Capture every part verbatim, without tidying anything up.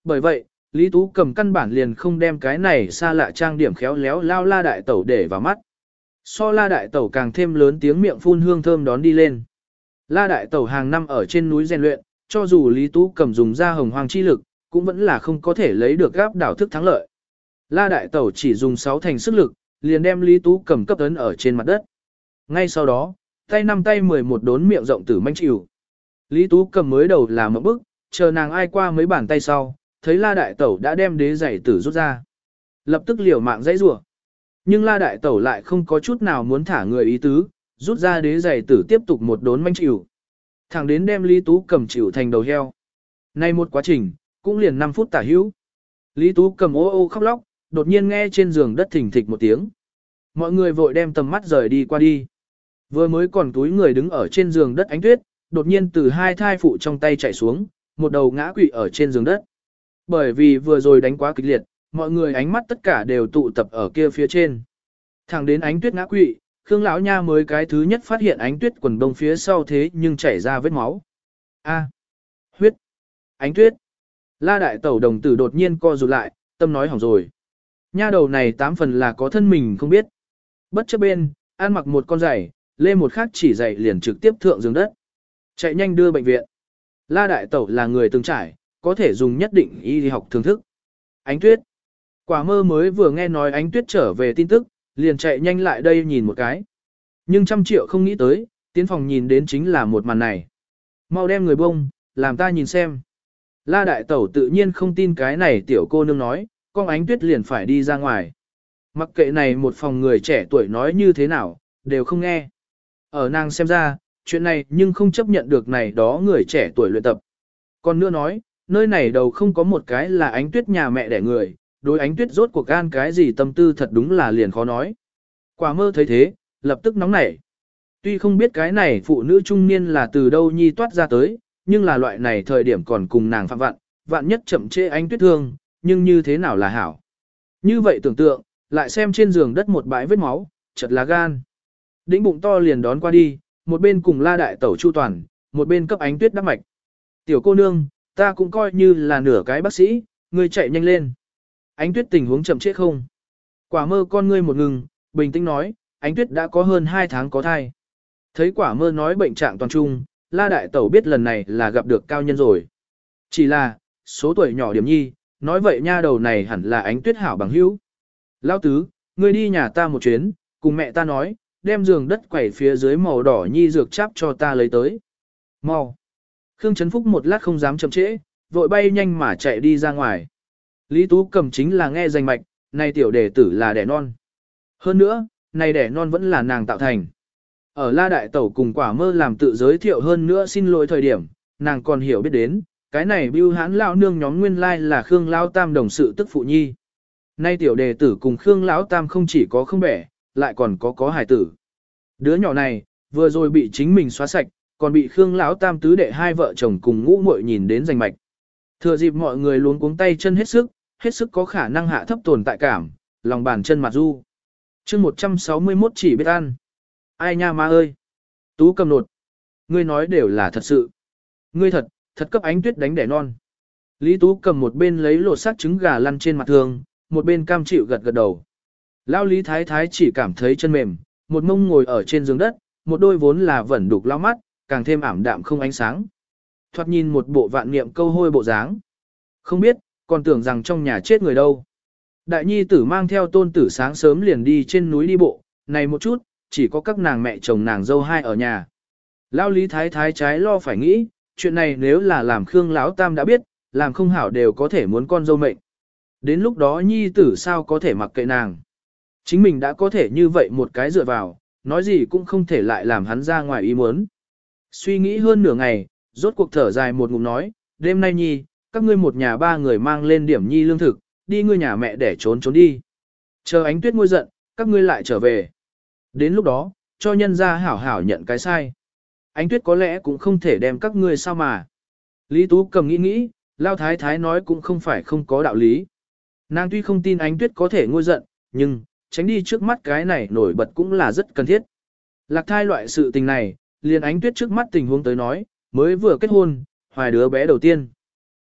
Bởi vậy, Lý Tú Cầm căn bản liền không đem cái này xa lạ trang điểm khéo léo lao La Đại Tẩu để vào mắt. So La Đại Tẩu càng thêm lớn tiếng miệng phun hương thơm đón đi lên. La Đại Tẩu hàng năm ở trên núi rèn luyện, cho dù Lý Tú Cầm dùng ra hồng hoàng chi lực, cũng vẫn là không có thể lấy được gáp đảo thức thắng lợi. La Đại Tẩu chỉ dùng sáu thành sức lực, liền đem Lý Tú Cầm cấp ấn ở trên mặt đất. Ngay sau đó, tay năm tay mười một đốn miệng rộng tử manh chịu. Lý Tú Cầm mới đầu là một bức, chờ nàng ai qua mấy bàn tay sau, thấy La Đại Tẩu đã đem đế giày tử rút ra. Lập tức liều mạng dãy rủa. Nhưng La Đại Tẩu lại không có chút nào muốn thả người ý tứ, rút ra đế giày tử tiếp tục một đốn manh chịu. Thẳng đến đem Lý Tú Cầm chịu thành đầu heo. Nay một quá trình, cũng liền năm phút tả hữu. Lý Tú Cầm ô ô khóc lóc, đột nhiên nghe trên giường đất thình thịch một tiếng. Mọi người vội đem tầm mắt rời đi qua đi. Vừa mới còn túi người đứng ở trên giường đất Ánh Tuyết, đột nhiên từ hai thai phụ trong tay chạy xuống, một đầu ngã quỵ ở trên giường đất. Bởi vì vừa rồi đánh quá kịch liệt, mọi người ánh mắt tất cả đều tụ tập ở kia phía trên. Thẳng đến Ánh Tuyết ngã quỵ, Khương lão nha mới cái thứ nhất phát hiện Ánh Tuyết quần đông phía sau thế nhưng chảy ra vết máu. A, huyết, Ánh Tuyết. La Đại Tẩu đồng tử đột nhiên co rụt lại, tâm nói hỏng rồi. Nha đầu này tám phần là có thân mình không biết. Bất chấp bên, ăn mặc một con giày, lê một khác chỉ giày liền trực tiếp thượng giường đất. Chạy nhanh đưa bệnh viện. La Đại Tẩu là người từng trải, có thể dùng nhất định y học thưởng thức. Ánh Tuyết. Quả mơ mới vừa nghe nói Ánh Tuyết trở về tin tức, liền chạy nhanh lại đây nhìn một cái. Nhưng trăm triệu không nghĩ tới, tiến phòng nhìn đến chính là một màn này. Mau đem người bông, làm ta nhìn xem. La Đại Tẩu tự nhiên không tin cái này tiểu cô nương nói, con Ánh Tuyết liền phải đi ra ngoài. Mặc kệ này một phòng người trẻ tuổi nói như thế nào, đều không nghe. Ở nàng xem ra, chuyện này nhưng không chấp nhận được này đó người trẻ tuổi luyện tập. Còn nữa nói, nơi này đầu không có một cái là Ánh Tuyết nhà mẹ đẻ người, đối Ánh Tuyết rốt cuộc gan cái gì tâm tư thật đúng là liền khó nói. Quả mơ thấy thế, lập tức nóng nảy. Tuy không biết cái này phụ nữ trung niên là từ đâu nhi toát ra tới, nhưng là loại này thời điểm còn cùng nàng phạm vạn, vạn nhất chậm trễ Ánh Tuyết thương, nhưng như thế nào là hảo. Như vậy tưởng tượng, lại xem trên giường đất một bãi vết máu, chật lá gan. Đĩnh bụng to liền đón qua đi, một bên cùng La Đại Tẩu chu toàn, một bên cấp Ánh Tuyết đắp mạch. Tiểu cô nương, ta cũng coi như là nửa cái bác sĩ, ngươi chạy nhanh lên. Ánh Tuyết tình huống chậm trễ không? Quả mơ con ngươi một ngừng, bình tĩnh nói, Ánh Tuyết đã có hơn hai tháng có thai. Thấy quả mơ nói bệnh trạng toàn trung, La Đại Tẩu biết lần này là gặp được cao nhân rồi. Chỉ là, số tuổi nhỏ điểm nhi, nói vậy nha đầu này hẳn là Ánh Tuyết hảo bằng hữu. Lão tứ, ngươi đi nhà ta một chuyến, cùng mẹ ta nói, đem giường đất quẩy phía dưới màu đỏ nhi dược cháp cho ta lấy tới. Mau. Khương Trấn Phúc một lát không dám chậm trễ, vội bay nhanh mà chạy đi ra ngoài. Lý Tú Cầm chính là nghe danh mạch, này tiểu đệ tử là đẻ non. Hơn nữa, này đẻ non vẫn là nàng tạo thành. Ở La Đại Tẩu cùng quả mơ làm tự giới thiệu hơn nữa xin lỗi thời điểm, nàng còn hiểu biết đến, cái này bưu hãn lão nương nhóm nguyên lai là Khương Lão Tam đồng sự tức phụ nhi. Nay tiểu đệ tử cùng Khương Lão Tam không chỉ có không bẻ, lại còn có có hài tử. Đứa nhỏ này, vừa rồi bị chính mình xóa sạch, còn bị Khương Lão Tam tứ đệ hai vợ chồng cùng ngũ muội nhìn đến rành mạch. Thừa dịp mọi người luống cuống tay chân hết sức, hết sức có khả năng hạ thấp tồn tại cảm, lòng bàn chân mặt du. chương một trăm sáu mươi mốt chỉ biết ăn. Ai nha ma ơi! Tú Cầm nột. Ngươi nói đều là thật sự. Ngươi thật, thật cấp Ánh Tuyết đánh đẻ non. Lý Tú Cầm một bên lấy lột xác trứng gà lăn trên mặt thường, một bên cam chịu gật gật đầu. Lao Lý Thái Thái chỉ cảm thấy chân mềm, một mông ngồi ở trên giường đất, một đôi vốn là vẩn đục lao mắt, càng thêm ảm đạm không ánh sáng. Thoạt nhìn một bộ vạn niệm câu hôi bộ dáng. Không biết, còn tưởng rằng trong nhà chết người đâu. Đại nhi tử mang theo tôn tử sáng sớm liền đi trên núi đi bộ, này một chút, chỉ có các nàng mẹ chồng nàng dâu hai ở nhà. Lao Lý Thái Thái trái lo phải nghĩ, chuyện này nếu là làm Khương Lão Tam đã biết, làm không hảo đều có thể muốn con dâu mệnh. Đến lúc đó nhi tử sao có thể mặc kệ nàng. Chính mình đã có thể như vậy một cái dựa vào, nói gì cũng không thể lại làm hắn ra ngoài ý muốn. Suy nghĩ hơn nửa ngày, rốt cuộc thở dài một ngụm nói, đêm nay nhi, các ngươi một nhà ba người mang lên điểm nhi lương thực, đi ngươi nhà mẹ để trốn trốn đi. Chờ Ánh Tuyết ngôi giận, các ngươi lại trở về. Đến lúc đó, cho nhân ra hảo hảo nhận cái sai. Ánh Tuyết có lẽ cũng không thể đem các ngươi sao mà. Lý Tú Cầm nghĩ nghĩ, Lao Thái Thái nói cũng không phải không có đạo lý. Nàng tuy không tin Ánh Tuyết có thể ngôi giận, nhưng, tránh đi trước mắt cái này nổi bật cũng là rất cần thiết. Lạc thai loại sự tình này, liền Ánh Tuyết trước mắt tình huống tới nói, mới vừa kết hôn, hoài đứa bé đầu tiên.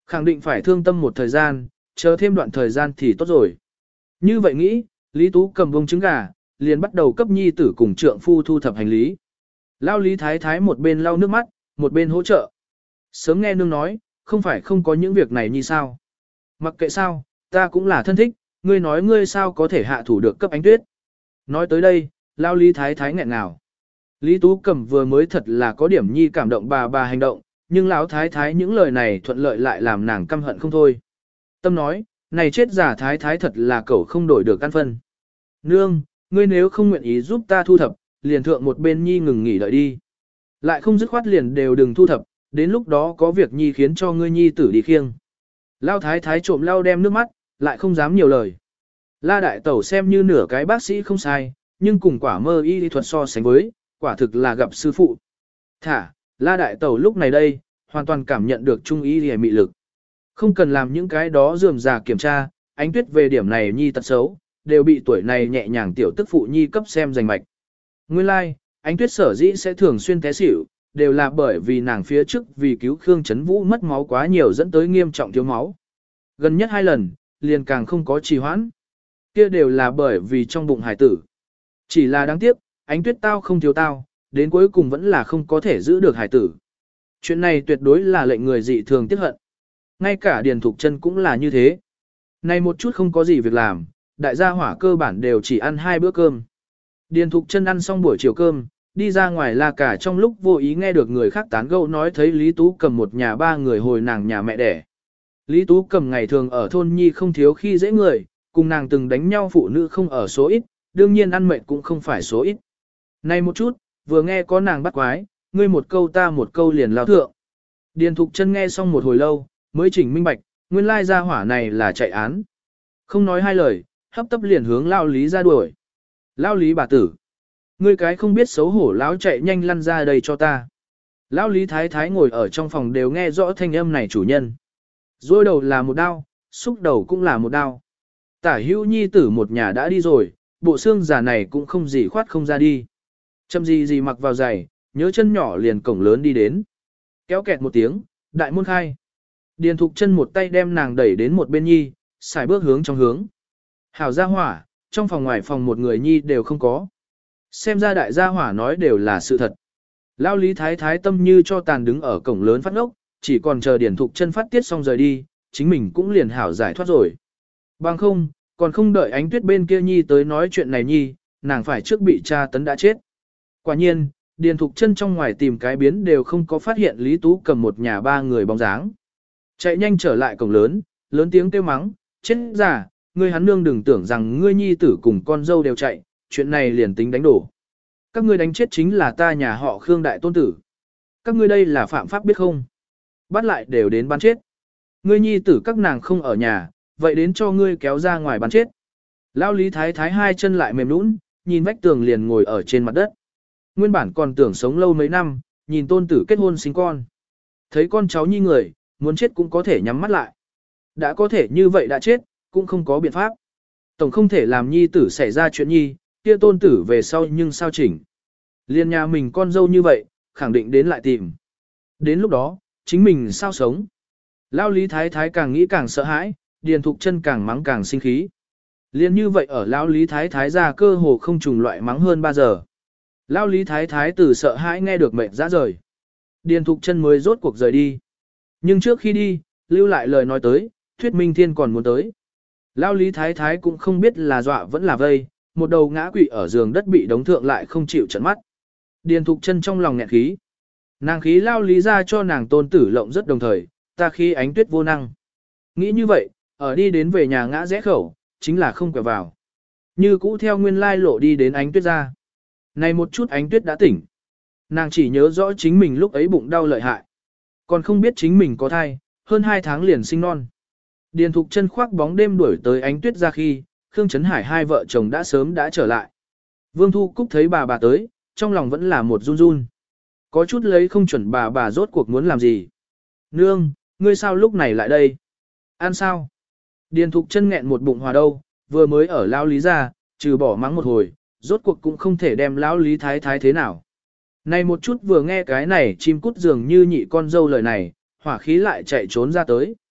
Khẳng định phải thương tâm một thời gian, chờ thêm đoạn thời gian thì tốt rồi. Như vậy nghĩ, Lý Tú cầm bông trứng gà, liền bắt đầu cấp nhi tử cùng trượng phu thu thập hành lý. Lao Lý Thái Thái một bên lau nước mắt, một bên hỗ trợ. Sớm nghe nương nói, không phải không có những việc này như sao. Mặc kệ sao, ta cũng là thân thích, ngươi nói ngươi sao có thể hạ thủ được cấp ánh tuyết. Nói tới đây, Lao Lý Thái Thái nghẹn ngào. Lý Tú Cẩm vừa mới thật là có điểm nhi cảm động bà bà hành động, nhưng Lão Thái Thái những lời này thuận lợi lại làm nàng căm hận không thôi. Tâm nói, này chết giả Thái Thái thật là cậu không đổi được căn phân. Nương, ngươi nếu không nguyện ý giúp ta thu thập, liền thượng một bên nhi ngừng nghỉ đợi đi. Lại không dứt khoát liền đều đừng thu thập, đến lúc đó có việc nhi khiến cho ngươi nhi tử đi khiêng. Lao Thái Thái trộm lau đem nước mắt, lại không dám nhiều lời. La Đại Tẩu xem như nửa cái bác sĩ không sai, nhưng cùng quả mơ y lý thuật so sánh với, quả thực là gặp sư phụ. Thả, La Đại Tẩu lúc này đây, hoàn toàn cảm nhận được trung ý hề mị lực. Không cần làm những cái đó dườm già kiểm tra, ánh tuyết về điểm này nhi tật xấu, đều bị tuổi này nhẹ nhàng tiểu tức phụ nhi cấp xem giành mạch. Nguyên lai, like, ánh tuyết sở dĩ sẽ thường xuyên té xỉu, đều là bởi vì nàng phía trước vì cứu Khương Chấn Vũ mất máu quá nhiều dẫn tới nghiêm trọng thiếu máu. Gần nhất hai lần, liền càng không có trì hoãn. Kia đều là bởi vì trong bụng hải tử. Chỉ là đáng tiếc, ánh tuyết tao không thiếu tao, đến cuối cùng vẫn là không có thể giữ được hải tử. Chuyện này tuyệt đối là lệnh người dị thường tiếc hận. Ngay cả Điền Thục Chân cũng là như thế. Này một chút không có gì việc làm, đại gia hỏa cơ bản đều chỉ ăn hai bữa cơm. Điền Thục Chân ăn xong buổi chiều cơm, đi ra ngoài là cả trong lúc vô ý nghe được người khác tán gẫu nói thấy Lý Tú Cầm một nhà ba người hồi nàng nhà mẹ đẻ. Lý Tú Cầm ngày thường ở thôn nhi không thiếu khi dễ người, cùng nàng từng đánh nhau phụ nữ không ở số ít, đương nhiên ăn mệt cũng không phải số ít. Này một chút, vừa nghe có nàng bắt quái, ngươi một câu ta một câu liền lao thượng. Điền Thục Chân nghe xong một hồi lâu, mới chỉnh minh bạch, nguyên lai gia hỏa này là chạy án. Không nói hai lời, hấp tấp liền hướng lao Lý ra đuổi. Lao Lý bà tử. Ngươi cái không biết xấu hổ lão chạy nhanh lăn ra đây cho ta. Lão Lý Thái Thái ngồi ở trong phòng đều nghe rõ thanh âm này chủ nhân. Dôi đầu là một đao, xúc đầu cũng là một đao. Tả hữu nhi tử một nhà đã đi rồi, bộ xương già này cũng không gì khoát không ra đi. Châm gì gì mặc vào giày, nhớ chân nhỏ liền cổng lớn đi đến. Kéo kẹt một tiếng, đại môn khai. Điền Thục Chân một tay đem nàng đẩy đến một bên nhi, xài bước hướng trong hướng. Hảo gia hỏa, trong phòng ngoài phòng một người nhi đều không có. Xem ra đại gia hỏa nói đều là sự thật. Lao Lý Thái Thái tâm như cho tàn đứng ở cổng lớn phát ngốc, chỉ còn chờ Điền Thục Chân phát tiết xong rời đi, chính mình cũng liền hảo giải thoát rồi. Bằng không, còn không đợi ánh tuyết bên kia nhi tới nói chuyện này nhi, nàng phải trước bị cha tấn đã chết. Quả nhiên, Điền Thục Chân trong ngoài tìm cái biến đều không có phát hiện Lý Tú Cầm một nhà ba người bóng dáng. Chạy nhanh trở lại cổng lớn, lớn tiếng kêu mắng, chết giả, ngươi hắn nương đừng tưởng rằng ngươi nhi tử cùng con dâu đều chạy, chuyện này liền tính đánh đổ. Các ngươi đánh chết chính là ta nhà họ Khương đại tôn tử. Các ngươi đây là phạm pháp biết không? Bắt lại đều đến bắn chết. Ngươi nhi tử các nàng không ở nhà, vậy đến cho ngươi kéo ra ngoài bắn chết. Lão Lý Thái Thái hai chân lại mềm nũng, nhìn vách tường liền ngồi ở trên mặt đất. Nguyên bản còn tưởng sống lâu mấy năm, nhìn tôn tử kết hôn sinh con. Thấy con cháu nhi người, muốn chết cũng có thể nhắm mắt lại. Đã có thể như vậy đã chết, cũng không có biện pháp. Tổng không thể làm nhi tử xảy ra chuyện nhi, kia tôn tử về sau nhưng sao chỉnh. Liên nhà mình con dâu như vậy, khẳng định đến lại tìm. Đến lúc đó, chính mình sao sống. Lao Lý Thái Thái càng nghĩ càng sợ hãi, Điền Thục Chân càng mắng càng sinh khí. Liên như vậy ở Lao Lý Thái Thái ra cơ hồ không trùng loại mắng hơn ba giờ. Lao Lý Thái Thái từ sợ hãi nghe được mệt ra rời. Điền Thục Chân mới rốt cuộc rời đi. Nhưng trước khi đi, lưu lại lời nói tới, Thuyết Minh Thiên còn muốn tới. Lao Lý Thái Thái cũng không biết là dọa vẫn là vây, một đầu ngã quỵ ở giường đất bị đóng thượng lại không chịu trận mắt. Điền Thục Chân trong lòng nghẹn khí. Nàng khí Lao Lý ra cho nàng tôn tử lộng rất đồng thời, ta khí ánh tuyết vô năng. Nghĩ như vậy, ở đi đến về nhà ngã rẽ khẩu, chính là không quẹo vào. Như cũ theo nguyên lai lộ đi đến ánh tuyết ra. Này một chút ánh tuyết đã tỉnh. Nàng chỉ nhớ rõ chính mình lúc ấy bụng đau lợi hại. Còn không biết chính mình có thai, hơn hai tháng liền sinh non. Điền Thục Chân khoác bóng đêm đuổi tới ánh tuyết ra khi, Khương Trấn Hải hai vợ chồng đã sớm đã trở lại. Vương Thu Cúc thấy bà bà tới, trong lòng vẫn là một run run. Có chút lấy không chuẩn bà bà rốt cuộc muốn làm gì. Nương, ngươi sao lúc này lại đây? Ăn sao? Điền Thục Chân nghẹn một bụng hòa đâu, vừa mới ở Lão Lý ra, trừ bỏ mắng một hồi, rốt cuộc cũng không thể đem Lão Lý Thái Thái thế nào. Này một chút vừa nghe cái này chim cút dường như nhị con dâu lời này, hỏa khí lại chạy trốn ra tới.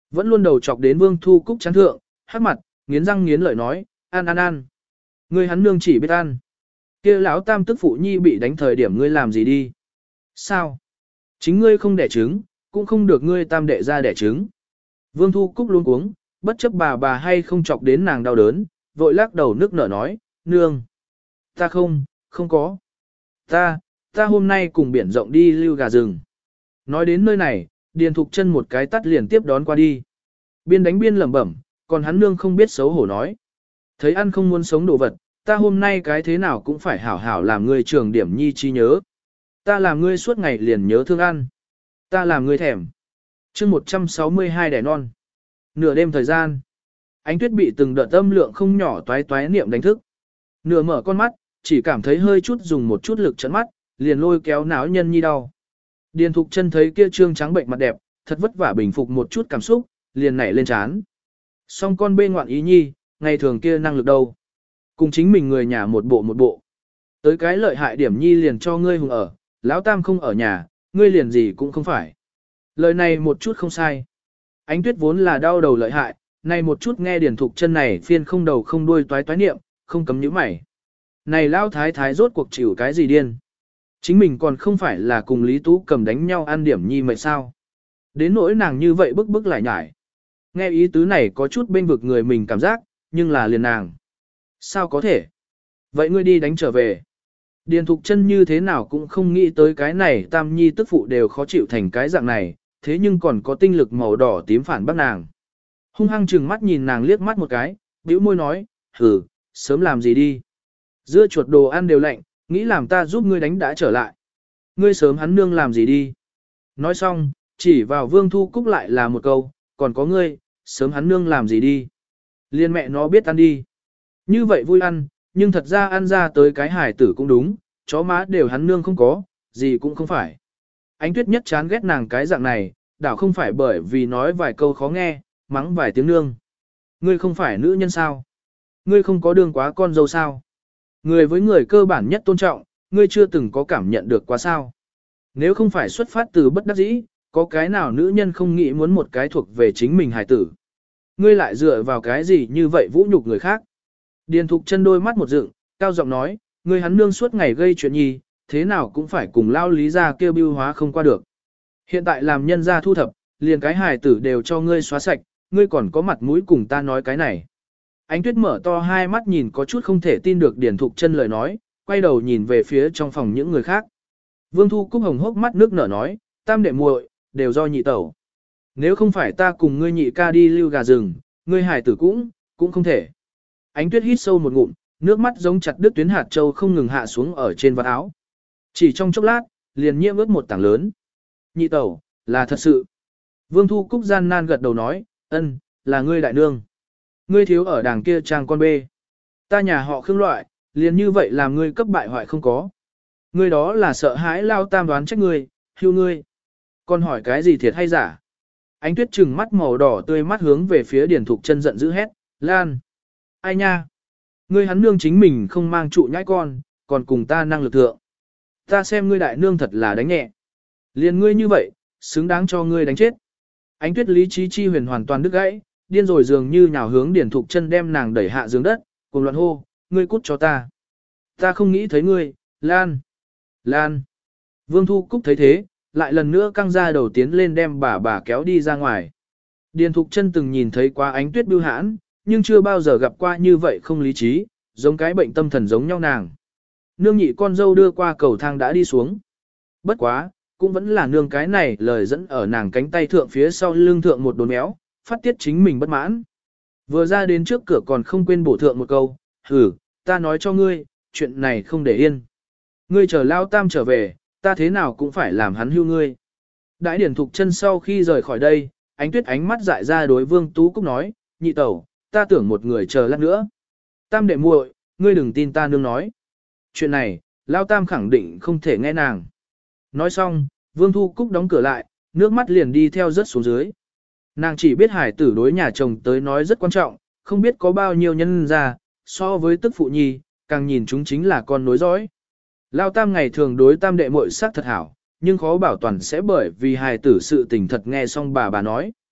Vẫn luôn đầu chọc đến Vương Thu Cúc chán thượng, hắc mặt, nghiến răng nghiến lợi nói, ăn ăn ăn. Ngươi hắn nương chỉ biết ăn. Kia lão tam tức phụ nhi bị đánh thời điểm ngươi làm gì đi? Sao? Chính ngươi không đẻ trứng, cũng không được ngươi tam đệ ra đẻ trứng. Vương Thu Cúc luôn cuống, bất chấp bà bà hay không chọc đến nàng đau đớn, vội lắc đầu nước nở nói, nương. Ta không, không có. Ta, ta hôm nay cùng biển rộng đi lưu gà rừng. Nói đến nơi này, Điền Thục Chân một cái tắt liền tiếp đón qua đi. Biên đánh biên lẩm bẩm, còn hắn nương không biết xấu hổ nói. Thấy ăn không muốn sống đồ vật, ta hôm nay cái thế nào cũng phải hảo hảo làm ngươi trường điểm nhi chi nhớ. Ta làm ngươi suốt ngày liền nhớ thương ăn. Ta làm ngươi thèm. chương một trăm sáu mươi hai đẻ non. Nửa đêm thời gian, Ánh Tuyết bị từng đợt âm lượng không nhỏ toái toái niệm đánh thức. Nửa mở con mắt, chỉ cảm thấy hơi chút dùng một chút lực chấn mắt, liền lôi kéo náo nhân nhi đau. Điền Thục Chân thấy kia trương trắng bệnh mặt đẹp, thật vất vả bình phục một chút cảm xúc, liền nảy lên chán. Song con bên ngoạn ý nhi, ngày thường kia năng lực đâu. Cùng chính mình người nhà một bộ một bộ. Tới cái lợi hại điểm nhi liền cho ngươi hùng ở, lão tam không ở nhà, ngươi liền gì cũng không phải. Lời này một chút không sai. Ánh Tuyết vốn là đau đầu lợi hại, này một chút nghe Điền Thục Chân này phiên không đầu không đuôi toái toái niệm, không cấm nhíu mày. Này lão thái thái rốt cuộc chịu cái gì điên? Chính mình còn không phải là cùng Lý Tú Cầm đánh nhau ăn điểm nhi mệt sao? Đến nỗi nàng như vậy bức bức lại nhải. Nghe ý tứ này có chút bên vực người mình cảm giác, nhưng là liền nàng. Sao có thể? Vậy ngươi đi đánh trở về. Điền Thục Chân như thế nào cũng không nghĩ tới cái này tam nhi tức phụ đều khó chịu thành cái dạng này, thế nhưng còn có tinh lực màu đỏ tím phản bác nàng. Hung hăng chừng mắt nhìn nàng liếc mắt một cái, bĩu môi nói, hử, sớm làm gì đi. Dưa chuột đồ ăn đều lạnh, nghĩ làm ta giúp ngươi đánh đã trở lại. Ngươi sớm hắn nương làm gì đi. Nói xong, chỉ vào Vương Thu Cúc lại là một câu, còn có ngươi, sớm hắn nương làm gì đi. Liên mẹ nó biết ăn đi. Như vậy vui ăn, nhưng thật ra ăn ra tới cái hải tử cũng đúng, chó má đều hắn nương không có, gì cũng không phải. Ánh Tuyết nhất chán ghét nàng cái dạng này, đảo không phải bởi vì nói vài câu khó nghe, mắng vài tiếng nương. Ngươi không phải nữ nhân sao? Ngươi không có đương quá con dâu sao? Người với người cơ bản nhất tôn trọng, ngươi chưa từng có cảm nhận được quá sao? Nếu không phải xuất phát từ bất đắc dĩ, có cái nào nữ nhân không nghĩ muốn một cái thuộc về chính mình hài tử? Ngươi lại dựa vào cái gì như vậy vũ nhục người khác? Điền Thục Chân đôi mắt một dựng, cao giọng nói, ngươi hắn nương suốt ngày gây chuyện nhi, thế nào cũng phải cùng lao lý ra kêu bưu hóa không qua được. Hiện tại làm nhân gia thu thập, liền cái hài tử đều cho ngươi xóa sạch, ngươi còn có mặt mũi cùng ta nói cái này. Ánh Tuyết mở to hai mắt nhìn có chút không thể tin được Điền Thục Chân lời nói, quay đầu nhìn về phía trong phòng những người khác. Vương Thu Cúc hồng hốc mắt nước nở nói, tam đệ muội, đều do nhị tẩu. Nếu không phải ta cùng ngươi nhị ca đi lưu gà rừng, ngươi hải tử cũng, cũng không thể. Ánh Tuyết hít sâu một ngụm, nước mắt giống chặt đứt tuyến hạt châu không ngừng hạ xuống ở trên vạt áo. Chỉ trong chốc lát, liền nhiễm ướt một tảng lớn. Nhị tẩu, là thật sự. Vương Thu Cúc gian nan gật đầu nói, ân, là ngươi đại nương. Ngươi thiếu ở đàng kia trang con bê. Ta nhà họ Khương loại, liền như vậy làm ngươi cấp bại hoại không có. Ngươi đó là sợ hãi lao tam đoán trách ngươi, hưu ngươi. Còn hỏi cái gì thiệt hay giả? Ánh Tuyết trừng mắt màu đỏ tươi mắt hướng về phía Điền Thục Chân giận dữ hét, Lan. Ai nha? Ngươi hắn nương chính mình không mang trụ nhãi con, còn cùng ta năng lực thượng. Ta xem ngươi đại nương thật là đánh nhẹ. Liền ngươi như vậy, xứng đáng cho ngươi đánh chết. Ánh Tuyết lý trí chi huyền hoàn toàn đứt gãy, điên rồi dường như nhào hướng Điền Thục Chân đem nàng đẩy hạ giường đất, cùng loạn hô, ngươi cút cho ta. Ta không nghĩ thấy ngươi, Lan. Lan. Vương Thu Cúc thấy thế, lại lần nữa căng ra đầu tiến lên đem bà bà kéo đi ra ngoài. Điền Thục Chân từng nhìn thấy qua Ánh Tuyết bưu hãn, nhưng chưa bao giờ gặp qua như vậy không lý trí, giống cái bệnh tâm thần giống nhau nàng. Nương nhị con dâu đưa qua cầu thang đã đi xuống. Bất quá, cũng vẫn là nương cái này lời dẫn ở nàng cánh tay thượng phía sau lưng thượng một đốn méo, phát tiết chính mình bất mãn. Vừa ra đến trước cửa còn không quên bổ thượng một câu, hử, ta nói cho ngươi, chuyện này không để yên. Ngươi chờ lao tam trở về, ta thế nào cũng phải làm hắn hưu ngươi. Đãi Điền Thục Chân sau khi rời khỏi đây, Ánh Tuyết ánh mắt dại ra đối Vương Tú Cúc nói, nhị tẩu, ta tưởng một người chờ lát nữa. Tam đệ muội, ngươi đừng tin ta nương nói. Chuyện này, lao tam khẳng định không thể nghe nàng. Nói xong, Vương Thu Cúc đóng cửa lại, nước mắt liền đi theo rớt xuống dưới. Nàng chỉ biết hải tử đối nhà chồng tới nói rất quan trọng, không biết có bao nhiêu nhân ra, so với tức phụ nhi, càng nhìn chúng chính là con nối dõi. Lao tam ngày thường đối tam đệ muội sắc thật hảo, nhưng khó bảo toàn sẽ bởi vì hài tử sự tình thật nghe xong bà bà nói.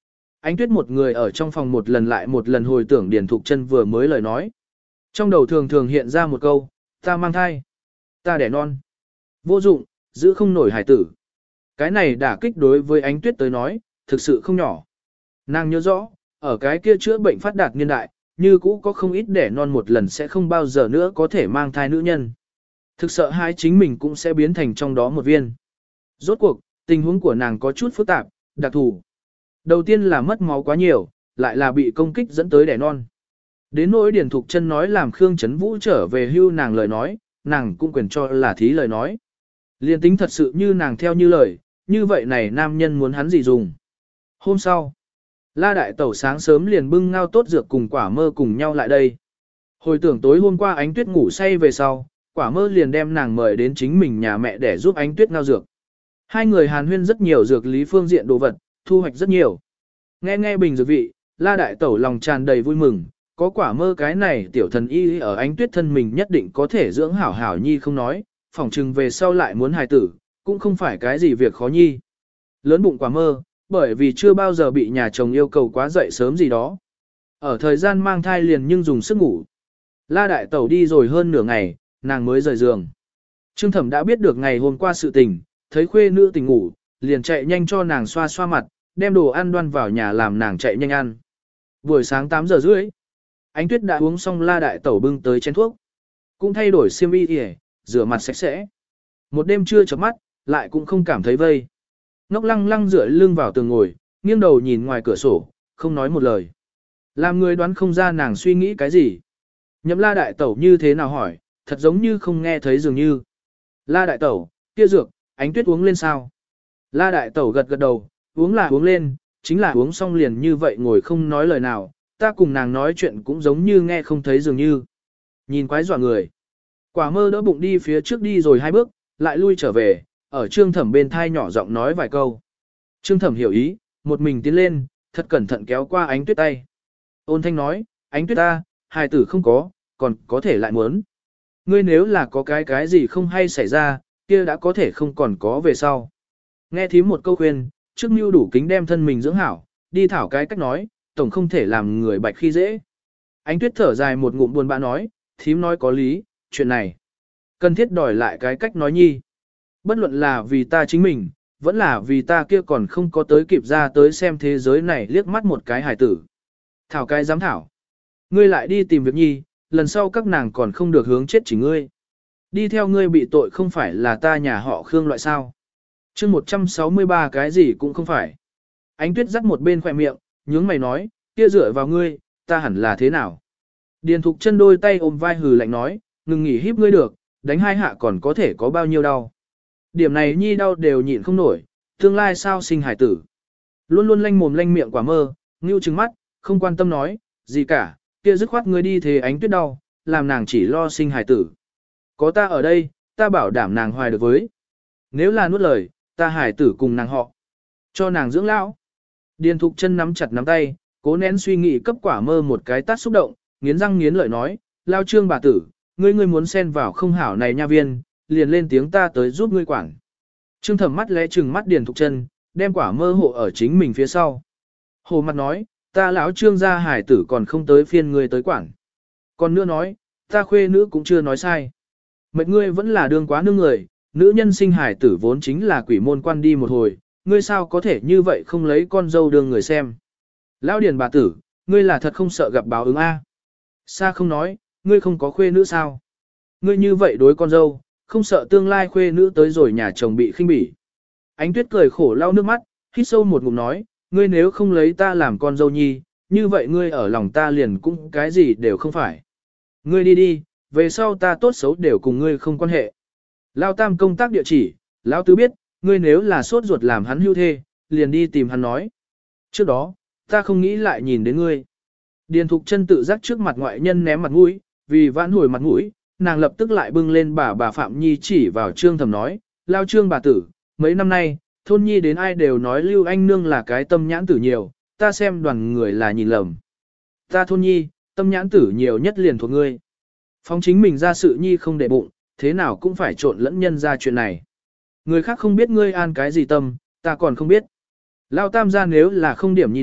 Ánh Tuyết một người ở trong phòng một lần lại một lần hồi tưởng Điền Thục Chân vừa mới lời nói. Trong đầu thường thường hiện ra một câu, ta mang thai, ta đẻ non. Vô dụng, giữ không nổi hài tử. Cái này đả kích đối với Ánh Tuyết tới nói, thực sự không nhỏ. Nàng nhớ rõ, ở cái kia chữa bệnh phát đạt niên đại, như cũ có không ít đẻ non một lần sẽ không bao giờ nữa có thể mang thai nữ nhân. Thực sợ hai chính mình cũng sẽ biến thành trong đó một viên. Rốt cuộc, tình huống của nàng có chút phức tạp, đặc thù. Đầu tiên là mất máu quá nhiều, lại là bị công kích dẫn tới đẻ non. Đến nỗi Điền Thục Chân nói làm Khương Chấn Vũ trở về hưu nàng lời nói, nàng cũng quyền cho là thí lời nói. Liên tính thật sự như nàng theo như lời, như vậy này nam nhân muốn hắn gì dùng. Hôm sau, La Đại Tẩu sáng sớm liền bưng ngao tốt dược cùng quả mơ cùng nhau lại đây. Hồi tưởng tối hôm qua Ánh Tuyết ngủ say về sau, quả mơ liền đem nàng mời đến chính mình nhà mẹ để giúp Ánh Tuyết ngao dược. Hai người hàn huyên rất nhiều dược lý phương diện đồ vật, thu hoạch rất nhiều. Nghe nghe bình dược vị, La Đại Tẩu lòng tràn đầy vui mừng, có quả mơ cái này tiểu thần y ở Ánh Tuyết thân mình nhất định có thể dưỡng hảo hảo nhi không nói, phỏng chừng về sau lại muốn hài tử, cũng không phải cái gì việc khó nhi. Lớn bụng quả mơ, bởi vì chưa bao giờ bị nhà chồng yêu cầu quá dậy sớm gì đó. Ở thời gian mang thai liền nhưng dùng sức ngủ. La Đại Tẩu đi rồi hơn nửa ngày, nàng mới rời giường. Trương Thẩm đã biết được ngày hôm qua sự tình, thấy khuê nữ tỉnh ngủ, liền chạy nhanh cho nàng xoa xoa mặt, đem đồ ăn đoan vào nhà làm nàng chạy nhanh ăn. Buổi sáng tám giờ rưỡi, Ánh Tuyết đã uống xong La Đại Tẩu bưng tới chén thuốc, cũng thay đổi xiêm y, rửa mặt sạch sẽ. Một đêm chưa chớp mắt, lại cũng không cảm thấy vây. Ngốc lăng lăng dựa lưng vào tường ngồi, nghiêng đầu nhìn ngoài cửa sổ, không nói một lời. Làm người đoán không ra nàng suy nghĩ cái gì. Nhậm La Đại Tẩu như thế nào hỏi, thật giống như không nghe thấy dường như. La Đại Tẩu, kia dược, Ánh Tuyết uống lên sao? La Đại Tẩu gật gật đầu, uống là uống lên, chính là uống xong liền như vậy ngồi không nói lời nào, ta cùng nàng nói chuyện cũng giống như nghe không thấy dường như. Nhìn quái dọa người. Quả mơ đỡ bụng đi phía trước đi rồi hai bước, lại lui trở về, ở Trương Thẩm bên thai nhỏ giọng nói vài câu. Trương Thẩm hiểu ý, một mình tiến lên, thật cẩn thận kéo qua Ánh Tuyết tay. Ôn thanh nói, Ánh Tuyết ta, hài tử không có, còn có thể lại muốn. Ngươi nếu là có cái cái gì không hay xảy ra, kia đã có thể không còn có về sau. Nghe thím một câu khuyên, trước mưu đủ kính đem thân mình dưỡng hảo, đi thảo cái cách nói, tổng không thể làm người bạch khi dễ. Ánh Tuyết thở dài một ngụm buồn bã nói, thím nói có lý, chuyện này. Cần thiết đòi lại cái cách nói nhi. Bất luận là vì ta chính mình, vẫn là vì ta kia còn không có tới kịp ra tới xem thế giới này liếc mắt một cái hài tử. Thảo cái dám thảo. Ngươi lại đi tìm việc nhi, lần sau các nàng còn không được hướng chết chỉ ngươi. Đi theo ngươi bị tội không phải là ta nhà họ Khương loại sao. chương một trăm sáu mươi ba cái gì cũng không phải. Ánh Tuyết dắt một bên khỏe miệng, nhướng mày nói, kia dựa vào ngươi, ta hẳn là thế nào. Điền Thục Chân đôi tay ôm vai hừ lạnh nói, ngừng nghỉ hiếp ngươi được, đánh hai hạ còn có thể có bao nhiêu đau. Điểm này nhi đau đều nhịn không nổi, tương lai sao sinh hải tử. Luôn luôn lanh mồm lanh miệng quả mơ, ngưu trừng mắt, không quan tâm nói, gì cả, kia dứt khoát ngươi đi thế Ánh Tuyết đau, làm nàng chỉ lo sinh hải tử. Có ta ở đây, ta bảo đảm nàng hoài được với. Nếu là nuốt lời, ta hải tử cùng nàng họ. Cho nàng dưỡng lão. Điền Thục Chân nắm chặt nắm tay, cố nén suy nghĩ cấp quả mơ một cái tát xúc động, nghiến răng nghiến lợi nói, lao Trương bà tử, ngươi ngươi muốn xen vào không hảo này nha viên, liền lên tiếng ta tới giúp ngươi quản. Trương Thẩm mắt lẽ trừng mắt Điền Thục Chân, đem quả mơ hộ ở chính mình phía sau. Hồ mặt nói, ta lão Trương gia hải tử còn không tới phiên ngươi tới quản. Còn nữa nói, ta khuê nữ cũng chưa nói sai. Mệnh ngươi vẫn là đương quá nương người, nữ nhân sinh hải tử vốn chính là quỷ môn quan đi một hồi, ngươi sao có thể như vậy không lấy con dâu đương người xem. Lão Điền bà tử, ngươi là thật không sợ gặp báo ứng a. Sa không nói, ngươi không có khuê nữ sao? Ngươi như vậy đối con dâu, không sợ tương lai khuê nữ tới rồi nhà chồng bị khinh bỉ. Ánh Tuyết cười khổ lau nước mắt, hít sâu một ngụm nói, ngươi nếu không lấy ta làm con dâu nhi, như vậy ngươi ở lòng ta liền cũng cái gì đều không phải. Ngươi đi đi, về sau ta tốt xấu đều cùng ngươi không quan hệ. Lao Tam công tác địa chỉ, Lão Tứ biết, ngươi nếu là sốt ruột làm hắn hưu thê, liền đi tìm hắn nói. Trước đó, ta không nghĩ lại nhìn đến ngươi. Điền Thục Chân tự giác trước mặt ngoại nhân ném mặt mũi, vì vãn hồi mặt mũi, nàng lập tức lại bưng lên bà bà Phạm Nhi chỉ vào Trương Thẩm nói, lao Trương bà tử, mấy năm nay, thôn nhi đến ai đều nói Lưu Anh Nương là cái tâm nhãn tử nhiều, ta xem đoàn người là nhìn lầm. Ta thôn nhi, tâm nhãn tử nhiều nhất liền thuộc ngươi. Phóng chính mình ra sự nhi không để bụng, thế nào cũng phải trộn lẫn nhân ra chuyện này. Người khác không biết ngươi an cái gì tâm, ta còn không biết. Lao Tam gia nếu là không điểm nhi đấy,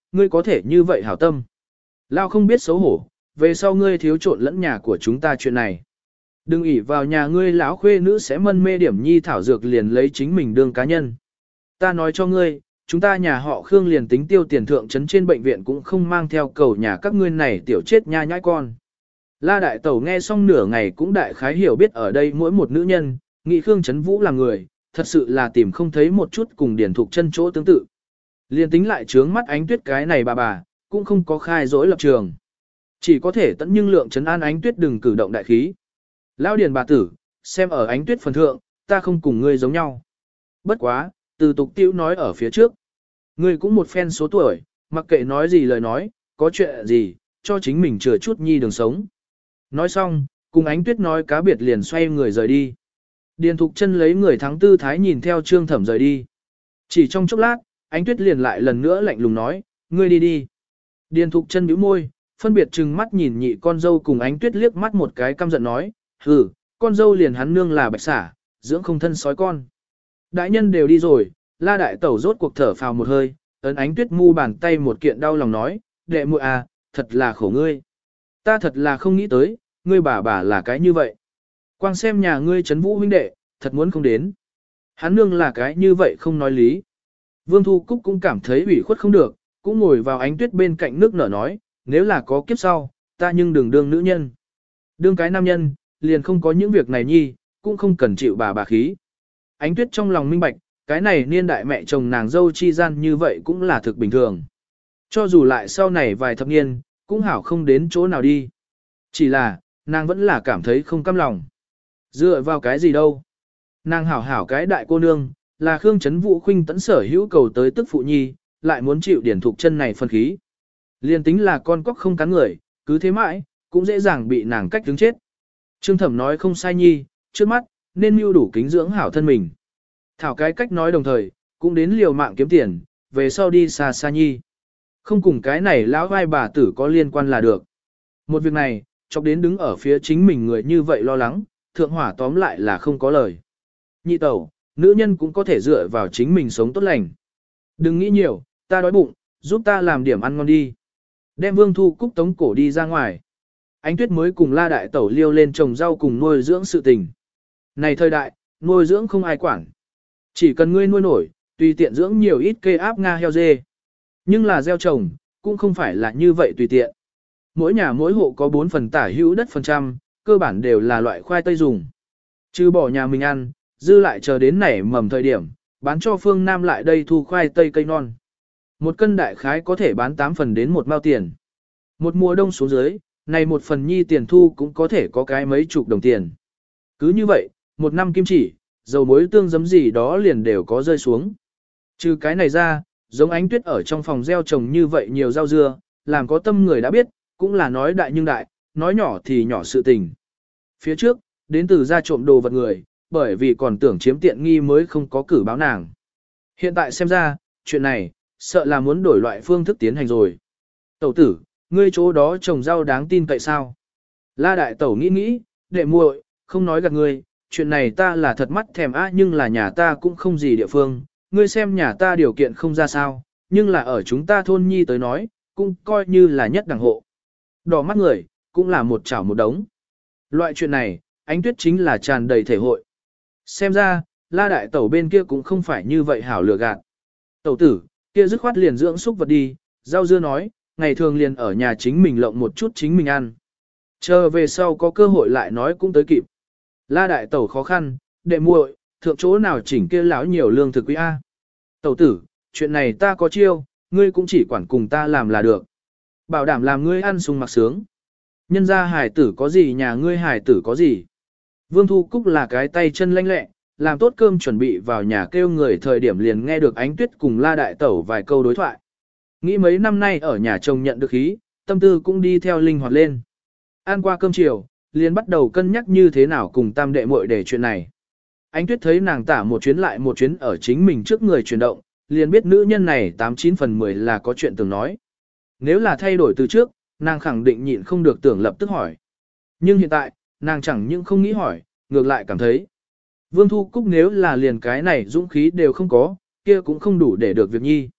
ngươi có thể như vậy hảo tâm. Lao không biết xấu hổ, về sau ngươi thiếu trộn lẫn nhà của chúng ta chuyện này. Đừng ỷ vào nhà ngươi lão khuê nữ sẽ mân mê điểm nhi thảo dược liền lấy chính mình đương cá nhân. Ta nói cho ngươi, chúng ta nhà họ Khương liền tính tiêu tiền thượng trấn trên bệnh viện cũng không mang theo cầu nhà các ngươi này tiểu chết nha nhãi con. La đại tẩu nghe xong nửa ngày cũng đại khái hiểu biết ở đây mỗi một nữ nhân, nghĩ Khương Trấn Vũ là người, thật sự là tìm không thấy một chút cùng Điền Thục Chân chỗ tương tự. Liên tính lại trướng mắt Ánh Tuyết cái này bà bà, cũng không có khai dối lập trường. Chỉ có thể tận nhưng lượng trấn an Ánh Tuyết đừng cử động đại khí. Lão Điền bà tử, xem ở Ánh Tuyết phần thượng, ta không cùng ngươi giống nhau. Bất quá, từ tục tiêu nói ở phía trước. Ngươi cũng một phen số tuổi, mặc kệ nói gì lời nói, có chuyện gì, cho chính mình chừa chút nhi đường sống. Nói xong, cùng Ánh Tuyết nói cá biệt liền xoay người rời đi. Điền Thục Chân lấy người thắng tư thái nhìn theo Trương Thẩm rời đi. Chỉ trong chốc lát, Ánh Tuyết liền lại lần nữa lạnh lùng nói, ngươi đi đi. Điền Thục Chân bĩu môi, phân biệt trừng mắt nhìn nhị con dâu cùng Ánh Tuyết liếc mắt một cái căm giận nói, hừ, con dâu liền hắn nương là bạch xả, dưỡng không thân sói con. Đại nhân đều đi rồi, La đại tẩu rốt cuộc thở phào một hơi, ấn Ánh Tuyết mu bàn tay một kiện đau lòng nói, đệ muội à, thật là khổ ngươi. Ta thật là không nghĩ tới, ngươi bà bà là cái như vậy. Quang xem nhà ngươi Trấn Vũ huynh đệ, thật muốn không đến. Hắn nương là cái như vậy không nói lý. Vương Thu Cúc cũng cảm thấy ủy khuất không được, cũng ngồi vào Ánh Tuyết bên cạnh nước nở nói, nếu là có kiếp sau, ta nhưng đừng đương nữ nhân. Đương cái nam nhân, liền không có những việc này nhi, cũng không cần chịu bà bà khí. Ánh Tuyết trong lòng minh bạch, cái này niên đại mẹ chồng nàng dâu chi gian như vậy cũng là thực bình thường. Cho dù lại sau này vài thập niên, cũng hảo không đến chỗ nào đi. Chỉ là, nàng vẫn là cảm thấy không căm lòng. Dựa vào cái gì đâu. Nàng hảo hảo cái đại cô nương, là Khương Trấn Vũ khuynh tẫn sở hữu cầu tới tức phụ nhi, lại muốn chịu Điển Thục Chân này phân khí. Liên tính là con cóc không cắn người, cứ thế mãi, cũng dễ dàng bị nàng cách đứng chết. Trương Thẩm nói không sai nhi, trước mắt, nên mưu đủ kính dưỡng hảo thân mình. Thảo cái cách nói đồng thời, cũng đến liều mạng kiếm tiền, về sau đi xa xa nhi. Không cùng cái này lão vai bà tử có liên quan là được. Một việc này, chọc đến đứng ở phía chính mình người như vậy lo lắng, thượng hỏa tóm lại là không có lời. Nhị tẩu, nữ nhân cũng có thể dựa vào chính mình sống tốt lành. Đừng nghĩ nhiều, ta đói bụng, giúp ta làm điểm ăn ngon đi. Đem Vương Thu Cúc tống cổ đi ra ngoài. Ánh Tuyết mới cùng La đại tẩu liêu lên trồng rau cùng nuôi dưỡng sự tình. Này thời đại, nuôi dưỡng không ai quản. Chỉ cần ngươi nuôi nổi, tùy tiện dưỡng nhiều ít kê áp nga heo dê. Nhưng là gieo trồng, cũng không phải là như vậy tùy tiện. Mỗi nhà mỗi hộ có bốn phần tả hữu đất phần trăm, cơ bản đều là loại khoai tây dùng. Trừ bỏ nhà mình ăn, dư lại chờ đến nảy mầm thời điểm, bán cho phương Nam lại đây thu khoai tây cây non. Một cân đại khái có thể bán tám phần đến một mao tiền. Một mùa đông xuống dưới, này một phần nhi tiền thu cũng có thể có cái mấy chục đồng tiền. Cứ như vậy, một năm kim chỉ, dầu muối tương giấm gì đó liền đều có rơi xuống. Trừ cái này ra, giống Ánh Tuyết ở trong phòng gieo trồng như vậy nhiều rau dưa, làm có tâm người đã biết, cũng là nói đại nhưng đại, nói nhỏ thì nhỏ sự tình. Phía trước, đến từ ra trộm đồ vật người, bởi vì còn tưởng chiếm tiện nghi mới không có cử báo nàng. Hiện tại xem ra, chuyện này, sợ là muốn đổi loại phương thức tiến hành rồi. Tẩu tử, ngươi chỗ đó trồng rau đáng tin cậy sao? La đại tẩu nghĩ nghĩ, đệ muội, không nói gạt ngươi, chuyện này ta là thật mắt thèm á nhưng là nhà ta cũng không gì địa phương, ngươi xem nhà ta điều kiện không ra sao, nhưng là ở chúng ta thôn nhi tới nói, cũng coi như là nhất đẳng hộ. Đỏ mắt người, cũng là một chảo một đống. Loại chuyện này, Ánh Tuyết chính là tràn đầy thể hội. Xem ra, La đại tẩu bên kia cũng không phải như vậy hảo lừa gạt. Tẩu tử, kia dứt khoát liền dưỡng xúc vật đi, rau dưa nói, ngày thường liền ở nhà chính mình lộng một chút chính mình ăn. Chờ về sau có cơ hội lại nói cũng tới kịp. La đại tẩu khó khăn, đệ muội, thượng chỗ nào chỉnh kia lão nhiều lương thực quý A. Tẩu tử, chuyện này ta có chiêu, ngươi cũng chỉ quản cùng ta làm là được. Bảo đảm làm ngươi ăn sung mặc sướng. Nhân ra hải tử có gì nhà ngươi hải tử có gì. Vương Thu Cúc là cái tay chân lanh lẹ, làm tốt cơm chuẩn bị vào nhà kêu người thời điểm liền nghe được Ánh Tuyết cùng La đại tẩu vài câu đối thoại. Nghĩ mấy năm nay ở nhà chồng nhận được khí, tâm tư cũng đi theo linh hoạt lên. Ăn qua cơm chiều, liền bắt đầu cân nhắc như thế nào cùng tam đệ muội để chuyện này. Ánh Tuyết thấy nàng tả một chuyến lại một chuyến ở chính mình trước người chuyển động, liền biết nữ nhân này tám chín phần mười là có chuyện từng nói. Nếu là thay đổi từ trước, nàng khẳng định nhịn không được tưởng lập tức hỏi. Nhưng hiện tại, nàng chẳng những không nghĩ hỏi, ngược lại cảm thấy. Vương Thu Cúc nếu là liền cái này dũng khí đều không có, kia cũng không đủ để được việc nhi.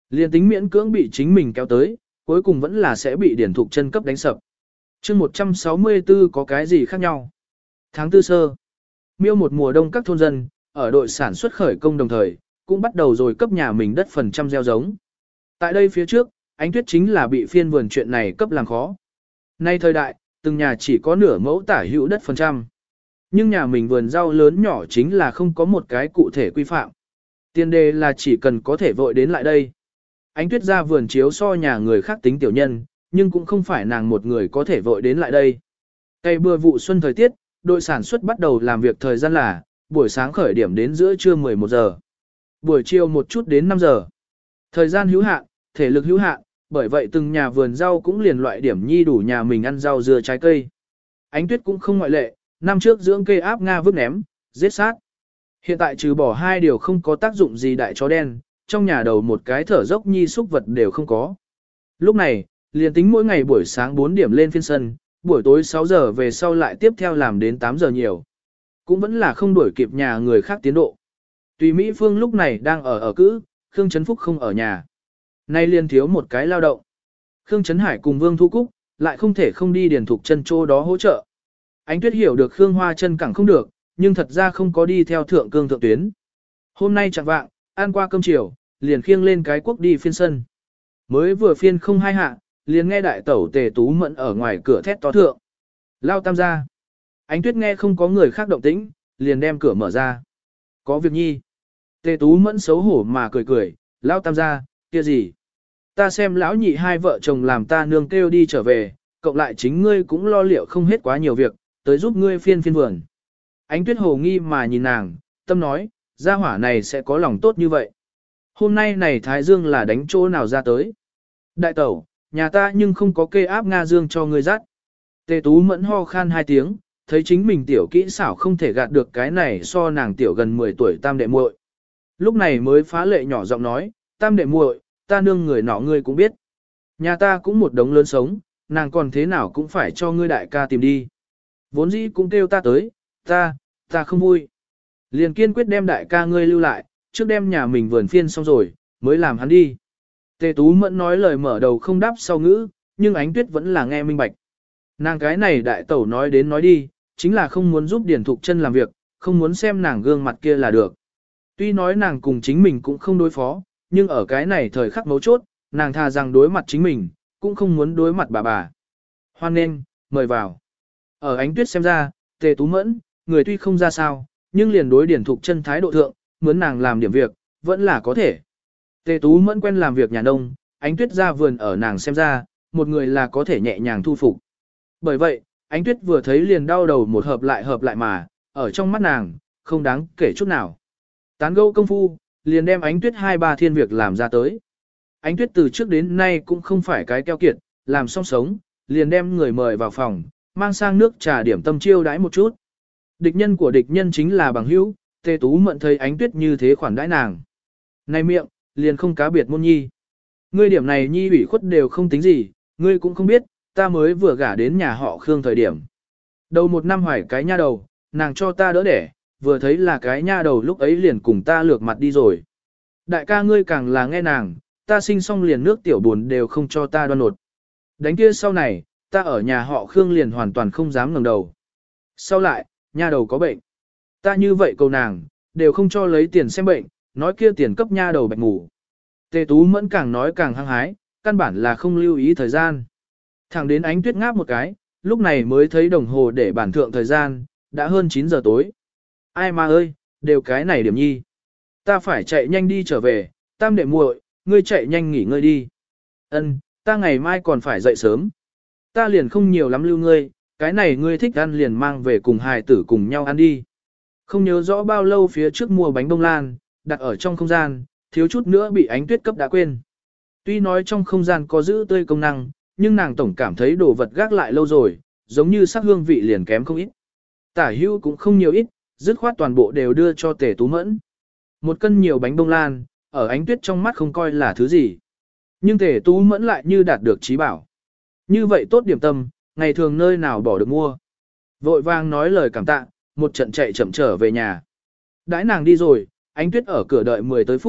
Liên tính miễn cưỡng bị chính mình kéo tới, cuối cùng vẫn là sẽ bị Điền Thục Chân cấp đánh sập. chương một trăm sáu mươi tư có cái gì khác nhau? Tháng tư sơ, miêu một mùa đông các thôn dân, ở đội sản xuất khởi công đồng thời, cũng bắt đầu rồi cấp nhà mình đất phần trăm gieo giống. Tại đây phía trước, Ánh Tuyết chính là bị phiên vườn chuyện này cấp làm khó. Nay thời đại, từng nhà chỉ có nửa mẫu tả hữu đất phần trăm. Nhưng nhà mình vườn rau lớn nhỏ chính là không có một cái cụ thể quy phạm. Tiền đề là chỉ cần có thể vội đến lại đây. Ánh Tuyết ra vườn chiếu so nhà người khác tính tiểu nhân, nhưng cũng không phải nàng một người có thể vội đến lại đây. Cây bừa vụ xuân thời tiết, đội sản xuất bắt đầu làm việc thời gian là buổi sáng khởi điểm đến giữa trưa mười một giờ. Buổi chiều một chút đến năm giờ. Thời gian hữu hạn, thể lực hữu hạn, bởi vậy từng nhà vườn rau cũng liền loại điểm nhi đủ nhà mình ăn rau dưa trái cây. Ánh Tuyết cũng không ngoại lệ, năm trước dưỡng cây áp Nga vứt ném, giết sát. Hiện tại trừ bỏ hai điều không có tác dụng gì đại chó đen, trong nhà đầu một cái thở dốc nhi xúc vật đều không có. Lúc này, liền tính mỗi ngày buổi sáng bốn điểm lên phiên sân, buổi tối sáu giờ về sau lại tiếp theo làm đến tám giờ nhiều. Cũng vẫn là không đuổi kịp nhà người khác tiến độ. Tùy Mỹ Phương lúc này đang ở ở cữ, Khương Trấn Phúc không ở nhà. Nay liền thiếu một cái lao động. Khương Trấn Hải cùng Vương Thu Cúc, lại không thể không đi Điền Thục Chân chỗ đó hỗ trợ. Ánh Tuyết hiểu được Khương Hoa Chân cẳng không được, nhưng thật ra không có đi theo thượng cương thượng tuyến. Hôm nay chẳng vạng, ăn qua cơm chiều, liền khiêng lên cái quốc đi phiên sân. Mới vừa phiên không hai hạ, liền nghe đại tẩu Tề Tú Mẫn ở ngoài cửa thét to thượng. Lao tam gia. Ánh Tuyết nghe không có người khác động tĩnh, liền đem cửa mở ra. Có việc nhi. Tề Tú Mẫn xấu hổ mà cười cười, Lao tam gia, kia gì? Ta xem lão nhị hai vợ chồng làm ta nương kêu đi trở về, cộng lại chính ngươi cũng lo liệu không hết quá nhiều việc, tới giúp ngươi phiên phiên vườn. Ánh Tuyết hồ nghi mà nhìn nàng, tâm nói, gia hỏa này sẽ có lòng tốt như vậy. Hôm nay này Thái Dương là đánh chỗ nào ra tới. Đại tẩu, nhà ta nhưng không có kê áp Nga Dương cho ngươi dắt. Tề Tú Mẫn ho khan hai tiếng, thấy chính mình tiểu kỹ xảo không thể gạt được cái này so nàng tiểu gần mười tuổi tam đệ muội. Lúc này mới phá lệ nhỏ giọng nói, tam đệ muội, ta nương người nọ ngươi cũng biết. Nhà ta cũng một đống lớn sống, nàng còn thế nào cũng phải cho ngươi đại ca tìm đi. Vốn dĩ cũng kêu ta tới, ta, ta không vui. Liền kiên quyết đem đại ca ngươi lưu lại, trước đem nhà mình vườn phiên xong rồi, mới làm hắn đi. Tề Tú Mẫn nói lời mở đầu không đáp sau ngữ, nhưng Ánh Tuyết vẫn là nghe minh bạch. Nàng cái này đại tẩu nói đến nói đi, chính là không muốn giúp Điền Thục Chân làm việc, không muốn xem nàng gương mặt kia là được. Tuy nói nàng cùng chính mình cũng không đối phó, nhưng ở cái này thời khắc mấu chốt, nàng thà rằng đối mặt chính mình, cũng không muốn đối mặt bà bà. Hoan nên, mời vào. Ở Ánh Tuyết xem ra, Tề Tú Mẫn, người tuy không ra sao, nhưng liền đối Điền Thục Chân thái độ thượng, muốn nàng làm điểm việc, vẫn là có thể. Tề Tú Mẫn quen làm việc nhà nông, Ánh Tuyết ra vườn ở nàng xem ra, một người là có thể nhẹ nhàng thu phục. Bởi vậy, Ánh Tuyết vừa thấy liền đau đầu một hợp lại hợp lại mà, ở trong mắt nàng, không đáng kể chút nào. Tán gẫu công phu, liền đem Ánh Tuyết hai ba thiên việc làm ra tới. Ánh Tuyết từ trước đến nay cũng không phải cái keo kiệt, làm xong sống, liền đem người mời vào phòng, mang sang nước trà điểm tâm chiêu đãi một chút. Địch nhân của địch nhân chính là bằng hữu, Tề Tú Mẫn thấy Ánh Tuyết như thế khoản đãi nàng. Này miệng, liền không cá biệt môn nhi. Ngươi điểm này nhi ủy khuất đều không tính gì, ngươi cũng không biết, ta mới vừa gả đến nhà họ Khương thời điểm. Đầu một năm hoài cái nha đầu, nàng cho ta đỡ đẻ, vừa thấy là cái nha đầu lúc ấy liền cùng ta lược mặt đi rồi. Đại ca ngươi càng là nghe nàng, ta sinh xong liền nước tiểu buồn đều không cho ta đoan nột. Đánh kia sau này, ta ở nhà họ Khương liền hoàn toàn không dám ngẩng đầu. Sau lại, nha đầu có bệnh. Ta như vậy cầu nàng, đều không cho lấy tiền xem bệnh, nói kia tiền cấp nha đầu bạch ngủ. Tề Tú Mẫn càng nói càng hăng hái, căn bản là không lưu ý thời gian. Thẳng đến Ánh Tuyết ngáp một cái, lúc này mới thấy đồng hồ để bản thượng thời gian, đã hơn chín giờ tối. Ai mà ơi, đều cái này điểm nhi. Ta phải chạy nhanh đi trở về, tam đệ muội, ngươi chạy nhanh nghỉ ngơi đi. Ân, ta ngày mai còn phải dậy sớm. Ta liền không nhiều lắm lưu ngươi, cái này ngươi thích ăn liền mang về cùng hài tử cùng nhau ăn đi. Không nhớ rõ bao lâu phía trước mua bánh bông lan, đặt ở trong không gian, thiếu chút nữa bị Ánh Tuyết cấp đã quên. Tuy nói trong không gian có giữ tươi công năng, nhưng nàng tổng cảm thấy đồ vật gác lại lâu rồi, giống như sắc hương vị liền kém không ít. Tả hữu cũng không nhiều ít, dứt khoát toàn bộ đều đưa cho Tề Tú Mẫn. Một cân nhiều bánh bông lan, ở Ánh Tuyết trong mắt không coi là thứ gì. Nhưng Tề Tú Mẫn lại như đạt được trí bảo. Như vậy tốt điểm tâm, ngày thường nơi nào bỏ được mua. Vội vàng nói lời cảm tạ, một trận chạy chậm trở về nhà. Đãi nàng đi rồi, Ánh Tuyết ở cửa đợi mười tới phút,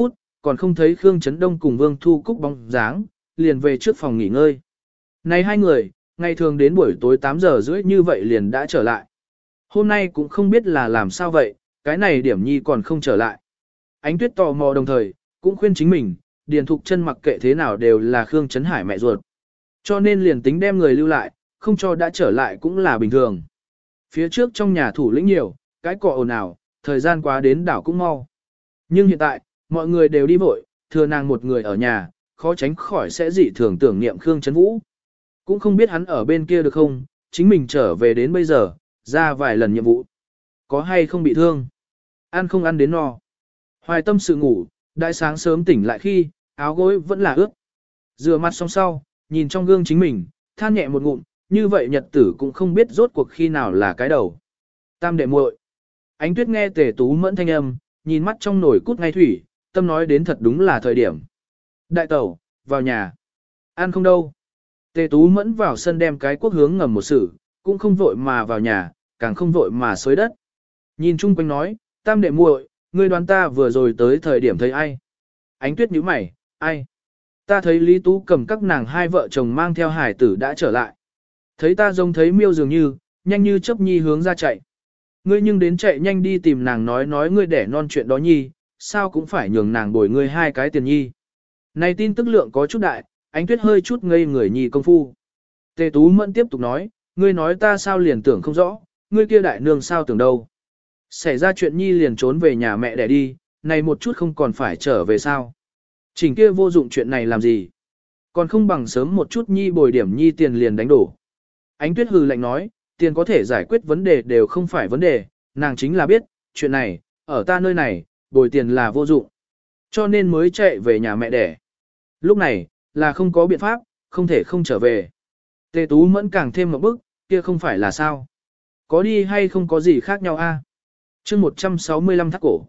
còn không thấy Khương Chấn Đông cùng Vương Thu Cúc bóng dáng, liền về trước phòng nghỉ ngơi. Này hai người, ngày thường đến buổi tối tám giờ rưỡi như vậy liền đã trở lại. Hôm nay cũng không biết là làm sao vậy, cái này điểm nhi còn không trở lại. Ánh Tuyết tò mò đồng thời, cũng khuyên chính mình, Điền Thục Chân mặc kệ thế nào đều là Khương Chấn Hải mẹ ruột. Cho nên liền tính đem người lưu lại, không cho đã trở lại cũng là bình thường. Phía trước trong nhà thủ lĩnh nhiều, cái cọ ồn ào, thời gian quá đến đảo cũng mau. Nhưng hiện tại, mọi người đều đi vội, thừa nàng một người ở nhà, khó tránh khỏi sẽ dị thường tưởng niệm Khương Chấn Vũ. Cũng không biết hắn ở bên kia được không, chính mình trở về đến bây giờ, ra vài lần nhiệm vụ. Có hay không bị thương? Ăn không ăn đến no. Hoài tâm sự ngủ, đại sáng sớm tỉnh lại khi, áo gối vẫn là ướt. Rửa mặt xong sau, nhìn trong gương chính mình, than nhẹ một ngụm, như vậy nhật tử cũng không biết rốt cuộc khi nào là cái đầu. Tam đệ muội. Ánh Tuyết nghe Tề Tú Mẫn thanh âm, nhìn mắt trong nồi cút ngay thủy, tâm nói đến thật đúng là thời điểm. Đại tẩu, vào nhà. Ăn không đâu. Tề Tú Mẫn vào sân đem cái quốc hướng ngầm một sự, cũng không vội mà vào nhà, càng không vội mà xới đất. Nhìn chung quanh nói, tam đệ muội, ngươi đoán ta vừa rồi tới thời điểm thấy ai? Ánh Tuyết nhíu mày, ai? Ta thấy Lý Tú cầm các nàng hai vợ chồng mang theo hải tử đã trở lại. Thấy ta giống thấy miêu dường như, nhanh như chớp nhi hướng ra chạy. Ngươi nhưng đến chạy nhanh đi tìm nàng nói nói ngươi đẻ non chuyện đó nhi, sao cũng phải nhường nàng bồi ngươi hai cái tiền nhi. Này tin tức lượng có chút đại, Ánh Tuyết hơi chút ngây người nhi công phu. Tề Tú Mẫn tiếp tục nói, ngươi nói ta sao liền tưởng không rõ, ngươi kia đại nương sao tưởng đâu. Xảy ra chuyện nhi liền trốn về nhà mẹ đẻ đi, này một chút không còn phải trở về sao. Chỉnh kia vô dụng chuyện này làm gì. Còn không bằng sớm một chút nhi bồi điểm nhi tiền liền đánh đổ. Ánh Tuyết hừ lạnh nói, tiền có thể giải quyết vấn đề đều không phải vấn đề, nàng chính là biết, chuyện này, ở ta nơi này, bồi tiền là vô dụng. Cho nên mới chạy về nhà mẹ đẻ. Lúc này, là không có biện pháp, không thể không trở về. Tề Tú Mẫn càng thêm một bức, kia không phải là sao. Có đi hay không có gì khác nhau a? À? Chương một trăm sáu mươi lăm thắt cổ.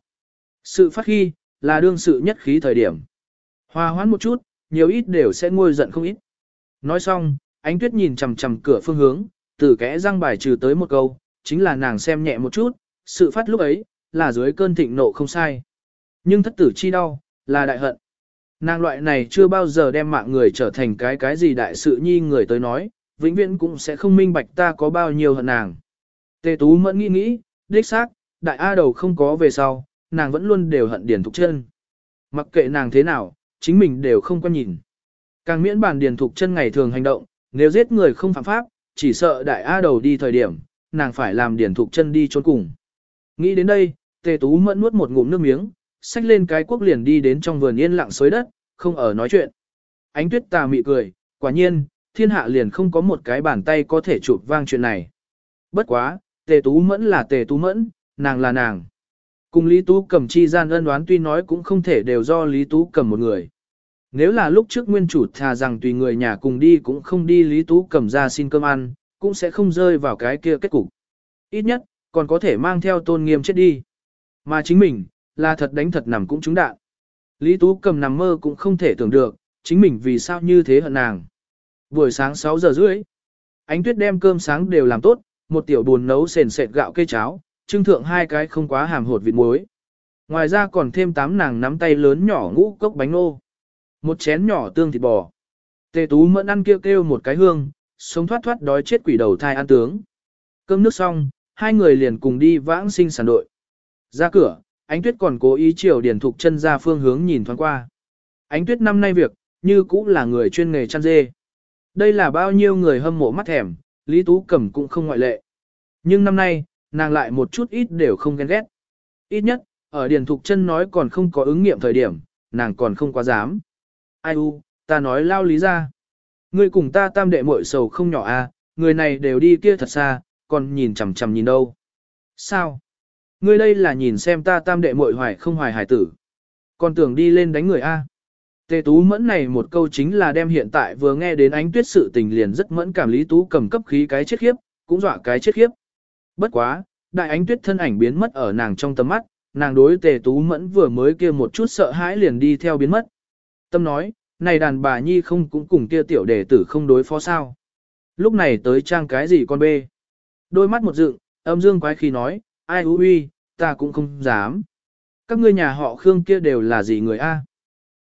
Sự phát khi, là đương sự nhất khí thời điểm. Hòa hoãn một chút, nhiều ít đều sẽ nguôi giận không ít. Nói xong, Ánh Tuyết nhìn chằm chằm cửa phương hướng, từ kẽ răng bài trừ tới một câu, chính là nàng xem nhẹ một chút, sự phát lúc ấy, là dưới cơn thịnh nộ không sai. Nhưng thất tử chi đau, là đại hận. Nàng loại này chưa bao giờ đem mạng người trở thành cái cái gì đại sự nhi người tới nói, vĩnh viễn cũng sẽ không minh bạch ta có bao nhiêu hận nàng. Tề Tú Mẫn nghĩ nghĩ, đích xác, đại A đầu không có về sau, nàng vẫn luôn đều hận Điền Thục Chân. Mặc kệ nàng thế nào, chính mình đều không quan nhìn. Càng miễn bàn Điền Thục Chân ngày thường hành động, nếu giết người không phạm pháp, chỉ sợ đại A đầu đi thời điểm, nàng phải làm Điền Thục Chân đi trốn cùng. Nghĩ đến đây, Tề Tú Mẫn nuốt một ngụm nước miếng, xách lên cái cuốc liền đi đến trong vườn yên lặng xới đất, không ở nói chuyện. Ánh Tuyết tà mị cười, quả nhiên, thiên hạ liền không có một cái bàn tay có thể chụp vang chuyện này. Bất quá, Tề Tú Mẫn là Tề Tú Mẫn, nàng là nàng. Cùng Lý Tú Cầm chi gian ân đoán tuy nói cũng không thể đều do Lý Tú Cầm một người. Nếu là lúc trước nguyên chủ thà rằng tùy người nhà cùng đi cũng không đi Lý Tú Cầm ra xin cơm ăn, cũng sẽ không rơi vào cái kia kết cục. Ít nhất, còn có thể mang theo tôn nghiêm chết đi. Mà chính mình, là thật đánh thật nằm cũng trúng đạn. Lý Tú Cầm nằm mơ cũng không thể tưởng được, chính mình vì sao như thế hận nàng. Buổi sáng sáu giờ rưỡi, Ánh Tuyết đem cơm sáng đều làm tốt, một tiểu buồn nấu sền sệt gạo cây cháo, trưng thượng hai cái không quá hàm hột vịt muối. Ngoài ra còn thêm tám nàng nắm tay lớn nhỏ ngũ cốc bánh nô. Một chén nhỏ tương thịt bò. Tề Tú Mẫn ăn kêu kêu một cái hương, sống thoát thoát đói chết quỷ đầu thai ăn tướng. Cơm nước xong, hai người liền cùng đi vãng sinh sản đội. Ra cửa, Ánh Tuyết còn cố ý chiều Điền Thục Chân ra phương hướng nhìn thoáng qua. Ánh Tuyết năm nay việc, như cũng là người chuyên nghề chăn dê. Đây là bao nhiêu người hâm mộ mắt thèm, Lý Tú Cẩm cũng không ngoại lệ. Nhưng năm nay, nàng lại một chút ít đều không ghen ghét. Ít nhất, ở Điền Thục Chân nói còn không có ứng nghiệm thời điểm, nàng còn không quá dám. Ai u, ta nói lao lý ra. Ngươi cùng ta tam đệ muội sầu không nhỏ à, người này đều đi kia thật xa, còn nhìn chằm chằm nhìn đâu. Sao? Ngươi đây là nhìn xem ta tam đệ muội hoài không hoài hải tử. Còn tưởng đi lên đánh người a. Tề Tú Mẫn này một câu chính là đem hiện tại vừa nghe đến Ánh Tuyết sự tình liền rất mẫn cảm Lý Tú Cầm cấp khí cái chết khiếp, cũng dọa cái chết khiếp. Bất quá, đại Ánh Tuyết thân ảnh biến mất ở nàng trong tầm mắt, nàng đối Tề Tú Mẫn vừa mới kia một chút sợ hãi liền đi theo biến mất. Tâm nói, này đàn bà nhi không cũng cùng kia tiểu đệ tử không đối phó sao. Lúc này tới trang cái gì con bê. Đôi mắt một dựng, âm dương quái khí nói, ai hú uy, ta cũng không dám. Các ngươi nhà họ Khương kia đều là gì người a?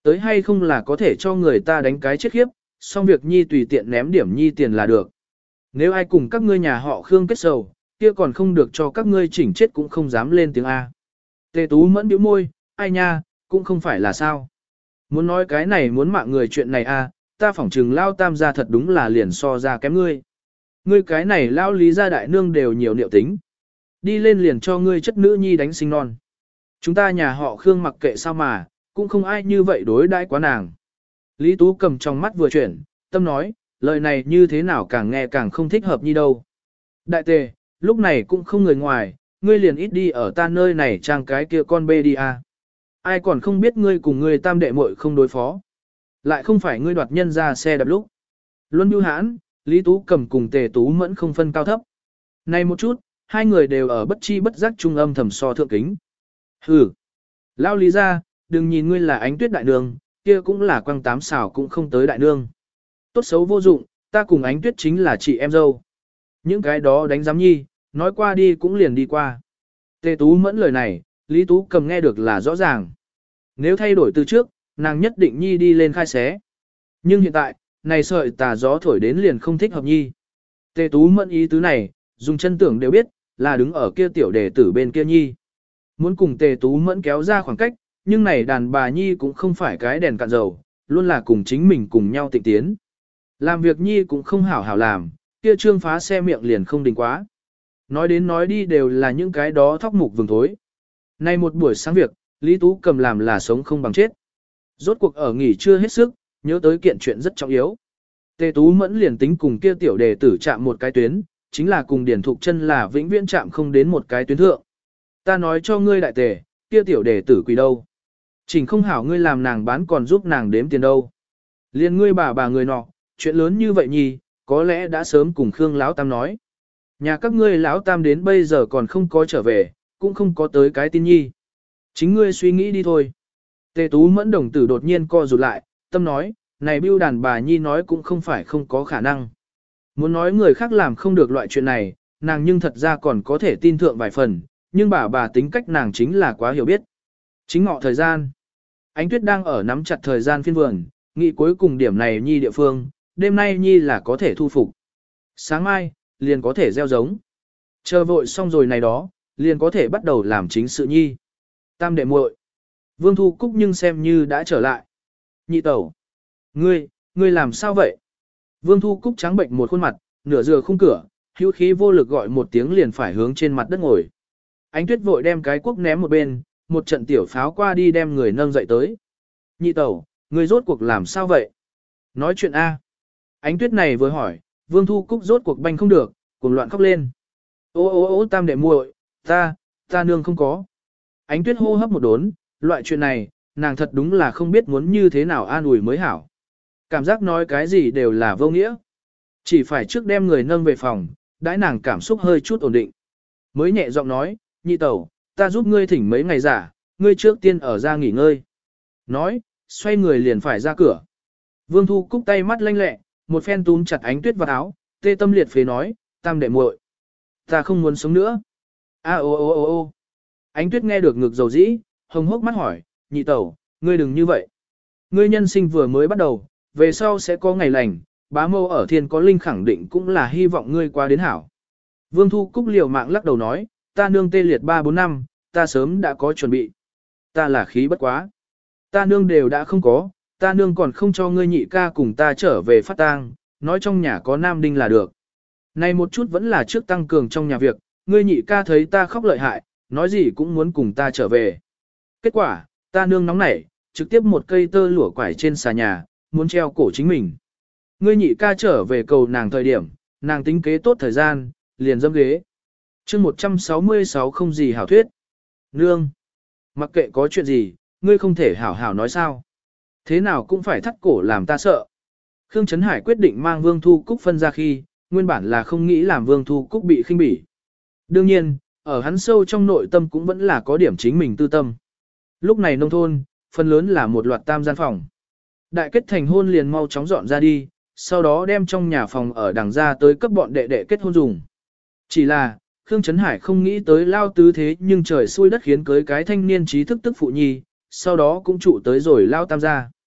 Tới hay không là có thể cho người ta đánh cái chết khiếp, xong việc nhi tùy tiện ném điểm nhi tiền là được. Nếu ai cùng các ngươi nhà họ Khương kết sầu, kia còn không được cho các ngươi chỉnh chết cũng không dám lên tiếng A. Tề Tú Mẫn bĩu môi, ai nha, cũng không phải là sao. Muốn nói cái này muốn mạng người chuyện này A, ta phỏng trừng lao tam gia thật đúng là liền so ra kém ngươi. Ngươi cái này lao lý gia đại nương đều nhiều niệu tính. Đi lên liền cho ngươi chất nữ nhi đánh sinh non. Chúng ta nhà họ Khương mặc kệ sao mà, cũng không ai như vậy đối đãi quá nàng. Lý Tú cầm trong mắt vừa chuyển, tâm nói, lời này như thế nào càng nghe càng không thích hợp như đâu. Đại tề, lúc này cũng không người ngoài, ngươi liền ít đi ở ta nơi này trang cái kia con bê đi à. Ai còn không biết ngươi cùng ngươi tam đệ muội không đối phó. Lại không phải ngươi đoạt nhân ra xe đạp lúc. Luân Bưu Hãn, Lý Tú cầm cùng Tề Tú Mẫn không phân cao thấp. Này một chút, hai người đều ở bất chi bất giác trung âm thầm so thượng kính. Hừ, lao Lý ra, đừng nhìn ngươi là ánh tuyết đại nương, kia cũng là quăng tám xảo cũng không tới đại nương. Tốt xấu vô dụng, ta cùng ánh tuyết chính là chị em dâu. Những cái đó đánh giám nhi, nói qua đi cũng liền đi qua. Tề Tú Mẫn lời này, Lý Tú cầm nghe được là rõ ràng. Nếu thay đổi từ trước, nàng nhất định nhi đi lên khai xé. Nhưng hiện tại, này sợi tà gió thổi đến liền không thích hợp nhi. Tề Tú Mẫn ý tứ này, dùng chân tưởng đều biết, là đứng ở kia tiểu đệ tử bên kia nhi. Muốn cùng Tề Tú Mẫn kéo ra khoảng cách, nhưng này đàn bà nhi cũng không phải cái đèn cạn dầu, luôn là cùng chính mình cùng nhau tịnh tiến. Làm việc nhi cũng không hảo hảo làm, kia trương phá xe miệng liền không đình quá. Nói đến nói đi đều là những cái đó thóc mục vừng thối. Nay một buổi sáng việc, Lý Tú cầm làm là sống không bằng chết. Rốt cuộc ở nghỉ chưa hết sức, nhớ tới kiện chuyện rất trọng yếu. Tề Tú Mẫn liền tính cùng kia tiểu đề tử chạm một cái tuyến, chính là cùng Điển Thục Chân là vĩnh viễn chạm không đến một cái tuyến thượng. Ta nói cho ngươi đại tề, kia tiểu đề tử quỳ đâu. Chỉnh không hảo ngươi làm nàng bán còn giúp nàng đếm tiền đâu. Liên ngươi bà bà người nọ, chuyện lớn như vậy nhì, có lẽ đã sớm cùng Khương Lão Tam nói. Nhà các ngươi Lão Tam đến bây giờ còn không có trở về, cũng không có tới cái tin nhi. Chính ngươi suy nghĩ đi thôi. Tề Tú Mẫn đồng tử đột nhiên co rụt lại, tâm nói, này bưu đàn bà nhi nói cũng không phải không có khả năng. Muốn nói người khác làm không được loại chuyện này, nàng nhưng thật ra còn có thể tin thượng vài phần, nhưng bà bà tính cách nàng chính là quá hiểu biết. Chính ngọ thời gian, Ánh Tuyết đang ở nắm chặt thời gian phiên vườn, nghĩ cuối cùng điểm này nhi địa phương, đêm nay nhi là có thể thu phục. Sáng mai, liền có thể gieo giống. Chờ vội xong rồi này đó, liền có thể bắt đầu làm chính sự nhi. Tam đệ muội, Vương Thu Cúc nhưng xem như đã trở lại. Nhị tẩu, ngươi, ngươi làm sao vậy? Vương Thu Cúc trắng bệnh một khuôn mặt, nửa dừa khung cửa, hữu khí vô lực gọi một tiếng liền phải hướng trên mặt đất ngồi. Ánh Tuyết vội đem cái cuốc ném một bên, một trận tiểu pháo qua đi đem người nâng dậy tới. Nhị tẩu, ngươi rốt cuộc làm sao vậy? Nói chuyện A. Ánh Tuyết này vừa hỏi, Vương Thu Cúc rốt cuộc banh không được, cuồng loạn khóc lên. Ô ô ô tam đệ muội, ta, ta nương không có. Ánh Tuyết hô hấp một đốn, loại chuyện này, nàng thật đúng là không biết muốn như thế nào an ủi mới hảo. Cảm giác nói cái gì đều là vô nghĩa. Chỉ phải trước đem người nâng về phòng, đãi nàng cảm xúc hơi chút ổn định. Mới nhẹ giọng nói, nhị tẩu, ta giúp ngươi thỉnh mấy ngày giả, ngươi trước tiên ở ra nghỉ ngơi. Nói, xoay người liền phải ra cửa. Vương Thu Cúc tay mắt lanh lẹ, một phen túm chặt Ánh Tuyết vào áo, tê tâm liệt phế nói, tam đệ muội, ta không muốn sống nữa. A ô ô ô ô. Ánh Tuyết nghe được ngực dầu dĩ, hồng hốc mắt hỏi, nhị tẩu, ngươi đừng như vậy. Ngươi nhân sinh vừa mới bắt đầu, về sau sẽ có ngày lành, bá mâu ở thiên có linh khẳng định cũng là hy vọng ngươi qua đến hảo. Vương Thu Cúc liều mạng lắc đầu nói, ta nương tê liệt ba bốn năm, ta sớm đã có chuẩn bị. Ta là khí bất quá. Ta nương đều đã không có, ta nương còn không cho ngươi nhị ca cùng ta trở về phát tang, nói trong nhà có nam đinh là được. Này một chút vẫn là trước tăng cường trong nhà việc, ngươi nhị ca thấy ta khóc lợi hại, nói gì cũng muốn cùng ta trở về. Kết quả, ta nương nóng nảy, trực tiếp một cây tơ lụa quải trên xà nhà, muốn treo cổ chính mình. Ngươi nhị ca trở về cầu nàng thời điểm, nàng tính kế tốt thời gian, liền dâm ghế. chương một trăm sáu mươi sáu không gì hảo thuyết. Nương, mặc kệ có chuyện gì, ngươi không thể hảo hảo nói sao. Thế nào cũng phải thắt cổ làm ta sợ. Khương Trấn Hải quyết định mang Vương Thu Cúc phân ra khi, nguyên bản là không nghĩ làm Vương Thu Cúc bị khinh bỉ. Đương nhiên, ở hắn sâu trong nội tâm cũng vẫn là có điểm chính mình tư tâm. Lúc này nông thôn, phần lớn là một loạt tam gian phòng. Đại kết thành hôn liền mau chóng dọn ra đi, sau đó đem trong nhà phòng ở đằng ra tới cấp bọn đệ đệ kết hôn dùng. Chỉ là, Khương Trấn Hải không nghĩ tới lao tứ thế nhưng trời xui đất khiến cưới cái thanh niên trí thức tức phụ nhi, sau đó cũng trụ tới rồi lao tam gia.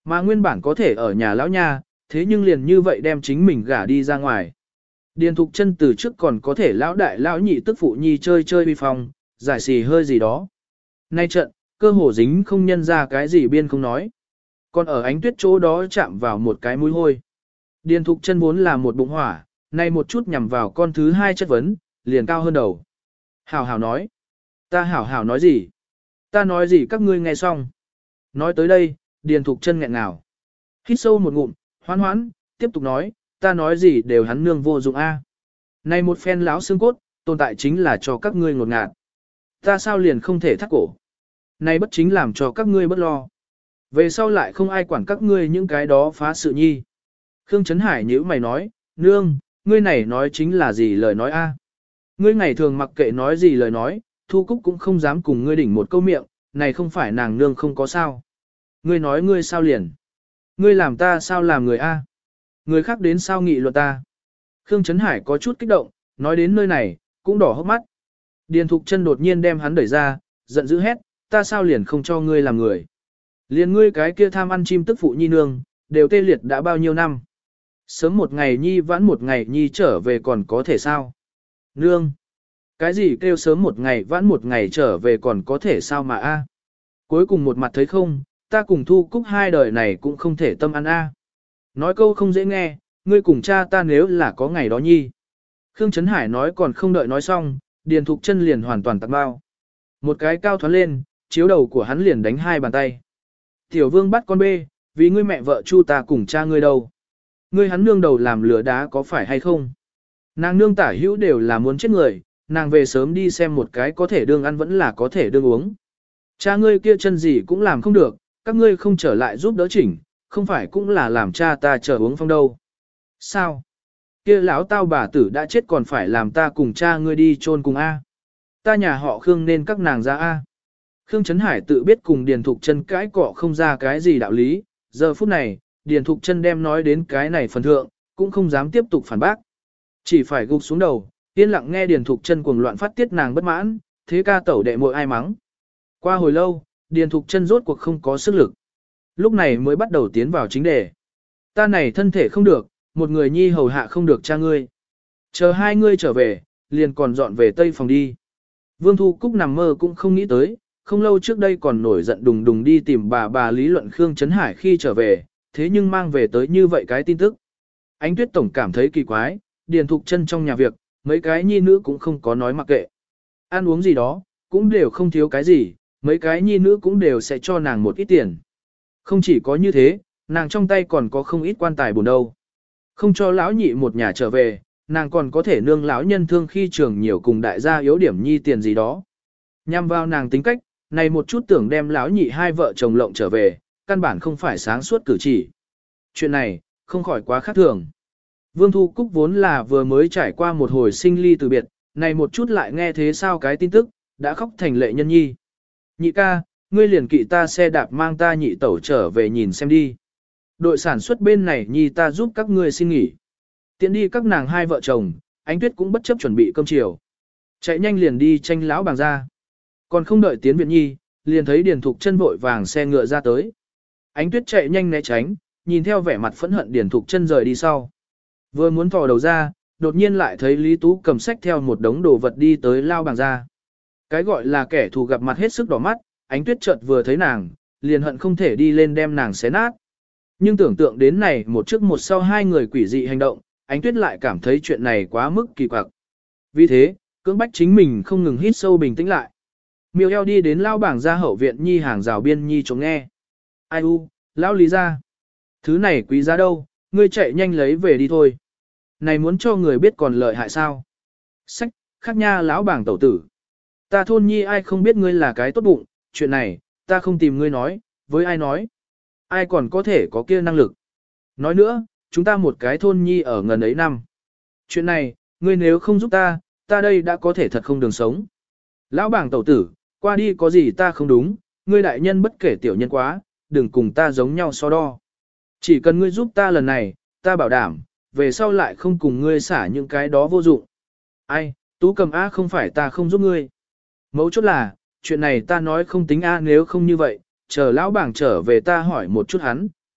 Mà nguyên bản có thể ở nhà lão nha, thế nhưng liền như vậy đem chính mình gả đi ra ngoài. Điền Thục Chân từ trước còn có thể lão đại lão nhị tức phụ nhi chơi chơi uy phong, giải xì hơi gì đó. Nay trận, cơ hồ dính không nhân ra cái gì biên không nói. Còn ở Ánh Tuyết chỗ đó chạm vào một cái mũi hôi. Điền Thục Chân vốn là một bụng hỏa, nay một chút nhằm vào con thứ hai chất vấn, liền cao hơn đầu. Hảo hảo nói. Ta hảo hảo nói gì? Ta nói gì các ngươi nghe xong? Nói tới đây, Điền Thục Chân nghẹn ngào. Hít sâu một ngụm, hoán hoán, tiếp tục nói, ta nói gì đều hắn nương vô dụng a. Này một phen láo xương cốt, tồn tại chính là cho các ngươi ngột ngạt. Ta sao liền không thể thắt cổ? Này bất chính làm cho các ngươi bất lo. Về sau lại không ai quản các ngươi những cái đó phá sự nhi. Khương Trấn Hải nhíu mày nói, nương, ngươi này nói chính là gì lời nói a? Ngươi ngày thường mặc kệ nói gì lời nói, Thu Cúc cũng không dám cùng ngươi đỉnh một câu miệng, này không phải nàng nương không có sao. Ngươi nói ngươi sao liền? Ngươi làm ta sao làm người a? Người khác đến sao nghị luật ta? Khương Trấn Hải có chút kích động, nói đến nơi này, cũng đỏ hốc mắt. Điền Thục Chân đột nhiên đem hắn đẩy ra, giận dữ hét, ta sao liền không cho ngươi làm người? Liền ngươi cái kia tham ăn chim tức phụ nhi nương, đều tê liệt đã bao nhiêu năm. Sớm một ngày nhi vãn một ngày nhi trở về còn có thể sao? Nương! Cái gì kêu sớm một ngày vãn một ngày trở về còn có thể sao mà a? Cuối cùng một mặt thấy không, ta cùng Thu Cúc hai đời này cũng không thể tâm ăn a. Nói câu không dễ nghe, ngươi cùng cha ta nếu là có ngày đó nhi. Khương Trấn Hải nói còn không đợi nói xong, Điền Thục Chân liền hoàn toàn tạc bao. Một cái cao thoáng lên, chiếu đầu của hắn liền đánh hai bàn tay. Tiểu Vương bắt con bê, vì ngươi mẹ vợ Chu ta cùng cha ngươi đâu. Ngươi hắn nương đầu làm lửa đá có phải hay không? Nàng nương tả hữu đều là muốn chết người, nàng về sớm đi xem một cái có thể đương ăn vẫn là có thể đương uống. Cha ngươi kia chân gì cũng làm không được, các ngươi không trở lại giúp đỡ chỉnh, không phải cũng là làm cha ta chờ uống phong đâu. Sao? Kia lão tao bà tử đã chết còn phải làm ta cùng cha ngươi đi chôn cùng A. Ta nhà họ Khương nên các nàng ra A. Khương Trấn Hải tự biết cùng Điền Thục Chân cãi cọ không ra cái gì đạo lý, giờ phút này, Điền Thục Chân đem nói đến cái này phần thượng, cũng không dám tiếp tục phản bác. Chỉ phải gục xuống đầu, yên lặng nghe Điền Thục Chân cuồng loạn phát tiết nàng bất mãn, thế ca tẩu đệ muội ai mắng. Qua hồi lâu, Điền Thục Chân rốt cuộc không có sức lực. Lúc này mới bắt đầu tiến vào chính đề. Ta này thân thể không được, một người nhi hầu hạ không được cha ngươi. Chờ hai ngươi trở về, liền còn dọn về tây phòng đi. Vương Thu Cúc nằm mơ cũng không nghĩ tới, không lâu trước đây còn nổi giận đùng đùng đi tìm bà bà lý luận Khương Trấn Hải khi trở về, thế nhưng mang về tới như vậy cái tin tức. Ánh Tuyết Tổng cảm thấy kỳ quái, Điền Thục Chân trong nhà việc, mấy cái nhi nữ cũng không có nói mặc kệ. Ăn uống gì đó, cũng đều không thiếu cái gì, mấy cái nhi nữ cũng đều sẽ cho nàng một ít tiền. Không chỉ có như thế, nàng trong tay còn có không ít quan tài buồn đâu. Không cho lão nhị một nhà trở về, nàng còn có thể nương lão nhân thương khi trường nhiều cùng đại gia yếu điểm nhi tiền gì đó. Nhằm vào nàng tính cách, này một chút tưởng đem lão nhị hai vợ chồng lộng trở về, căn bản không phải sáng suốt cử chỉ. Chuyện này, không khỏi quá khác thường. Vương Thu Cúc vốn là vừa mới trải qua một hồi sinh ly từ biệt, này một chút lại nghe thế sao cái tin tức, đã khóc thành lệ nhân nhi. Nhị ca, ngươi liền kỵ ta xe đạp mang ta nhị tẩu trở về nhìn xem đi. Đội sản xuất bên này nhi ta giúp các ngươi xin nghỉ. Tiện đi các nàng hai vợ chồng, Ánh Tuyết cũng bất chấp chuẩn bị cơm chiều. Chạy nhanh liền đi tranh lão bàng ra. Còn không đợi tiến viện nhi, liền thấy Điền Thục Chân vội vàng xe ngựa ra tới. Ánh Tuyết chạy nhanh né tránh, nhìn theo vẻ mặt phẫn hận Điền Thục Chân rời đi sau. Vừa muốn thò đầu ra, đột nhiên lại thấy Lý Tú cầm sách theo một đống đồ vật đi tới lao bàng ra. Cái gọi là kẻ thù gặp mặt hết sức đỏ mắt, Ánh Tuyết chợt vừa thấy nàng, liền hận không thể đi lên đem nàng xé nát. Nhưng tưởng tượng đến này một trước một sau hai người quỷ dị hành động, Ánh Tuyết lại cảm thấy chuyện này quá mức kỳ quặc. Vì thế, cưỡng bách chính mình không ngừng hít sâu bình tĩnh lại. Miêu eo đi đến lao bảng ra hậu viện nhi hàng rào biên nhi chống nghe. Ai u, lão Lý ra. Thứ này quý giá đâu, ngươi chạy nhanh lấy về đi thôi. Này muốn cho người biết còn lợi hại sao? Sách, khắc nha lão bảng tẩu tử. Ta thôn nhi ai không biết ngươi là cái tốt bụng, chuyện này, ta không tìm ngươi nói, với ai nói. Ai còn có thể có kia năng lực. Nói nữa, chúng ta một cái thôn nhi ở ngần ấy năm. Chuyện này, ngươi nếu không giúp ta, ta đây đã có thể thật không đường sống. Lão bảng tẩu tử, qua đi có gì ta không đúng, ngươi đại nhân bất kể tiểu nhân quá, đừng cùng ta giống nhau so đo. Chỉ cần ngươi giúp ta lần này, ta bảo đảm, về sau lại không cùng ngươi xả những cái đó vô dụng. Ai, Tú Cầm A không phải ta không giúp ngươi. Mấu chốt là, chuyện này ta nói không tính A nếu không như vậy, chờ lão bảng trở về ta hỏi một chút hắn,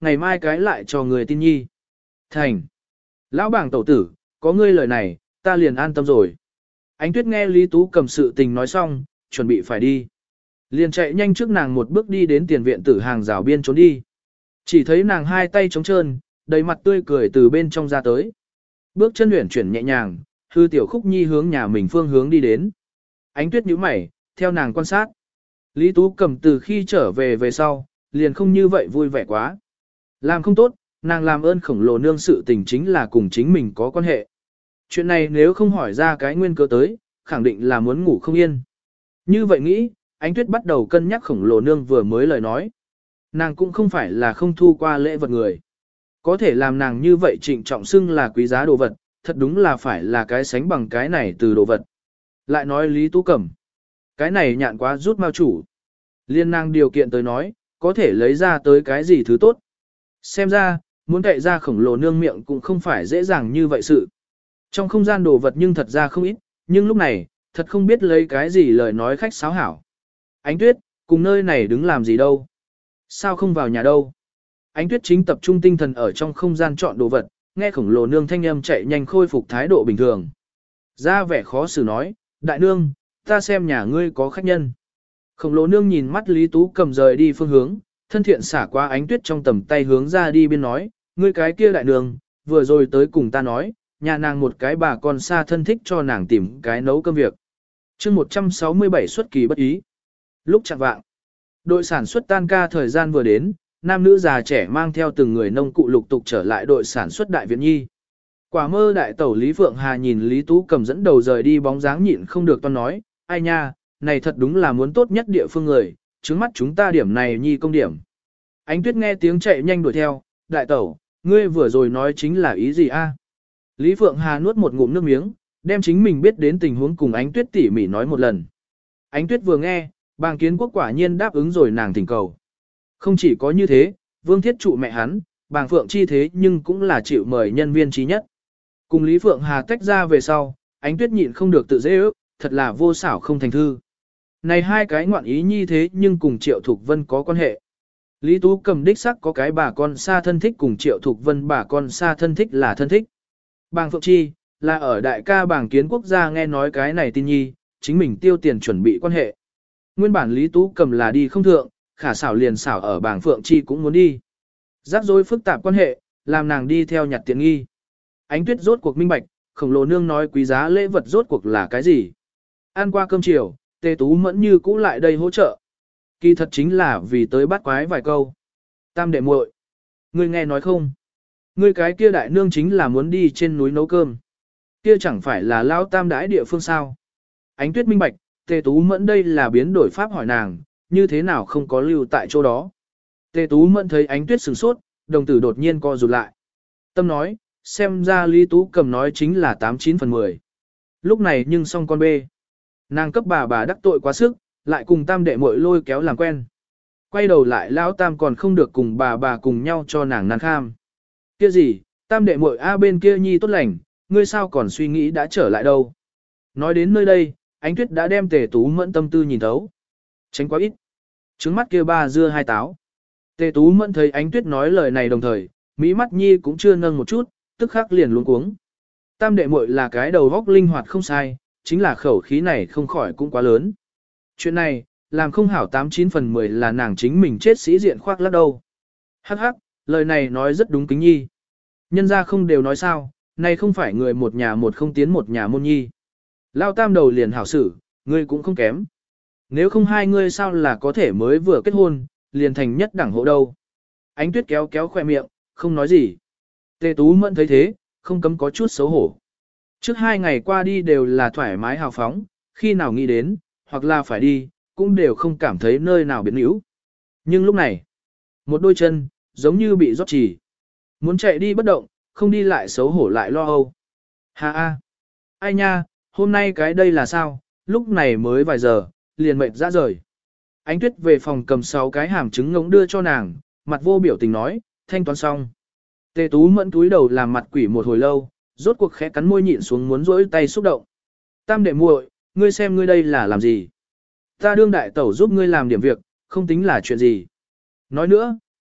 ngày mai cái lại cho người tin nhi. Thành. Lão bảng tẩu tử, có ngươi lời này, ta liền an tâm rồi. Ánh Tuyết nghe Lý Tú Cầm sự tình nói xong, chuẩn bị phải đi. Liền chạy nhanh trước nàng một bước đi đến tiền viện tử hàng rào biên trốn đi. Chỉ thấy nàng hai tay trống trơn, đầy mặt tươi cười từ bên trong ra tới. Bước chân luyện chuyển nhẹ nhàng, hư tiểu khúc nhi hướng nhà mình phương hướng đi đến. Ánh Tuyết nhíu mày, theo nàng quan sát. Lý Tú Cầm từ khi trở về về sau, liền không như vậy vui vẻ quá. Làm không tốt, nàng làm ơn khổng lồ nương sự tình chính là cùng chính mình có quan hệ. Chuyện này nếu không hỏi ra cái nguyên cơ tới, khẳng định là muốn ngủ không yên. Như vậy nghĩ, Ánh Tuyết bắt đầu cân nhắc khổng lồ nương vừa mới lời nói. Nàng cũng không phải là không thu qua lễ vật người. Có thể làm nàng như vậy trịnh trọng xưng là quý giá đồ vật, thật đúng là phải là cái sánh bằng cái này từ đồ vật. Lại nói Lý Tú Cẩm. Cái này nhạn quá rút mao chủ. Liên nàng điều kiện tới nói, có thể lấy ra tới cái gì thứ tốt. Xem ra, muốn cậy ra khổng lồ nương miệng cũng không phải dễ dàng như vậy sự. Trong không gian đồ vật nhưng thật ra không ít, nhưng lúc này, thật không biết lấy cái gì lời nói khách sáo hảo. Ánh Tuyết, cùng nơi này đứng làm gì đâu? Sao không vào nhà đâu? Ánh Tuyết chính tập trung tinh thần ở trong không gian chọn đồ vật, nghe khổng lồ nương thanh âm chạy nhanh khôi phục thái độ bình thường. Ra vẻ khó xử nói, đại nương, ta xem nhà ngươi có khách nhân. Khổng lồ nương nhìn mắt Lý Tú Cầm rời đi phương hướng, thân thiện xả qua Ánh Tuyết trong tầm tay hướng ra đi bên nói, ngươi cái kia đại nương, vừa rồi tới cùng ta nói, nhà nàng một cái bà con xa thân thích cho nàng tìm cái nấu cơm việc. chương một trăm sáu mươi bảy xuất kỳ bất ý. Lúc chạng vạng, đội sản xuất tan ca thời gian vừa đến, nam nữ già trẻ mang theo từng người nông cụ lục tục trở lại đội sản xuất đại viện nhi. Quả mơ đại tẩu Lý Phượng Hà nhìn Lý Tú Cầm dẫn đầu rời đi bóng dáng nhịn không được toan nói, ai nha, này thật đúng là muốn tốt nhất địa phương người, trứng mắt chúng ta điểm này nhi công điểm. Ánh Tuyết nghe tiếng chạy nhanh đuổi theo, đại tẩu, ngươi vừa rồi nói chính là ý gì a? Lý Phượng Hà nuốt một ngụm nước miếng, đem chính mình biết đến tình huống cùng Ánh Tuyết tỉ mỉ nói một lần. Ánh Tuyết vừa nghe, Bàng Kiến Quốc quả nhiên đáp ứng rồi nàng thỉnh cầu. Không chỉ có như thế, Vương Thiết trụ mẹ hắn, Bàng Phượng chi thế nhưng cũng là chịu mời nhân viên trí nhất. Cùng Lý Phượng Hà tách ra về sau, Ánh Tuyết nhịn không được tự dễ ước, thật là vô xảo không thành thư. Này hai cái ngoạn ý nhi thế nhưng cùng Triệu Thục Vân có quan hệ. Lý Tú Cầm đích sắc có cái bà con xa thân thích cùng Triệu Thục Vân bà con xa thân thích là thân thích. Bàng Phượng Chi, là ở đại ca Bàng Kiến Quốc gia nghe nói cái này tin nhi, chính mình tiêu tiền chuẩn bị quan hệ. Nguyên bản Lý Tú Cầm là đi không thượng, khả xảo liền xảo ở Bàng Phượng Chi cũng muốn đi. Rắc rối phức tạp quan hệ, làm nàng đi theo nhặt tiện nghi. Ánh Tuyết rốt cuộc minh bạch, khổng lồ nương nói quý giá lễ vật rốt cuộc là cái gì. Ăn qua cơm chiều, Tề Tú Mẫn như cũ lại đây hỗ trợ. Kỳ thật chính là vì tới bắt quái vài câu. Tam đệ muội, ngươi nghe nói không? Ngươi cái kia đại nương chính là muốn đi trên núi nấu cơm. Kia chẳng phải là lao tam đãi địa phương sao? Ánh Tuyết minh bạch, Tề Tú Mẫn đây là biến đổi pháp hỏi nàng, như thế nào không có lưu tại chỗ đó. Tề Tú Mẫn thấy Ánh Tuyết sửng sốt, đồng tử đột nhiên co rụt lại. Tâm nói, xem ra Lý Tú Cầm nói chính là tám chín phần mười. Lúc này nhưng xong con bê. Nàng cấp bà bà đắc tội quá sức, lại cùng tam đệ muội lôi kéo làm quen. Quay đầu lại lão tam còn không được cùng bà bà cùng nhau cho nàng nan kham. Kia gì, tam đệ muội a bên kia nhi tốt lành, ngươi sao còn suy nghĩ đã trở lại đâu. Nói đến nơi đây, Ánh Tuyết đã đem Tề Tú Mẫn tâm tư nhìn thấu. Tránh quá ít. Trứng mắt kia ba dưa hai táo. Tề Tú Mẫn thấy Ánh Tuyết nói lời này đồng thời, mỹ mắt nhi cũng chưa nâng một chút, tức khắc liền luống cuống. Tam đệ muội là cái đầu góc linh hoạt không sai, chính là khẩu khí này không khỏi cũng quá lớn. Chuyện này, làm không hảo tám chín phần mười là nàng chính mình chết sĩ diện khoác lác đâu. Hắc hắc, lời này nói rất đúng kính nhi. Nhân ra không đều nói sao, này không phải người một nhà một không tiến một nhà môn nhi. Lao tam đầu liền hảo xử, ngươi cũng không kém. Nếu không hai ngươi sao là có thể mới vừa kết hôn, liền thành nhất đẳng hộ đâu. Ánh Tuyết kéo kéo khoe miệng, không nói gì. Tề Tú Mẫn thấy thế, không cấm có chút xấu hổ. Trước hai ngày qua đi đều là thoải mái hào phóng, khi nào nghĩ đến, hoặc là phải đi, cũng đều không cảm thấy nơi nào biến yếu. Nhưng lúc này, một đôi chân, giống như bị rót chỉ. Muốn chạy đi bất động, không đi lại xấu hổ lại lo âu. Ha ha, ai nha, hôm nay cái đây là sao, lúc này mới vài giờ, liền mệt ra rời. Ánh Tuyết về phòng cầm sáu cái hàm trứng ngỗng đưa cho nàng, mặt vô biểu tình nói, thanh toán xong. Tề Tú Mẫn túi đầu làm mặt quỷ một hồi lâu, rốt cuộc khẽ cắn môi nhịn xuống muốn rỗi tay xúc động. Tam đệ muội, ngươi xem ngươi đây là làm gì? Ta đương đại tẩu giúp ngươi làm điểm việc, không tính là chuyện gì. Nói nữa,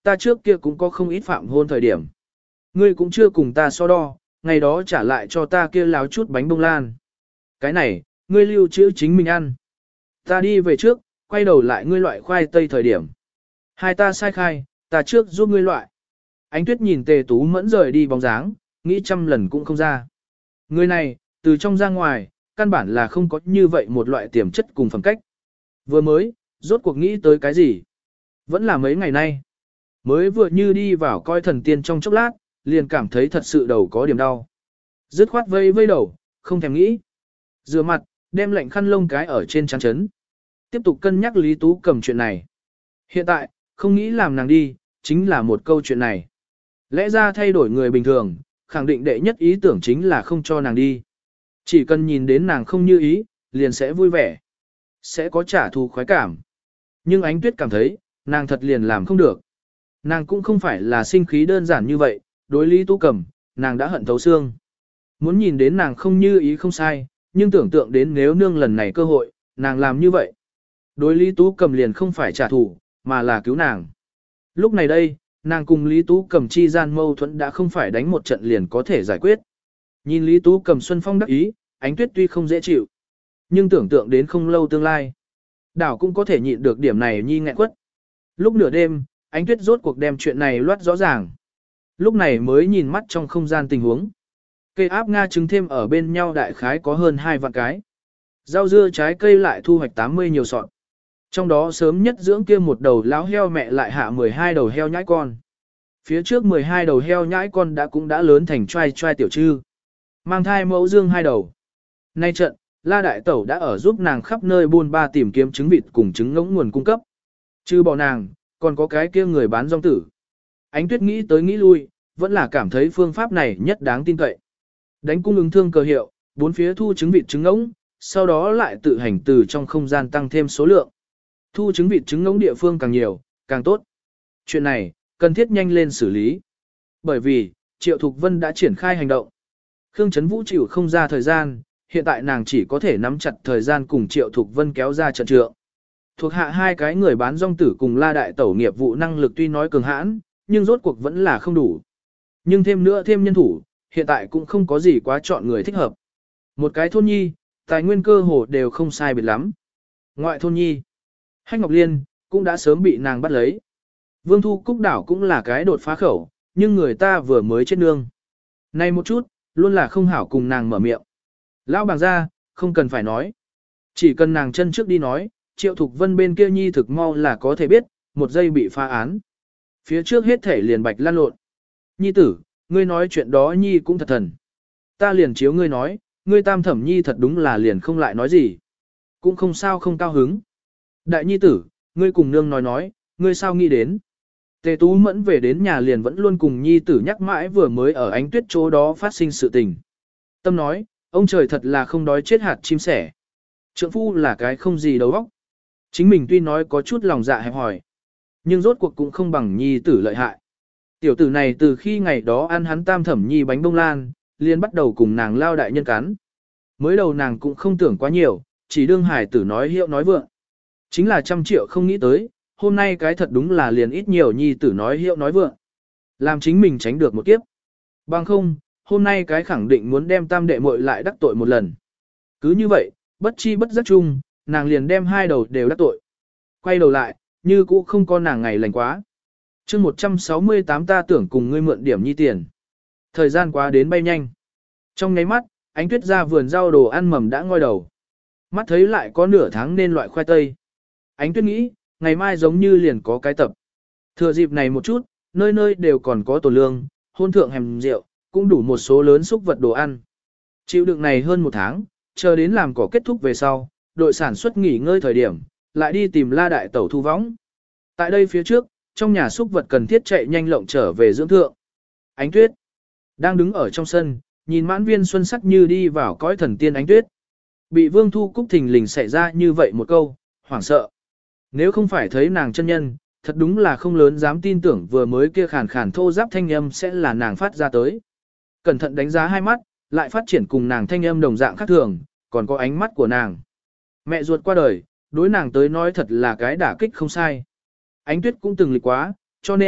ta trước kia cũng có không ít phạm hôn thời điểm. Ngươi cũng chưa cùng ta so đo, ngày đó trả lại cho ta kia láo chút bánh bông lan. Cái này, ngươi lưu trữ chính mình ăn. Ta đi về trước, quay đầu lại ngươi loại khoai tây thời điểm. Hai ta sai khai, ta trước giúp ngươi loại. Ánh Tuyết nhìn Tề Tú Mẫn rời đi bóng dáng, nghĩ trăm lần cũng không ra. Người này, từ trong ra ngoài, căn bản là không có như vậy một loại tiềm chất cùng phẩm cách. Vừa mới, rốt cuộc nghĩ tới cái gì? Vẫn là mấy ngày nay. Mới vừa như đi vào coi thần tiên trong chốc lát, liền cảm thấy thật sự đầu có điểm đau. Dứt khoát vây vây đầu, không thèm nghĩ. Rửa mặt, đem lạnh khăn lông cái ở trên trán chấn. Tiếp tục cân nhắc Lý Tú Cầm chuyện này. Hiện tại, không nghĩ làm nàng đi, chính là một câu chuyện này. Lẽ ra thay đổi người bình thường, khẳng định đệ nhất ý tưởng chính là không cho nàng đi. Chỉ cần nhìn đến nàng không như ý, liền sẽ vui vẻ. Sẽ có trả thù khoái cảm. Nhưng Ánh Tuyết cảm thấy, nàng thật liền làm không được. Nàng cũng không phải là sinh khí đơn giản như vậy, đối Lý Tú Cầm, nàng đã hận thấu xương. Muốn nhìn đến nàng không như ý không sai, nhưng tưởng tượng đến nếu nương lần này cơ hội, nàng làm như vậy. Đối Lý Tú Cầm liền không phải trả thù, mà là cứu nàng. Lúc này đây, nàng cùng Lý Tú Cầm chi gian mâu thuẫn đã không phải đánh một trận liền có thể giải quyết. Nhìn Lý Tú Cầm Xuân Phong đắc ý, Ánh Tuyết tuy không dễ chịu, nhưng tưởng tượng đến không lâu tương lai. Đảo cũng có thể nhịn được điểm này nhi nghẹn quất. Lúc nửa đêm, Ánh Tuyết rốt cuộc đem chuyện này loát rõ ràng. Lúc này mới nhìn mắt trong không gian tình huống. Cây áp Nga trứng thêm ở bên nhau đại khái có hơn hai vạn cái. Rau dưa trái cây lại thu hoạch tám mươi nhiều sọt. Trong đó sớm nhất dưỡng kia một đầu láo heo mẹ lại hạ mười hai đầu heo nhãi con. Phía trước mười hai đầu heo nhãi con đã cũng đã lớn thành trai trai tiểu trư. Mang thai mẫu dương hai đầu. Nay trận, La Đại Tẩu đã ở giúp nàng khắp nơi buôn ba tìm kiếm trứng vịt cùng trứng ngỗng nguồn cung cấp. Chứ bỏ nàng, còn có cái kia người bán rong tử. Ánh Tuyết nghĩ tới nghĩ lui, vẫn là cảm thấy phương pháp này nhất đáng tin cậy. Đánh cung ứng thương cờ hiệu, bốn phía thu trứng vịt trứng ngỗng, sau đó lại tự hành từ trong không gian tăng thêm số lượng. Thu trứng vịt trứng ngỗng địa phương càng nhiều, càng tốt. Chuyện này, cần thiết nhanh lên xử lý. Bởi vì, Triệu Thục Vân đã triển khai hành động. Khương Trấn Vũ chịu không ra thời gian, hiện tại nàng chỉ có thể nắm chặt thời gian cùng Triệu Thục Vân kéo ra trận trượng. Thuộc hạ hai cái người bán rong tử cùng La Đại Tẩu nghiệp vụ năng lực tuy nói cường hãn, nhưng rốt cuộc vẫn là không đủ. Nhưng thêm nữa thêm nhân thủ, hiện tại cũng không có gì quá chọn người thích hợp. Một cái thôn nhi, tài nguyên cơ hồ đều không sai biệt lắm. Ngoại thôn nhi, Hách Ngọc Liên, cũng đã sớm bị nàng bắt lấy. Vương Thu Cúc đảo cũng là cái đột phá khẩu, nhưng người ta vừa mới chết nương. Này một chút, luôn là không hảo cùng nàng mở miệng. Lão bàng ra, không cần phải nói. Chỉ cần nàng chân trước đi nói, Triệu Thục Vân bên kia nhi thực mau là có thể biết, một giây bị phá án. Phía trước hết thể liền bạch lan lộn. Nhi tử, ngươi nói chuyện đó nhi cũng thật thần. Ta liền chiếu ngươi nói, ngươi tam thẩm nhi thật đúng là liền không lại nói gì. Cũng không sao không cao hứng. Đại nhi tử, ngươi cùng nương nói nói, ngươi sao nghĩ đến. Tề Tú Mẫn về đến nhà liền vẫn luôn cùng nhi tử nhắc mãi vừa mới ở Ánh Tuyết chỗ đó phát sinh sự tình. Tâm nói, ông trời thật là không đói chết hạt chim sẻ. Trượng phu là cái không gì đầu óc. Chính mình tuy nói có chút lòng dạ hẹp hòi, nhưng rốt cuộc cũng không bằng nhi tử lợi hại. Tiểu tử này từ khi ngày đó ăn hắn tam thẩm nhi bánh bông lan, liền bắt đầu cùng nàng lao đại nhân cắn. Mới đầu nàng cũng không tưởng quá nhiều, chỉ đương hải tử nói hiệu nói vượng. Chính là trăm triệu không nghĩ tới, hôm nay cái thật đúng là liền ít nhiều nhi tử nói hiệu nói vượng. Làm chính mình tránh được một kiếp. Bằng không, hôm nay cái khẳng định muốn đem tam đệ muội lại đắc tội một lần. Cứ như vậy, bất chi bất giác chung, nàng liền đem hai đầu đều đắc tội. Quay đầu lại, như cũ không có nàng ngày lành quá. chương một trăm sáu mươi tám ta tưởng cùng ngươi mượn điểm nhi tiền. Thời gian quá đến bay nhanh. Trong nháy mắt, Ánh Tuyết ra vườn rau đồ ăn mầm đã ngoi đầu. Mắt thấy lại có nửa tháng nên loại khoai tây. Ánh Tuyết nghĩ, ngày mai giống như liền có cái tập. Thừa dịp này một chút, nơi nơi đều còn có tổ lương, hôn thượng hèm rượu, cũng đủ một số lớn xúc vật đồ ăn. Chịu đựng này hơn một tháng, chờ đến làm cỏ kết thúc về sau, đội sản xuất nghỉ ngơi thời điểm, lại đi tìm La Đại Tẩu thu võng. Tại đây phía trước, trong nhà xúc vật cần thiết chạy nhanh lộng trở về dưỡng thượng. Ánh Tuyết đang đứng ở trong sân, nhìn mãn viên xuân sắc như đi vào cõi thần tiên Ánh Tuyết. Bị Vương Thu Cúc thình lình xảy ra như vậy một câu, hoảng sợ. Nếu không phải thấy nàng chân nhân, thật đúng là không lớn dám tin tưởng vừa mới kia khàn khàn thô giáp thanh âm sẽ là nàng phát ra tới. Cẩn thận đánh giá hai mắt, lại phát triển cùng nàng thanh âm đồng dạng khác thường, còn có ánh mắt của nàng. Mẹ ruột qua đời, đối nàng tới nói thật là cái đả kích không sai. Ánh Tuyết cũng từng lịch quá, cho nên,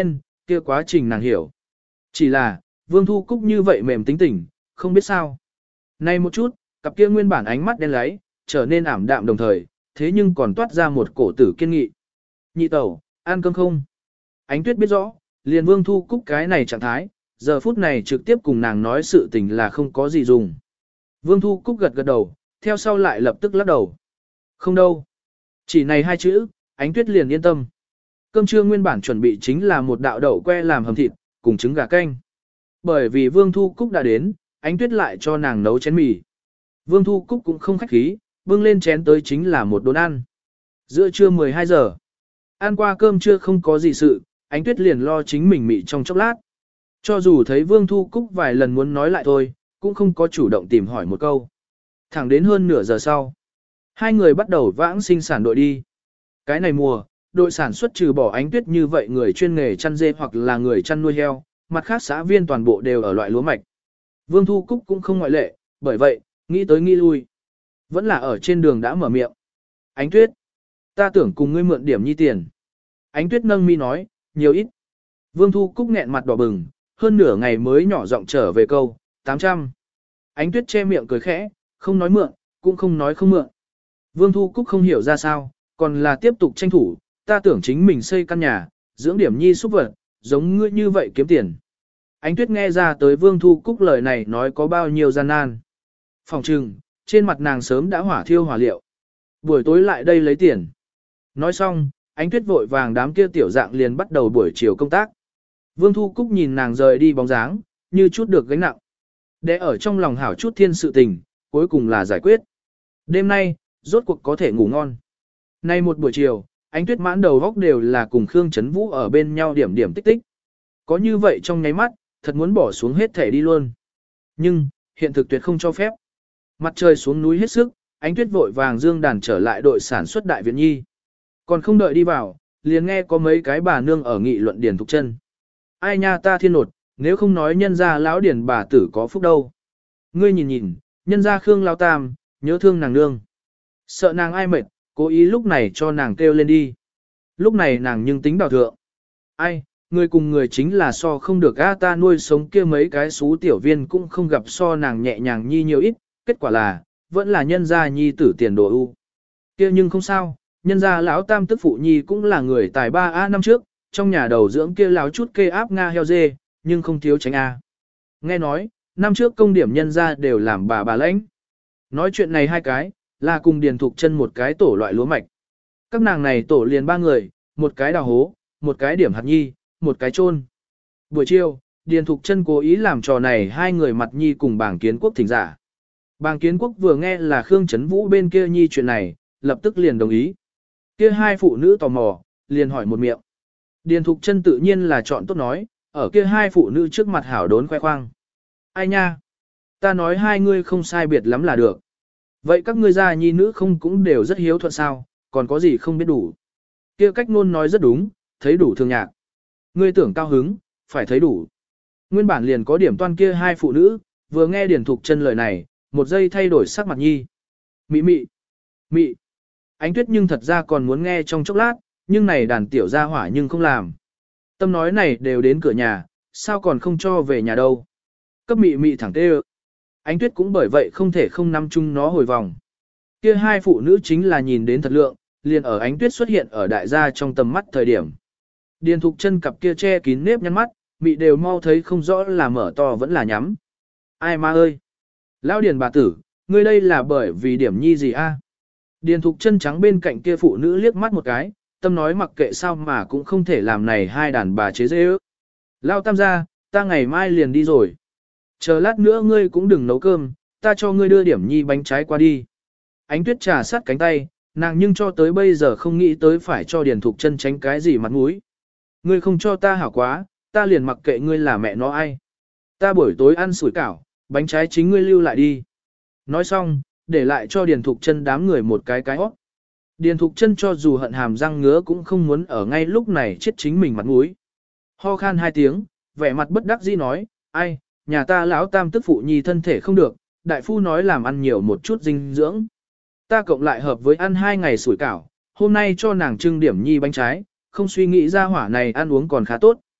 kia quá trình nàng hiểu. Chỉ là, Vương Thu Cúc như vậy mềm tính tình, không biết sao. Nay một chút, cặp kia nguyên bản ánh mắt đen láy, trở nên ảm đạm đồng thời, thế nhưng còn toát ra một cổ tử kiên nghị. Nhị tẩu, ăn cơm không? Ánh Tuyết biết rõ, liền Vương Thu Cúc cái này trạng thái, giờ phút này trực tiếp cùng nàng nói sự tình là không có gì dùng. Vương Thu Cúc gật gật đầu, theo sau lại lập tức lắc đầu. Không đâu. Chỉ này hai chữ, Ánh Tuyết liền yên tâm. Cơm trưa nguyên bản chuẩn bị chính là một đạo đậu que làm hầm thịt, cùng trứng gà canh. Bởi vì Vương Thu Cúc đã đến, Ánh Tuyết lại cho nàng nấu chén mì. Vương Thu Cúc cũng không khách khí, bưng lên chén tới chính là một đốn ăn. Giữa trưa mười hai giờ. Ăn qua cơm trưa không có gì sự, Ánh Tuyết liền lo chính mình mị trong chốc lát. Cho dù thấy Vương Thu Cúc vài lần muốn nói lại thôi, cũng không có chủ động tìm hỏi một câu. Thẳng đến hơn nửa giờ sau, hai người bắt đầu vãng sinh sản đội đi. Cái này mùa, đội sản xuất trừ bỏ Ánh Tuyết như vậy người chuyên nghề chăn dê hoặc là người chăn nuôi heo, mặt khác xã viên toàn bộ đều ở loại lúa mạch. Vương Thu Cúc cũng không ngoại lệ, bởi vậy, nghĩ tới nghĩ lui. Vẫn là ở trên đường đã mở miệng. Ánh Tuyết, ta tưởng cùng ngươi mượn điểm nhi tiền. Ánh Tuyết nâng mi nói, nhiều ít. Vương Thu Cúc nghẹn mặt đỏ bừng, hơn nửa ngày mới nhỏ giọng trở về câu, tám trăm. Ánh Tuyết che miệng cười khẽ, không nói mượn, cũng không nói không mượn. Vương Thu Cúc không hiểu ra sao, còn là tiếp tục tranh thủ, ta tưởng chính mình xây căn nhà, dưỡng điểm nhi xúc vật, giống ngươi như vậy kiếm tiền. Ánh Tuyết nghe ra tới Vương Thu Cúc lời này nói có bao nhiêu gian nan. Phòng trừng, trên mặt nàng sớm đã hỏa thiêu hỏa liệu. Buổi tối lại đây lấy tiền. Nói xong, Ánh Tuyết vội vàng đám kia tiểu dạng liền bắt đầu buổi chiều công tác. Vương Thu Cúc nhìn nàng rời đi bóng dáng, như chút được gánh nặng. Để ở trong lòng hảo chút thiên sự tình, cuối cùng là giải quyết. Đêm nay, rốt cuộc có thể ngủ ngon. Nay một buổi chiều, Ánh Tuyết mãn đầu góc đều là cùng Khương Chấn Vũ ở bên nhau điểm điểm tích tích. Có như vậy trong nháy mắt, thật muốn bỏ xuống hết thể đi luôn. Nhưng, hiện thực tuyệt không cho phép. Mặt trời xuống núi hết sức, Ánh Tuyết vội vàng dương đàn trở lại đội sản xuất Đại Viện Nhi. Còn không đợi đi vào, liền nghe có mấy cái bà nương ở nghị luận Điền Thục Chân. Ai nha ta thiên nột, nếu không nói nhân gia lão Điền bà tử có phúc đâu. Ngươi nhìn nhìn, nhân gia Khương Lão Tam, nhớ thương nàng nương. Sợ nàng ai mệt, cố ý lúc này cho nàng kêu lên đi. Lúc này nàng nhưng tính đào thượng. Ai, người cùng người chính là so không được a ta nuôi sống kia mấy cái xú tiểu viên cũng không gặp so nàng nhẹ nhàng nhi nhiều ít, kết quả là, vẫn là nhân gia nhi tử tiền đồ ưu. Kia nhưng không sao, nhân gia lão tam tức phụ nhi cũng là người tài ba a năm trước, trong nhà đầu dưỡng kia lão chút kê áp nga heo dê, nhưng không thiếu tránh a. Nghe nói, năm trước công điểm nhân gia đều làm bà bà lãnh. Nói chuyện này hai cái, là cùng Điền Thục Chân một cái tổ loại lúa mạch. Các nàng này tổ liền ba người, một cái đào hố, một cái điểm hạt nhi, một cái chôn. Buổi chiều, Điền Thục Chân cố ý làm trò này hai người mặt nhi cùng Bàng Kiến Quốc thỉnh giả. Bàng Kiến Quốc vừa nghe là Khương Chấn Vũ bên kia nhi chuyện này, lập tức liền đồng ý. Kia hai phụ nữ tò mò, liền hỏi một miệng. Điền Thục Chân tự nhiên là chọn tốt nói, ở kia hai phụ nữ trước mặt hảo đốn khoe khoang. Ai nha? Ta nói hai ngươi không sai biệt lắm là được. Vậy các ngươi già nhi nữ không cũng đều rất hiếu thuận sao, còn có gì không biết đủ. Kia cách ngôn nói rất đúng, thấy đủ thường nhạc. Ngươi tưởng cao hứng, phải thấy đủ. Nguyên bản liền có điểm toan kia hai phụ nữ, vừa nghe Điền Thục Chân lời này, một giây thay đổi sắc mặt nhi. Mị mị, mị. Ánh Tuyết nhưng thật ra còn muốn nghe trong chốc lát, nhưng này đàn tiểu gia hỏa nhưng không làm. Tâm nói này đều đến cửa nhà, sao còn không cho về nhà đâu. Cấp mị mị thẳng tê ơ. Ánh Tuyết cũng bởi vậy không thể không nắm chung nó hồi vòng. Kia hai phụ nữ chính là nhìn đến thật lượng, liền ở Ánh Tuyết xuất hiện ở đại gia trong tầm mắt thời điểm. Điền Thục Chân cặp kia che kín nếp nhăn mắt, mị đều mau thấy không rõ là mở to vẫn là nhắm. Ai ma ơi! Lão Điền bà tử, ngươi đây là bởi vì điểm nhi gì a? Điền Thục Chân trắng bên cạnh kia phụ nữ liếc mắt một cái, tâm nói mặc kệ sao mà cũng không thể làm này hai đàn bà chế dễ ước. Lao tam gia, ta ngày mai liền đi rồi. Chờ lát nữa ngươi cũng đừng nấu cơm, ta cho ngươi đưa điểm nhi bánh trái qua đi. Ánh Tuyết trà sát cánh tay, nàng nhưng cho tới bây giờ không nghĩ tới phải cho Điền Thục Chân tránh cái gì mặt mũi. Ngươi không cho ta hảo quá, ta liền mặc kệ ngươi là mẹ nó ai. Ta buổi tối ăn sủi cảo, bánh trái chính ngươi lưu lại đi. Nói xong, để lại cho Điền Thục Chân đám người một cái cái hót. Điền Thục Chân cho dù hận hàm răng ngứa cũng không muốn ở ngay lúc này chết chính mình mặt mũi. Ho khan hai tiếng, vẻ mặt bất đắc dĩ nói, ai, nhà ta lão tam tức phụ nhi thân thể không được, đại phu nói làm ăn nhiều một chút dinh dưỡng. Ta cộng lại hợp với ăn hai ngày sủi cảo, hôm nay cho nàng trưng điểm nhi bánh trái, không suy nghĩ ra hỏa này ăn uống còn khá tốt.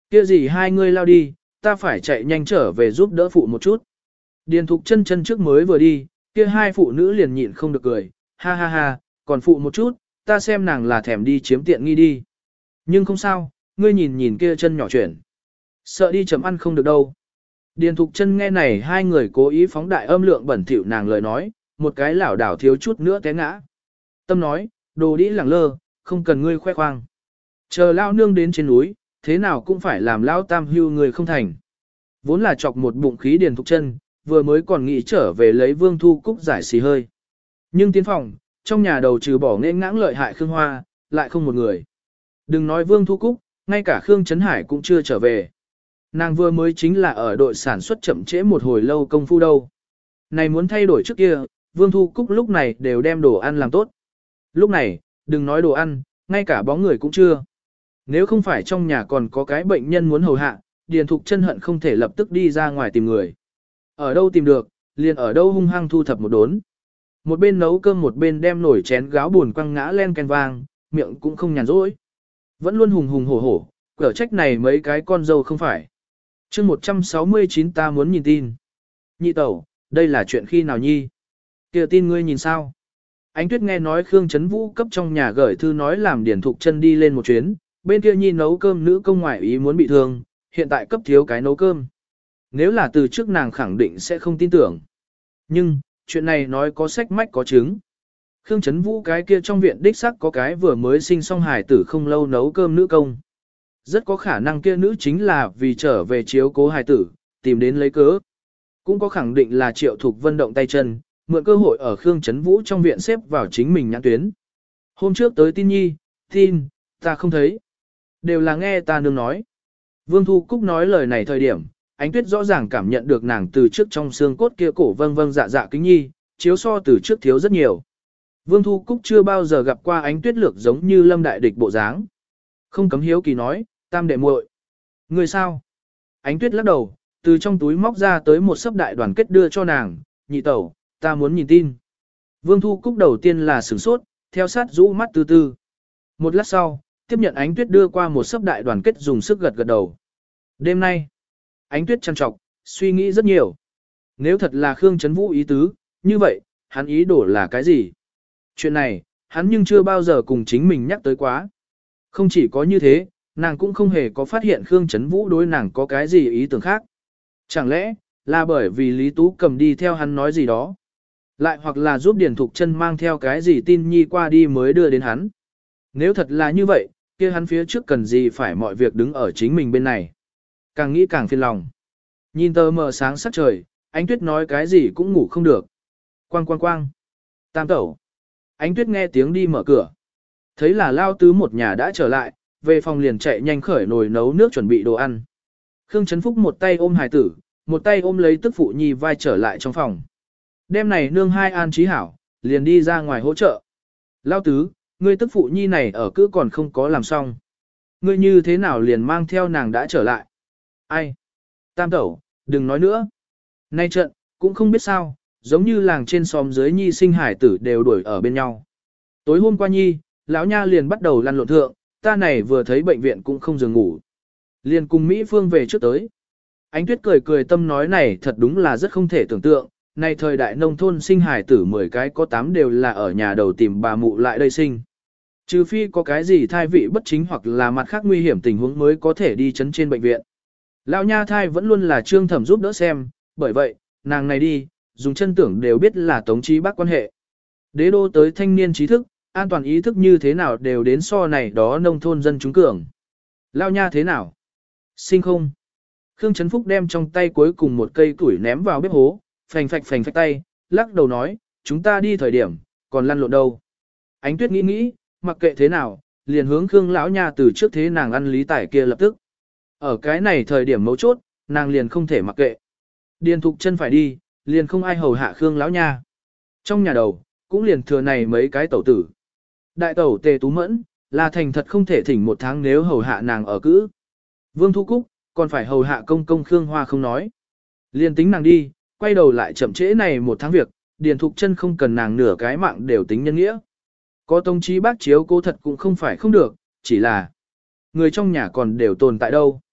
Kia gì hai ngươi lao đi, ta phải chạy nhanh trở về giúp đỡ phụ một chút. Điền Thục chân chân trước mới vừa đi, kia hai phụ nữ liền nhịn không được cười, ha ha ha, còn phụ một chút, ta xem nàng là thèm đi chiếm tiện nghi đi. Nhưng không sao, ngươi nhìn nhìn kia chân nhỏ chuyển. Sợ đi chấm ăn không được đâu. Điền Thục chân nghe này hai người cố ý phóng đại âm lượng bẩn thỉu nàng lời nói, một cái lảo đảo thiếu chút nữa té ngã. Tâm nói, đồ đĩ lẳng lơ, không cần ngươi khoe khoang. Chờ lao nương đến trên núi, thế nào cũng phải làm lao tam hưu người không thành. Vốn là chọc một bụng khí Điền Thục chân, vừa mới còn nghĩ trở về lấy Vương Thu Cúc giải xì hơi. Nhưng tiến phòng, trong nhà đầu trừ bỏ nên ngãng lợi hại Khương Hoa, lại không một người. Đừng nói Vương Thu Cúc, ngay cả Khương Trấn Hải cũng chưa trở về. Nàng vừa mới chính là ở đội sản xuất chậm trễ một hồi lâu công phu đâu. Này muốn thay đổi trước kia, Vương Thu Cúc lúc này đều đem đồ ăn làm tốt. Lúc này, đừng nói đồ ăn, ngay cả bóng người cũng chưa. Nếu không phải trong nhà còn có cái bệnh nhân muốn hầu hạ, Điền Thục chân hận không thể lập tức đi ra ngoài tìm người. Ở đâu tìm được, liền ở đâu hung hăng thu thập một đốn. Một bên nấu cơm một bên đem nổi chén gáo buồn quăng ngã len ken vang, miệng cũng không nhàn rỗi. Vẫn luôn hùng hùng hổ hổ, cỡ trách này mấy cái con dâu không phải. chương một trăm sáu mươi chín ta muốn nhìn tin. Nhị tẩu, đây là chuyện khi nào nhi? Kìa tin ngươi nhìn sao? Ánh Tuyết nghe nói Khương Trấn Vũ cấp trong nhà gửi thư nói làm Điền Thục chân đi lên một chuyến, bên kia nhi nấu cơm nữ công ngoại ý muốn bị thương, hiện tại cấp thiếu cái nấu cơm. Nếu là từ trước nàng khẳng định sẽ không tin tưởng. Nhưng, chuyện này nói có sách mách có chứng. Khương Trấn Vũ cái kia trong viện đích sắc có cái vừa mới sinh xong hài tử không lâu nấu cơm nữ công. Rất có khả năng kia nữ chính là vì trở về chiếu cố hài tử, tìm đến lấy cớ. Cũng có khẳng định là Triệu Thục Vân động tay chân, mượn cơ hội ở Khương Trấn Vũ trong viện xếp vào chính mình nhãn tuyến. Hôm trước tới tin nhi, tin, ta không thấy. Đều là nghe ta nương nói. Vương Thu Cúc nói lời này thời điểm, Ánh Tuyết rõ ràng cảm nhận được nàng từ trước trong xương cốt kia cổ vâng vâng dạ dạ kính nhi, chiếu so từ trước thiếu rất nhiều. Vương Thu Cúc chưa bao giờ gặp qua Ánh Tuyết lược giống như lâm đại địch bộ dáng. Không cấm hiếu kỳ nói, tam đệ muội, người sao? Ánh Tuyết lắc đầu, từ trong túi móc ra tới một sấp đại đoàn kết đưa cho nàng, nhị tẩu, ta muốn nhìn tin. Vương Thu Cúc đầu tiên là sửng sốt, theo sát rũ mắt từ từ. Một lát sau, tiếp nhận Ánh Tuyết đưa qua một sấp đại đoàn kết dùng sức gật gật đầu. Đêm nay, Ánh Tuyết chăn trọc, suy nghĩ rất nhiều. Nếu thật là Khương Trấn Vũ ý tứ, như vậy, hắn ý đồ là cái gì? Chuyện này, hắn nhưng chưa bao giờ cùng chính mình nhắc tới quá. Không chỉ có như thế, nàng cũng không hề có phát hiện Khương Trấn Vũ đối nàng có cái gì ý tưởng khác. Chẳng lẽ, là bởi vì Lý Tú cầm đi theo hắn nói gì đó? Lại hoặc là giúp Điền Thục chân mang theo cái gì tin nhi qua đi mới đưa đến hắn? Nếu thật là như vậy, kia hắn phía trước cần gì phải mọi việc đứng ở chính mình bên này? Càng nghĩ càng phiền lòng. Nhìn tờ mờ sáng sắc trời, Ánh Tuyết nói cái gì cũng ngủ không được. Quang quang quang. Tam tẩu. Ánh Tuyết nghe tiếng đi mở cửa. Thấy là Lao Tứ một nhà đã trở lại, về phòng liền chạy nhanh khởi nồi nấu nước chuẩn bị đồ ăn. Khương Trấn Phúc một tay ôm hài tử, một tay ôm lấy tức phụ nhi vai trở lại trong phòng. Đêm này nương hai an trí hảo, liền đi ra ngoài hỗ trợ. Lao Tứ, ngươi tức phụ nhi này ở cứ còn không có làm xong. Ngươi như thế nào liền mang theo nàng đã trở lại? Ai? Tam tẩu, đừng nói nữa. Nay trận, cũng không biết sao, giống như làng trên xóm dưới nhi sinh hải tử đều đuổi ở bên nhau. Tối hôm qua nhi, lão nha liền bắt đầu lăn lộn thượng, ta này vừa thấy bệnh viện cũng không giường ngủ. Liền cùng Mỹ Phương về trước tới. Ánh Tuyết cười cười tâm nói này thật đúng là rất không thể tưởng tượng, này thời đại nông thôn sinh hải tử mười cái có tám đều là ở nhà đầu tìm bà mụ lại đây sinh. Trừ phi có cái gì thai vị bất chính hoặc là mặt khác nguy hiểm tình huống mới có thể đi chấn trên bệnh viện. Lão nha thai vẫn luôn là Trương Thẩm giúp đỡ xem, bởi vậy, nàng này đi, dùng chân tưởng đều biết là Tống Chí Bác quan hệ. Đế đô tới thanh niên trí thức, an toàn ý thức như thế nào đều đến so này đó nông thôn dân chúng cường. Lão nha thế nào? Sinh không? Khương Trấn Phúc đem trong tay cuối cùng một cây củi ném vào bếp hố, phành phạch phành phạch tay, lắc đầu nói, chúng ta đi thời điểm, còn lăn lộn đâu. Ánh Tuyết nghĩ nghĩ, mặc kệ thế nào, liền hướng Khương lão nha từ trước thế nàng ăn lý tải kia lập tức. Ở cái này thời điểm mấu chốt, nàng liền không thể mặc kệ. Điền Thục chân phải đi, liền không ai hầu hạ Khương lão nha. Trong nhà đầu, cũng liền thừa này mấy cái tẩu tử. Đại tẩu Tề Tú Mẫn, là thành thật không thể thỉnh một tháng nếu hầu hạ nàng ở cữ. Vương Thu Cúc, còn phải hầu hạ công công Khương Hoa không nói. Liền tính nàng đi, quay đầu lại chậm trễ này một tháng việc, Điền Thục chân không cần nàng nửa cái mạng đều tính nhân nghĩa. Có Tống Chí Bác chiếu cố thật cũng không phải không được, chỉ là người trong nhà còn đều tồn tại đâu.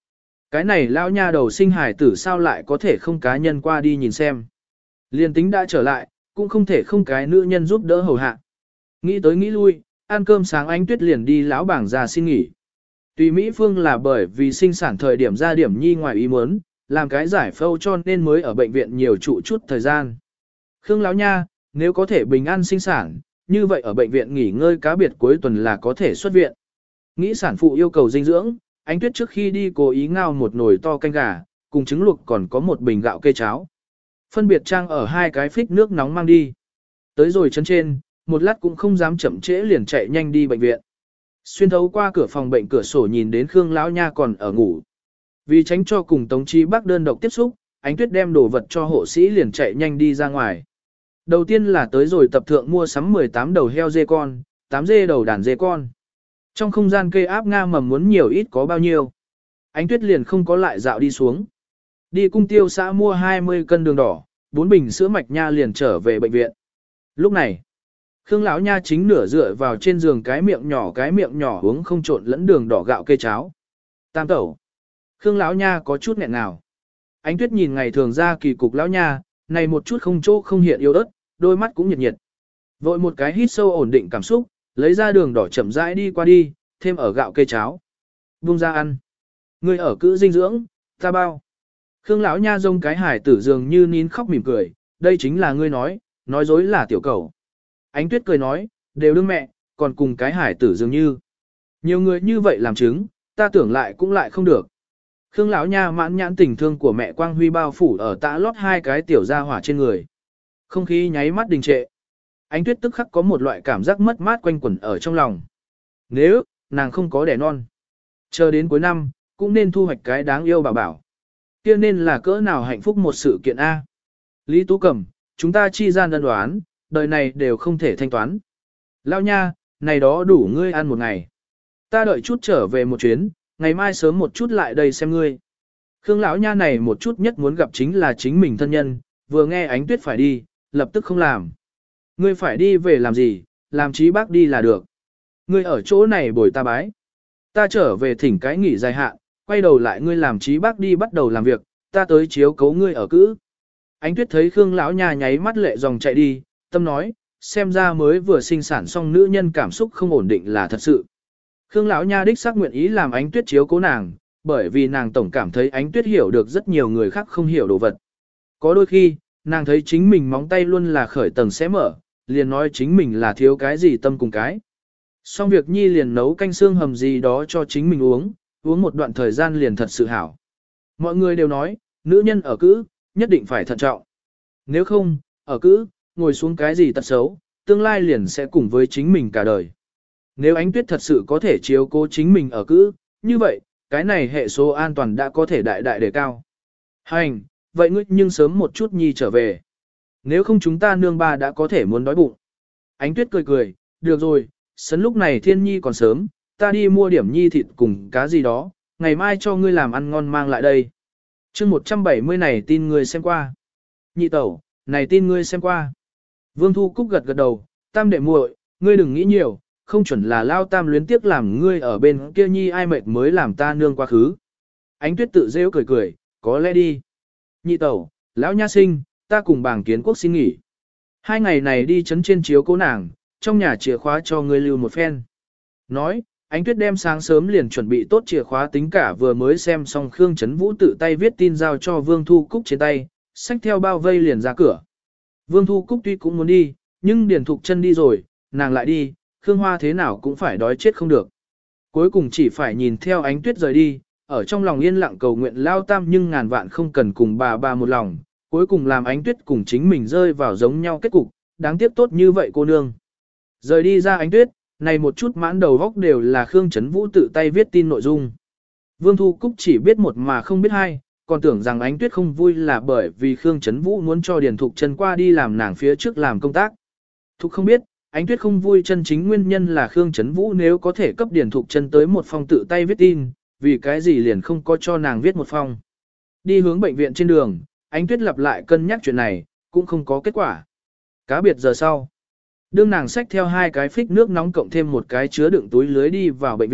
Cái này lão nha đầu sinh hài tử sao lại có thể không cá nhân qua đi nhìn xem. Liên tính đã trở lại, cũng không thể không cái nữ nhân giúp đỡ hầu hạ. Nghĩ tới nghĩ lui, ăn cơm sáng Ánh Tuyết liền đi lão bảng ra xin nghỉ. Tùy Mỹ Phương là bởi vì sinh sản thời điểm ra điểm nhi ngoài ý muốn, làm cái giải phẫu cho nên mới ở bệnh viện nhiều trụ chút thời gian. Khương lão nha, nếu có thể bình an sinh sản, như vậy ở bệnh viện nghỉ ngơi cá biệt cuối tuần là có thể xuất viện. Nghĩ sản phụ yêu cầu dinh dưỡng, Ánh Tuyết trước khi đi cố ý ngao một nồi to canh gà, cùng trứng luộc còn có một bình gạo kê cháo. Phân biệt trang ở hai cái phích nước nóng mang đi. Tới rồi chân trên, một lát cũng không dám chậm trễ liền chạy nhanh đi bệnh viện. Xuyên thấu qua cửa phòng bệnh cửa sổ nhìn đến Khương lão nha còn ở ngủ. Vì tránh cho cùng Tống Chi Bắc đơn độc tiếp xúc, Ánh Tuyết đem đồ vật cho hộ sĩ liền chạy nhanh đi ra ngoài. Đầu tiên là tới rồi tập thượng mua sắm mười tám đầu heo dê con, tám dê đầu đàn dê con. Trong không gian cây áp nga mầm muốn nhiều ít có bao nhiêu. Ánh Tuyết liền không có lại dạo đi xuống. Đi cung tiêu xã mua hai mươi cân đường đỏ, bốn bình sữa mạch nha liền trở về bệnh viện. Lúc này, Khương lão nha chính nửa dựa vào trên giường cái miệng nhỏ cái miệng nhỏ uống không trộn lẫn đường đỏ gạo cây cháo. Tam tẩu. Khương lão nha có chút nghẹn nào. Ánh Tuyết nhìn ngày thường ra kỳ cục lão nha, này một chút không chỗ không hiện yếu ớt, đôi mắt cũng nhiệt nhiệt. Vội một cái hít sâu ổn định cảm xúc, lấy ra đường đỏ chậm rãi đi qua đi, thêm ở gạo cây cháo. Buông ra ăn. Ngươi ở cữ dinh dưỡng, ta bao. Khương lão nha rông cái hải tử dường như nín khóc mỉm cười, đây chính là ngươi nói, nói dối là tiểu cầu. Ánh Tuyết cười nói, đều đương mẹ, còn cùng cái hải tử dường như. Nhiều người như vậy làm chứng, ta tưởng lại cũng lại không được. Khương lão nha mãn nhãn tình thương của mẹ Quang Huy bao phủ ở tã lót hai cái tiểu gia hỏa trên người. Không khí nháy mắt đình trệ. Ánh Tuyết tức khắc có một loại cảm giác mất mát quanh quẩn ở trong lòng. Nếu, nàng không có đẻ non, chờ đến cuối năm, cũng nên thu hoạch cái đáng yêu bảo bảo. Kia nên là cỡ nào hạnh phúc một sự kiện A. Lý Tú Cẩm, chúng ta chi gian đơn đoán, đời này đều không thể thanh toán. Lao nha, này đó đủ ngươi ăn một ngày. Ta đợi chút trở về một chuyến, ngày mai sớm một chút lại đây xem ngươi. Khương lão nha này một chút nhất muốn gặp chính là chính mình thân nhân, vừa nghe Ánh Tuyết phải đi, lập tức không làm. Ngươi phải đi về làm gì, làm Chí Bác đi là được. Ngươi ở chỗ này bồi ta bái. Ta trở về thỉnh cái nghỉ dài hạn, quay đầu lại ngươi làm Chí Bác đi bắt đầu làm việc, ta tới chiếu cấu ngươi ở cữ. Ánh Tuyết thấy Khương lão nha nháy mắt lệ dòng chạy đi, tâm nói, xem ra mới vừa sinh sản xong nữ nhân cảm xúc không ổn định là thật sự. Khương lão nha đích xác nguyện ý làm Ánh Tuyết chiếu cố nàng, bởi vì nàng tổng cảm thấy Ánh Tuyết hiểu được rất nhiều người khác không hiểu đồ vật. Có đôi khi, nàng thấy chính mình móng tay luôn là khởi tầng sẽ mở, liền nói chính mình là thiếu cái gì tâm cùng cái. Xong việc nhi liền nấu canh xương hầm gì đó cho chính mình uống, uống một đoạn thời gian liền thật sự hảo. Mọi người đều nói, nữ nhân ở cữ, nhất định phải thận trọng. Nếu không, ở cữ, ngồi xuống cái gì tật xấu, tương lai liền sẽ cùng với chính mình cả đời. Nếu Ánh Tuyết thật sự có thể chiếu cố chính mình ở cữ, như vậy, cái này hệ số an toàn đã có thể đại đại đề cao. Hành, vậy ngươi nhưng sớm một chút nhi trở về. Nếu không chúng ta nương ba đã có thể muốn đói bụng. Ánh Tuyết cười cười, được rồi, sấn lúc này thiên nhi còn sớm, ta đi mua điểm nhi thịt cùng cá gì đó, ngày mai cho ngươi làm ăn ngon mang lại đây. chương một trăm bảy mươi này tin ngươi xem qua. Nhị tẩu, này tin ngươi xem qua. Vương Thu Cúc gật gật đầu, tam đệ muội, ngươi đừng nghĩ nhiều, không chuẩn là lao tam luyến tiếc làm ngươi ở bên kia nhi ai mệt mới làm ta nương quá khứ. Ánh Tuyết tự rêu cười cười, có lẽ đi. Nhị tẩu, lão nha sinh, ta cùng bảng kiến quốc xin nghỉ. Hai ngày này đi chấn trên chiếu cố nàng, trong nhà chìa khóa cho ngươi lưu một phen. Nói, Ánh Tuyết đem sáng sớm liền chuẩn bị tốt chìa khóa tính cả vừa mới xem xong Khương Chấn Vũ tự tay viết tin giao cho Vương Thu Cúc trên tay, xách theo bao vây liền ra cửa. Vương Thu Cúc tuy cũng muốn đi, nhưng Điền Thục Chân đi rồi, nàng lại đi, Khương Hoa thế nào cũng phải đói chết không được. Cuối cùng chỉ phải nhìn theo Ánh Tuyết rời đi, ở trong lòng yên lặng cầu nguyện lao tam nhưng ngàn vạn không cần cùng bà bà một lòng, cuối cùng làm Ánh Tuyết cùng chính mình rơi vào giống nhau kết cục, đáng tiếc tốt như vậy cô nương. Rời đi ra Ánh Tuyết, này một chút mãn đầu góc đều là Khương Chấn Vũ tự tay viết tin nội dung. Vương Thu Cúc chỉ biết một mà không biết hai, còn tưởng rằng Ánh Tuyết không vui là bởi vì Khương Chấn Vũ muốn cho Điền Thục Chân qua đi làm nàng phía trước làm công tác. Thục không biết, Ánh Tuyết không vui chân chính nguyên nhân là Khương Chấn Vũ nếu có thể cấp Điền Thục Chân tới một phong tự tay viết tin, vì cái gì liền không có cho nàng viết một phong. Đi hướng bệnh viện trên đường, Ánh Tuyết lặp lại cân nhắc chuyện này, cũng không có kết quả. Cá biệt giờ sau, đương nàng xách theo hai cái phích nước nóng cộng thêm một cái chứa đựng túi lưới đi vào bệnh viện,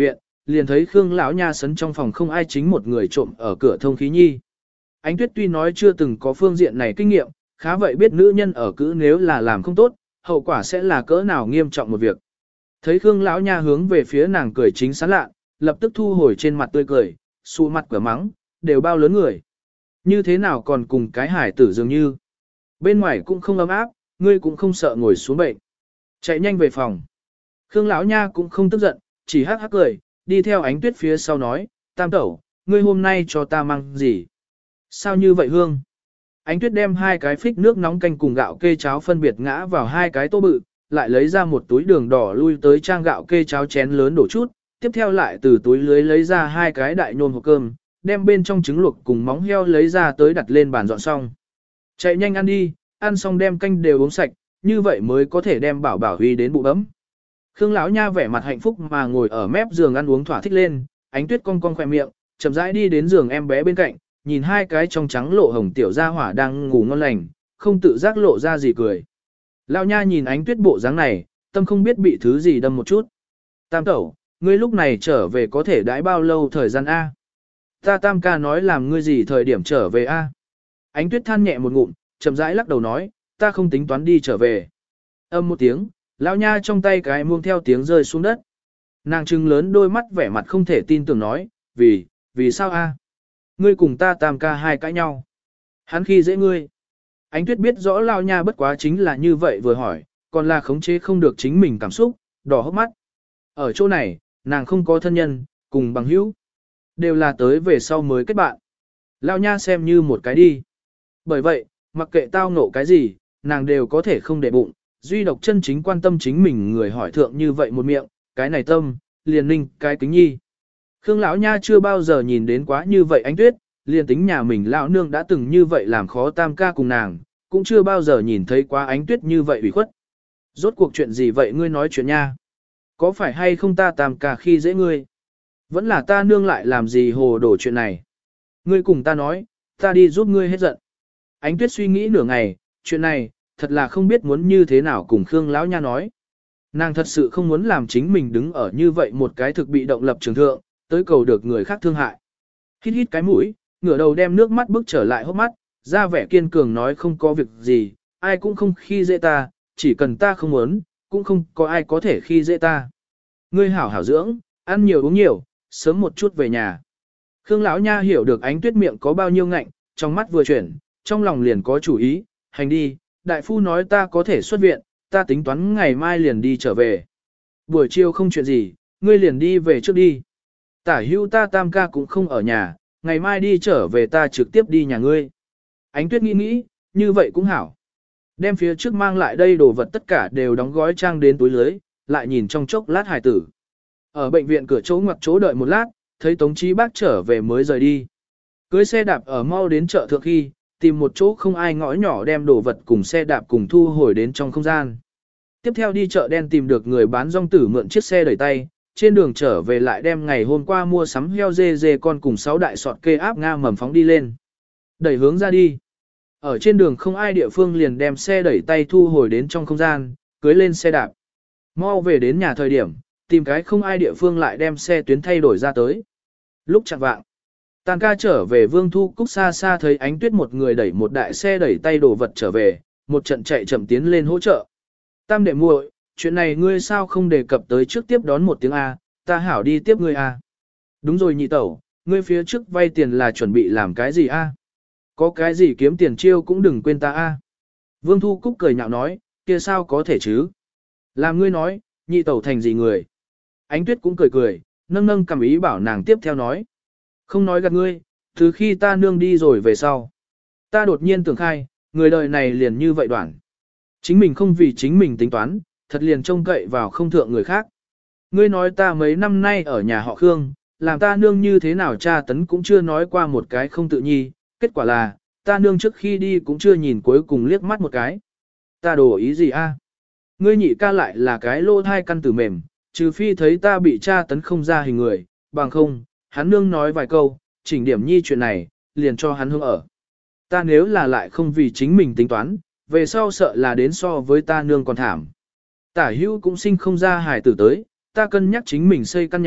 liền thấy Khương lão nha sấn trong phòng không ai chính một người trộm ở cửa thông khí nhi. Ánh Tuyết tuy nói chưa từng có phương diện này kinh nghiệm, khá vậy biết nữ nhân ở cữ nếu là làm không tốt, hậu quả sẽ là cỡ nào nghiêm trọng một việc. Thấy Khương lão nha hướng về phía nàng cười chính sán lạ, lập tức thu hồi trên mặt tươi cười, xù mặt cửa mắng, đều bao lớn người. Như thế nào còn cùng cái hải tử dường như. Bên ngoài cũng không ấm áp, ngươi cũng không sợ ngồi xuống bệnh. Chạy nhanh về phòng. Khương lão nha cũng không tức giận, chỉ hắc hắc cười, đi theo Ánh Tuyết phía sau nói, Tam tẩu, ngươi hôm nay cho ta mang gì? Sao như vậy Hương? Ánh Tuyết đem hai cái phích nước nóng canh cùng gạo kê cháo phân biệt ngã vào hai cái tô bự, lại lấy ra một túi đường đỏ lui tới trang gạo kê cháo chén lớn đổ chút, tiếp theo lại từ túi lưới lấy ra hai cái đại nhôm hộp cơm, đem bên trong trứng luộc cùng móng heo lấy ra tới đặt lên bàn dọn xong. Chạy nhanh ăn đi, ăn xong đem canh đều uống sạch, như vậy mới có thể đem bảo bảo huy đến bụng ấm. Khương lão nha vẻ mặt hạnh phúc mà ngồi ở mép giường ăn uống thỏa thích lên, Ánh Tuyết cong cong khỏe miệng, chậm rãi đi đến giường em bé bên cạnh, nhìn hai cái trong trắng lộ hồng tiểu gia hỏa đang ngủ ngon lành, không tự giác lộ ra gì cười. Lão nha nhìn Ánh Tuyết bộ dáng này, tâm không biết bị thứ gì đâm một chút. Tam tẩu, ngươi lúc này trở về có thể đãi bao lâu thời gian A? Ta Tam ca nói làm ngươi gì thời điểm trở về A? Ánh Tuyết than nhẹ một ngụm, chậm rãi lắc đầu nói, ta không tính toán đi trở về. Âm một tiếng, lão nha trong tay cái muông theo tiếng rơi xuống đất. Nàng trừng lớn đôi mắt vẻ mặt không thể tin tưởng nói, vì, vì sao A? Ngươi cùng ta Tam ca hai cãi nhau. Hắn khi dễ ngươi. Ánh Tuyết biết rõ lão nha bất quá chính là như vậy vừa hỏi, còn là khống chế không được chính mình cảm xúc, đỏ hốc mắt. Ở chỗ này, nàng không có thân nhân, cùng bằng hữu. Đều là tới về sau mới kết bạn. Lão nha xem như một cái đi. Bởi vậy, mặc kệ tao ngộ cái gì, nàng đều có thể không để bụng, duy độc chân chính quan tâm chính mình người hỏi thượng như vậy một miệng, cái này tâm, liền ninh, cái kính nhi. Khương lão nha chưa bao giờ nhìn đến quá như vậy Ánh Tuyết, liền tính nhà mình lão nương đã từng như vậy làm khó Tam ca cùng nàng, cũng chưa bao giờ nhìn thấy quá Ánh Tuyết như vậy ủy khuất. Rốt cuộc chuyện gì vậy ngươi nói chuyện nha? Có phải hay không ta Tam ca khi dễ ngươi? Vẫn là ta nương lại làm gì hồ đổ chuyện này? Ngươi cùng ta nói, ta đi giúp ngươi hết giận. Ánh Tuyết suy nghĩ nửa ngày, chuyện này, thật là không biết muốn như thế nào cùng Khương lão nha nói. Nàng thật sự không muốn làm chính mình đứng ở như vậy một cái thực bị động lập trường thượng, tới cầu được người khác thương hại. Hít hít cái mũi, ngửa đầu đem nước mắt bước trở lại hốc mắt, ra vẻ kiên cường nói không có việc gì, ai cũng không khi dễ ta, chỉ cần ta không muốn, cũng không có ai có thể khi dễ ta. Ngươi hảo hảo dưỡng, ăn nhiều uống nhiều, sớm một chút về nhà. Khương lão nha hiểu được Ánh Tuyết miệng có bao nhiêu ngạnh, trong mắt vừa chuyển, trong lòng liền có chủ ý, hành đi, đại phu nói ta có thể xuất viện, ta tính toán ngày mai liền đi trở về. Buổi chiều không chuyện gì, ngươi liền đi về trước đi. Tả hữu ta Tam ca cũng không ở nhà, ngày mai đi trở về ta trực tiếp đi nhà ngươi. Ánh Tuyết nghĩ nghĩ, như vậy cũng hảo. Đem phía trước mang lại đây đồ vật tất cả đều đóng gói trang đến túi lưới, lại nhìn trong chốc lát hài tử. Ở bệnh viện cửa chỗ ngoặc chỗ đợi một lát, thấy Tống Chí Bác trở về mới rời đi. Cưới xe đạp ở mau đến chợ thượng khi, tìm một chỗ không ai ngõ nhỏ đem đồ vật cùng xe đạp cùng thu hồi đến trong không gian. Tiếp theo đi chợ đen tìm được người bán rong tử mượn chiếc xe đẩy tay, trên đường trở về lại đem ngày hôm qua mua sắm heo dê dê con cùng sáu đại sọt kê áp Nga mầm phóng đi lên. Đẩy hướng ra đi. Ở trên đường không ai địa phương liền đem xe đẩy tay thu hồi đến trong không gian, cưới lên xe đạp. Mau về đến nhà thời điểm, tìm cái không ai địa phương lại đem xe tuyến thay đổi ra tới. Lúc chạng vạng, Tàn ca trở về Vương Thu Cúc xa xa thấy Ánh Tuyết một người đẩy một đại xe đẩy tay đồ vật trở về, một trận chạy chậm tiến lên hỗ trợ. Tam đệ muội, chuyện này ngươi sao không đề cập tới trước tiếp đón một tiếng A, ta hảo đi tiếp ngươi A. Đúng rồi nhị tẩu, ngươi phía trước vay tiền là chuẩn bị làm cái gì A? Có cái gì kiếm tiền chiêu cũng đừng quên ta A. Vương Thu Cúc cười nhạo nói, kia sao có thể chứ? Làm ngươi nói, nhị tẩu thành gì người? Ánh Tuyết cũng cười cười, nâng nâng cầm ý bảo nàng tiếp theo nói. Không nói gạt ngươi, từ khi ta nương đi rồi về sau. Ta đột nhiên tưởng khai, người đời này liền như vậy đoạn. Chính mình không vì chính mình tính toán, thật liền trông cậy vào không thượng người khác. Ngươi nói ta mấy năm nay ở nhà họ Khương, làm ta nương như thế nào cha tấn cũng chưa nói qua một cái không tự nhi, kết quả là, ta nương trước khi đi cũng chưa nhìn cuối cùng liếc mắt một cái. Ta đổ ý gì a? Ngươi nhị ca lại là cái lô thai căn tử mềm, trừ phi thấy ta bị cha tấn không ra hình người, bằng không, hắn nương nói vài câu, chỉnh điểm nhi chuyện này, liền cho hắn hương ở. Ta nếu là lại không vì chính mình tính toán, về sau sợ là đến so với ta nương còn thảm. Tả hữu cũng sinh không ra hài tử tới, ta cân nhắc chính mình xây căn nhà,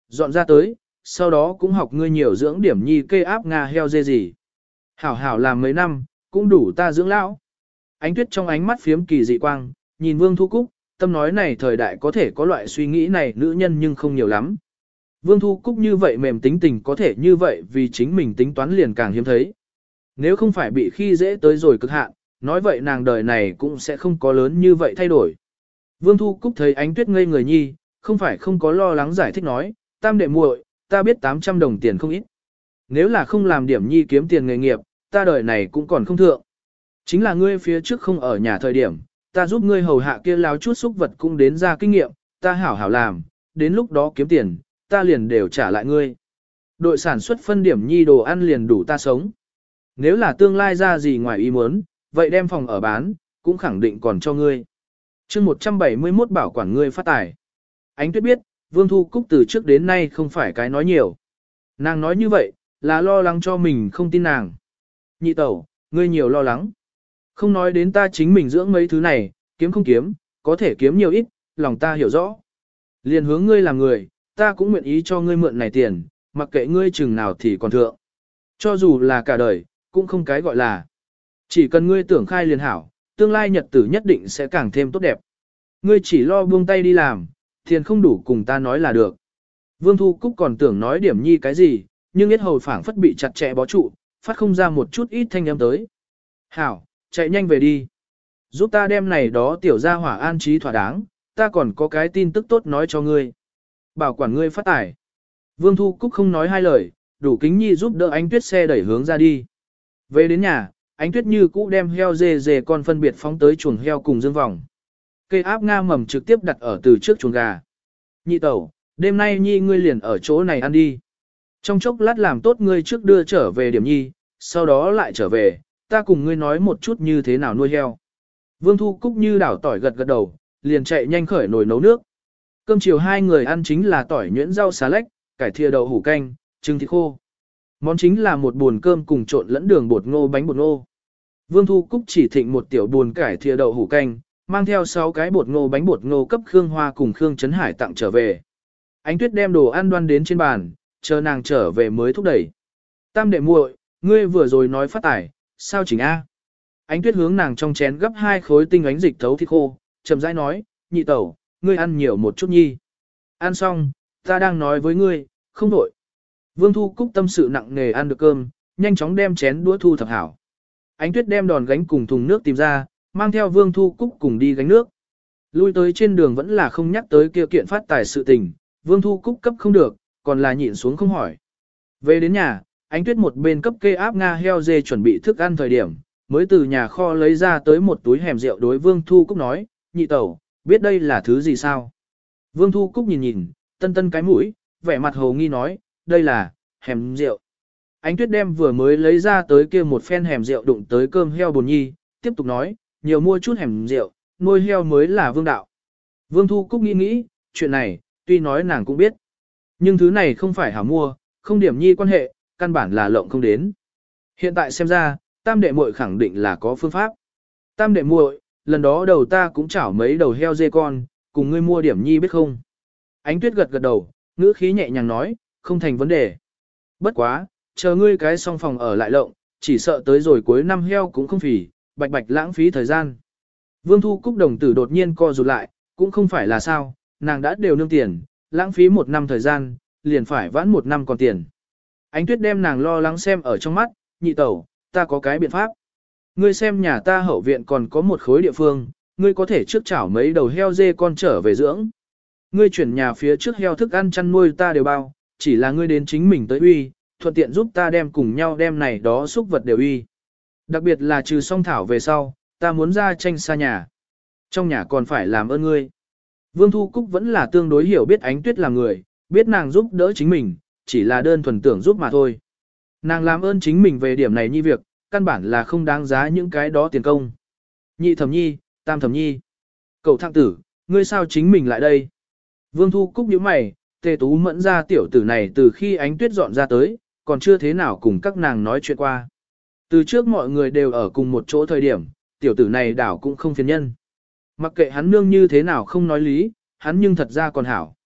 dọn ra tới, sau đó cũng học ngươi nhiều dưỡng điểm nhi kê áp Nga heo dê gì. Hảo hảo làm mấy năm, cũng đủ ta dưỡng lão. Ánh tuyết trong ánh mắt phiếm kỳ dị quang, nhìn Vương Thu Cúc, tâm nói này thời đại có thể có loại suy nghĩ này nữ nhân nhưng không nhiều lắm. Vương Thu Cúc như vậy mềm tính tình có thể như vậy vì chính mình tính toán liền càng hiếm thấy. Nếu không phải bị khi dễ tới rồi cực hạn, nói vậy nàng đời này cũng sẽ không có lớn như vậy thay đổi. Vương Thu Cúc thấy ánh tuyết ngây người nhi, không phải không có lo lắng giải thích nói, tam đệ muội, ta biết tám trăm đồng tiền không ít. Nếu là không làm điểm nhi kiếm tiền nghề nghiệp, ta đời này cũng còn không thượng. Chính là ngươi phía trước không ở nhà thời điểm, ta giúp ngươi hầu hạ kia láo chút xúc vật cũng đến ra kinh nghiệm, ta hảo hảo làm, đến lúc đó kiếm tiền, ta liền đều trả lại ngươi. Đội sản xuất phân điểm nhi đồ ăn liền đủ ta sống. Nếu là tương lai ra gì ngoài ý muốn, vậy đem phòng ở bán, cũng khẳng định còn cho ngươi. chương một trăm bảy mươi mốt bảo quản ngươi phát tài. Ánh tuyết biết, Vương Thu Cúc từ trước đến nay không phải cái nói nhiều. Nàng nói như vậy, là lo lắng cho mình không tin nàng. Nhị tẩu, ngươi nhiều lo lắng. Không nói đến ta chính mình dưỡng mấy thứ này, kiếm không kiếm, có thể kiếm nhiều ít, lòng ta hiểu rõ. Liền hướng ngươi làm người, ta cũng nguyện ý cho ngươi mượn này tiền, mặc kệ ngươi chừng nào thì còn thượng. Cho dù là cả đời, cũng không cái gọi là. Chỉ cần ngươi tưởng khai liền hảo, tương lai nhật tử nhất định sẽ càng thêm tốt đẹp. Ngươi chỉ lo buông tay đi làm, tiền không đủ cùng ta nói là được. Vương Thu Cúc còn tưởng nói điểm nhi cái gì, nhưng yết hầu phảng phất bị chặt chẽ bó trụ, phát không ra một chút ít thanh âm tới. Hảo, chạy nhanh về đi. Giúp ta đem này đó tiểu gia hỏa an trí thỏa đáng, ta còn có cái tin tức tốt nói cho ngươi. Bảo quản ngươi phát tải. Vương Thu Cúc không nói hai lời, đủ kính nhi giúp đỡ ánh tuyết xe đẩy hướng ra đi. Về đến nhà, ánh tuyết như cũ đem heo dê dê con phân biệt phóng tới chuồng heo cùng dương vòng. Cây áp Nga mầm trực tiếp đặt ở từ trước chuồng gà. Nhị tẩu, đêm nay nhi ngươi liền ở chỗ này ăn đi. Trong chốc lát làm tốt ngươi trước đưa trở về điểm nhi, sau đó lại trở về, ta cùng ngươi nói một chút như thế nào nuôi heo. Vương Thu Cúc như đảo tỏi gật gật đầu, liền chạy nhanh khởi nồi nấu nước. Cơm chiều hai người ăn chính là tỏi nhuyễn rau xà lách, cải thìa đậu hủ canh, trứng thịt khô. Món chính là một buồn cơm cùng trộn lẫn đường bột ngô bánh bột ngô. Vương Thu Cúc chỉ thịnh một tiểu buồn cải thìa đậu hủ canh, mang theo sáu cái bột ngô bánh bột ngô cấp Khương Hoa cùng Khương Trấn Hải tặng trở về. Ánh Tuyết đem đồ ăn đoan đến trên bàn, chờ nàng trở về mới thúc đẩy. Tam đệ muội, ngươi vừa rồi nói phát tải, sao chỉnh A? Ánh Tuyết hướng nàng trong chén gấp hai khối tinh ánh dịch thấu thịt khô, chậm rãi nói, nhị tẩu, ngươi ăn nhiều một chút nhi. Ăn xong, ta đang nói với ngươi, không đổi. Vương Thu Cúc tâm sự nặng nề ăn được cơm, nhanh chóng đem chén đũa thu thập hảo. Ánh Tuyết đem đòn gánh cùng thùng nước tìm ra, mang theo Vương Thu Cúc cùng đi gánh nước. Lui tới trên đường vẫn là không nhắc tới kia kiện phát tài sự tình, Vương Thu Cúc cấp không được, còn là nhịn xuống không hỏi. Về đến nhà, Ánh Tuyết một bên cấp kê áp Nga heo dê chuẩn bị thức ăn thời điểm, mới từ nhà kho lấy ra tới một túi hẻm rượu đối Vương Thu Cúc nói, nhị tẩu, biết đây là thứ gì sao? Vương Thu Cúc nhìn nhìn, tân tân cái mũi, vẻ mặt hồ nghi nói, đây là hẻm rượu. Ánh Tuyết đem vừa mới lấy ra tới kia một phen hẻm rượu đụng tới cơm heo bồn nhi, tiếp tục nói, nhiều mua chút hẻm rượu, nuôi heo mới là vương đạo. Vương Thu Cúc nghĩ nghĩ, chuyện này, tuy nói nàng cũng biết, nhưng thứ này không phải hảo mua, không điểm nhi quan hệ, căn bản là lộng không đến. Hiện tại xem ra, tam đệ muội khẳng định là có phương pháp. Tam đệ muội, lần đó đầu ta cũng chảo mấy đầu heo dê con, cùng ngươi mua điểm nhi biết không? Ánh Tuyết gật gật đầu, ngữ khí nhẹ nhàng nói, không thành vấn đề. Bất quá, chờ ngươi cái xong phòng ở lại lộng, chỉ sợ tới rồi cuối năm heo cũng không phì, bạch bạch lãng phí thời gian. Vương Thu Cúc đồng tử đột nhiên co rụt lại, cũng không phải là sao, nàng đã đều nương tiền, lãng phí một năm thời gian, liền phải vãn một năm còn tiền. Ánh Tuyết đem nàng lo lắng xem ở trong mắt, nhị tẩu, ta có cái biện pháp. Ngươi xem nhà ta hậu viện còn có một khối địa phương, ngươi có thể trước chảo mấy đầu heo dê con trở về dưỡng. Ngươi chuyển nhà phía trước heo thức ăn chăn nuôi ta đều bao, chỉ là ngươi đến chính mình tới uy, thuận tiện giúp ta đem cùng nhau đem này đó xúc vật đều uy. Đặc biệt là trừ song thảo về sau, ta muốn ra tranh xa nhà. Trong nhà còn phải làm ơn ngươi. Vương Thu Cúc vẫn là tương đối hiểu biết Ánh Tuyết là người, biết nàng giúp đỡ chính mình, chỉ là đơn thuần tưởng giúp mà thôi. Nàng làm ơn chính mình về điểm này nhi việc, căn bản là không đáng giá những cái đó tiền công. Nhị thẩm nhi, tam thẩm nhi. Cậu thạng tử, ngươi sao chính mình lại đây? Vương Thu Cúc nhíu mày, Tề Tú Mẫn ra tiểu tử này từ khi Ánh Tuyết dọn ra tới, còn chưa thế nào cùng các nàng nói chuyện qua. Từ trước mọi người đều ở cùng một chỗ thời điểm, tiểu tử này đảo cũng không phiền nhân. Mặc kệ hắn nương như thế nào không nói lý, hắn nhưng thật ra còn hảo.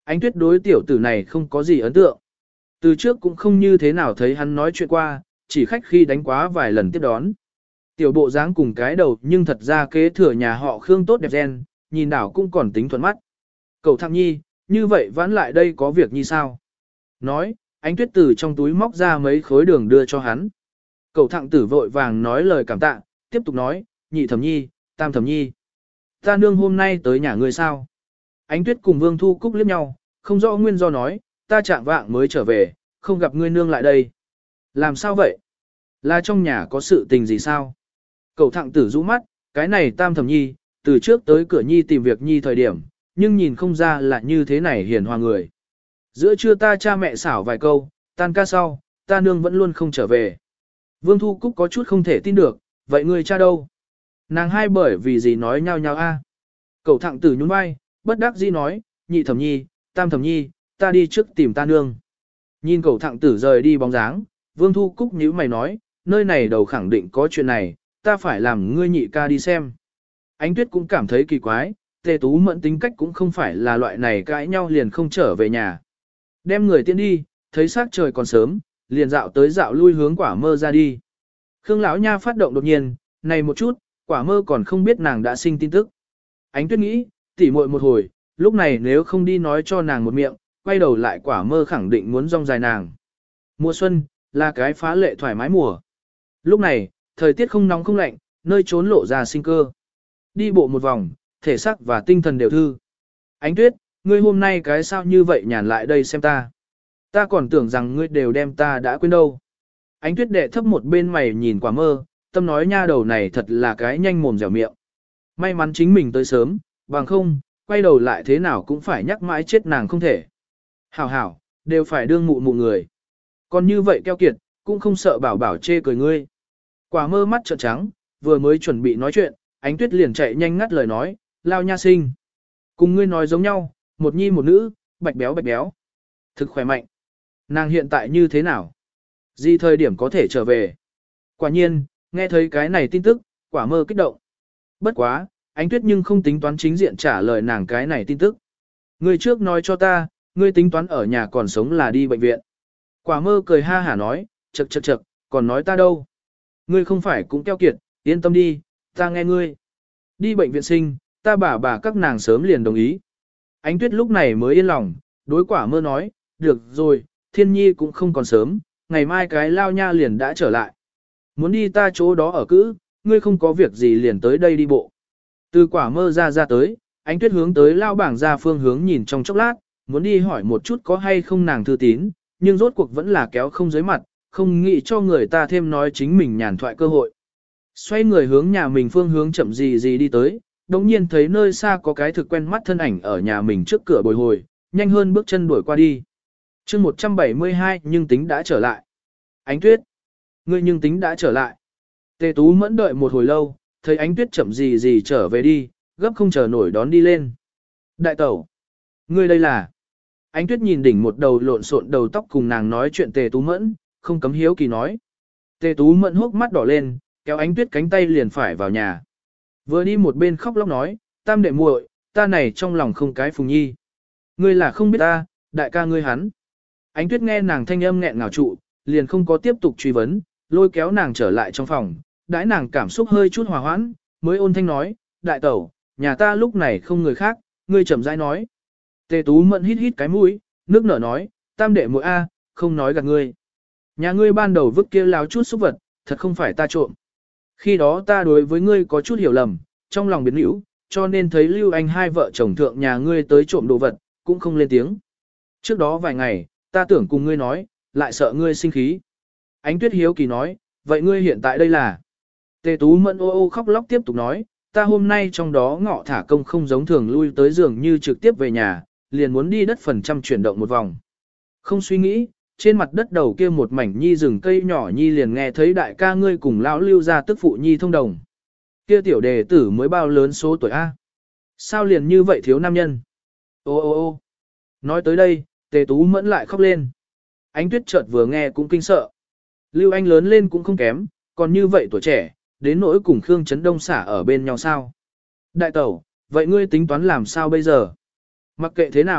Ánh Tuyết đối tiểu tử này không có gì ấn tượng. Từ trước cũng không như thế nào thấy hắn nói chuyện qua, chỉ khách khi đánh quá vài lần tiếp đón. Tiểu bộ dáng cùng cái đầu nhưng thật ra kế thừa nhà họ Khương tốt đẹp gen, nhìn đảo cũng còn tính thuận mắt. Cậu Thăng Nhi, như vậy vãn lại đây có việc như sao? Nói, Ánh Tuyết từ trong túi móc ra mấy khối đường đưa cho hắn. Cậu Thăng tử vội vàng nói lời cảm tạ, tiếp tục nói, nhị thẩm nhi, tam thẩm nhi. Ta nương hôm nay tới nhà ngươi sao? Ánh Tuyết cùng Vương Thu Cúc liếc nhau, không rõ nguyên do nói, ta chạng vạng mới trở về, không gặp ngươi nương lại đây. Làm sao vậy? Là trong nhà có sự tình gì sao? Cậu Thăng tử rũ mắt, cái này tam thẩm nhi, từ trước tới cửa nhi tìm việc nhi thời điểm, nhưng nhìn không ra là như thế này hiền hòa người. Giữa trưa ta cha mẹ xảo vài câu, tan ca sau, ta nương vẫn luôn không trở về. Vương Thu Cúc có chút không thể tin được, vậy người cha đâu? Nàng hai bởi vì gì nói nhau nhau a? Cậu Thăng tử nhún vai, bất đắc dĩ nói, nhị thẩm nhi, tam thẩm nhi, ta đi trước tìm ta nương. Nhìn cậu Thăng tử rời đi bóng dáng, Vương Thu Cúc nhíu mày nói, nơi này đầu khẳng định có chuyện này, ta phải làm ngươi nhị ca đi xem. Ánh Tuyết cũng cảm thấy kỳ quái, Tề Tú Mẫn tính cách cũng không phải là loại này cãi nhau liền không trở về nhà. Đem người tiễn đi, thấy sắc trời còn sớm, liền dạo tới dạo lui hướng Quả Mơ ra đi. Khương lão nha phát động đột nhiên, này một chút, Quả Mơ còn không biết nàng đã sinh tin tức. Ánh Tuyết nghĩ, tỉ muội một hồi, lúc này nếu không đi nói cho nàng một miệng, quay đầu lại Quả Mơ khẳng định muốn rong dài nàng. Mùa xuân, là cái phá lệ thoải mái mùa. Lúc này, thời tiết không nóng không lạnh, nơi trốn lộ ra sinh cơ. Đi bộ một vòng, thể xác và tinh thần đều thư. Ánh Tuyết, ngươi hôm nay cái sao như vậy nhàn lại đây xem ta. Ta còn tưởng rằng ngươi đều đem ta đã quên đâu. Ánh Tuyết đệ thấp một bên mày nhìn Quả Mơ, tâm nói nha đầu này thật là cái nhanh mồm dẻo miệng. May mắn chính mình tới sớm, bằng không, quay đầu lại thế nào cũng phải nhắc mãi chết nàng không thể. Hảo hảo, đều phải đương mụ mụ người. Còn như vậy keo kiệt, cũng không sợ bảo bảo chê cười ngươi. Quả Mơ mắt trợn trắng, vừa mới chuẩn bị nói chuyện, Ánh Tuyết liền chạy nhanh ngắt lời nói, lao nha sinh. Cùng ngươi nói giống nhau, một nhi một nữ, bạch béo bạch béo. Thực khỏe mạnh. Nàng hiện tại như thế nào? Gì thời điểm có thể trở về? Quả nhiên, nghe thấy cái này tin tức, Quả Mơ kích động. Bất quá, Ánh Tuyết nhưng không tính toán chính diện trả lời nàng cái này tin tức. Ngươi trước nói cho ta, ngươi tính toán ở nhà còn sống là đi bệnh viện. Quả Mơ cười ha hả nói, chậc chậc chậc, còn nói ta đâu? Ngươi không phải cũng keo kiệt, yên tâm đi, ta nghe ngươi. Đi bệnh viện sinh, ta bà bà các nàng sớm liền đồng ý. Ánh Tuyết lúc này mới yên lòng, đối Quả Mơ nói, được rồi, Thiên Nhi cũng không còn sớm, ngày mai cái lao nha liền đã trở lại. Muốn đi ta chỗ đó ở cữ, ngươi không có việc gì liền tới đây đi bộ. Từ Quả Mơ ra ra tới, Ánh Tuyết hướng tới lao bảng ra phương hướng nhìn trong chốc lát, muốn đi hỏi một chút có hay không nàng thư tín, nhưng rốt cuộc vẫn là kéo không dưới mặt, không nghĩ cho người ta thêm nói chính mình nhàn thoại cơ hội. Xoay người hướng nhà mình phương hướng chậm gì gì đi tới, đồng nhiên thấy nơi xa có cái thực quen mắt thân ảnh ở nhà mình trước cửa bồi hồi, nhanh hơn bước chân đuổi qua đi. chương một trăm bảy mươi hai nhưng tính đã trở lại. Ánh Tuyết, ngươi nhưng tính đã trở lại. Tề Tú Mẫn đợi một hồi lâu, thấy Ánh Tuyết chậm gì gì trở về đi, gấp không chờ nổi đón đi lên. Đại tẩu, ngươi đây là... Ánh Tuyết nhìn đỉnh một đầu lộn xộn đầu tóc cùng nàng nói chuyện Tề Tú Mẫn, không cấm hiếu kỳ nói. Tề Tú Mẫn hốc mắt đỏ lên, kéo Ánh Tuyết cánh tay liền phải vào nhà. Vừa đi một bên khóc lóc nói, tam đệ muội, ta này trong lòng không cái Phùng Nhi. Ngươi là không biết ta, đại ca ngươi hắn. Ánh Tuyết nghe nàng thanh âm nghẹn ngào trụ, liền không có tiếp tục truy vấn, lôi kéo nàng trở lại trong phòng, đãi nàng cảm xúc hơi chút hòa hoãn, mới ôn thanh nói, đại tẩu, nhà ta lúc này không người khác, ngươi chậm rãi nói. Tề Tú Mẫn hít hít cái mũi, nước nở nói, tam đệ muội a, không nói gạt ngươi. Nhà ngươi ban đầu vứt kia láo chút xúc vật, thật không phải ta trộm. Khi đó ta đối với ngươi có chút hiểu lầm, trong lòng biến hữu, cho nên thấy Lưu Anh hai vợ chồng thượng nhà ngươi tới trộm đồ vật, cũng không lên tiếng. Trước đó vài ngày, ta tưởng cùng ngươi nói, lại sợ ngươi sinh khí. Ánh Tuyết hiếu kỳ nói, vậy ngươi hiện tại đây là... Tề Tú Mẫn ô ô khóc lóc tiếp tục nói, ta hôm nay trong đó ngọ thả công không giống thường lui tới giường như trực tiếp về nhà, liền muốn đi đất phần trăm chuyển động một vòng. Không suy nghĩ, trên mặt đất đầu kia một mảnh nhi rừng cây nhỏ nhi liền nghe thấy đại ca ngươi cùng lão Lưu ra tức phụ nhi thông đồng. Kia tiểu đề tử mới bao lớn số tuổi A. Sao liền như vậy thiếu nam nhân? Ô ô ô nói tới đây, Tề Tú Mẫn lại khóc lên. Ánh Tuyết chợt vừa nghe cũng kinh sợ. Lưu Anh lớn lên cũng không kém, còn như vậy tuổi trẻ, đến nỗi cùng Khương Trấn Đông xả ở bên nhau sao? Đại tẩu, vậy ngươi tính toán làm sao bây giờ? Mặc kệ thế nào,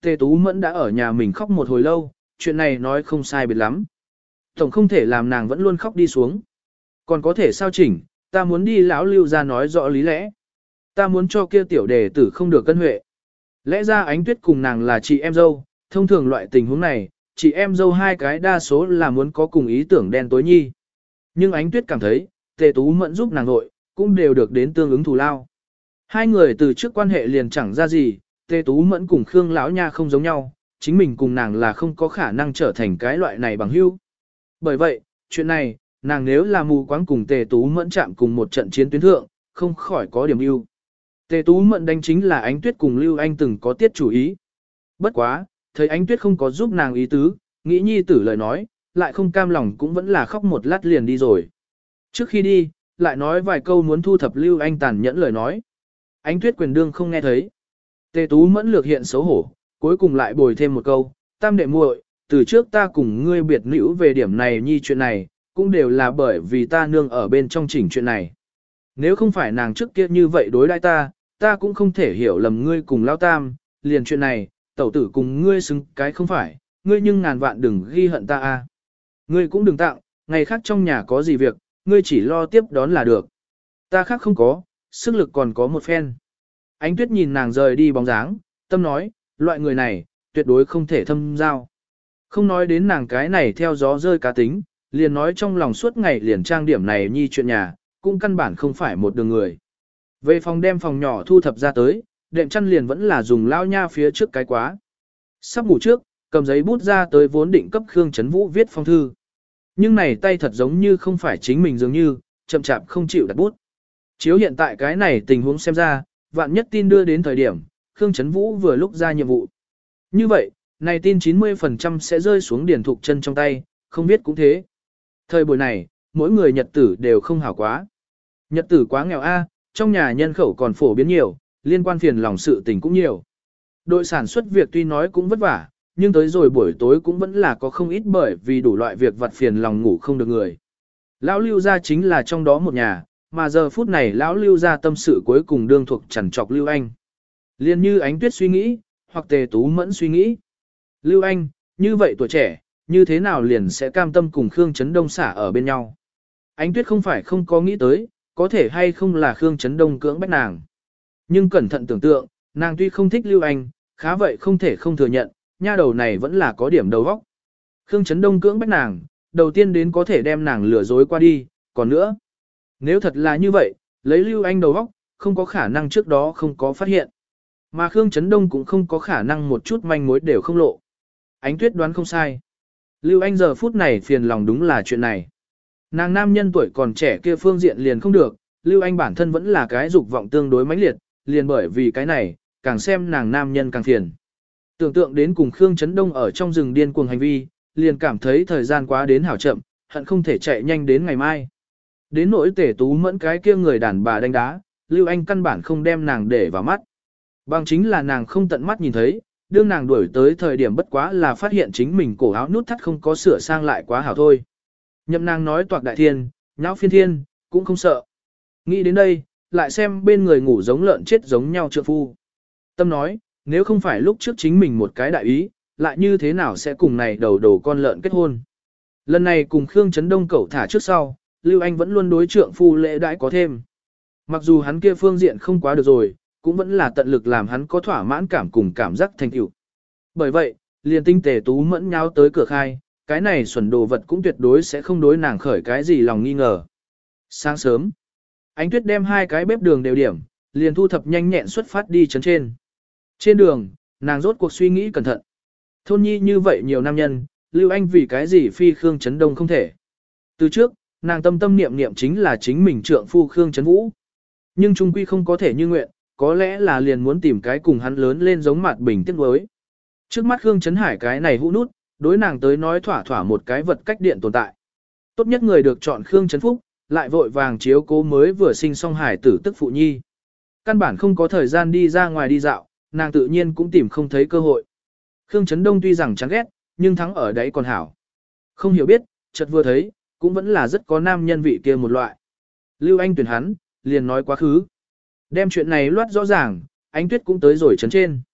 Tề Tú Mẫn đã ở nhà mình khóc một hồi lâu, chuyện này nói không sai biệt lắm. Tổng không thể làm nàng vẫn luôn khóc đi xuống. Còn có thể sao chỉnh, ta muốn đi lão Lưu ra nói rõ lý lẽ. Ta muốn cho kia tiểu đề tử không được cân huệ. Lẽ ra Ánh Tuyết cùng nàng là chị em dâu, thông thường loại tình huống này, chị em dâu hai cái đa số là muốn có cùng ý tưởng đen tối nhi. Nhưng Ánh Tuyết cảm thấy, Tề Tú Mẫn giúp nàng nội, cũng đều được đến tương ứng thù lao. Hai người từ trước quan hệ liền chẳng ra gì, Tề Tú Mẫn cùng Khương lão nha không giống nhau, chính mình cùng nàng là không có khả năng trở thành cái loại này bằng hữu. Bởi vậy, chuyện này, nàng nếu là mù quáng cùng Tề Tú Mẫn chạm cùng một trận chiến tuyến thượng, không khỏi có điểm ưu. Tề Tú Mẫn đánh chính là Ánh Tuyết cùng Lưu Anh từng có tiết chủ ý. Bất quá, thấy Ánh Tuyết không có giúp nàng ý tứ, nghĩ nhi tử lời nói, lại không cam lòng cũng vẫn là khóc một lát liền đi rồi. Trước khi đi, lại nói vài câu muốn thu thập Lưu Anh tàn nhẫn lời nói. Ánh Tuyết quyền đương không nghe thấy. Tề Tú Mẫn lược hiện xấu hổ, cuối cùng lại bồi thêm một câu, tam đệ muội, từ trước ta cùng ngươi biệt nữ về điểm này nhi chuyện này, cũng đều là bởi vì ta nương ở bên trong chỉnh chuyện này. Nếu không phải nàng trước kia như vậy đối đãi ta, ta cũng không thể hiểu lầm ngươi cùng lao tam, liền chuyện này, tẩu tử cùng ngươi xứng cái không phải, ngươi nhưng ngàn vạn đừng ghi hận ta a. Ngươi cũng đừng tặng, ngày khác trong nhà có gì việc, ngươi chỉ lo tiếp đón là được. Ta khác không có, sức lực còn có một phen. Ánh Tuyết nhìn nàng rời đi bóng dáng, tâm nói, loại người này, tuyệt đối không thể thâm giao. Không nói đến nàng cái này theo gió rơi cá tính, liền nói trong lòng suốt ngày liền trang điểm này nhi chuyện nhà, cũng căn bản không phải một đường người. Về phòng đem phòng nhỏ thu thập ra tới, đệm chăn liền vẫn là dùng lao nha phía trước cái quá. Sắp ngủ trước, cầm giấy bút ra tới vốn định cấp Khương Chấn Vũ viết phong thư. Nhưng này tay thật giống như không phải chính mình dường như, chậm chạp không chịu đặt bút. Chiếu hiện tại cái này tình huống xem ra, vạn nhất tin đưa đến thời điểm, Khương Chấn Vũ vừa lúc ra nhiệm vụ. Như vậy, này tin chín mươi phần trăm sẽ rơi xuống Điền Thục Chân trong tay, không biết cũng thế. Thời buổi này, mỗi người nhật tử đều không hảo quá. Nhật tử quá nghèo a, trong nhà nhân khẩu còn phổ biến nhiều, liên quan phiền lòng sự tình cũng nhiều. Đội sản xuất việc tuy nói cũng vất vả, nhưng tới rồi buổi tối cũng vẫn là có không ít bởi vì đủ loại việc vặt phiền lòng ngủ không được người. Lão Lưu gia chính là trong đó một nhà, mà giờ phút này lão Lưu gia tâm sự cuối cùng đương thuộc chằn trọc Lưu Anh. Liên như Ánh Tuyết suy nghĩ, hoặc Tề Tú Mẫn suy nghĩ. Lưu Anh, như vậy tuổi trẻ, như thế nào liền sẽ cam tâm cùng Khương Chấn Đông xả ở bên nhau. Ánh Tuyết không phải không có nghĩ tới, có thể hay không là Khương Chấn Đông cưỡng bách nàng. Nhưng cẩn thận tưởng tượng, nàng tuy không thích Lưu Anh, khá vậy không thể không thừa nhận, nha đầu này vẫn là có điểm đầu óc. Khương Chấn Đông cưỡng bách nàng, đầu tiên đến có thể đem nàng lừa dối qua đi, còn nữa. Nếu thật là như vậy, lấy Lưu Anh đầu óc, không có khả năng trước đó không có phát hiện. Mà Khương Chấn Đông cũng không có khả năng một chút manh mối đều không lộ. Ánh Tuyết đoán không sai. Lưu Anh giờ phút này phiền lòng đúng là chuyện này. Nàng nam nhân tuổi còn trẻ kia phương diện liền không được, Lưu Anh bản thân vẫn là cái dục vọng tương đối mãnh liệt, liền bởi vì cái này, càng xem nàng nam nhân càng phiền. Tưởng tượng đến cùng Khương Chấn Đông ở trong rừng điên cuồng hành vi, liền cảm thấy thời gian quá đến hảo chậm, hận không thể chạy nhanh đến ngày mai. Đến nỗi Tề Tú Mẫn cái kia người đàn bà đánh đá, Lưu Anh căn bản không đem nàng để vào mắt. Bằng chính là nàng không tận mắt nhìn thấy, đương nàng đuổi tới thời điểm bất quá là phát hiện chính mình cổ áo nút thắt không có sửa sang lại quá hảo thôi. Nhậm nàng nói toạc đại thiên, nhão phiên thiên, cũng không sợ. Nghĩ đến đây, lại xem bên người ngủ giống lợn chết giống nhau trượng phu. Tâm nói, nếu không phải lúc trước chính mình một cái đại ý, lại như thế nào sẽ cùng này đầu đầu con lợn kết hôn. Lần này cùng Khương Chấn Đông cẩu thả trước sau, Lưu Anh vẫn luôn đối trượng phu lễ đãi có thêm. Mặc dù hắn kia phương diện không quá được rồi, cũng vẫn là tận lực làm hắn có thỏa mãn cảm cùng cảm giác thành tựu. Bởi vậy, liền tinh Tề Tú Mẫn nháo tới cửa khai, cái này xuẩn đồ vật cũng tuyệt đối sẽ không đối nàng khởi cái gì lòng nghi ngờ. Sáng sớm, Ánh Tuyết đem hai cái bếp đường đều điểm, liền thu thập nhanh nhẹn xuất phát đi chấn trên. Trên đường, nàng rốt cuộc suy nghĩ cẩn thận. Thôn nhi như vậy nhiều nam nhân, Lưu Anh vì cái gì phi Khương Chấn Đông không thể. Từ trước, nàng tâm tâm niệm niệm chính là chính mình trượng phu Khương Chấn Vũ. Nhưng trung quy không có thể như nguyện, có lẽ là liền muốn tìm cái cùng hắn lớn lên giống mặt bình tiếc với. Trước mắt Khương Chấn Hải cái này hũ nút, đối nàng tới nói thỏa thỏa một cái vật cách điện tồn tại. Tốt nhất người được chọn Khương Chấn Phúc, lại vội vàng chiếu cố mới vừa sinh xong hải tử tức phụ nhi. Căn bản không có thời gian đi ra ngoài đi dạo, nàng tự nhiên cũng tìm không thấy cơ hội. Khương Chấn Đông tuy rằng chán ghét, nhưng thắng ở đấy còn hảo. Không hiểu biết, chợt vừa thấy, cũng vẫn là rất có nam nhân vị kia một loại. Lưu Anh tuyển hắn, liền nói quá khứ. Đem chuyện này loát rõ ràng, Ánh Tuyết cũng tới rồi chấn trên.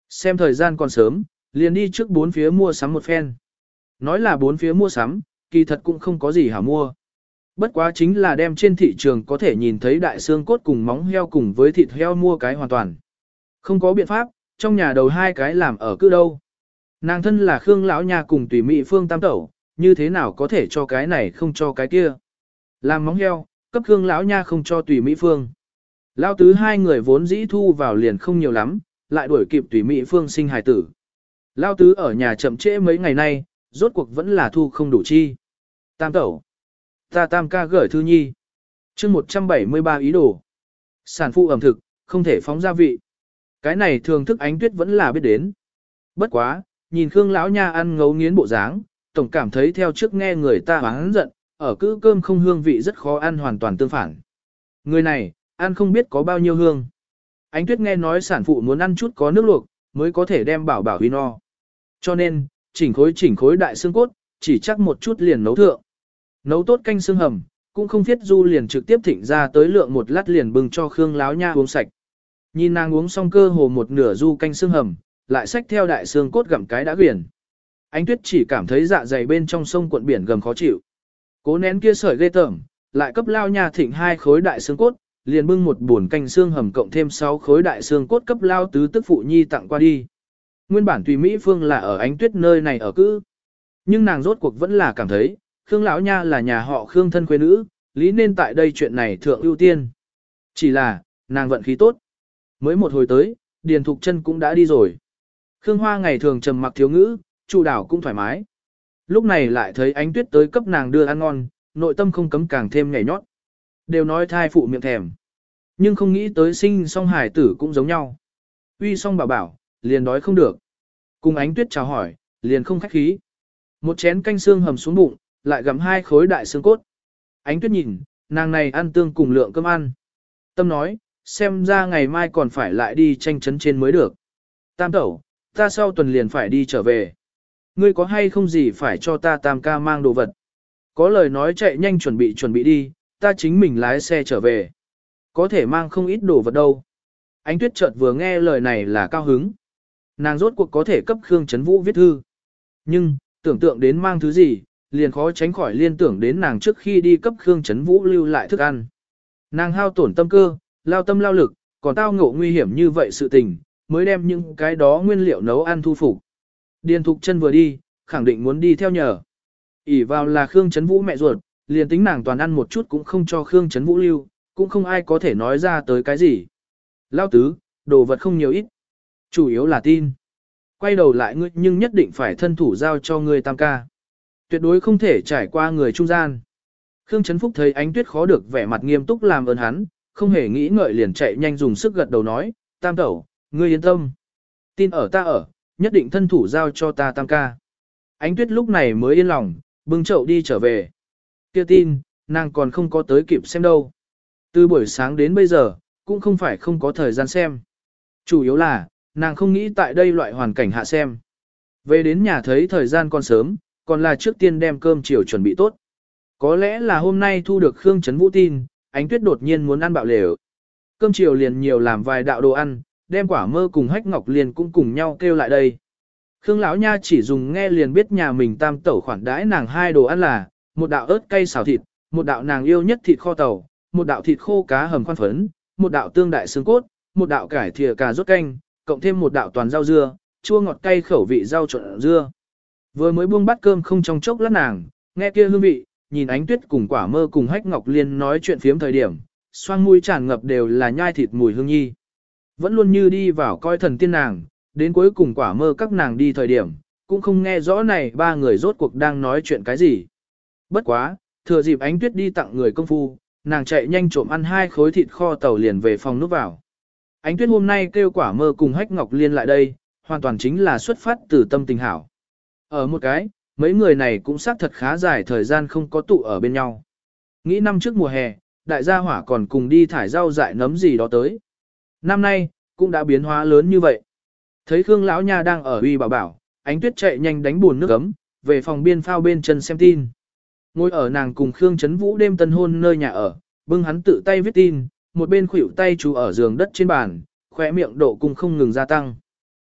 Xem thời gian còn sớm, liền đi trước bốn phía mua sắm một phen. Nói là bốn phía mua sắm, kỳ thật cũng không có gì hả mua. Bất quá chính là đem trên thị trường có thể nhìn thấy đại xương cốt cùng móng heo cùng với thịt heo mua cái hoàn toàn. Không có biện pháp, trong nhà đầu hai cái làm ở cứ đâu. Nàng thân là Khương lão nhà cùng tùy mỹ phương tam tẩu, như thế nào có thể cho cái này không cho cái kia. Làm móng heo, cấp Khương lão nha không cho tùy mỹ phương. Lão tứ hai người vốn dĩ thu vào liền không nhiều lắm, lại đuổi kịp tùy mỹ phương sinh hài tử. Lão tứ ở nhà chậm trễ mấy ngày nay, rốt cuộc vẫn là thu không đủ chi. Tam tẩu. Ta tam ca gửi thư nhi. chương một trăm bảy mươi ba ý đồ. Sản phụ ẩm thực, không thể phóng gia vị. Cái này thường thức Ánh Tuyết vẫn là biết đến. Bất quá, nhìn Khương lão nha ăn ngấu nghiến bộ dáng, tổng cảm thấy theo trước nghe người ta oán giận, ở cữ cơm không hương vị rất khó ăn hoàn toàn tương phản. Người này, ăn không biết có bao nhiêu hương. Ánh Tuyết nghe nói sản phụ muốn ăn chút có nước luộc, mới có thể đem bảo bảo huy no. Cho nên, chỉnh khối chỉnh khối đại xương cốt, chỉ chắc một chút liền nấu thượng. Nấu tốt canh xương hầm, cũng không viết du liền trực tiếp thịnh ra tới lượng một lát liền bưng cho Khương láo nha uống sạch. Nhìn nàng uống xong cơ hồ một nửa du canh xương hầm, lại xách theo đại xương cốt gặm cái đã quyển. Ánh Tuyết chỉ cảm thấy dạ dày bên trong sông cuộn biển gầm khó chịu. Cố nén kia sợi ghê tởm, lại cấp lao nha thịnh hai khối đại xương cốt, liền bưng một buồn canh xương hầm cộng thêm sáu khối đại xương cốt cấp lao tứ tức phụ nhi tặng qua đi. Nguyên bản tùy Mỹ Phương là ở Ánh Tuyết nơi này ở cữ, nhưng nàng rốt cuộc vẫn là cảm thấy, Khương lão nha là nhà họ Khương thân quê nữ, lý nên tại đây chuyện này thượng ưu tiên. Chỉ là, nàng vận khí tốt. Mới một hồi tới, Điền Thục Chân cũng đã đi rồi. Khương Hoa ngày thường trầm mặc thiếu ngữ, chủ đảo cũng thoải mái. Lúc này lại thấy Ánh Tuyết tới cấp nàng đưa ăn ngon, nội tâm không cấm càng thêm nhảy nhót. Đều nói thai phụ miệng thèm. Nhưng không nghĩ tới sinh song hải tử cũng giống nhau. Uy song bảo bảo, liền đói không được. Cùng Ánh Tuyết chào hỏi, liền không khách khí. Một chén canh xương hầm xuống bụng, lại gặm hai khối đại xương cốt. Ánh Tuyết nhìn, nàng này ăn tương cùng lượng cơm ăn. Tâm nói, xem ra ngày mai còn phải lại đi tranh chấn trên mới được. Tam tẩu, ta sau tuần liền phải đi trở về. Ngươi có hay không gì phải cho ta tam ca mang đồ vật? Có lời nói chạy nhanh chuẩn bị chuẩn bị đi, ta chính mình lái xe trở về. Có thể mang không ít đồ vật đâu. Ánh Tuyết chợt vừa nghe lời này là cao hứng. Nàng rốt cuộc có thể cấp Khương Trấn Vũ viết thư. Nhưng, tưởng tượng đến mang thứ gì, liền khó tránh khỏi liên tưởng đến nàng trước khi đi cấp Khương Trấn Vũ lưu lại thức ăn. Nàng hao tổn tâm cơ, lao tâm lao lực, còn tao ngộ nguy hiểm như vậy sự tình, mới đem những cái đó nguyên liệu nấu ăn thu phục. Điền Thục Chân vừa đi, khẳng định muốn đi theo nhờ. ỷ vào là Khương Trấn Vũ mẹ ruột, liền tính nàng toàn ăn một chút cũng không cho Khương Trấn Vũ lưu, cũng không ai có thể nói ra tới cái gì. Lao tứ, đồ vật không nhiều ít. Chủ yếu là tin. Quay đầu lại ngươi nhưng nhất định phải thân thủ giao cho ngươi tam ca. Tuyệt đối không thể trải qua người trung gian. Khương Trấn Phúc thấy Ánh Tuyết khó được vẻ mặt nghiêm túc làm ơn hắn, không hề nghĩ ngợi liền chạy nhanh dùng sức gật đầu nói, tam tẩu, ngươi yên tâm. Tin ở ta ở, nhất định thân thủ giao cho ta tam ca. Ánh Tuyết lúc này mới yên lòng, bưng chậu đi trở về. Kia tin, nàng còn không có tới kịp xem đâu. Từ buổi sáng đến bây giờ, cũng không phải không có thời gian xem. Chủ yếu là, nàng không nghĩ tại đây loại hoàn cảnh hạ xem. Về đến nhà thấy thời gian còn sớm, còn là trước tiên đem cơm chiều chuẩn bị tốt. Có lẽ là hôm nay thu được Khương Trấn Vũ tin, Ánh Tuyết đột nhiên muốn ăn bạo lều. Cơm chiều liền nhiều làm vài đạo đồ ăn, đem Quả Mơ cùng Hách Ngọc liền cũng cùng nhau kêu lại đây. Khương lão nha chỉ dùng nghe liền biết nhà mình tam tẩu khoản đãi nàng hai đồ ăn là, một đạo ớt cay xào thịt, một đạo nàng yêu nhất thịt kho tàu, một đạo thịt khô cá hầm khoan phấn, một đạo tương đại xương cốt, một đạo cải thìa cà rốt canh, cộng thêm một đạo toàn rau dưa, chua ngọt cay khẩu vị rau trộn dưa. Vừa mới buông bát cơm không trong chốc lát nàng, nghe kia hương vị, nhìn Ánh Tuyết cùng Quả Mơ cùng Hách Ngọc Liên nói chuyện phiếm thời điểm, xoang mũi tràn ngập đều là nhai thịt mùi hương nhi. Vẫn luôn như đi vào coi thần tiên nàng, đến cuối cùng Quả Mơ các nàng đi thời điểm, cũng không nghe rõ này ba người rốt cuộc đang nói chuyện cái gì. Bất quá, thừa dịp Ánh Tuyết đi tặng người công phu, nàng chạy nhanh trộm ăn hai khối thịt kho tàu liền về phòng núp vào. Ánh Tuyết hôm nay kêu Quả Mơ cùng Hách Ngọc Liên lại đây, hoàn toàn chính là xuất phát từ tâm tình hảo. Ở một cái, mấy người này cũng xác thật khá dài thời gian không có tụ ở bên nhau. Nghĩ năm trước mùa hè, đại gia hỏa còn cùng đi thải rau dại nấm gì đó tới. Năm nay, cũng đã biến hóa lớn như vậy. Thấy Khương lão nha đang ở uy bảo bảo, Ánh Tuyết chạy nhanh đánh buồn nước ấm, về phòng biên phao bên chân xem tin. Ngồi ở nàng cùng Khương Trấn Vũ đêm tân hôn nơi nhà ở, bưng hắn tự tay viết tin, một bên khuỷu tay chú ở giường đất trên bàn, khóe miệng độ cung không ngừng gia tăng.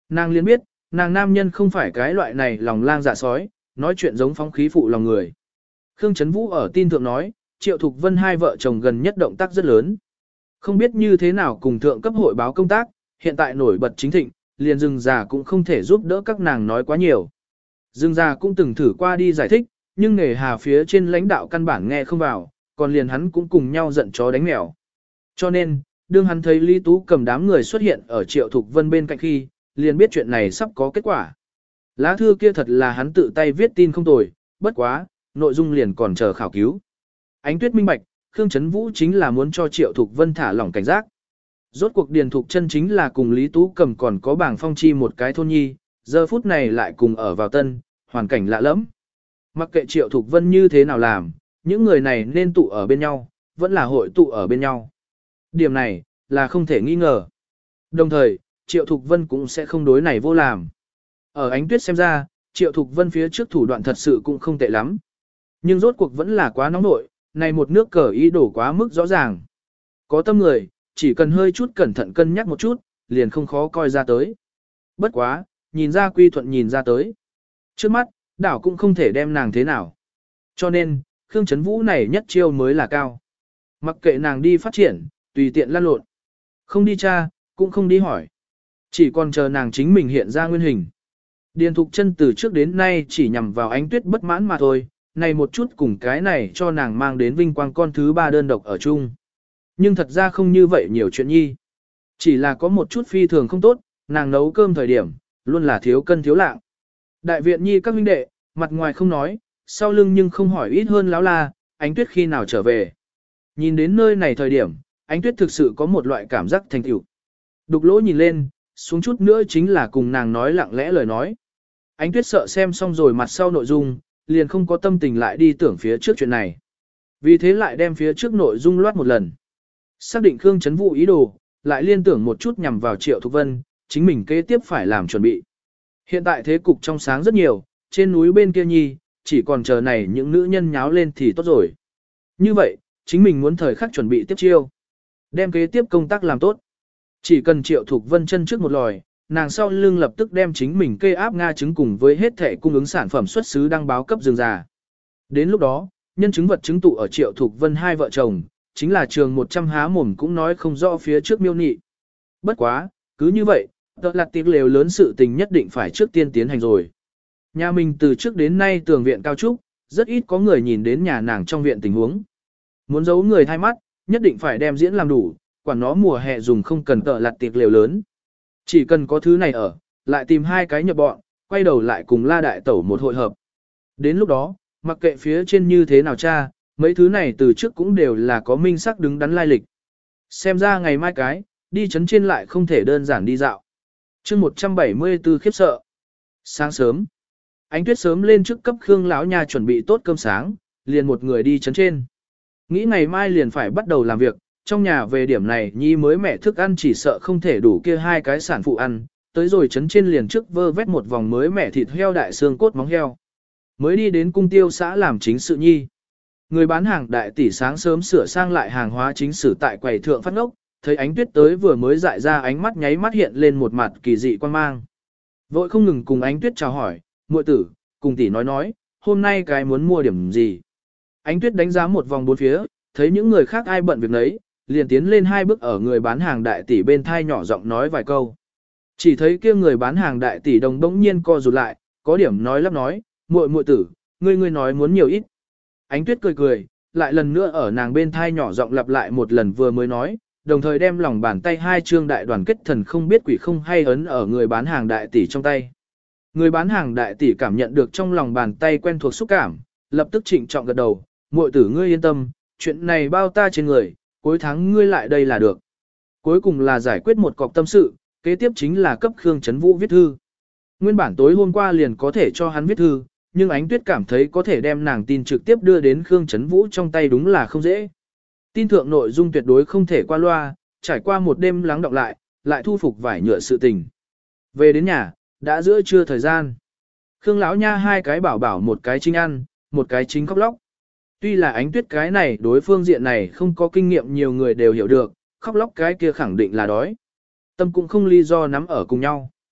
Nàng liền biết, nàng nam nhân không phải cái loại này lòng lang dạ sói, nói chuyện giống phóng khí phụ lòng người. Khương Trấn Vũ ở tin thượng nói, Triệu Thục Vân hai vợ chồng gần nhất động tác rất lớn. Không biết như thế nào cùng thượng cấp hội báo công tác, hiện tại nổi bật chính thịnh, liền rừng già cũng không thể giúp đỡ các nàng nói quá nhiều. Dương gia cũng từng thử qua đi giải thích, nhưng nghề hà phía trên lãnh đạo căn bản nghe không vào, còn liền hắn cũng cùng nhau giận chó đánh mèo. Cho nên, đương hắn thấy Lý Tú cầm đám người xuất hiện ở Triệu Thục Vân bên cạnh khi, liền biết chuyện này sắp có kết quả. Lá thư kia thật là hắn tự tay viết tin không tồi, bất quá, nội dung liền còn chờ khảo cứu. Ánh Tuyết minh bạch, Khương Trấn Vũ chính là muốn cho Triệu Thục Vân thả lỏng cảnh giác. Rốt cuộc Điền Thục chân chính là cùng Lý Tú cầm còn có bảng phong chi một cái thôn nhi, giờ phút này lại cùng ở vào tân, hoàn cảnh lạ lẫm. Mặc kệ Triệu Thục Vân như thế nào làm, những người này nên tụ ở bên nhau, vẫn là hội tụ ở bên nhau. Điểm này, là không thể nghi ngờ. Đồng thời, Triệu Thục Vân cũng sẽ không đối này vô làm. Ở Ánh Tuyết xem ra, Triệu Thục Vân phía trước thủ đoạn thật sự cũng không tệ lắm. Nhưng rốt cuộc vẫn là quá nóng nội, này một nước cờ ý đổ quá mức rõ ràng. Có tâm người, chỉ cần hơi chút cẩn thận cân nhắc một chút, liền không khó coi ra tới. Bất quá, nhìn ra quy thuận nhìn ra tới. Trước mắt, đảo cũng không thể đem nàng thế nào. Cho nên, Khương Trấn Vũ này nhất chiêu mới là cao. Mặc kệ nàng đi phát triển, tùy tiện lăn lộn. Không đi tra, cũng không đi hỏi. Chỉ còn chờ nàng chính mình hiện ra nguyên hình. Điền Thục Chân từ trước đến nay chỉ nhằm vào Ánh Tuyết bất mãn mà thôi, này một chút cùng cái này cho nàng mang đến vinh quang con thứ ba đơn độc ở chung. Nhưng thật ra không như vậy nhiều chuyện nhi. Chỉ là có một chút phi thường không tốt, nàng nấu cơm thời điểm, luôn là thiếu cân thiếu lạng. Đại viện nhi các huynh đệ, mặt ngoài không nói, sau lưng nhưng không hỏi ít hơn láo la, Ánh Tuyết khi nào trở về. Nhìn đến nơi này thời điểm, Ánh Tuyết thực sự có một loại cảm giác thành tựu. Đục lỗ nhìn lên, xuống chút nữa chính là cùng nàng nói lặng lẽ lời nói. Ánh Tuyết sợ xem xong rồi mặt sau nội dung, liền không có tâm tình lại đi tưởng phía trước chuyện này. Vì thế lại đem phía trước nội dung loát một lần. Xác định Khương Trấn Vũ ý đồ, lại liên tưởng một chút nhằm vào Triệu Thục Vân, chính mình kế tiếp phải làm chuẩn bị. Hiện tại thế cục trong sáng rất nhiều, trên núi bên kia nhi, chỉ còn chờ này những nữ nhân nháo lên thì tốt rồi. Như vậy, chính mình muốn thời khắc chuẩn bị tiếp chiêu. Đem kế tiếp công tác làm tốt. Chỉ cần Triệu Thục Vân chân trước một lòi, nàng sau lưng lập tức đem chính mình kê áp Nga chứng cùng với hết thể cung ứng sản phẩm xuất xứ đăng báo cấp rừng già. Đến lúc đó, nhân chứng vật chứng tụ ở Triệu Thục Vân hai vợ chồng, chính là trường một trăm há mồm cũng nói không rõ phía trước miêu nị. Bất quá, cứ như vậy, tợ lặt tiệc lều lớn sự tình nhất định phải trước tiên tiến hành rồi. Nhà mình từ trước đến nay tường viện cao trúc, rất ít có người nhìn đến nhà nàng trong viện tình huống. Muốn giấu người thay mắt, nhất định phải đem diễn làm đủ, quản nó mùa hè dùng không cần tợ lặt tiệc lều lớn. Chỉ cần có thứ này ở, lại tìm hai cái nhập bọn, quay đầu lại cùng la đại tẩu một hội hợp. Đến lúc đó, mặc kệ phía trên như thế nào cha, mấy thứ này từ trước cũng đều là có minh sắc đứng đắn lai lịch. Xem ra ngày mai cái, đi chấn trên lại không thể đơn giản đi dạo. chương một trăm bảy mươi tư khiếp sợ. Sáng sớm, Ánh Tuyết sớm lên trước cấp Khương lão nha chuẩn bị tốt cơm sáng, liền một người đi chấn trên. Nghĩ ngày mai liền phải bắt đầu làm việc, trong nhà về điểm này nhi mới mẻ thức ăn chỉ sợ không thể đủ kia hai cái sản phụ ăn, tới rồi chấn trên liền trước vơ vét một vòng mới mẻ thịt heo đại xương cốt móng heo. Mới đi đến cung tiêu xã làm chính sự nhi. Người bán hàng đại tỷ sáng sớm sửa sang lại hàng hóa chính sử tại quầy thượng phát ngốc, thấy Ánh Tuyết tới vừa mới dại ra ánh mắt nháy mắt hiện lên một mặt kỳ dị quan mang. Vội không ngừng cùng Ánh Tuyết chào hỏi, muội tử, cùng tỷ nói nói, hôm nay cái muốn mua điểm gì. Ánh Tuyết đánh giá một vòng bốn phía, thấy những người khác ai bận việc nấy, liền tiến lên hai bước ở người bán hàng đại tỷ bên thai nhỏ giọng nói vài câu. Chỉ thấy kia người bán hàng đại tỷ đồng đống nhiên co rụt lại, có điểm nói lắp nói, muội muội tử, ngươi ngươi nói muốn nhiều ít. Ánh Tuyết cười cười, lại lần nữa ở nàng bên thai nhỏ giọng lặp lại một lần vừa mới nói, đồng thời đem lòng bàn tay hai trương đại đoàn kết thần không biết quỷ không hay ấn ở người bán hàng đại tỷ trong tay. Người bán hàng đại tỷ cảm nhận được trong lòng bàn tay quen thuộc xúc cảm, lập tức trịnh trọng gật đầu, muội tử ngươi yên tâm, chuyện này bao ta trên người, cuối tháng ngươi lại đây là được. Cuối cùng là giải quyết một cọc tâm sự, kế tiếp chính là cấp Khương Trấn Vũ viết thư. Nguyên bản tối hôm qua liền có thể cho hắn viết thư, nhưng Ánh Tuyết cảm thấy có thể đem nàng tin trực tiếp đưa đến Khương Trấn Vũ trong tay đúng là không dễ. Tin thượng nội dung tuyệt đối không thể qua loa, trải qua một đêm lắng đọng lại, lại thu phục vải nhựa sự tình. Về đến nhà, đã giữa trưa thời gian. Khương lão nha hai cái bảo bảo một cái chính ăn, một cái chính khóc lóc. Tuy là Ánh Tuyết cái này đối phương diện này không có kinh nghiệm nhiều người đều hiểu được, khóc lóc cái kia khẳng định là đói. Tâm cũng không lý do nắm ở cùng nhau.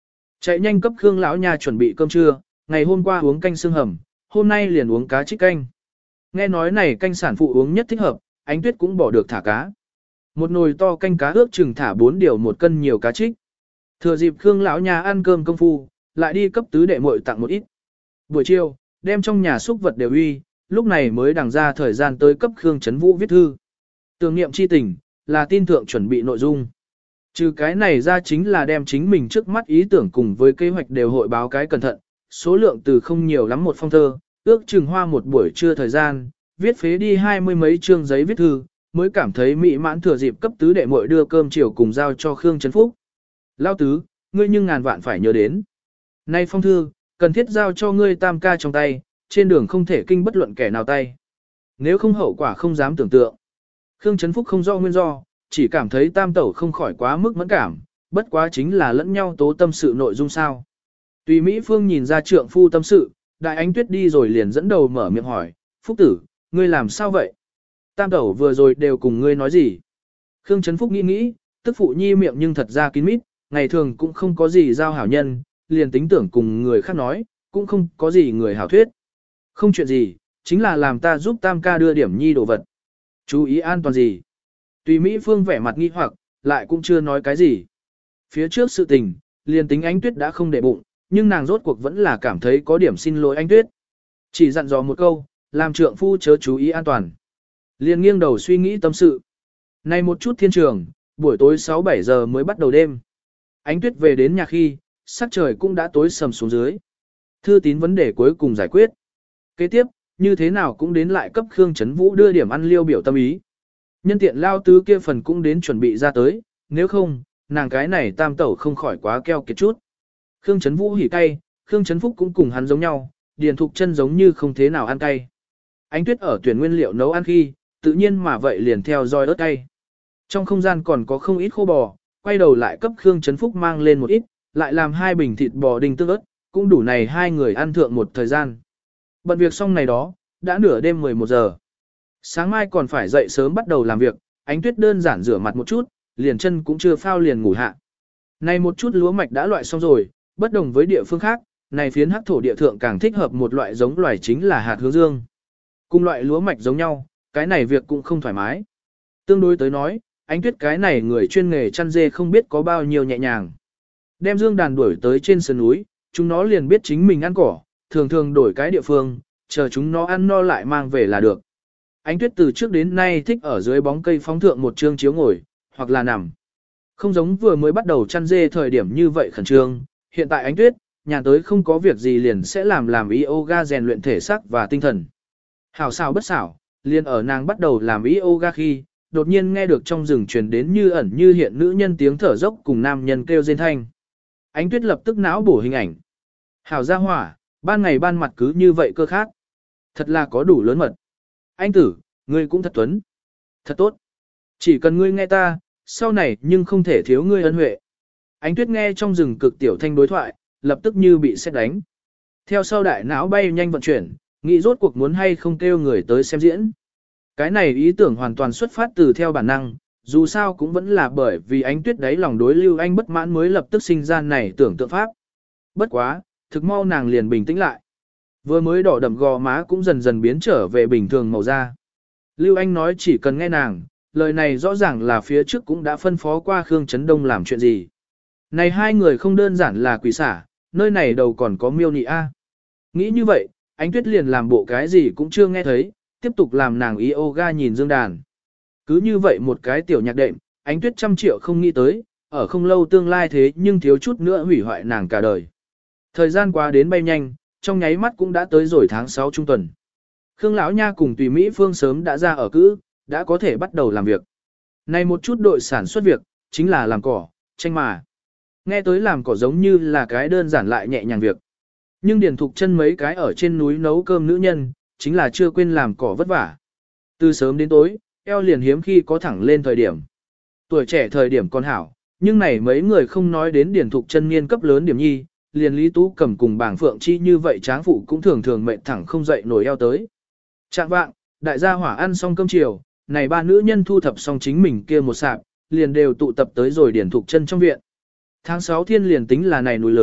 Chạy nhanh cấp Khương lão nha chuẩn bị cơm trưa, ngày hôm qua uống canh xương hầm, hôm nay liền uống cá trích canh. Nghe nói này canh sản phụ uống nhất thích hợp, Ánh Tuyết cũng bỏ được thả cá. Một nồi to canh cá ước chừng thả bốn điều một cân nhiều cá trích. Thừa dịp Khương lão nha ăn cơm công phu, lại đi cấp tứ đệ muội tặng một ít. Buổi chiều, đem trong nhà xúc vật đều uy, lúc này mới đằng ra thời gian tới cấp Khương Chấn Vũ viết thư. Tưởng niệm chi tình, là tin thượng chuẩn bị nội dung. Trừ cái này ra chính là đem chính mình trước mắt ý tưởng cùng với kế hoạch đều hội báo cái cẩn thận, số lượng từ không nhiều lắm một phong thơ, ước chừng hoa một buổi trưa thời gian, viết phế đi hai mươi mấy chương giấy viết thư, mới cảm thấy mỹ mãn thừa dịp cấp tứ đệ muội đưa cơm chiều cùng giao cho Khương Chấn Phúc. Lao tứ, ngươi nhưng ngàn vạn phải nhớ đến. Nay phong thư, cần thiết giao cho ngươi tam ca trong tay, trên đường không thể kinh bất luận kẻ nào tay. Nếu không hậu quả không dám tưởng tượng. Khương Chấn Phúc không rõ nguyên do, chỉ cảm thấy tam tẩu không khỏi quá mức mẫn cảm, bất quá chính là lẫn nhau tố tâm sự nội dung sao. Tùy Mỹ Phương nhìn ra trượng phu tâm sự, Đại Ánh Tuyết đi rồi liền dẫn đầu mở miệng hỏi, Phúc tử, ngươi làm sao vậy? Tam tẩu vừa rồi đều cùng ngươi nói gì? Khương Chấn Phúc nghĩ nghĩ, tức phụ nhi miệng nhưng thật ra kín mít, ngày thường cũng không có gì giao hảo nhân, liền tính tưởng cùng người khác nói, cũng không có gì người hảo thuyết. Không chuyện gì, chính là làm ta giúp tam ca đưa điểm nhi đồ vật. Chú ý an toàn gì? Tùy Mỹ Phương vẻ mặt nghi hoặc, lại cũng chưa nói cái gì. Phía trước sự tình, liền tính Ánh Tuyết đã không để bụng, nhưng nàng rốt cuộc vẫn là cảm thấy có điểm xin lỗi Ánh Tuyết. Chỉ dặn dò một câu, làm trượng phu chớ chú ý an toàn. Liền nghiêng đầu suy nghĩ tâm sự. Này một chút thiên trường, buổi tối sáu bảy giờ mới bắt đầu đêm. Ánh Tuyết về đến nhà khi, sắc trời cũng đã tối sầm xuống dưới. Thư tín vấn đề cuối cùng giải quyết. Kế tiếp, như thế nào cũng đến lại cấp Khương Chấn Vũ đưa điểm ăn liêu biểu tâm ý. Nhân tiện lao tứ kia phần cũng đến chuẩn bị ra tới, nếu không, nàng cái này tam tẩu không khỏi quá keo kiệt chút. Khương Chấn Vũ hỉ cay, Khương Chấn Phúc cũng cùng hắn giống nhau, Điền Thục Chân giống như không thế nào ăn cay. Ánh Tuyết ở tuyển nguyên liệu nấu ăn khi, tự nhiên mà vậy liền theo dõi ớt cay. Trong không gian còn có không ít khô bò, quay đầu lại cấp Khương Chấn Phúc mang lên một ít, lại làm hai bình thịt bò đinh tương ớt, cũng đủ này hai người ăn thượng một thời gian. Bận việc xong này đó, đã nửa đêm mười một giờ. Sáng mai còn phải dậy sớm bắt đầu làm việc, Ánh Tuyết đơn giản rửa mặt một chút, liền chân cũng chưa phao liền ngủ hạ. Này một chút lúa mạch đã loại xong rồi, bất đồng với địa phương khác, này phiến hắc thổ địa thượng càng thích hợp một loại giống loài chính là hạt hướng dương. Cùng loại lúa mạch giống nhau, cái này việc cũng không thoải mái. Tương đối tới nói, Ánh Tuyết cái này người chuyên nghề chăn dê không biết có bao nhiêu nhẹ nhàng. Đem dương đàn đuổi tới trên sườn núi, chúng nó liền biết chính mình ăn cỏ, thường thường đổi cái địa phương, chờ chúng nó ăn no lại mang về là được. Ánh Tuyết từ trước đến nay thích ở dưới bóng cây phóng thượng một trương chiếu ngồi, hoặc là nằm. Không giống vừa mới bắt đầu chăn dê thời điểm như vậy khẩn trương, hiện tại Ánh Tuyết, nhà tới không có việc gì liền sẽ làm làm yoga rèn luyện thể xác và tinh thần. Hảo xảo bất xảo, liền ở nàng bắt đầu làm yoga khi, đột nhiên nghe được trong rừng truyền đến như ẩn như hiện nữ nhân tiếng thở dốc cùng nam nhân kêu rên thanh. Ánh Tuyết lập tức não bổ hình ảnh. Hảo gia hỏa, ban ngày ban mặt cứ như vậy cơ khác. Thật là có đủ lớn mật. Anh tử, ngươi cũng thật tuấn. Thật tốt. Chỉ cần ngươi nghe ta, sau này nhưng không thể thiếu ngươi ân huệ. Ánh Tuyết nghe trong rừng cực tiểu thanh đối thoại, lập tức như bị sét đánh. Theo sau đại não bay nhanh vận chuyển, nghĩ rốt cuộc muốn hay không kêu người tới xem diễn. Cái này ý tưởng hoàn toàn xuất phát từ theo bản năng, dù sao cũng vẫn là bởi vì Ánh Tuyết đáy lòng đối Lưu Anh bất mãn mới lập tức sinh ra này tưởng tượng pháp. Bất quá, thực mau nàng liền bình tĩnh lại. Vừa mới đỏ đậm gò má cũng dần dần biến trở về bình thường màu da. Lưu Anh nói chỉ cần nghe nàng, lời này rõ ràng là phía trước cũng đã phân phó qua Khương Chấn Đông làm chuyện gì. Này hai người không đơn giản là quỷ xả, nơi này đầu còn có miêu nị A. Nghĩ như vậy, Ánh Tuyết liền làm bộ cái gì cũng chưa nghe thấy, tiếp tục làm nàng yoga nhìn dương đàn. Cứ như vậy một cái tiểu nhạc đệm, Ánh Tuyết trăm triệu không nghĩ tới, ở không lâu tương lai thế nhưng thiếu chút nữa hủy hoại nàng cả đời. Thời gian qua đến bay nhanh, trong nháy mắt cũng đã tới rồi tháng sáu trung tuần. Khương lão nha cùng Tùy Mỹ Phương sớm đã ra ở cữ, đã có thể bắt đầu làm việc. Này một chút đội sản xuất việc, chính là làm cỏ, tranh mà. Nghe tới làm cỏ giống như là cái đơn giản lại nhẹ nhàng việc. Nhưng Điền Thục Chân mấy cái ở trên núi nấu cơm nữ nhân, chính là chưa quên làm cỏ vất vả. Từ sớm đến tối, eo liền hiếm khi có thẳng lên thời điểm. Tuổi trẻ thời điểm còn hảo, nhưng này mấy người không nói đến Điền Thục Chân niên cấp lớn điểm nhi, liền Lý Tú Cầm cùng bảng Phượng Chi như vậy tráng phụ cũng thường thường mệt thẳng không dậy nổi eo tới. Trạng vạng, đại gia hỏa ăn xong cơm chiều, này ba nữ nhân thu thập xong chính mình kia một sạp, liền đều tụ tập tới rồi Điền Thục Chân trong viện. Tháng sáu thiên liền tính là này núi lớn,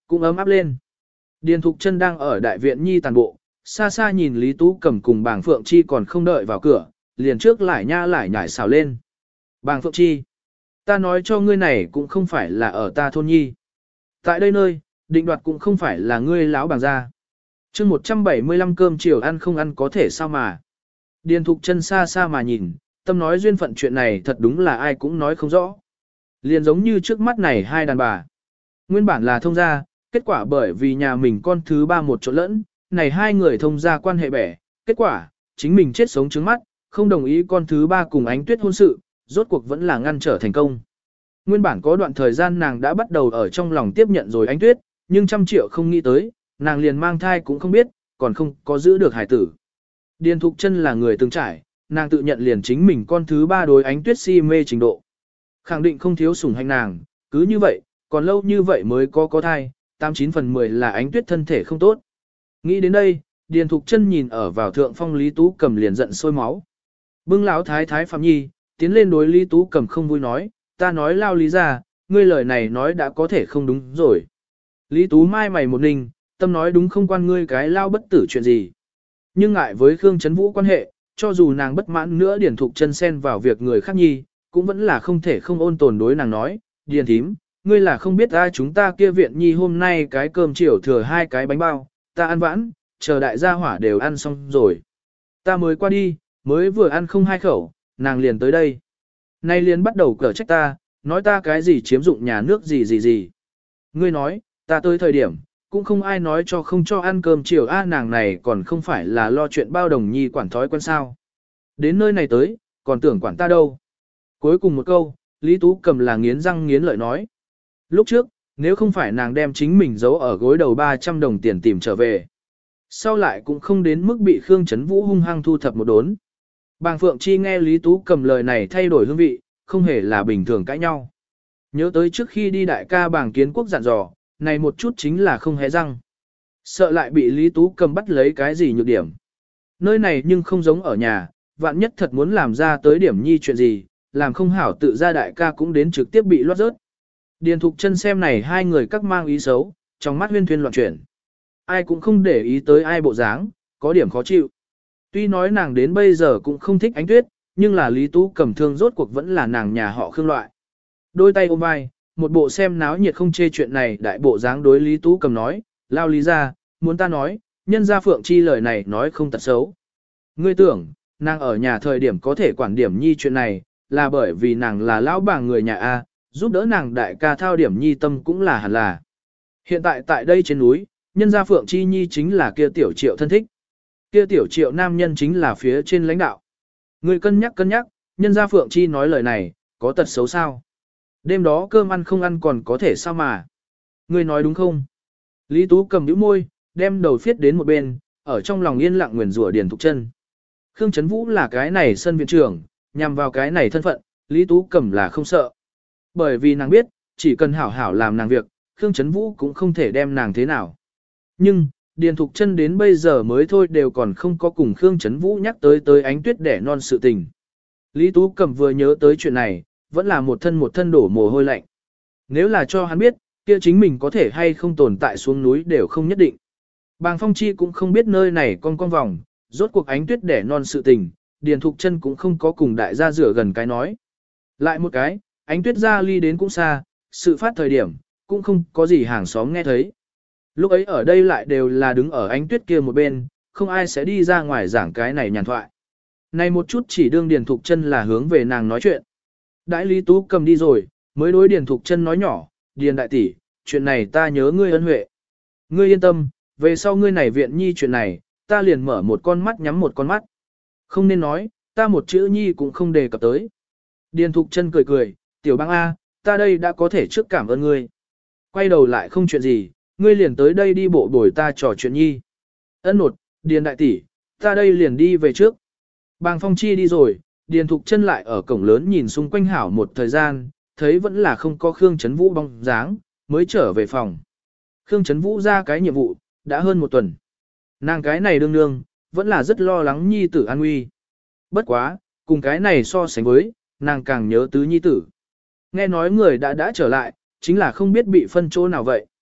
cũng ấm áp lên. Điền Thục Chân đang ở đại viện nhi tàn bộ, xa xa nhìn Lý Tú Cầm cùng Bàng Phượng Chi còn không đợi vào cửa, liền trước lại nha lại nhảy xào lên. Bàng Phượng Chi, ta nói cho ngươi này cũng không phải là ở ta thôn nhi. Tại đây nơi, định đoạt cũng không phải là ngươi lão bàng gia. chương một trăm bảy mươi lăm cơm chiều ăn không ăn có thể sao mà. Điền Thục Chân xa xa mà nhìn, tâm nói duyên phận chuyện này thật đúng là ai cũng nói không rõ. Liền giống như trước mắt này hai đàn bà. Nguyên bản là thông gia, kết quả bởi vì nhà mình con thứ ba một chỗ lẫn, này hai người thông gia quan hệ bẻ, kết quả, chính mình chết sống trứng mắt, không đồng ý con thứ ba cùng Ánh Tuyết hôn sự, rốt cuộc vẫn là ngăn trở thành công. Nguyên bản có đoạn thời gian nàng đã bắt đầu ở trong lòng tiếp nhận rồi Ánh Tuyết, nhưng trăm triệu không nghĩ tới, nàng liền mang thai cũng không biết, còn không có giữ được hải tử. Điền Thục Chân là người từng trải, nàng tự nhận liền chính mình con thứ ba đối Ánh Tuyết si mê trình độ. Khẳng định không thiếu sủng hành nàng, cứ như vậy, còn lâu như vậy mới có có thai, tám chín phần mười là Ánh Tuyết thân thể không tốt. Nghĩ đến đây, Điền Thục Chân nhìn ở vào thượng phong Lý Tú Cầm liền giận sôi máu. Bưng lão thái thái Phạm Nhi, tiến lên đối Lý Tú Cầm không vui nói, ta nói lao lý ra, ngươi lời này nói đã có thể không đúng rồi. Lý Tú mai mày một ninh, tâm nói đúng không quan ngươi cái lao bất tử chuyện gì. Nhưng ngại với Khương Trấn Vũ quan hệ, cho dù nàng bất mãn nữa Điền Thục Chân xen vào việc người khác nhi, cũng vẫn là không thể không ôn tồn đối nàng nói, Điền thím, ngươi là không biết ai chúng ta kia viện nhi hôm nay cái cơm chiều thừa hai cái bánh bao, ta ăn vãn, chờ đại gia hỏa đều ăn xong rồi. Ta mới qua đi, mới vừa ăn không hai khẩu, nàng liền tới đây. Nay liền bắt đầu cở trách ta, nói ta cái gì chiếm dụng nhà nước gì gì gì. Ngươi nói, ta tới thời điểm, cũng không ai nói cho không cho ăn cơm chiều a nàng này còn không phải là lo chuyện bao đồng nhi quản thói quen sao. Đến nơi này tới, còn tưởng quản ta đâu. Cuối cùng một câu, Lý Tú Cầm là nghiến răng nghiến lợi nói. Lúc trước, nếu không phải nàng đem chính mình giấu ở gối đầu ba trăm đồng tiền tìm trở về. Sau lại cũng không đến mức bị Khương Trấn Vũ hung hăng thu thập một đốn. Bàng Phượng Chi nghe Lý Tú Cầm lời này thay đổi hương vị, không hề là bình thường cãi nhau. Nhớ tới trước khi đi đại ca Bàng Kiến Quốc dặn dò, này một chút chính là không hé răng. Sợ lại bị Lý Tú Cầm bắt lấy cái gì nhược điểm. Nơi này nhưng không giống ở nhà, vạn nhất thật muốn làm ra tới điểm nhi chuyện gì, làm không hảo tự ra đại ca cũng đến trực tiếp bị loát rớt. Điền Thục Chân xem này hai người các mang ý xấu, trong mắt huyên thuyên loạn chuyển. Ai cũng không để ý tới ai bộ dáng, có điểm khó chịu. Tuy nói nàng đến bây giờ cũng không thích Ánh Tuyết, nhưng là Lý Tú Cầm thương rốt cuộc vẫn là nàng nhà họ Khương loại. Đôi tay ôm vai, một bộ xem náo nhiệt không chê chuyện này đại bộ dáng đối Lý Tú Cầm nói, lao lý ra, muốn ta nói, nhân gia Phượng Chi lời này nói không tật xấu. Ngươi tưởng, nàng ở nhà thời điểm có thể quản điểm nhi chuyện này, là bởi vì nàng là lão bà người nhà A, giúp đỡ nàng đại ca thao điểm nhi tâm cũng là hẳn là. Hiện tại tại đây trên núi, nhân gia Phượng Chi Nhi chính là kia tiểu triệu thân thích. Kia tiểu triệu nam nhân chính là phía trên lãnh đạo. Người cân nhắc cân nhắc, nhân gia Phượng Chi nói lời này, có tật xấu sao? Đêm đó cơm ăn không ăn còn có thể sao mà? Người nói đúng không? Lý Tú cầm nhíu môi, đem đầu phiết đến một bên, ở trong lòng yên lặng nguyền rủa Điền Thục Chân. Khương Trấn Vũ là cái này sân viện trưởng, nhằm vào cái này thân phận, Lý Tú cầm là không sợ. Bởi vì nàng biết, chỉ cần hảo hảo làm nàng việc, Khương Trấn Vũ cũng không thể đem nàng thế nào. Nhưng, Điền Thục Chân đến bây giờ mới thôi đều còn không có cùng Khương Trấn Vũ nhắc tới tới Ánh Tuyết đẻ non sự tình. Lý Tú Cẩm vừa nhớ tới chuyện này, vẫn là một thân một thân đổ mồ hôi lạnh. Nếu là cho hắn biết, kia chính mình có thể hay không tồn tại xuống núi đều không nhất định. Bàng Phong Chi cũng không biết nơi này con con vòng, rốt cuộc Ánh Tuyết đẻ non sự tình, Điền Thục Chân cũng không có cùng đại gia rửa gần cái nói. Lại một cái, Ánh Tuyết ra ly đến cũng xa, sự phát thời điểm, cũng không có gì hàng xóm nghe thấy. Lúc ấy ở đây lại đều là đứng ở Ánh Tuyết kia một bên, không ai sẽ đi ra ngoài giảng cái này nhàn thoại. Này một chút chỉ đương Điền Thục Chân là hướng về nàng nói chuyện. Đại Lý Tú cầm đi rồi, mới đối Điền Thục Chân nói nhỏ, Điền đại tỷ, chuyện này ta nhớ ngươi ân huệ. Ngươi yên tâm, về sau ngươi này viện nhi chuyện này, ta liền mở một con mắt nhắm một con mắt. Không nên nói, ta một chữ nhi cũng không đề cập tới. Điền Thục Chân cười cười, tiểu băng A, ta đây đã có thể trước cảm ơn ngươi. Quay đầu lại không chuyện gì, ngươi liền tới đây đi bộ bồi ta trò chuyện nhi. Ân nột, Điền đại tỷ, ta đây liền đi về trước. Bàng Phong Chi đi rồi, Điền Thục Chân lại ở cổng lớn nhìn xung quanh hảo một thời gian, thấy vẫn là không có Khương Trấn Vũ bóng dáng, mới trở về phòng. Khương Trấn Vũ ra cái nhiệm vụ, đã hơn một tuần. Nàng cái này đương đương, vẫn là rất lo lắng nhi tử an nguy. Bất quá, cùng cái này so sánh với, nàng càng nhớ tứ nhi tử. Nghe nói người đã đã trở lại, chính là không biết bị phân chỗ nào vậy.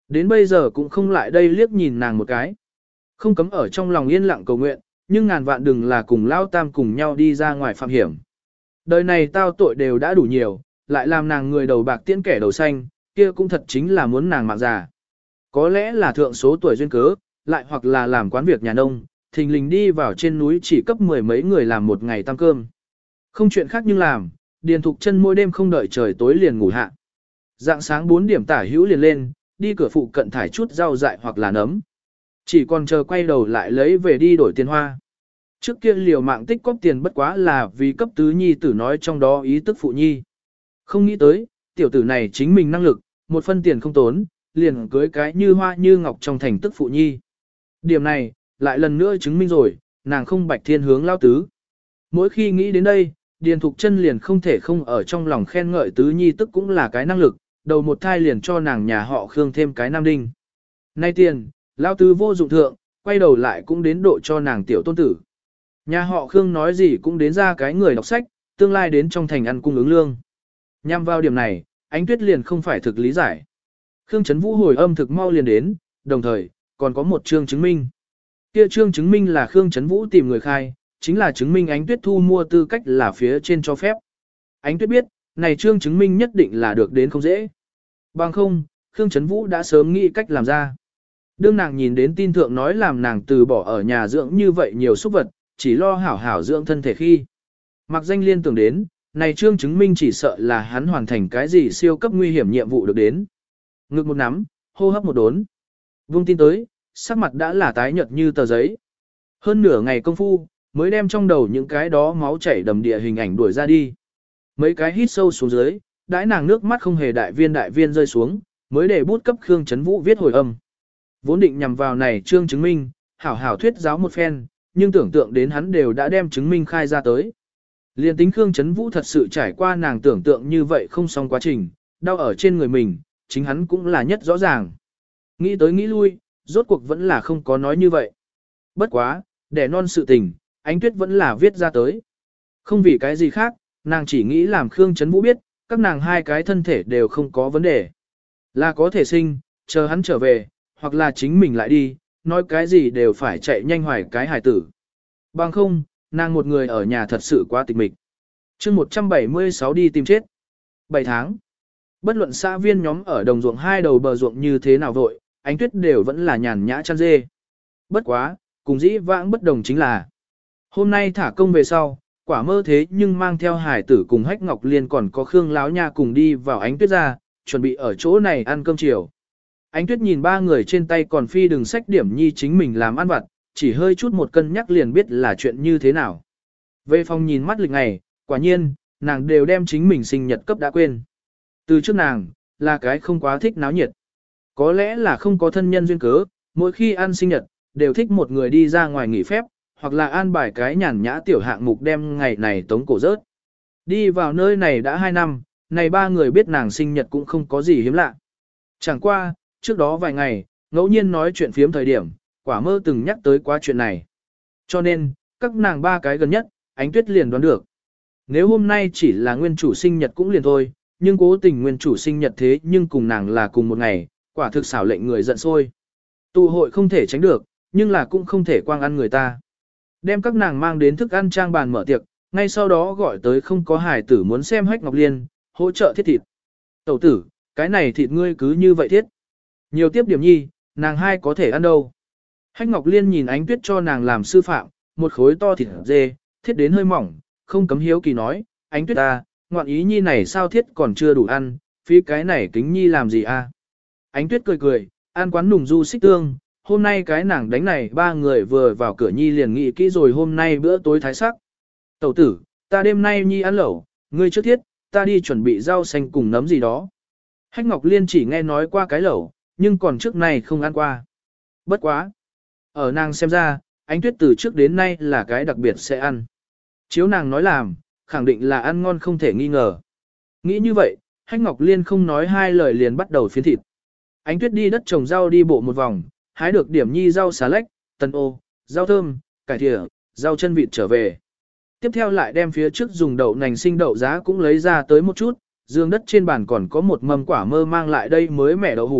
Đến bây giờ cũng không lại đây liếc nhìn nàng một cái. Không cấm ở trong lòng yên lặng cầu nguyện, nhưng ngàn vạn đừng là cùng Lao Tam cùng nhau đi ra ngoài phạm hiểm. Đời này tao tội đều đã đủ nhiều, lại làm nàng người đầu bạc tiễn kẻ đầu xanh, kia cũng thật chính là muốn nàng mạng già. Có lẽ là thượng số tuổi duyên cớ, lại hoặc là làm quán việc nhà nông, thình lình đi vào trên núi chỉ cấp mười mấy người làm một ngày tăng cơm. Không chuyện khác nhưng làm, Điền Thục Chân mỗi đêm không đợi trời tối liền ngủ hạ. Dạng sáng bốn điểm tả hữu liền lên, đi cửa phụ cận thải chút rau dại hoặc là nấm. Chỉ còn chờ quay đầu lại lấy về đi đổi tiền hoa. Trước kia liều mạng tích cóp tiền bất quá là vì cấp tứ nhi tử nói trong đó ý tức phụ nhi. Không nghĩ tới, tiểu tử này chính mình năng lực, một phân tiền không tốn, liền cưới cái như hoa như ngọc trong thành tức phụ nhi. Điểm này, lại lần nữa chứng minh rồi, nàng không bạch thiên hướng lao tứ. Mỗi khi nghĩ đến đây, Điền Thục Chân liền không thể không ở trong lòng khen ngợi tứ nhi tức cũng là cái năng lực, đầu một thai liền cho nàng nhà họ Khương thêm cái nam đinh. Nay tiền, lao tứ vô dụng thượng, quay đầu lại cũng đến độ cho nàng tiểu tôn tử. Nhà họ Khương nói gì cũng đến ra cái người đọc sách, tương lai đến trong thành ăn cung ứng lương. Nhằm vào điểm này, Ánh Tuyết liền không phải thực lý giải. Khương Trấn Vũ hồi âm thực mau liền đến, đồng thời, còn có một chương chứng minh. Kia chương chứng minh là Khương Trấn Vũ tìm người khai, chính là chứng minh Ánh Tuyết thu mua tư cách là phía trên cho phép. Ánh Tuyết biết, này chương chứng minh nhất định là được đến không dễ. Bằng không, Khương Trấn Vũ đã sớm nghĩ cách làm ra. Đương nàng nhìn đến tin thượng nói làm nàng từ bỏ ở nhà dưỡng như vậy nhiều súc vật, chỉ lo hảo hảo dưỡng thân thể khi. Mặc Danh liên tưởng đến, này chương chứng minh chỉ sợ là hắn hoàn thành cái gì siêu cấp nguy hiểm nhiệm vụ được đến. Ngực một nắm, hô hấp một đốn. Vung tin tới, sắc mặt đã là tái nhợt như tờ giấy. Hơn nửa ngày công phu, mới đem trong đầu những cái đó máu chảy đầm địa hình ảnh đuổi ra đi. Mấy cái hít sâu xuống dưới, đãi nàng nước mắt không hề đại viên đại viên rơi xuống, mới để bút cấp Khương Trấn Vũ viết hồi âm. Vốn định nhằm vào này chương chứng minh, hảo hảo thuyết giáo một phen, nhưng tưởng tượng đến hắn đều đã đem chứng minh khai ra tới. Liên tính Khương Trấn Vũ thật sự trải qua nàng tưởng tượng như vậy không xong quá trình, đau ở trên người mình, chính hắn cũng là nhất rõ ràng. Nghĩ tới nghĩ lui, rốt cuộc vẫn là không có nói như vậy. Bất quá, để non sự tình, Ánh Tuyết vẫn là viết ra tới. Không vì cái gì khác, nàng chỉ nghĩ làm Khương Trấn Vũ biết, các nàng hai cái thân thể đều không có vấn đề. Là có thể sinh, chờ hắn trở về, hoặc là chính mình lại đi, nói cái gì đều phải chạy nhanh hoài cái hài tử. Bằng không, nàng một người ở nhà thật sự quá tịch mịch. chương một trăm bảy mươi sáu đi tìm chết. bảy tháng. Bất luận xã viên nhóm ở đồng ruộng hai đầu bờ ruộng như thế nào vội, Ánh Tuyết đều vẫn là nhàn nhã chăn dê. Bất quá, cùng dĩ vãng bất đồng chính là hôm nay thả công về sau, quả mơ thế nhưng mang theo hải tử cùng Hách Ngọc Liên còn có Khương Láo Nha cùng đi vào Ánh Tuyết ra, chuẩn bị ở chỗ này ăn cơm chiều. Ánh Tuyết nhìn ba người trên tay còn phi đừng sách điểm nhi chính mình làm ăn vặt, chỉ hơi chút một cân nhắc liền biết là chuyện như thế nào. Về phòng nhìn mắt lịch ngày, quả nhiên, nàng đều đem chính mình sinh nhật cấp đã quên. Từ trước nàng, là cái không quá thích náo nhiệt. Có lẽ là không có thân nhân duyên cớ, mỗi khi ăn sinh nhật, đều thích một người đi ra ngoài nghỉ phép, hoặc là an bài cái nhàn nhã tiểu hạng mục đem ngày này tống cổ rớt. Đi vào nơi này đã hai năm, này ba người biết nàng sinh nhật cũng không có gì hiếm lạ. Chẳng qua, trước đó vài ngày, ngẫu nhiên nói chuyện phiếm thời điểm, quả mơ từng nhắc tới quá chuyện này. Cho nên, các nàng ba cái gần nhất, Ánh Tuyết liền đoán được. Nếu hôm nay chỉ là nguyên chủ sinh nhật cũng liền thôi, nhưng cố tình nguyên chủ sinh nhật thế nhưng cùng nàng là cùng một ngày, quả thực xảo lệnh người giận sôi. Tụ hội không thể tránh được, nhưng là cũng không thể quang ăn người ta. Đem các nàng mang đến thức ăn trang bàn mở tiệc, ngay sau đó gọi tới không có hài tử muốn xem Hách Ngọc Liên, hỗ trợ thiết thịt. Tẩu tử, cái này thịt ngươi cứ như vậy thiết. Nhiều tiếp điểm nhi, nàng hai có thể ăn đâu. Hách Ngọc Liên nhìn Ánh Tuyết cho nàng làm sư phạm, một khối to thịt dê, thiết đến hơi mỏng, không cấm hiếu kỳ nói, Ánh Tuyết ta, ngoạn ý nhi này sao thiết còn chưa đủ ăn, phí cái này kính nhi làm gì a? Ánh Tuyết cười cười, ăn quán nùng du xích tương, hôm nay cái nàng đánh này ba người vừa vào cửa nhi liền nghĩ kỹ rồi hôm nay bữa tối thái sắc. Tẩu tử, ta đêm nay nhi ăn lẩu, ngươi trước thiết, ta đi chuẩn bị rau xanh cùng nấm gì đó. Hách Ngọc Liên chỉ nghe nói qua cái lẩu, nhưng còn trước này không ăn qua. Bất quá. Ở nàng xem ra, Ánh Tuyết từ trước đến nay là cái đặc biệt sẽ ăn. Chiếu nàng nói làm, khẳng định là ăn ngon không thể nghi ngờ. Nghĩ như vậy, Hách Ngọc Liên không nói hai lời liền bắt đầu phiến thịt. Ánh Tuyết đi đất trồng rau đi bộ một vòng, hái được điểm nhi rau xà lách, tân ô, rau thơm, cải thìa, rau chân vịt trở về. Tiếp theo lại đem phía trước dùng đậu nành sinh đậu giá cũng lấy ra tới một chút, dương đất trên bàn còn có một mâm quả mơ mang lại đây mới mẻ đậu hủ,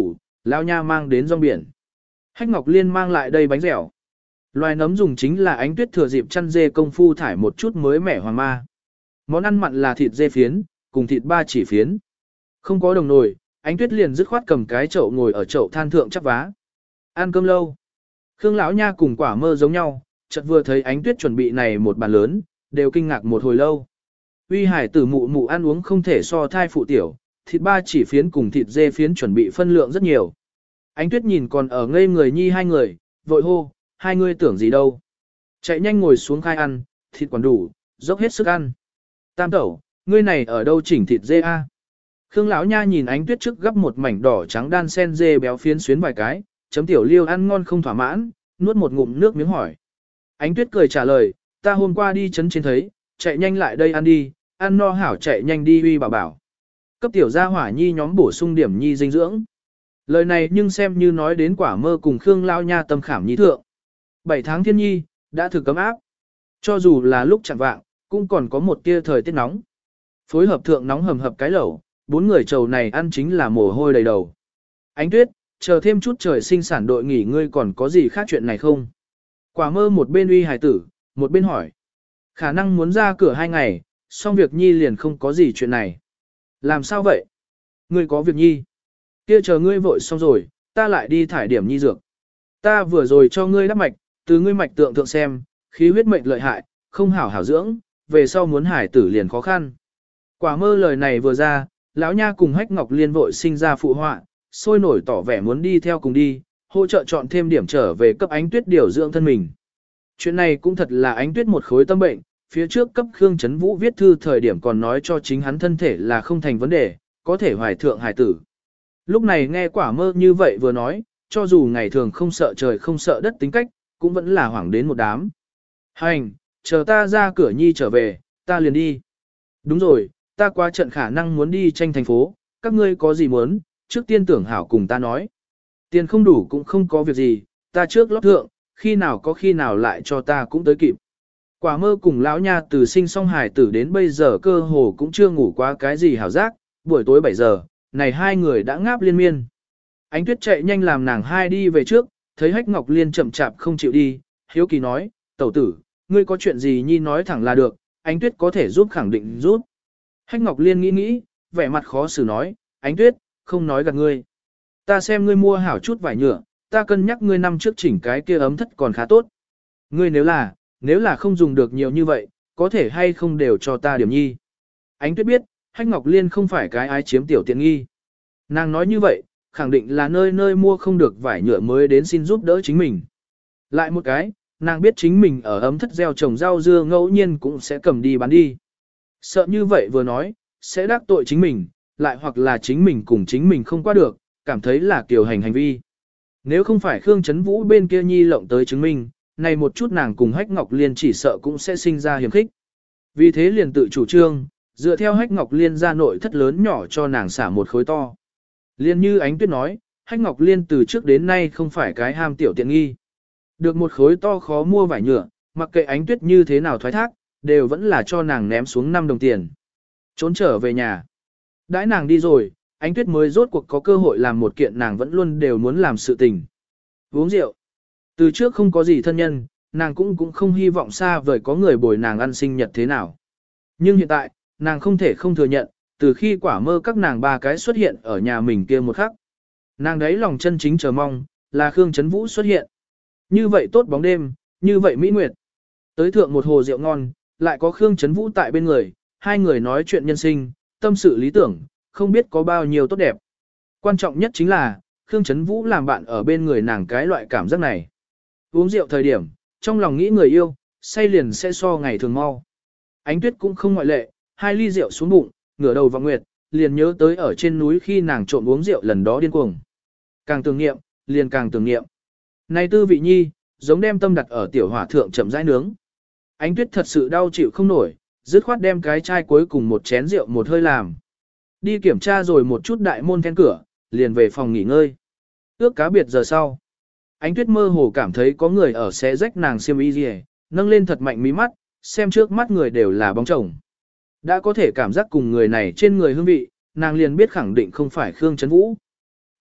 Lão nha mang đến rong biển. Hách Ngọc Liên mang lại đây bánh dẻo. Loài nấm dùng chính là Ánh Tuyết thừa dịp chăn dê công phu thải một chút mới mẻ hoàng ma. Món ăn mặn là thịt dê phiến, cùng thịt ba chỉ phiến. Không có đồng nồi, Ánh Tuyết liền dứt khoát cầm cái chậu ngồi ở chậu than thượng chắp vá. Ăn cơm lâu. Khương lão nha cùng Quả Mơ giống nhau, chợt vừa thấy Ánh Tuyết chuẩn bị này một bàn lớn, đều kinh ngạc một hồi lâu. Uy Hải tử mụ mụ ăn uống không thể so thai phụ tiểu, thịt ba chỉ phiến cùng thịt dê phiến chuẩn bị phân lượng rất nhiều. Ánh Tuyết nhìn còn ở ngây người nhi hai người, vội hô, hai người tưởng gì đâu. Chạy nhanh ngồi xuống khai ăn, thịt còn đủ, dốc hết sức ăn. Tam tẩu, ngươi này ở đâu chỉnh thịt dê a? Khương lão nha nhìn Ánh Tuyết trước gấp một mảnh đỏ trắng đan sen dê béo phiến xuyến vài cái, chấm tiểu liêu ăn ngon không thỏa mãn, nuốt một ngụm nước miếng hỏi. Ánh Tuyết cười trả lời, ta hôm qua đi chấn trên thấy, chạy nhanh lại đây ăn đi, ăn no hảo chạy nhanh đi uy bảo bảo. Cấp tiểu gia hỏa nhi nhóm bổ sung điểm nhi dinh dưỡng. Lời này nhưng xem như nói đến Quả Mơ cùng Khương lão nha tâm khảm nhi thượng. Bảy tháng thiên nhi, đã thực cấm áp. Cho dù là lúc chẳng vạng, cũng còn có một tia thời tiết nóng. Phối hợp thượng nóng hầm hập cái lẩu, bốn người trầu này ăn chính là mồ hôi đầy đầu. Ánh Tuyết, chờ thêm chút trời sinh sản đội nghỉ ngươi còn có gì khác chuyện này không? Quả Mơ một bên uy hài tử, một bên hỏi. Khả năng muốn ra cửa hai ngày, xong việc nhi liền không có gì chuyện này. Làm sao vậy? Ngươi có việc nhi. Kia chờ ngươi vội xong rồi, ta lại đi thải điểm nhi dược. Ta vừa rồi cho ngươi đắp mạch, từ ngươi mạch tượng thượng xem, khí huyết mệnh lợi hại, không hảo hảo dưỡng, về sau muốn hải tử liền khó khăn. Quả Mơ lời này vừa ra, lão nha cùng Hách Ngọc Liên vội sinh ra phụ họa, sôi nổi tỏ vẻ muốn đi theo cùng đi, hỗ trợ chọn thêm điểm trở về cấp Ánh Tuyết điều dưỡng thân mình. Chuyện này cũng thật là Ánh Tuyết một khối tâm bệnh, phía trước cấp Khương Chấn Vũ viết thư thời điểm còn nói cho chính hắn thân thể là không thành vấn đề, có thể hoài thượng hải tử. Lúc này nghe Quả Mơ như vậy vừa nói, cho dù ngày thường không sợ trời không sợ đất tính cách, cũng vẫn là hoảng đến một đám. Hành, chờ ta ra cửa nhi trở về, ta liền đi. Đúng rồi, ta qua trận khả năng muốn đi tranh thành phố, các ngươi có gì muốn, trước tiên tưởng hảo cùng ta nói. Tiền không đủ cũng không có việc gì, ta trước lót thượng, khi nào có khi nào lại cho ta cũng tới kịp. Quả Mơ cùng lão nha từ sinh xong hài tử đến bây giờ cơ hồ cũng chưa ngủ quá cái gì hảo giác, buổi tối bảy giờ, này hai người đã ngáp liên miên. Ánh Tuyết chạy nhanh làm nàng hai đi về trước, thấy Hách Ngọc Liên chậm chạp không chịu đi, hiếu kỳ nói, tẩu tử, ngươi có chuyện gì nhi nói thẳng là được, Ánh Tuyết có thể giúp khẳng định giúp. Hách Ngọc Liên nghĩ nghĩ, vẻ mặt khó xử nói, Ánh Tuyết, không nói gạt ngươi. Ta xem ngươi mua hảo chút vải nhựa, ta cân nhắc ngươi năm trước chỉnh cái kia ấm thất còn khá tốt. Ngươi nếu là, nếu là không dùng được nhiều như vậy, có thể hay không đều cho ta điểm nhi. Ánh Tuyết biết, Hách Ngọc Liên không phải cái ái chiếm tiểu tiện nghi. Nàng nói như vậy, khẳng định là nơi nơi mua không được vải nhựa mới đến xin giúp đỡ chính mình. Lại một cái, nàng biết chính mình ở ấm thất gieo trồng rau dưa ngẫu nhiên cũng sẽ cầm đi bán đi. Sợ như vậy vừa nói, sẽ đắc tội chính mình, lại hoặc là chính mình cùng chính mình không qua được, cảm thấy là kiều hành hành vi. Nếu không phải Khương Chấn Vũ bên kia nhi lộng tới chứng minh, này một chút nàng cùng Hách Ngọc Liên chỉ sợ cũng sẽ sinh ra hiểm khích. Vì thế liền tự chủ trương, dựa theo Hách Ngọc Liên ra nội thất lớn nhỏ cho nàng xả một khối to. Liên như Ánh Tuyết nói, Hách Ngọc Liên từ trước đến nay không phải cái ham tiểu tiện nghi. Được một khối to khó mua vải nhựa, mặc kệ Ánh Tuyết như thế nào thoái thác, đều vẫn là cho nàng ném xuống năm đồng tiền. Trốn trở về nhà. Đãi nàng đi rồi, Ánh Tuyết mới rốt cuộc có cơ hội làm một kiện nàng vẫn luôn đều muốn làm sự tình. Uống rượu. Từ trước không có gì thân nhân, nàng cũng cũng không hy vọng xa vời có người bồi nàng ăn sinh nhật thế nào. Nhưng hiện tại, nàng không thể không thừa nhận, từ khi Quả Mơ các nàng ba cái xuất hiện ở nhà mình kia một khắc. Nàng đấy lòng chân chính chờ mong, là Khương Chấn Vũ xuất hiện. Như vậy tốt bóng đêm, như vậy mỹ nguyệt. Tới thượng một hồ rượu ngon, lại có Khương Chấn Vũ tại bên người, hai người nói chuyện nhân sinh, tâm sự lý tưởng, không biết có bao nhiêu tốt đẹp. Quan trọng nhất chính là, Khương Chấn Vũ làm bạn ở bên người nàng cái loại cảm giác này. Uống rượu thời điểm, trong lòng nghĩ người yêu, say liền sẽ so ngày thường mau. Ánh Tuyết cũng không ngoại lệ, hai ly rượu xuống bụng, ngửa đầu vào nguyệt, liền nhớ tới ở trên núi khi nàng trộm uống rượu lần đó điên cuồng. Càng tưởng niệm, liền càng tưởng niệm. Này tư vị nhi, giống đem tâm đặt ở tiểu hỏa thượng chậm rãi nướng. Ánh Tuyết thật sự đau chịu không nổi, dứt khoát đem cái chai cuối cùng một chén rượu một hơi làm. Đi kiểm tra rồi một chút đại môn then cửa, liền về phòng nghỉ ngơi. Ước cá biệt giờ sau. Ánh Tuyết mơ hồ cảm thấy có người ở xé rách nàng xiêm y rìa, nâng lên thật mạnh mí mắt, xem trước mắt người đều là bóng chồng. Đã có thể cảm giác cùng người này trên người hương vị, nàng liền biết khẳng định không phải Khương Chấn Vũ.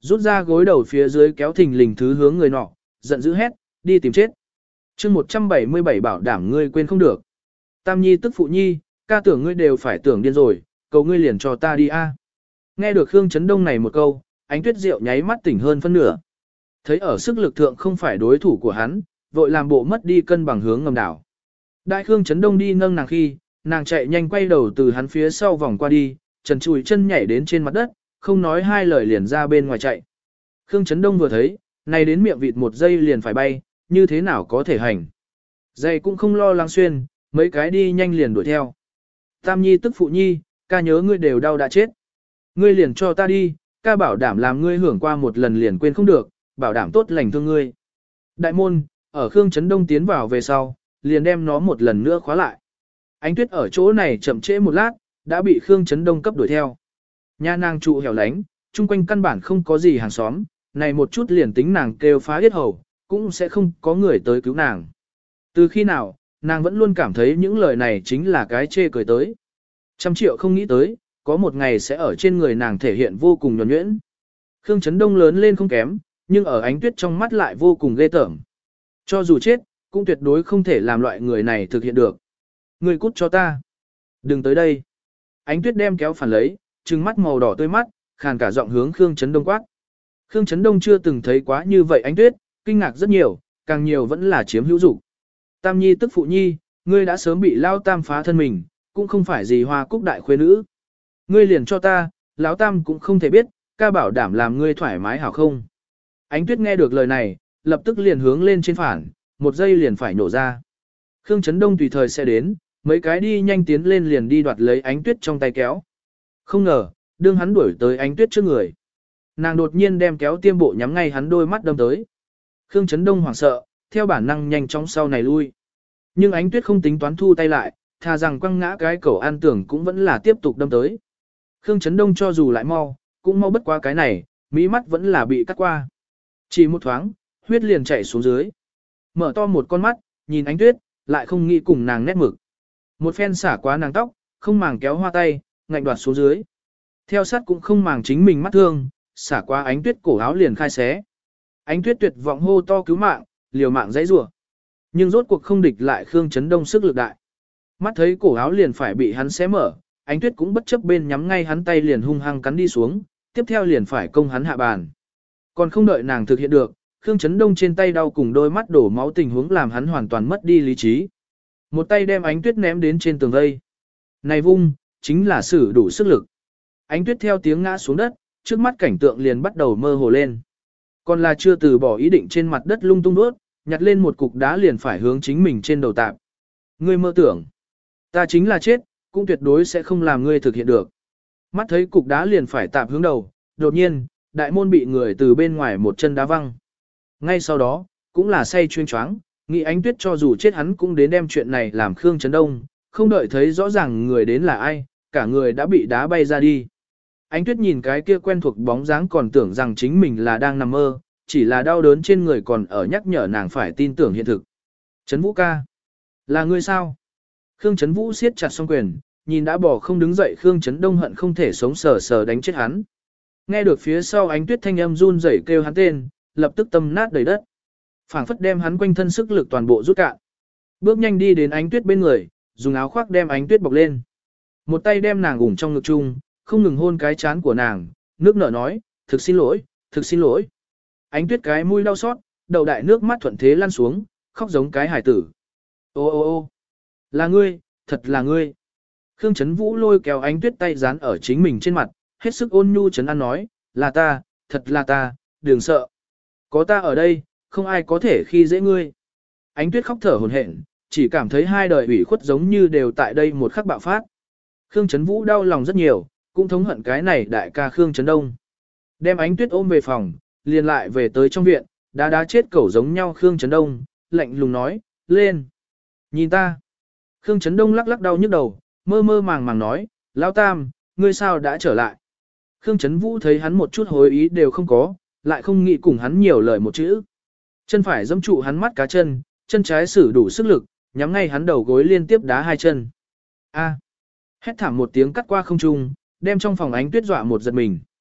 rút ra gối đầu phía dưới kéo thình lình thứ hướng người nọ, giận dữ hét, đi tìm chết. chương một trăm bảy mươi bảy bảo đảm ngươi quên không được. Tam nhi tức phụ nhi, ca tưởng ngươi đều phải tưởng điên rồi, cầu ngươi liền cho ta đi a. Nghe được Khương Chấn Đông này một câu, Ánh Tuyết Diệu nháy mắt tỉnh hơn phân nửa. Thấy ở sức lực thượng không phải đối thủ của hắn, vội làm bộ mất đi cân bằng hướng ngầm đảo. Đại Khương Chấn Đông đi nâng nàng khi, nàng chạy nhanh quay đầu từ hắn phía sau vòng qua đi, trần chùi chân nhảy đến trên mặt đất, không nói hai lời liền ra bên ngoài chạy. Khương Chấn Đông vừa thấy, này đến miệng vịt một giây liền phải bay, như thế nào có thể hành. Giày cũng không lo lắng xuyên, mấy cái đi nhanh liền đuổi theo. Tam nhi tức phụ nhi, ca nhớ ngươi đều đau đã chết. Ngươi liền cho ta đi, ca bảo đảm làm ngươi hưởng qua một lần liền quên không được, bảo đảm tốt lành thương ngươi. Đại môn, ở Khương Chấn Đông tiến vào về sau, liền đem nó một lần nữa khóa lại. Ánh Tuyết ở chỗ này chậm trễ một lát, đã bị Khương Chấn Đông cấp đuổi theo. Nhà nàng trụ hẻo lánh, chung quanh căn bản không có gì hàng xóm, này một chút liền tính nàng kêu phá hết hầu, cũng sẽ không có người tới cứu nàng. Từ khi nào, nàng vẫn luôn cảm thấy những lời này chính là cái chê cười tới. Trăm triệu không nghĩ tới, có một ngày sẽ ở trên người nàng thể hiện vô cùng nhuần nhuyễn. Khương Chấn Đông lớn lên không kém, nhưng ở Ánh Tuyết trong mắt lại vô cùng ghê tởm. Cho dù chết, cũng tuyệt đối không thể làm loại người này thực hiện được. Người cút cho ta. Đừng tới đây. Ánh Tuyết đem kéo phản lấy, trừng mắt màu đỏ tươi mắt, khàn cả giọng hướng Khương Chấn Đông quát. Khương Chấn Đông chưa từng thấy quá như vậy Ánh Tuyết, kinh ngạc rất nhiều, càng nhiều vẫn là chiếm hữu dục. Tam nhi tức phụ nhi, ngươi đã sớm bị lao tam phá thân mình, cũng không phải gì hoa cúc đại khuê nữ. Ngươi liền cho ta, lão tam cũng không thể biết, ca bảo đảm làm ngươi thoải mái hảo không. Ánh Tuyết nghe được lời này, lập tức liền hướng lên trên phản, một giây liền phải nổ ra. Khương Chấn Đông tùy thời sẽ đến, mấy cái đi nhanh tiến lên liền đi đoạt lấy Ánh Tuyết trong tay kéo. Không ngờ, đương hắn đuổi tới Ánh Tuyết trước người. Nàng đột nhiên đem kéo tiêm bộ nhắm ngay hắn đôi mắt đâm tới. Khương Chấn Đông hoảng sợ, theo bản năng nhanh chóng sau này lui. Nhưng Ánh Tuyết không tính toán thu tay lại, thà rằng quăng ngã cái cẩu an tưởng cũng vẫn là tiếp tục đâm tới. Khương Chấn Đông cho dù lại mau, cũng mau bất qua cái này, mí mắt vẫn là bị cắt qua. Chỉ một thoáng, huyết liền chảy xuống dưới. Mở to một con mắt, nhìn Ánh Tuyết, lại không nghĩ cùng nàng nét mực. Một phen xả quá nàng tóc, không màng kéo hoa tay, ngạnh đoạt xuống dưới. Theo sát cũng không màng chính mình mắt thương, xả qua Ánh Tuyết cổ áo liền khai xé. Ánh Tuyết tuyệt vọng hô to cứu mạng, liều mạng dãy rủa. Nhưng rốt cuộc không địch lại Khương Chấn Đông sức lực đại. Mắt thấy cổ áo liền phải bị hắn xé mở, Ánh Tuyết cũng bất chấp bên nhắm ngay hắn tay liền hung hăng cắn đi xuống, tiếp theo liền phải công hắn hạ bàn. Còn không đợi nàng thực hiện được, Khương Chấn Đông trên tay đau cùng đôi mắt đổ máu tình huống làm hắn hoàn toàn mất đi lý trí. Một tay đem Ánh Tuyết ném đến trên tường vây. Này vung, chính là sử đủ sức lực. Ánh Tuyết theo tiếng ngã xuống đất, trước mắt cảnh tượng liền bắt đầu mơ hồ lên. Còn là chưa từ bỏ ý định trên mặt đất lung tung đuốt, nhặt lên một cục đá liền phải hướng chính mình trên đầu tạp. Ngươi mơ tưởng, ta chính là chết, cũng tuyệt đối sẽ không làm ngươi thực hiện được. Mắt thấy cục đá liền phải tạp hướng đầu, đột nhiên, đại môn bị người từ bên ngoài một chân đá văng. Ngay sau đó, cũng là say chuyên choáng, nghĩ Ánh Tuyết cho dù chết hắn cũng đến đem chuyện này làm Khương Chấn Đông, không đợi thấy rõ ràng người đến là ai, cả người đã bị đá bay ra đi. Ánh Tuyết nhìn cái kia quen thuộc bóng dáng còn tưởng rằng chính mình là đang nằm mơ, chỉ là đau đớn trên người còn ở nhắc nhở nàng phải tin tưởng hiện thực. Trấn Vũ ca, là ngươi sao? Khương Trấn Vũ siết chặt song quyền, nhìn đã bỏ không đứng dậy Khương Chấn Đông hận không thể sống sờ sờ đánh chết hắn. Nghe được phía sau Ánh Tuyết thanh âm run rẩy kêu hắn tên, lập tức tâm nát đầy đất. Phảng phất đem hắn quanh thân sức lực toàn bộ rút cạn. Bước nhanh đi đến Ánh Tuyết bên người, dùng áo khoác đem Ánh Tuyết bọc lên. Một tay đem nàng ủng trong ngực chung, không ngừng hôn cái chán của nàng, nước nở nói, thực xin lỗi, thực xin lỗi. Ánh Tuyết cái mũi đau xót, đầu đại nước mắt thuận thế lăn xuống, khóc giống cái hải tử. Ô ô ô, là ngươi, thật là ngươi. Khương Chấn Vũ lôi kéo Ánh Tuyết tay dán ở chính mình trên mặt, hết sức ôn nhu trấn an nói, là ta, thật là ta, đừng sợ. Có ta ở đây, không ai có thể khi dễ ngươi. Ánh Tuyết khóc thở hổn hển, chỉ cảm thấy hai đời ủy khuất giống như đều tại đây một khắc bạo phát. Khương Chấn Vũ đau lòng rất nhiều, cũng thống hận cái này đại ca Khương Chấn Đông. Đem Ánh Tuyết ôm về phòng, liền lại về tới trong viện, đá đá chết cẩu giống nhau Khương Chấn Đông, lạnh lùng nói, lên. Nhìn ta. Khương Chấn Đông lắc lắc đau nhức đầu, mơ mơ màng màng nói, Lão Tam, ngươi sao đã trở lại. Khương Chấn Vũ thấy hắn một chút hối ý đều không có, lại không nghĩ cùng hắn nhiều lời một chữ. Chân phải dẫm trụ hắn mắt cá chân, chân trái sử đủ sức lực, nhắm ngay hắn đầu gối liên tiếp đá hai chân. A. Hét thảm một tiếng cắt qua không trung, đem trong phòng Ánh Tuyết dọa một giật mình.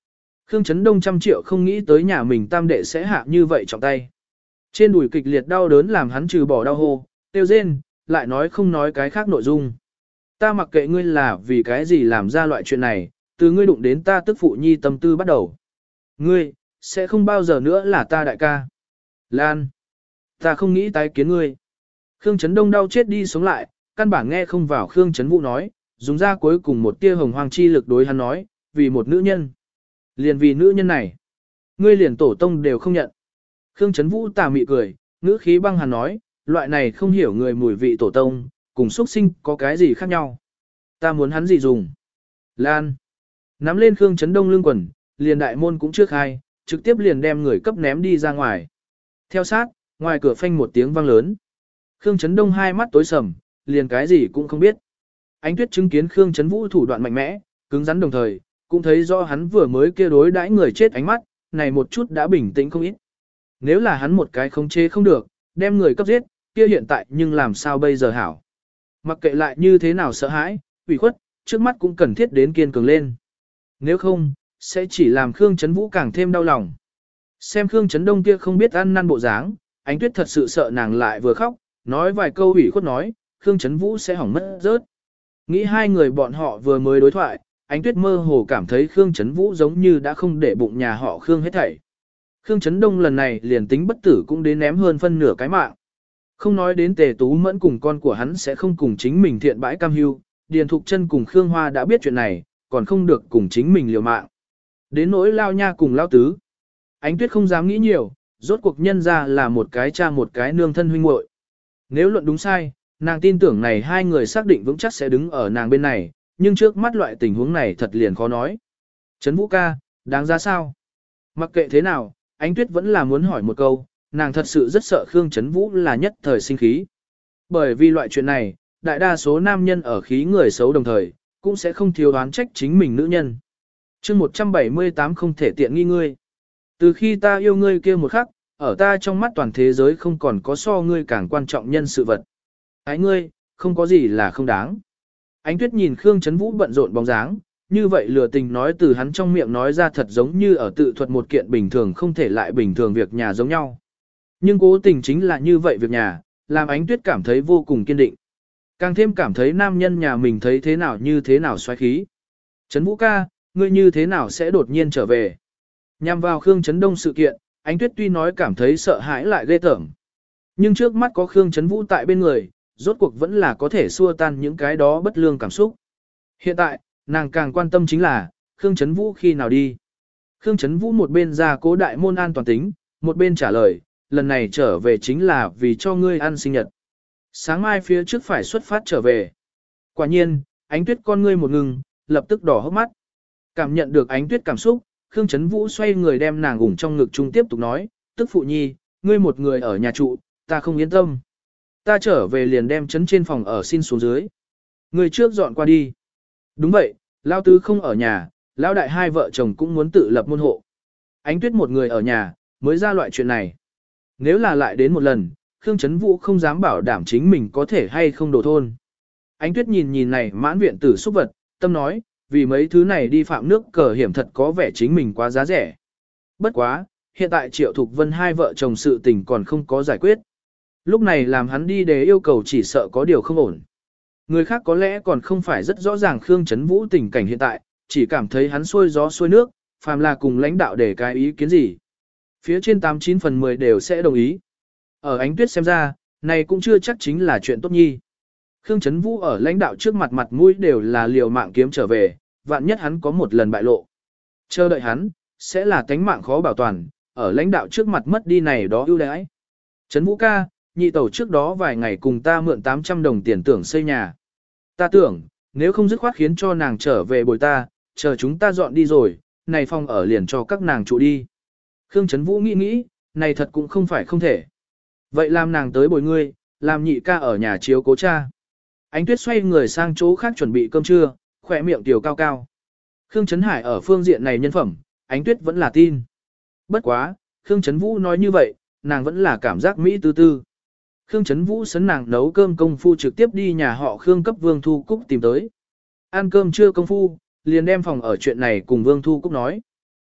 Khương Chấn Đông trăm triệu không nghĩ tới nhà mình tam đệ sẽ hạ như vậy trọng tay. Trên đùi kịch liệt đau đớn làm hắn trừ bỏ đau hô, tiêu rên, lại nói không nói cái khác nội dung. Ta mặc kệ ngươi là vì cái gì làm ra loại chuyện này, từ ngươi đụng đến ta tức phụ nhi tâm tư bắt đầu. Ngươi, sẽ không bao giờ nữa là ta đại ca. Lan, ta không nghĩ tái kiến ngươi. Khương Chấn Đông đau chết đi sống lại, căn bản nghe không vào Khương Chấn Vũ nói, dùng ra cuối cùng một tia hồng hoang chi lực đối hắn nói, vì một nữ nhân. Liền vì nữ nhân này, ngươi liền tổ tông đều không nhận. Khương Chấn Vũ tà mị cười, ngữ khí băng hàn nói, loại này không hiểu người mùi vị tổ tông, cùng xuất sinh có cái gì khác nhau. Ta muốn hắn gì dùng. Lan, nắm lên Khương Chấn Đông lưng quần, liền đại môn cũng trước hai, trực tiếp liền đem người cấp ném đi ra ngoài. Theo sát, ngoài cửa phanh một tiếng vang lớn. Khương Chấn Đông hai mắt tối sầm, liền cái gì cũng không biết. Ánh Tuyết chứng kiến Khương Chấn Vũ thủ đoạn mạnh mẽ, cứng rắn đồng thời, cũng thấy rõ hắn vừa mới kia đối đãi người chết ánh mắt, này một chút đã bình tĩnh không ít. Nếu là hắn một cái không chế không được, đem người cấp giết, kia hiện tại nhưng làm sao bây giờ hảo. Mặc kệ lại như thế nào sợ hãi, ủy khuất, trước mắt cũng cần thiết đến kiên cường lên. Nếu không, sẽ chỉ làm Khương Chấn Vũ càng thêm đau lòng. Xem Khương Chấn Đông kia không biết ăn năn bộ dáng, Ánh Tuyết thật sự sợ nàng lại vừa khóc, nói vài câu ủy khuất nói, Khương Chấn Vũ sẽ hỏng mất rớt. Nghĩ hai người bọn họ vừa mới đối thoại, Ánh Tuyết mơ hồ cảm thấy Khương Chấn Vũ giống như đã không để bụng nhà họ Khương hết thảy. Khương Chấn Đông lần này liền tính bất tử cũng đến ném hơn phân nửa cái mạng. Không nói đến Tề Tú Mẫn cùng con của hắn sẽ không cùng chính mình thiện bãi cam hưu, Điền Thục Chân cùng Khương Hoa đã biết chuyện này, còn không được cùng chính mình liều mạng. Đến nỗi Lao Nha cùng Lao Tứ. Ánh Tuyết không dám nghĩ nhiều, rốt cuộc nhân ra là một cái cha một cái nương thân huynh muội. Nếu luận đúng sai, nàng tin tưởng này hai người xác định vững chắc sẽ đứng ở nàng bên này, nhưng trước mắt loại tình huống này thật liền khó nói. Trấn Vũ ca, đáng ra sao? Mặc kệ thế nào, Ánh Tuyết vẫn là muốn hỏi một câu, nàng thật sự rất sợ Khương Trấn Vũ là nhất thời sinh khí. Bởi vì loại chuyện này, đại đa số nam nhân ở khí người xấu đồng thời, cũng sẽ không thiếu đoán trách chính mình nữ nhân. chương một trăm bảy mươi tám không thể tiện nghi ngươi. Từ khi ta yêu ngươi kia một khắc, ở ta trong mắt toàn thế giới không còn có so ngươi càng quan trọng nhân sự vật. Ái ngươi, không có gì là không đáng. Ánh Tuyết nhìn Khương Trấn Vũ bận rộn bóng dáng, như vậy lừa tình nói từ hắn trong miệng nói ra thật giống như ở tự thuật một kiện bình thường không thể lại bình thường việc nhà giống nhau. Nhưng cố tình chính là như vậy việc nhà, làm Ánh Tuyết cảm thấy vô cùng kiên định. Càng thêm cảm thấy nam nhân nhà mình thấy thế nào như thế nào xoáy khí. Trấn Vũ ca, ngươi như thế nào sẽ đột nhiên trở về? Nhằm vào Khương Trấn Đông sự kiện, Ánh Tuyết tuy nói cảm thấy sợ hãi lại ghê tởm. Nhưng trước mắt có Khương Trấn Vũ tại bên người, rốt cuộc vẫn là có thể xua tan những cái đó bất lương cảm xúc. Hiện tại, nàng càng quan tâm chính là, Khương Trấn Vũ khi nào đi. Khương Trấn Vũ một bên ra cố đại môn an toàn tính, một bên trả lời, lần này trở về chính là vì cho ngươi ăn sinh nhật. Sáng mai phía trước phải xuất phát trở về. Quả nhiên, Ánh Tuyết con ngươi một ngừng, lập tức đỏ hốc mắt. Cảm nhận được Ánh Tuyết cảm xúc, Khương Trấn Vũ xoay người đem nàng ủng trong ngực chung tiếp tục nói, tức phụ nhi, ngươi một người ở nhà trụ, ta không yên tâm. Ta trở về liền đem chấn trên phòng ở xin xuống dưới. Ngươi trước dọn qua đi. Đúng vậy, Lão Tứ không ở nhà, Lão Đại hai vợ chồng cũng muốn tự lập môn hộ. Ánh Tuyết một người ở nhà, mới ra loại chuyện này. Nếu là lại đến một lần, Khương Trấn Vũ không dám bảo đảm chính mình có thể hay không đổ thôn. Ánh Tuyết nhìn nhìn này mãn viện tử xúc vật, tâm nói, vì mấy thứ này đi phạm nước cờ hiểm thật có vẻ chính mình quá giá rẻ. Bất quá, hiện tại Triệu Thục Vân hai vợ chồng sự tình còn không có giải quyết. Lúc này làm hắn đi để yêu cầu chỉ sợ có điều không ổn. Người khác có lẽ còn không phải rất rõ ràng Khương Trấn Vũ tình cảnh hiện tại, chỉ cảm thấy hắn xuôi gió xuôi nước, phàm là cùng lãnh đạo để cái ý kiến gì. Phía trên tám chín phần mười đều sẽ đồng ý. Ở Ánh Tuyết xem ra, này cũng chưa chắc chính là chuyện tốt nhi. Khương Trấn Vũ ở lãnh đạo trước mặt mặt mũi đều là liều mạng kiếm trở về, vạn nhất hắn có một lần bại lộ. Chờ đợi hắn, sẽ là tánh mạng khó bảo toàn, ở lãnh đạo trước mặt mất đi này đó ưu đãi. Trấn Vũ ca, nhị tẩu trước đó vài ngày cùng ta mượn tám trăm đồng tiền tưởng xây nhà. Ta tưởng, nếu không dứt khoát khiến cho nàng trở về bồi ta, chờ chúng ta dọn đi rồi, này phòng ở liền cho các nàng trụ đi. Khương Trấn Vũ nghĩ nghĩ, này thật cũng không phải không thể. Vậy làm nàng tới bồi ngươi, làm nhị ca ở nhà chiếu cố cha. Ánh Tuyết xoay người sang chỗ khác chuẩn bị cơm trưa, khỏe miệng tiểu cao cao. Khương Trấn Hải ở phương diện này nhân phẩm, Ánh Tuyết vẫn là tin. Bất quá, Khương Trấn Vũ nói như vậy, nàng vẫn là cảm giác mỹ tư tư. Khương Trấn Vũ sấn nàng nấu cơm công phu trực tiếp đi nhà họ Khương cấp Vương Thu Cúc tìm tới. Ăn cơm trưa công phu, liền đem phòng ở chuyện này cùng Vương Thu Cúc nói.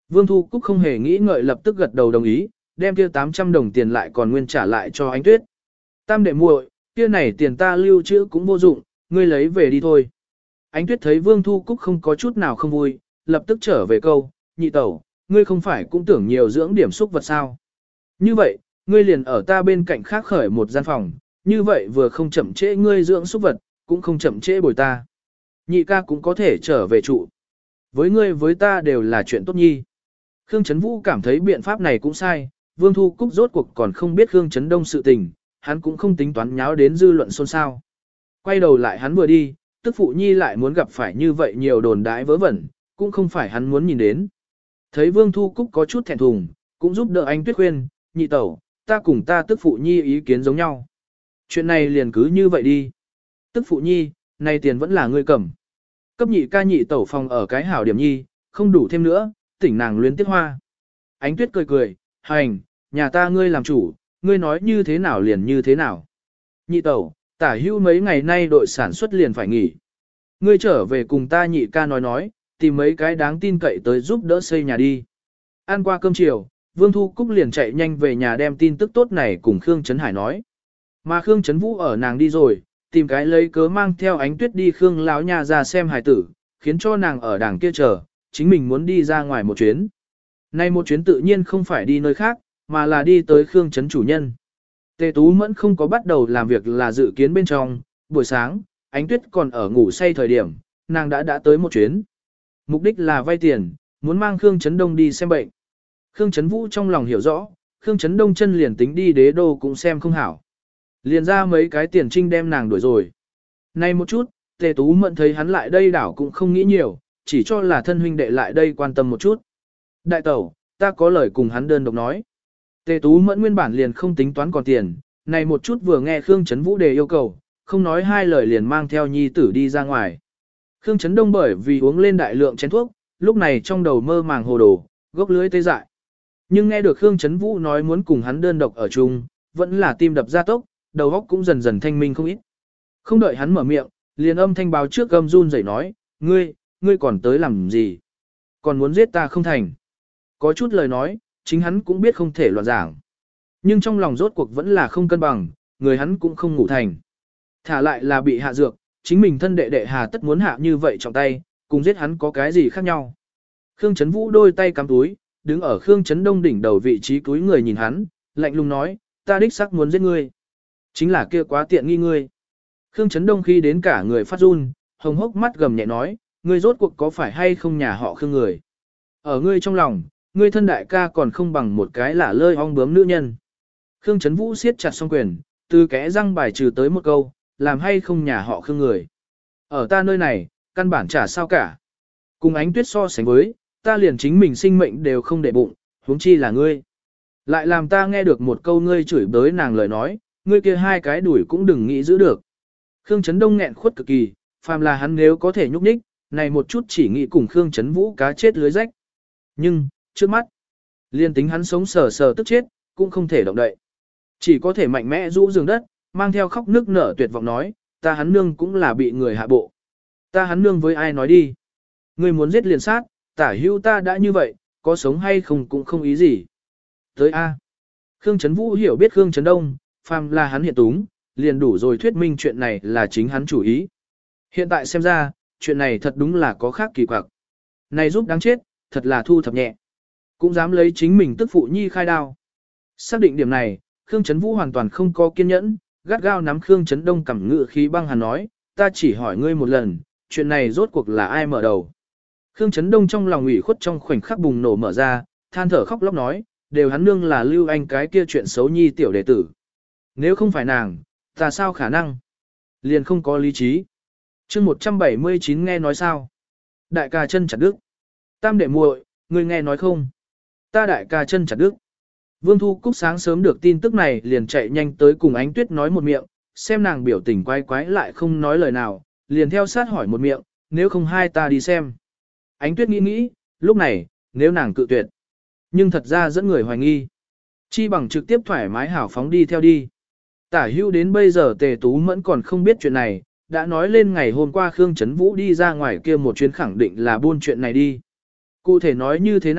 Vương Thu Cúc không hề nghĩ ngợi lập tức gật đầu đồng ý, đem kia tám trăm đồng tiền lại còn nguyên trả lại cho Ánh Tuyết. Tam đệ muội, kia này tiền ta lưu trữ cũng vô dụng, ngươi lấy về đi thôi. Ánh Tuyết thấy Vương Thu Cúc không có chút nào không vui, lập tức trở về câu, nhị tẩu, ngươi không phải cũng tưởng nhiều dưỡng điểm xúc vật sao. Như vậy, ngươi liền ở ta bên cạnh khác khởi một gian phòng, như vậy vừa không chậm trễ ngươi dưỡng xúc vật, cũng không chậm trễ bồi ta. Nhị ca cũng có thể trở về trụ. Với ngươi với ta đều là chuyện tốt nhi. Khương Trấn Vũ cảm thấy biện pháp này cũng sai, Vương Thu Cúc rốt cuộc còn không biết Khương Trấn Đông sự tình, hắn cũng không tính toán nháo đến dư luận xôn xao. Quay đầu lại hắn vừa đi, tức phụ nhi lại muốn gặp phải như vậy nhiều đồn đãi vớ vẩn, cũng không phải hắn muốn nhìn đến. Thấy Vương Thu Cúc có chút thẹn thùng, cũng giúp đỡ anh Tuyết khuyên, nhị tẩu, ta cùng ta tức phụ nhi ý kiến giống nhau. Chuyện này liền cứ như vậy đi. Tức phụ nhi, này tiền vẫn là ngươi cầm. Cấp nhị ca nhị tẩu phòng ở cái hảo điểm nhi, không đủ thêm nữa, tỉnh nàng luyến tiếc hoa. Ánh Tuyết cười cười, hành, nhà ta ngươi làm chủ, ngươi nói như thế nào liền như thế nào. Nhị tẩu, tả hưu mấy ngày nay đội sản xuất liền phải nghỉ. Ngươi trở về cùng ta nhị ca nói nói, tìm mấy cái đáng tin cậy tới giúp đỡ xây nhà đi. Ăn qua cơm chiều, Vương Thu Cúc liền chạy nhanh về nhà đem tin tức tốt này cùng Khương Trấn Hải nói. Mà Khương Trấn Vũ ở nàng đi rồi, tìm cái lấy cớ mang theo Ánh Tuyết đi Khương lão nhà ra xem hài tử, khiến cho nàng ở đàng kia chờ, chính mình muốn đi ra ngoài một chuyến. Nay một chuyến tự nhiên không phải đi nơi khác, mà là đi tới Khương Trấn chủ nhân. Tề Tú Mẫn không có bắt đầu làm việc là dự kiến bên trong, buổi sáng, Ánh Tuyết còn ở ngủ say thời điểm, nàng đã đã tới một chuyến. Mục đích là vay tiền, muốn mang Khương Trấn Đông đi xem bệnh. Khương Trấn Vũ trong lòng hiểu rõ, Khương Trấn Đông chân liền tính đi đế đô cũng xem không hảo. Liền ra mấy cái tiền trinh đem nàng đuổi rồi. Nay một chút, Tề Tú Mẫn thấy hắn lại đây đảo cũng không nghĩ nhiều, chỉ cho là thân huynh đệ lại đây quan tâm một chút. Đại tẩu, ta có lời cùng hắn đơn độc nói. Tề Tú Mẫn nguyên bản liền không tính toán còn tiền, này một chút vừa nghe Khương Trấn Vũ đề yêu cầu, không nói hai lời liền mang theo nhi tử đi ra ngoài. Khương Trấn Đông bởi vì uống lên đại lượng chén thuốc, lúc này trong đầu mơ màng hồ đồ, gốc lưới tê dại. Nhưng nghe được Khương Trấn Vũ nói muốn cùng hắn đơn độc ở chung, vẫn là tim đập ra tốc, đầu óc cũng dần dần thanh minh không ít. Không đợi hắn mở miệng, liền âm thanh báo trước gầm run rẩy nói, ngươi, ngươi còn tới làm gì? Còn muốn giết ta không thành? Có chút lời nói, chính hắn cũng biết không thể loạn giảng. Nhưng trong lòng rốt cuộc vẫn là không cân bằng, người hắn cũng không ngủ thành. Thả lại là bị hạ dược, chính mình thân đệ đệ hà tất muốn hạ như vậy trong tay, cùng giết hắn có cái gì khác nhau. Khương Trấn Vũ đôi tay cắm túi, đứng ở Khương Trấn Đông đỉnh đầu vị trí túi người nhìn hắn, lạnh lùng nói, ta đích xác muốn giết ngươi. Chính là kia quá tiện nghi ngươi. Khương Trấn Đông khi đến cả người phát run, hồng hốc mắt gầm nhẹ nói, ngươi rốt cuộc có phải hay không nhà họ Khương người. Ở ngươi trong lòng, ngươi thân đại ca còn không bằng một cái lả lơi ong bướm nữ nhân. Khương Trấn Vũ siết chặt song quyền, từ kẽ răng bài trừ tới một câu, làm hay không nhà họ Khương người. Ở ta nơi này, căn bản chả sao cả. Cùng Ánh Tuyết so sánh với, ta liền chính mình sinh mệnh đều không để bụng, huống chi là ngươi. Lại làm ta nghe được một câu ngươi chửi bới nàng lời nói, ngươi kia hai cái đuổi cũng đừng nghĩ giữ được. Khương Trấn Đông nghẹn khuất cực kỳ, phàm là hắn nếu có thể nhúc nhích, này một chút chỉ nghĩ cùng Khương Trấn Vũ cá chết lưới rách. Nhưng, trước mắt, liên tính hắn sống sờ sờ tức chết, cũng không thể động đậy. Chỉ có thể mạnh mẽ rũ giường đất, mang theo khóc nước nở tuyệt vọng nói, ta hắn nương cũng là bị người hạ bộ. Ta hắn nương với ai nói đi. Ngươi muốn giết liền sát, tả hữu ta đã như vậy, có sống hay không cũng không ý gì. Tới A. Khương Trấn Vũ hiểu biết Khương Trấn Đông, phàm là hắn hiện túng, liền đủ rồi thuyết minh chuyện này là chính hắn chủ ý. Hiện tại xem ra, chuyện này thật đúng là có khác kỳ quặc. Này giúp đáng chết, thật là thu thập nhẹ. Cũng dám lấy chính mình tức phụ nhi khai đao. Xác định điểm này, Khương Trấn Vũ hoàn toàn không có kiên nhẫn, gắt gao nắm Khương Trấn Đông cầm ngự khí băng hàn nói, ta chỉ hỏi ngươi một lần, chuyện này rốt cuộc là ai mở đầu. Khương Trấn Đông trong lòng ủy khuất trong khoảnh khắc bùng nổ mở ra, than thở khóc lóc nói, đều hắn nương là Lưu Anh cái kia chuyện xấu nhi tiểu đệ tử. Nếu không phải nàng, ta sao khả năng? Liền không có lý trí. chương một trăm bảy mươi chín nghe nói sao? Đại ca chân chặt đứt. Tam đệ muội, ngươi nghe nói không? Ta đại ca chân chặt đứt. Vương Thu Cúc sáng sớm được tin tức này liền chạy nhanh tới cùng Ánh Tuyết nói một miệng, xem nàng biểu tình quái quái lại không nói lời nào, liền theo sát hỏi một miệng, nếu không hai ta đi xem. Ánh Tuyết nghĩ nghĩ, lúc này, nếu nàng cự tuyệt, nhưng thật ra dẫn người hoài nghi. Chi bằng trực tiếp thoải mái hảo phóng đi theo đi. Tả hưu đến bây giờ Tề Tú Mẫn còn không biết chuyện này, đã nói lên ngày hôm qua Khương Trấn Vũ đi ra ngoài kia một chuyến khẳng định là buôn chuyện này đi. Cụ thể nói như thế nào,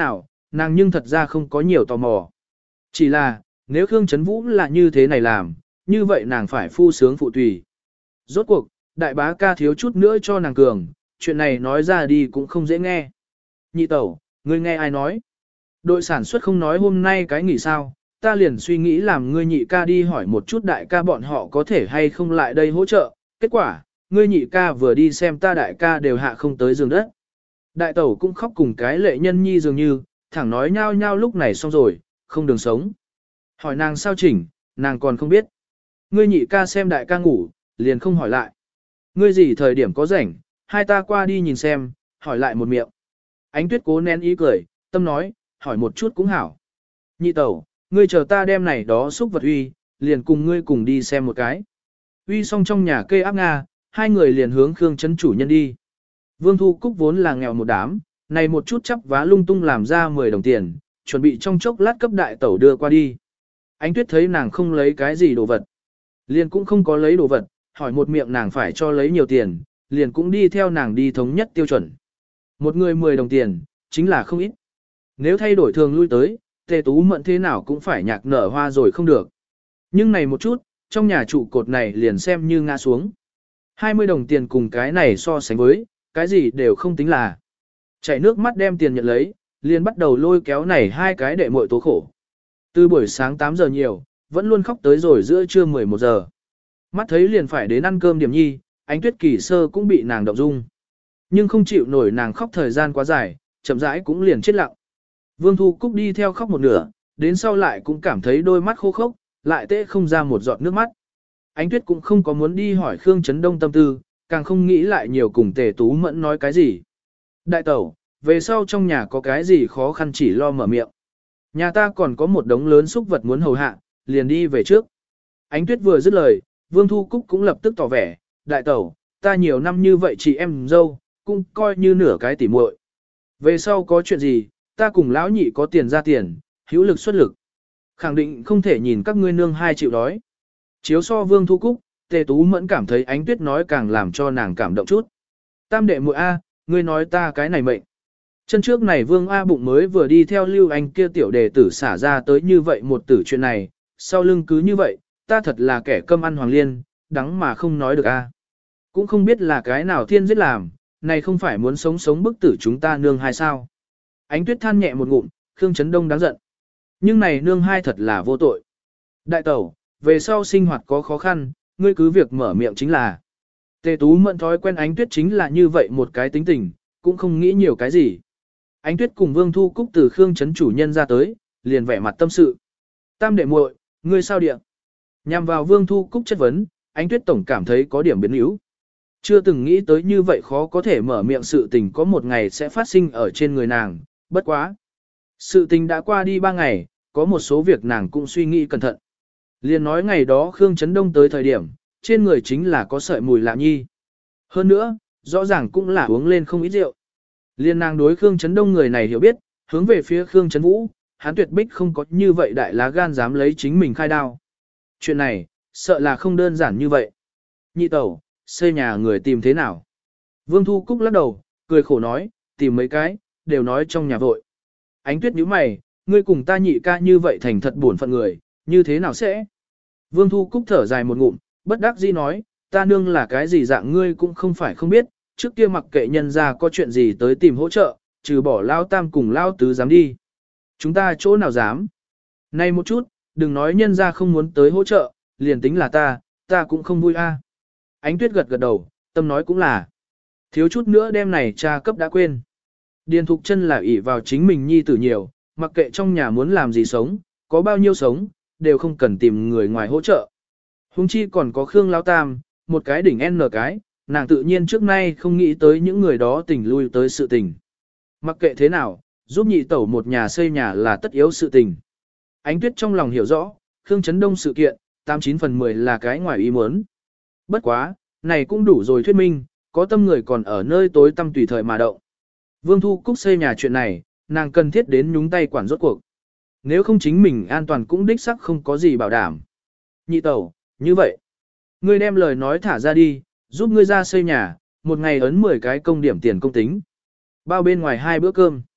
nàng nhưng thật ra không có nhiều tò mò. Chỉ là, nếu Khương Trấn Vũ là như thế này làm, như vậy nàng phải phu sướng phụ tùy. Rốt cuộc, đại bá ca thiếu chút nữa cho nàng cường, chuyện này nói ra đi cũng không dễ nghe. Nhị tẩu, ngươi nghe ai nói? Đội sản xuất không nói hôm nay cái nghỉ sao, ta liền suy nghĩ làm ngươi nhị ca đi hỏi một chút đại ca bọn họ có thể hay không lại đây hỗ trợ. Kết quả, ngươi nhị ca vừa đi xem ta đại ca đều hạ không tới giường đất. Đại tẩu cũng khóc cùng cái lệ nhân nhi dường như, thẳng nói nhao nhao lúc này xong rồi, không đường sống. Hỏi nàng sao chỉnh, nàng còn không biết. Ngươi nhị ca xem đại ca ngủ, liền không hỏi lại. Ngươi gì thời điểm có rảnh, hai ta qua đi nhìn xem, hỏi lại một miệng. Ánh Tuyết cố nén ý cười, tâm nói, hỏi một chút cũng hảo. Nhị tẩu, ngươi chờ ta đem này đó xúc vật uy, liền cùng ngươi cùng đi xem một cái. Uy xong trong nhà kê áp Nga, hai người liền hướng Khương Trấn chủ nhân đi. Vương Thu Cúc vốn là nghèo một đám, này một chút chắp vá lung tung làm ra mười đồng tiền, chuẩn bị trong chốc lát cấp đại tẩu đưa qua đi. Ánh Tuyết thấy nàng không lấy cái gì đồ vật, liền cũng không có lấy đồ vật, hỏi một miệng nàng phải cho lấy nhiều tiền, liền cũng đi theo nàng đi thống nhất tiêu chuẩn. Một người mười đồng tiền, chính là không ít. Nếu thay đổi thường lui tới, Tề Tú Mận thế nào cũng phải nhạc nở hoa rồi không được. Nhưng này một chút, trong nhà trụ cột này liền xem như ngã xuống. hai mươi đồng tiền cùng cái này so sánh với, cái gì đều không tính là. Chảy nước mắt đem tiền nhận lấy, liền bắt đầu lôi kéo này hai cái đệ muội tố khổ. Từ buổi sáng tám giờ nhiều, vẫn luôn khóc tới rồi giữa trưa mười một giờ. Mắt thấy liền phải đến ăn cơm điểm nhi, Ánh Tuyết Kỳ sơ cũng bị nàng động dung. Nhưng không chịu nổi nàng khóc thời gian quá dài, chậm rãi cũng liền chết lặng. Vương Thu Cúc đi theo khóc một nửa, đến sau lại cũng cảm thấy đôi mắt khô khốc, lại tệ không ra một giọt nước mắt. Ánh Tuyết cũng không có muốn đi hỏi Khương Trấn Đông tâm tư, càng không nghĩ lại nhiều cùng Tề Tú Mẫn nói cái gì. Đại tẩu, về sau trong nhà có cái gì khó khăn chỉ lo mở miệng. Nhà ta còn có một đống lớn xúc vật muốn hầu hạ, liền đi về trước. Ánh Tuyết vừa dứt lời, Vương Thu Cúc cũng lập tức tỏ vẻ, đại tẩu, ta nhiều năm như vậy chị em dâu, cũng coi như nửa cái tỉ muội. Về sau có chuyện gì, ta cùng lão nhị có tiền ra tiền, hữu lực xuất lực. Khẳng định không thể nhìn các ngươi nương hai chịu đói. Chiếu so Vương Thu Cúc, Tề Tú Mẫn cảm thấy Ánh Tuyết nói càng làm cho nàng cảm động chút. Tam đệ muội A, ngươi nói ta cái này mệnh. Chân trước này Vương A bụng mới vừa đi theo Lưu Anh kia tiểu đề tử xả ra tới như vậy một tử chuyện này, sau lưng cứ như vậy, ta thật là kẻ cơm ăn hoàng liên, đắng mà không nói được A. Cũng không biết là cái nào thiên giết làm, này không phải muốn sống sống bức tử chúng ta nương hai sao. Ánh Tuyết than nhẹ một ngụm, Khương Trấn Đông đáng giận. Nhưng này nương hai thật là vô tội. Đại tẩu, về sau sinh hoạt có khó khăn, ngươi cứ việc mở miệng chính là. Tề Tú Mẫn thói quen Ánh Tuyết chính là như vậy một cái tính tình, cũng không nghĩ nhiều cái gì. Ánh Tuyết cùng Vương Thu Cúc từ Khương Trấn chủ nhân ra tới, liền vẻ mặt tâm sự. Tam đệ muội, ngươi sao địa? Nhằm vào Vương Thu Cúc chất vấn, Ánh Tuyết tổng cảm thấy có điểm biến yếu. Chưa từng nghĩ tới như vậy khó có thể mở miệng sự tình có một ngày sẽ phát sinh ở trên người nàng, bất quá. Sự tình đã qua đi ba ngày, có một số việc nàng cũng suy nghĩ cẩn thận. Liền nói ngày đó Khương Trấn Đông tới thời điểm, trên người chính là có sợi mùi lạ nhi. Hơn nữa, rõ ràng cũng là uống lên không ít rượu. Liên nàng đối Khương Trấn Đông người này hiểu biết, hướng về phía Khương Trấn Vũ, hắn tuyệt bích không có như vậy đại lá gan dám lấy chính mình khai đao. Chuyện này, sợ là không đơn giản như vậy. Nhị tẩu, xây nhà người tìm thế nào? Vương Thu Cúc lắc đầu, cười khổ nói, tìm mấy cái, đều nói trong nhà vội. Ánh Tuyết nhíu mày, ngươi cùng ta nhị ca như vậy thành thật buồn phận người, như thế nào sẽ? Vương Thu Cúc thở dài một ngụm, bất đắc dĩ nói, ta nương là cái gì dạng ngươi cũng không phải không biết, trước kia mặc kệ nhân ra có chuyện gì tới tìm hỗ trợ, trừ bỏ lao tam cùng lao tứ dám đi. Chúng ta chỗ nào dám? Này một chút, đừng nói nhân ra không muốn tới hỗ trợ, liền tính là ta, ta cũng không vui a. Ánh Tuyết gật gật đầu, tâm nói cũng là. Thiếu chút nữa đêm này cha cấp đã quên. Điền Thục Chân là ỷ vào chính mình nhi tử nhiều, mặc kệ trong nhà muốn làm gì sống, có bao nhiêu sống, đều không cần tìm người ngoài hỗ trợ. Hùng chi còn có Khương Lão Tam, một cái đỉnh N cái, nàng tự nhiên trước nay không nghĩ tới những người đó tình lui tới sự tình. Mặc kệ thế nào, giúp nhị tẩu một nhà xây nhà là tất yếu sự tình. Ánh Tuyết trong lòng hiểu rõ, Khương Trấn Đông sự kiện, tám chín phần mười là cái ngoài ý muốn. Bất quá, này cũng đủ rồi thuyết minh, có tâm người còn ở nơi tối tăm tùy thời mà động. Vương Thu Cúc xây nhà chuyện này, nàng cần thiết đến nhúng tay quản rốt cuộc. Nếu không chính mình an toàn cũng đích sắc không có gì bảo đảm. Nhị tẩu, như vậy, ngươi đem lời nói thả ra đi, giúp ngươi ra xây nhà, một ngày ấn mười cái công điểm tiền công tính. Bao bên ngoài hai bữa cơm.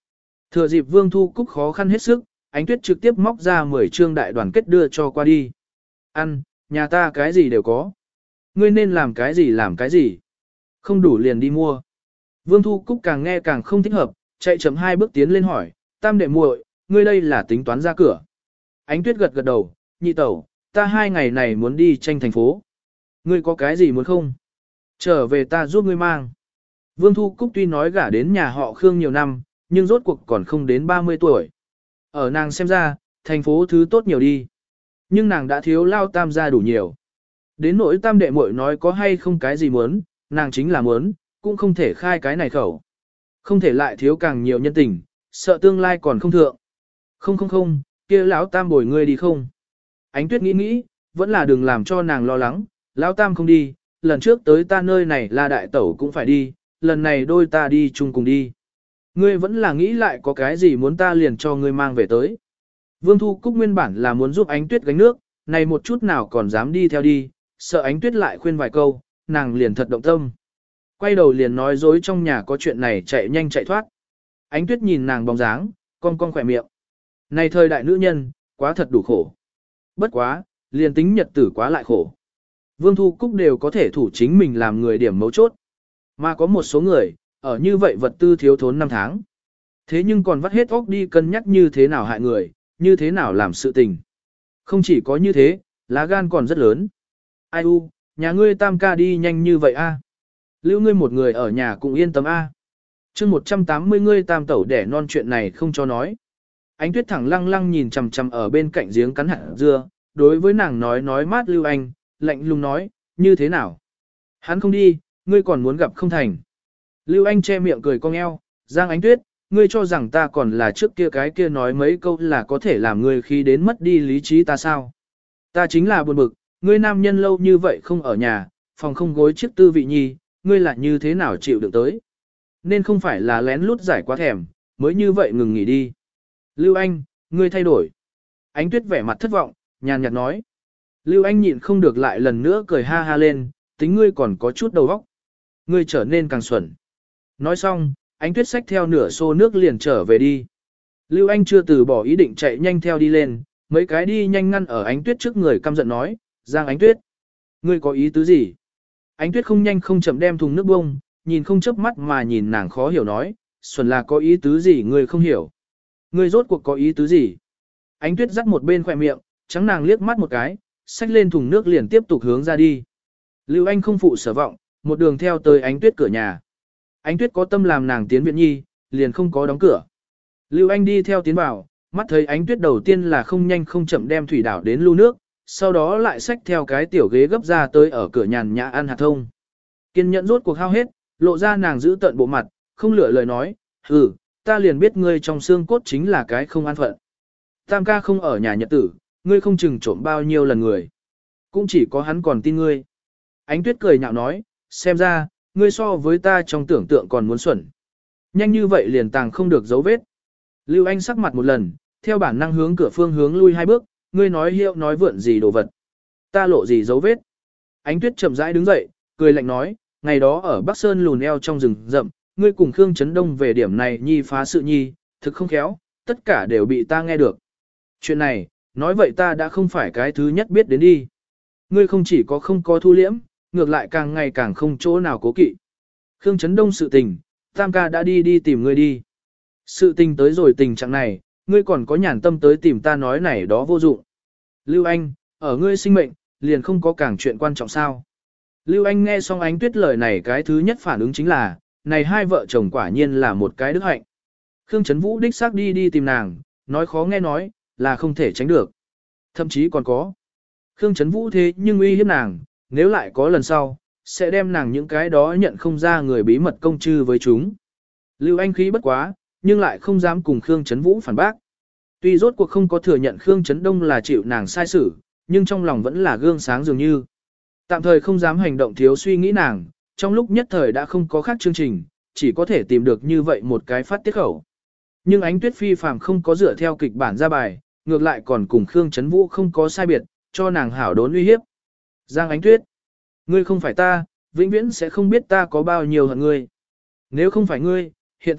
Thừa dịp Vương Thu Cúc khó khăn hết sức, Ánh Tuyết trực tiếp móc ra mười trương đại đoàn kết đưa cho qua đi. Ăn, nhà ta cái gì đều có. Ngươi nên làm cái gì làm cái gì. Không đủ liền đi mua. Vương Thu Cúc càng nghe càng không thích hợp, chạy chậm hai bước tiến lên hỏi, tam đệ muội, ngươi đây là tính toán ra cửa. Ánh Tuyết gật gật đầu, nhị tẩu, ta hai ngày này muốn đi tranh thành phố. Ngươi có cái gì muốn không? Trở về ta giúp ngươi mang. Vương Thu Cúc tuy nói gả đến nhà họ Khương nhiều năm, nhưng rốt cuộc còn không đến ba mươi tuổi. Ở nàng xem ra, thành phố thứ tốt nhiều đi. Nhưng nàng đã thiếu lao tam gia đủ nhiều. Đến nỗi tam đệ muội nói có hay không cái gì muốn, nàng chính là muốn, cũng không thể khai cái này khẩu. Không thể lại thiếu càng nhiều nhân tình, sợ tương lai còn không thượng. Không không không, kia lão tam bồi ngươi đi không? Ánh Tuyết nghĩ nghĩ, vẫn là đừng làm cho nàng lo lắng, lão tam không đi, lần trước tới ta nơi này là đại tẩu cũng phải đi, lần này đôi ta đi chung cùng đi. Ngươi vẫn là nghĩ lại có cái gì muốn ta liền cho ngươi mang về tới. Vương Thu Cúc nguyên bản là muốn giúp Ánh Tuyết gánh nước, này một chút nào còn dám đi theo đi, sợ Ánh Tuyết lại khuyên vài câu, nàng liền thật động tâm. Quay đầu liền nói dối trong nhà có chuyện này chạy nhanh chạy thoát. Ánh Tuyết nhìn nàng bóng dáng, con con khỏe miệng. Này thời đại nữ nhân, quá thật đủ khổ. Bất quá, liền tính nhật tử quá lại khổ. Vương Thu Cúc đều có thể thủ chính mình làm người điểm mấu chốt. Mà có một số người, ở như vậy vật tư thiếu thốn năm tháng. Thế nhưng còn vắt hết óc đi cân nhắc như thế nào hại người, như thế nào làm sự tình. Không chỉ có như thế, lá gan còn rất lớn. Ai u, nhà ngươi tam ca đi nhanh như vậy a? Lưu ngươi một người ở nhà cũng yên tâm a. À. Chương một trăm tám mươi ngươi tam tẩu đẻ non chuyện này không cho nói. Ánh Tuyết thẳng lăng lăng nhìn chằm chằm ở bên cạnh giếng cắn hạt dưa, đối với nàng nói nói mát Lưu Anh, lạnh lùng nói, như thế nào? Hắn không đi, ngươi còn muốn gặp không thành. Lưu Anh che miệng cười cong eo, Giang Ánh Tuyết, ngươi cho rằng ta còn là trước kia cái kia nói mấy câu là có thể làm ngươi khi đến mất đi lý trí ta sao? Ta chính là buồn bực, ngươi nam nhân lâu như vậy không ở nhà, phòng không gối chiếc tư vị nhi, ngươi lại như thế nào chịu được tới? Nên không phải là lén lút giải quá thèm, mới như vậy ngừng nghỉ đi. Lưu Anh, ngươi thay đổi. Ánh Tuyết vẻ mặt thất vọng, nhàn nhạt nói. Lưu Anh nhịn không được lại lần nữa cười ha ha lên, tính ngươi còn có chút đầu óc. Ngươi trở nên càng xuẩn. Nói xong, Ánh Tuyết xách theo nửa xô nước liền trở về đi. Lưu Anh chưa từ bỏ ý định chạy nhanh theo đi lên, mấy cái đi nhanh ngăn ở Ánh Tuyết trước người căm giận nói, Giang Ánh Tuyết, ngươi có ý tứ gì? Ánh Tuyết không nhanh không chậm đem thùng nước bông, nhìn không chớp mắt mà nhìn nàng khó hiểu nói, xuẩn là có ý tứ gì ngươi không hiểu? Ngươi rốt cuộc có ý tứ gì? Ánh Tuyết dắt một bên khỏe miệng, trắng nàng liếc mắt một cái, xách lên thùng nước liền tiếp tục hướng ra đi. Lưu Anh không phụ sở vọng, một đường theo tới Ánh Tuyết cửa nhà. Ánh Tuyết có tâm làm nàng tiến viện nhi, liền không có đóng cửa. Lưu Anh đi theo tiến vào, mắt thấy Ánh Tuyết đầu tiên là không nhanh không chậm đem thủy đảo đến lưu nước, sau đó lại xách theo cái tiểu ghế gấp ra tới ở cửa nhàn nhã ăn hạt thông. Kiên nhẫn rốt cuộc hao hết, lộ ra nàng giữ tận bộ mặt, không lựa lời nói, ừ, ta liền biết ngươi trong xương cốt chính là cái không an phận. Tam ca không ở nhà nhật tử, ngươi không chừng trộm bao nhiêu lần người. Cũng chỉ có hắn còn tin ngươi. Ánh Tuyết cười nhạo nói, xem ra, ngươi so với ta trong tưởng tượng còn muốn xuẩn. Nhanh như vậy liền tàng không được dấu vết. Lưu Anh sắc mặt một lần, theo bản năng hướng cửa phương hướng lui hai bước, ngươi nói hiệu nói vượn gì đồ vật. Ta lộ gì dấu vết. Ánh Tuyết chậm rãi đứng dậy, cười lạnh nói, ngày đó ở Bắc Sơn lùn eo trong rừng rậm, ngươi cùng Khương Trấn Đông về điểm này nhi phá sự nhi, thực không khéo, tất cả đều bị ta nghe được. Chuyện này, nói vậy ta đã không phải cái thứ nhất biết đến đi. Ngươi không chỉ có không có thu liễm, ngược lại càng ngày càng không chỗ nào cố kỵ. Khương Trấn Đông sự tình, Tam ca đã đi đi tìm ngươi đi. Sự tình tới rồi tình trạng này, ngươi còn có nhàn tâm tới tìm ta nói này đó vô dụng. Lưu Anh, ở ngươi sinh mệnh, liền không có càng chuyện quan trọng sao. Lưu Anh nghe xong Ánh Tuyết lời này cái thứ nhất phản ứng chính là, này hai vợ chồng quả nhiên là một cái đức hạnh. Khương Trấn Vũ đích xác đi đi tìm nàng, nói khó nghe nói, là không thể tránh được. Thậm chí còn có. Khương Trấn Vũ thế nhưng uy hiếp nàng, nếu lại có lần sau, sẽ đem nàng những cái đó nhận không ra người bí mật công chư với chúng. Lưu Anh khí bất quá, nhưng lại không dám cùng Khương Trấn Vũ phản bác. Tuy rốt cuộc không có thừa nhận Khương Trấn Đông là chịu nàng sai xử, nhưng trong lòng vẫn là gương sáng dường như. Tạm thời không dám hành động thiếu suy nghĩ nàng, trong lúc nhất thời đã không có khác chương trình, chỉ có thể tìm được như vậy một cái phát tiết khẩu. Nhưng Ánh Tuyết phi phàm không có dựa theo kịch bản ra bài, ngược lại còn cùng Khương Trấn Vũ không có sai biệt, cho nàng hảo đốn uy hiếp. Giang Ánh Tuyết, ngươi không phải ta, vĩnh viễn sẽ không biết ta có bao nhiêu hận ngươi. Nếu không phải ngươi, hiện tại,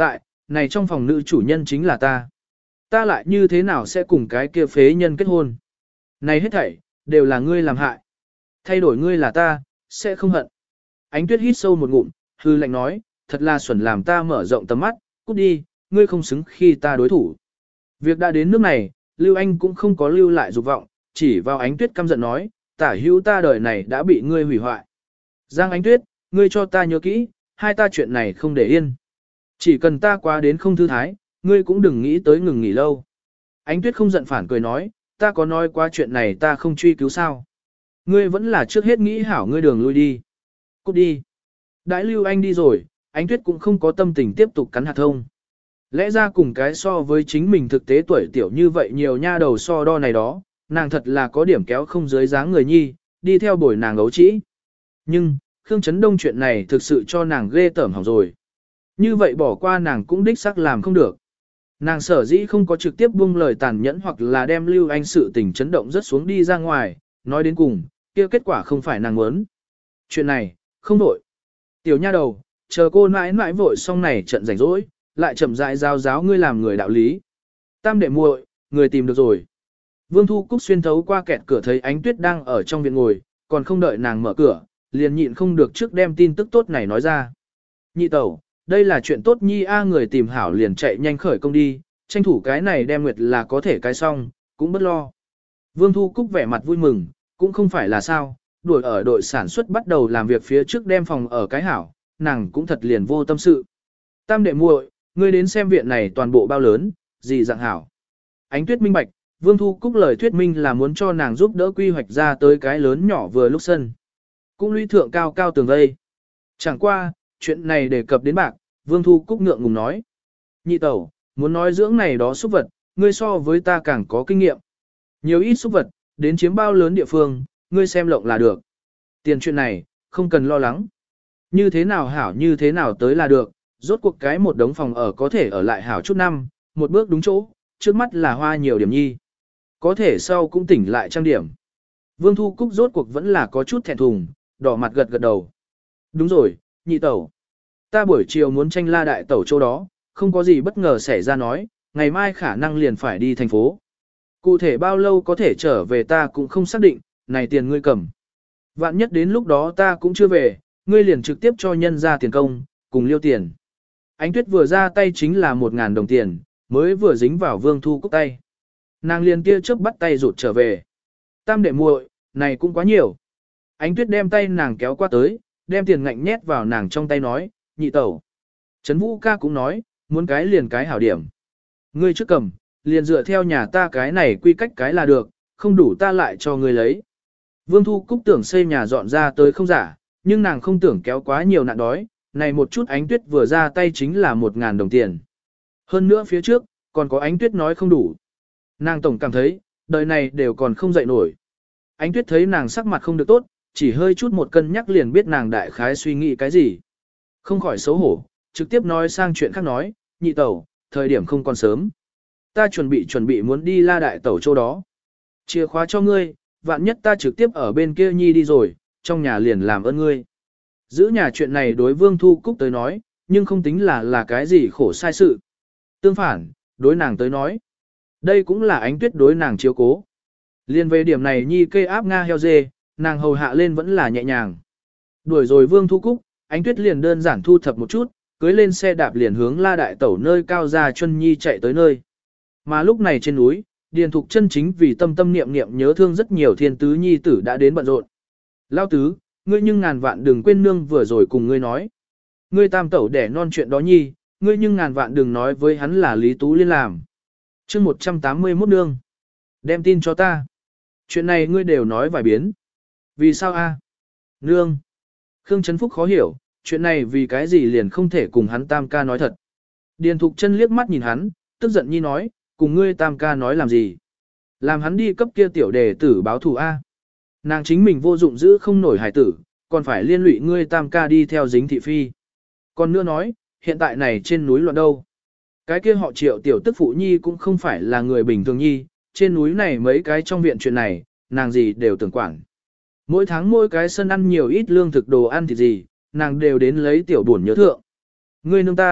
này trong phòng nữ chủ nhân chính là ta. Ta lại như thế nào sẽ cùng cái kia phế nhân kết hôn? Này hết thảy, đều là ngươi làm hại. Thay đổi ngươi là ta, sẽ không hận. Ánh tuyết hít sâu một ngụm, hư lạnh nói, thật là xuẩn làm ta mở rộng tầm mắt, cút đi, ngươi không xứng khi ta đối thủ. Việc đã đến nước này, Lưu Anh cũng không có lưu lại dục vọng, chỉ vào ánh tuyết căm giận nói, tả hữu ta đời này đã bị ngươi hủy hoại. Giang Ánh Tuyết, ngươi cho ta nhớ kỹ, hai ta chuyện này không để yên. Chỉ cần ta qua đến không thư thái, ngươi cũng đừng nghĩ tới ngừng nghỉ lâu. Ánh Tuyết không giận phản cười nói, ta có nói qua chuyện này ta không truy cứu sao. Ngươi vẫn là trước hết nghĩ hảo ngươi đường lui đi. Cút đi. Đãi Lưu Anh đi rồi, Ánh Tuyết cũng không có tâm tình tiếp tục cắn hạt thông. Lẽ ra cùng cái so với chính mình thực tế tuổi tiểu như vậy nhiều nha đầu so đo này đó, nàng thật là có điểm kéo không dưới dáng người nhi, đi theo bồi nàng ấu trĩ. Nhưng, Khương Chấn Đông chuyện này thực sự cho nàng ghê tởm hỏng rồi. Như vậy bỏ qua nàng cũng đích xác làm không được. Nàng sở dĩ không có trực tiếp buông lời tàn nhẫn hoặc là đem Lưu Anh sự tình chấn động rất xuống đi ra ngoài, nói đến cùng, kia kết quả không phải nàng muốn. Chuyện này, không đổi. Tiểu nha đầu, chờ cô mãi mãi vội xong này trận rảnh rỗi, lại chậm rãi giáo giáo ngươi làm người đạo lý. Tam đệ muội, người tìm được rồi. Vương Thu Cúc xuyên thấu qua kẹt cửa thấy Ánh Tuyết đang ở trong viện ngồi, còn không đợi nàng mở cửa, liền nhịn không được trước đem tin tức tốt này nói ra. Nhị tẩu, đây là chuyện tốt nhi a, người tìm hảo liền chạy nhanh khởi công đi, tranh thủ cái này đem nguyệt là có thể cái xong, cũng bất lo. Vương Thu Cúc vẻ mặt vui mừng, cũng không phải là sao, đuổi ở đội sản xuất bắt đầu làm việc phía trước đem phòng ở cái hảo, nàng cũng thật liền vô tâm sự. Tam đệ muội, ngươi đến xem viện này toàn bộ bao lớn, gì dạng hảo. Ánh Tuyết minh bạch, Vương Thu Cúc lời thuyết minh là muốn cho nàng giúp đỡ quy hoạch ra tới cái lớn nhỏ vừa lúc sân. Cũng lũy thượng cao cao tường vây. Chẳng qua, chuyện này đề cập đến bạc, Vương Thu Cúc ngượng ngùng nói. Nhị tẩu, muốn nói dưỡng này đó súc vật, ngươi so với ta càng có kinh nghiệm. Nhiều ít súc vật, đến chiếm bao lớn địa phương, ngươi xem lộng là được. Tiền chuyện này, không cần lo lắng. Như thế nào hảo như thế nào tới là được, rốt cuộc cái một đống phòng ở có thể ở lại hảo chút năm, một bước đúng chỗ, trước mắt là hoa nhiều điểm nhi. Có thể sau cũng tỉnh lại trang điểm. Vương Thu Cúc rốt cuộc vẫn là có chút thẹn thùng, đỏ mặt gật gật đầu. Đúng rồi, nhị tẩu. Ta buổi chiều muốn tranh La đại tẩu chỗ đó, không có gì bất ngờ xảy ra nói, ngày mai khả năng liền phải đi thành phố. Cụ thể bao lâu có thể trở về ta cũng không xác định, này tiền ngươi cầm. Vạn nhất đến lúc đó ta cũng chưa về, ngươi liền trực tiếp cho nhân ra tiền công, cùng liêu tiền. Ánh Tuyết vừa ra tay chính là một ngàn đồng tiền, mới vừa dính vào Vương Thu Cúc tay. Nàng liền kia chớp bắt tay rụt trở về. Tam đệ muội, này cũng quá nhiều. Ánh Tuyết đem tay nàng kéo qua tới, đem tiền ngạnh nhét vào nàng trong tay nói, nhị tẩu. Trấn Vũ ca cũng nói, muốn cái liền cái hảo điểm. Ngươi trước cầm, liền dựa theo nhà ta cái này quy cách cái là được, không đủ ta lại cho ngươi lấy. Vương Thu Cúc tưởng xây nhà dọn ra tới không giả, nhưng nàng không tưởng kéo quá nhiều nạn đói, này một chút Ánh Tuyết vừa ra tay chính là một ngàn đồng tiền. Hơn nữa phía trước, còn có Ánh Tuyết nói không đủ. Nàng tổng cảm thấy, đời này đều còn không dậy nổi. Ánh Tuyết thấy nàng sắc mặt không được tốt, chỉ hơi chút một cân nhắc liền biết nàng đại khái suy nghĩ cái gì. Không khỏi xấu hổ, trực tiếp nói sang chuyện khác nói, nhị tẩu, thời điểm không còn sớm. Ta chuẩn bị chuẩn bị muốn đi La đại tẩu chỗ đó. Chìa khóa cho ngươi, vạn nhất ta trực tiếp ở bên kia nhi đi rồi, trong nhà liền làm ơn ngươi. Giữ nhà chuyện này đối Vương Thu Cúc tới nói, nhưng không tính là là cái gì khổ sai sự. Tương phản, đối nàng tới nói. Đây cũng là Ánh Tuyết đối nàng chiếu cố. Liên về điểm này nhi kê áp Nga heo dê, nàng hầu hạ lên vẫn là nhẹ nhàng. Đuổi rồi Vương Thu Cúc, Ánh Tuyết liền đơn giản thu thập một chút, cưới lên xe đạp liền hướng La đại tẩu nơi cao ra chân nhi chạy tới nơi. Mà lúc này trên núi, Điền Thục chân chính vì tâm tâm niệm niệm nhớ thương rất nhiều thiên tứ nhi tử đã đến bận rộn. Lao tứ, ngươi nhưng ngàn vạn đừng quên nương vừa rồi cùng ngươi nói. Ngươi tam tẩu đẻ non chuyện đó nhi, ngươi nhưng ngàn vạn đừng nói với hắn là Lý Tú Liên làm. chương một trăm tám mươi mốt nương. Đem tin cho ta. Chuyện này ngươi đều nói vài biến. Vì sao a? Nương. Khương Trấn Phúc khó hiểu, chuyện này vì cái gì liền không thể cùng hắn tam ca nói thật. Điền Thục chân liếc mắt nhìn hắn, tức giận nhi nói, cùng ngươi tam ca nói làm gì. Làm hắn đi cấp kia tiểu đề tử báo thù A. Nàng chính mình vô dụng giữ không nổi hải tử, còn phải liên lụy ngươi tam ca đi theo dính thị phi. Còn nữa nói, hiện tại này trên núi loạn đâu. Cái kia họ Triệu tiểu tức phụ nhi cũng không phải là người bình thường nhi, trên núi này mấy cái trong viện chuyện này, nàng gì đều tưởng quản. Mỗi tháng mỗi cái sân ăn nhiều ít lương thực đồ ăn thịt gì, nàng đều đến lấy tiểu buồn nhớ thượng. Ngươi nương ta,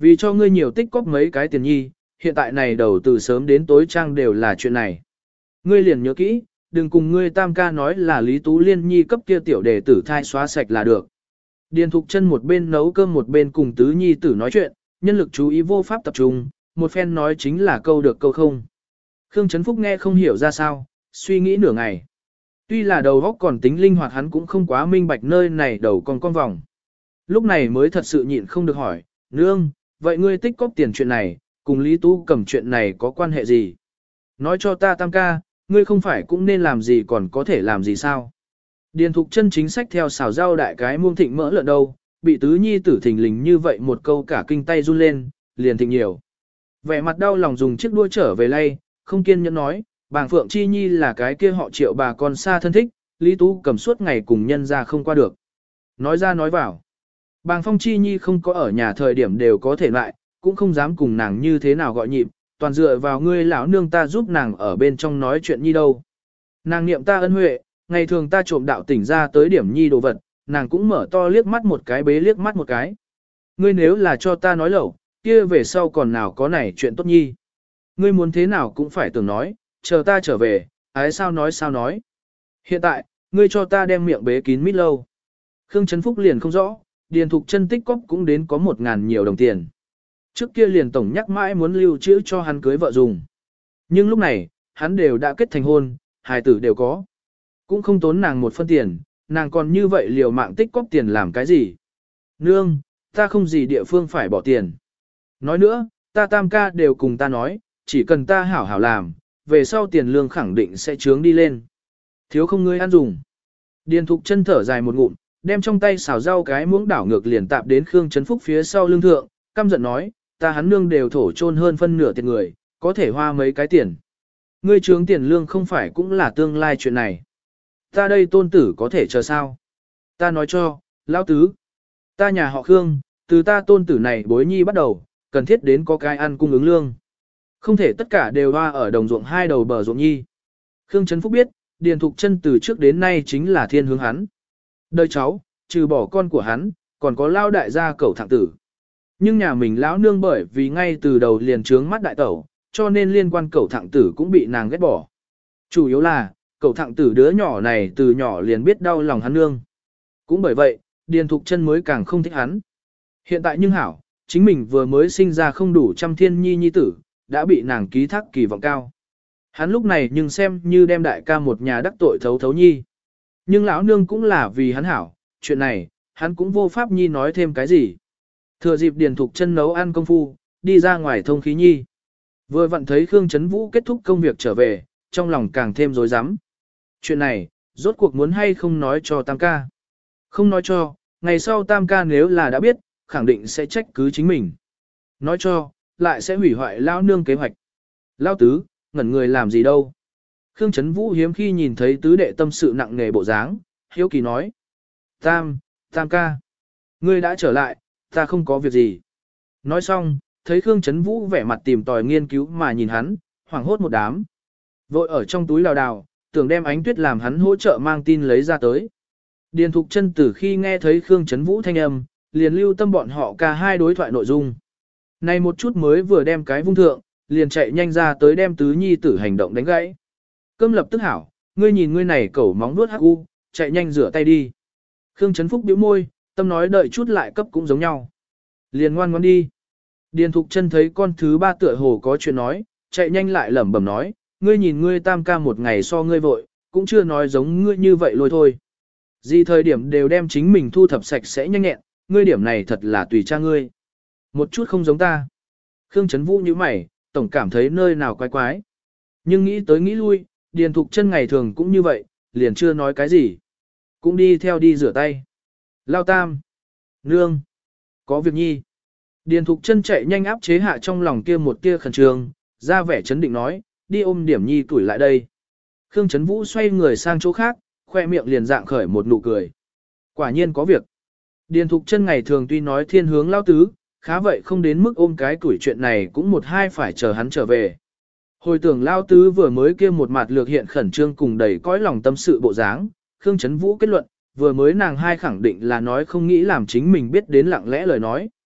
Vì cho ngươi nhiều tích cóp mấy cái tiền nhi, hiện tại này đầu từ sớm đến tối trang đều là chuyện này. Ngươi liền nhớ kỹ, đừng cùng ngươi tam ca nói là Lý Tú Liên nhi cấp kia tiểu đệ tử thai xóa sạch là được. Điền Thục Chân một bên nấu cơm một bên cùng tứ nhi tử nói chuyện, nhân lực chú ý vô pháp tập trung, một phen nói chính là câu được câu không. Khương Trấn Phúc nghe không hiểu ra sao, suy nghĩ nửa ngày. Tuy là đầu óc còn tính linh hoạt hắn cũng không quá minh bạch nơi này đầu còn con vòng. Lúc này mới thật sự nhịn không được hỏi, nương, vậy ngươi tích cóp tiền chuyện này, cùng Lý Tú Cầm chuyện này có quan hệ gì? Nói cho ta tam ca, ngươi không phải cũng nên làm gì còn có thể làm gì sao? Điền Thục Chân chính sách theo xào rau đại cái muông thịnh mỡ lợn đâu, bị tứ nhi tử thình lình như vậy một câu cả kinh tay run lên, liền thịnh nhiều. Vẻ mặt đau lòng dùng chiếc đuôi trở về lay, không kiên nhẫn nói, bàng Phượng Chi Nhi là cái kia họ Triệu bà con xa thân thích, Lý Tú Cầm suốt ngày cùng nhân ra không qua được. Nói ra nói vào. Bàng Phong Chi Nhi không có ở nhà thời điểm đều có thể lại, cũng không dám cùng nàng như thế nào gọi nhịp, toàn dựa vào ngươi lão nương ta giúp nàng ở bên trong nói chuyện nhi đâu. Nàng niệm ta ân huệ, ngày thường ta trộm đạo tỉnh ra tới điểm nhi đồ vật, nàng cũng mở to liếc mắt một cái bế liếc mắt một cái. Ngươi nếu là cho ta nói lẩu, kia về sau còn nào có này chuyện tốt nhi. Ngươi muốn thế nào cũng phải tưởng nói, chờ ta trở về, ái sao nói sao nói. Hiện tại, ngươi cho ta đem miệng bế kín mít lâu. Khương Trấn Phúc liền không rõ, Điền Thục Chân tích cóp cũng đến có một ngàn nhiều đồng tiền. Trước kia liền tổng nhắc mãi muốn lưu trữ cho hắn cưới vợ dùng. Nhưng lúc này, hắn đều đã kết thành hôn, hài tử đều có. Cũng không tốn nàng một phân tiền, nàng còn như vậy liều mạng tích cóp tiền làm cái gì. Nương, ta không gì địa phương phải bỏ tiền. Nói nữa, ta tam ca đều cùng ta nói, chỉ cần ta hảo hảo làm, về sau tiền lương khẳng định sẽ trướng đi lên. Thiếu không ngươi ăn dùng. Điền Thục Chân thở dài một ngụm, đem trong tay xào rau cái muỗng đảo ngược liền tạp đến Khương Trấn Phúc phía sau lưng thượng, căm giận nói, ta hắn nương đều thổ chôn hơn phân nửa tiền người, có thể hoa mấy cái tiền. Ngươi trướng tiền lương không phải cũng là tương lai chuyện này. Ta đây tôn tử có thể chờ sao? Ta nói cho, lão tứ, ta nhà họ Khương, từ ta tôn tử này bối nhi bắt đầu, cần thiết đến có cái ăn cung ứng lương. Không thể tất cả đều hoa ở đồng ruộng hai đầu bờ ruộng nhi. Khương Trấn Phúc biết, Điền Thục Chân từ trước đến nay chính là thiên hướng hắn. Đời cháu, trừ bỏ con của hắn, còn có lao đại gia cẩu thạng tử. Nhưng nhà mình lão nương bởi vì ngay từ đầu liền trướng mắt đại tẩu, cho nên liên quan cẩu thạng tử cũng bị nàng ghét bỏ. Chủ yếu là, cẩu thạng tử đứa nhỏ này từ nhỏ liền biết đau lòng hắn nương. Cũng bởi vậy, Điền Thục Chân mới càng không thích hắn. Hiện tại nhưng hảo, chính mình vừa mới sinh ra không đủ trăm thiên nhi nhi tử, đã bị nàng ký thác kỳ vọng cao. Hắn lúc này nhưng xem như đem đại ca một nhà đắc tội thấu thấu nhi. Nhưng lão nương cũng là vì hắn hảo, chuyện này, hắn cũng vô pháp nhi nói thêm cái gì. Thừa dịp Điền Thục Chân nấu ăn công phu, đi ra ngoài thông khí nhi. Vừa vặn thấy Khương Trấn Vũ kết thúc công việc trở về, trong lòng càng thêm rối rắm. Chuyện này, rốt cuộc muốn hay không nói cho Tam ca. Không nói cho, ngày sau Tam ca nếu là đã biết, khẳng định sẽ trách cứ chính mình. Nói cho, lại sẽ hủy hoại lão nương kế hoạch. Lão tứ, ngẩn người làm gì đâu. Khương Trấn Vũ hiếm khi nhìn thấy tứ đệ tâm sự nặng nề bộ dáng, hiếu kỳ nói. Tam, Tam ca. Ngươi đã trở lại, ta không có việc gì. Nói xong, thấy Khương Trấn Vũ vẻ mặt tìm tòi nghiên cứu mà nhìn hắn, hoảng hốt một đám. Vội ở trong túi đào đào, tưởng đem Ánh Tuyết làm hắn hỗ trợ mang tin lấy ra tới. Điền Thục Chân từ khi nghe thấy Khương Trấn Vũ thanh âm, liền lưu tâm bọn họ cả hai đối thoại nội dung. Này một chút mới vừa đem cái vung thượng, liền chạy nhanh ra tới đem tứ nhi tử hành động đánh gãy. Cơm lập tức hảo, ngươi nhìn ngươi này cẩu móng vuốt hắc u, chạy nhanh rửa tay đi. Khương Trấn Phúc bĩu môi, tâm nói đợi chút lại cấp cũng giống nhau. Liền ngoan ngoãn đi. Điền Thục Chân thấy con thứ ba tựa hồ có chuyện nói, chạy nhanh lại lẩm bẩm nói, ngươi nhìn ngươi tam ca một ngày so ngươi vội, cũng chưa nói giống ngươi như vậy lôi thôi. Gì thời điểm đều đem chính mình thu thập sạch sẽ nhanh nhẹn, ngươi điểm này thật là tùy cha ngươi. Một chút không giống ta. Khương Trấn Vũ như mày, tổng cảm thấy nơi nào quái quái. Nhưng nghĩ tới nghĩ lui, Điền Thục Chân ngày thường cũng như vậy, liền chưa nói cái gì. Cũng đi theo đi rửa tay. Lao tam. Nương. Có việc nhi. Điền Thục Chân chạy nhanh áp chế hạ trong lòng kia một tia khẩn trương, ra vẻ chấn định nói, đi ôm điểm nhi tuổi lại đây. Khương Trấn Vũ xoay người sang chỗ khác, khoe miệng liền dạng khởi một nụ cười. Quả nhiên có việc. Điền Thục Chân ngày thường tuy nói thiên hướng lao tứ, khá vậy không đến mức ôm cái tuổi chuyện này cũng một hai phải chờ hắn trở về. Hồi tưởng lao tứ vừa mới kia một mặt lược hiện khẩn trương cùng đầy cõi lòng tâm sự bộ dáng, Khương Trấn Vũ kết luận, vừa mới nàng hai khẳng định là nói không nghĩ làm chính mình biết đến lặng lẽ lời nói.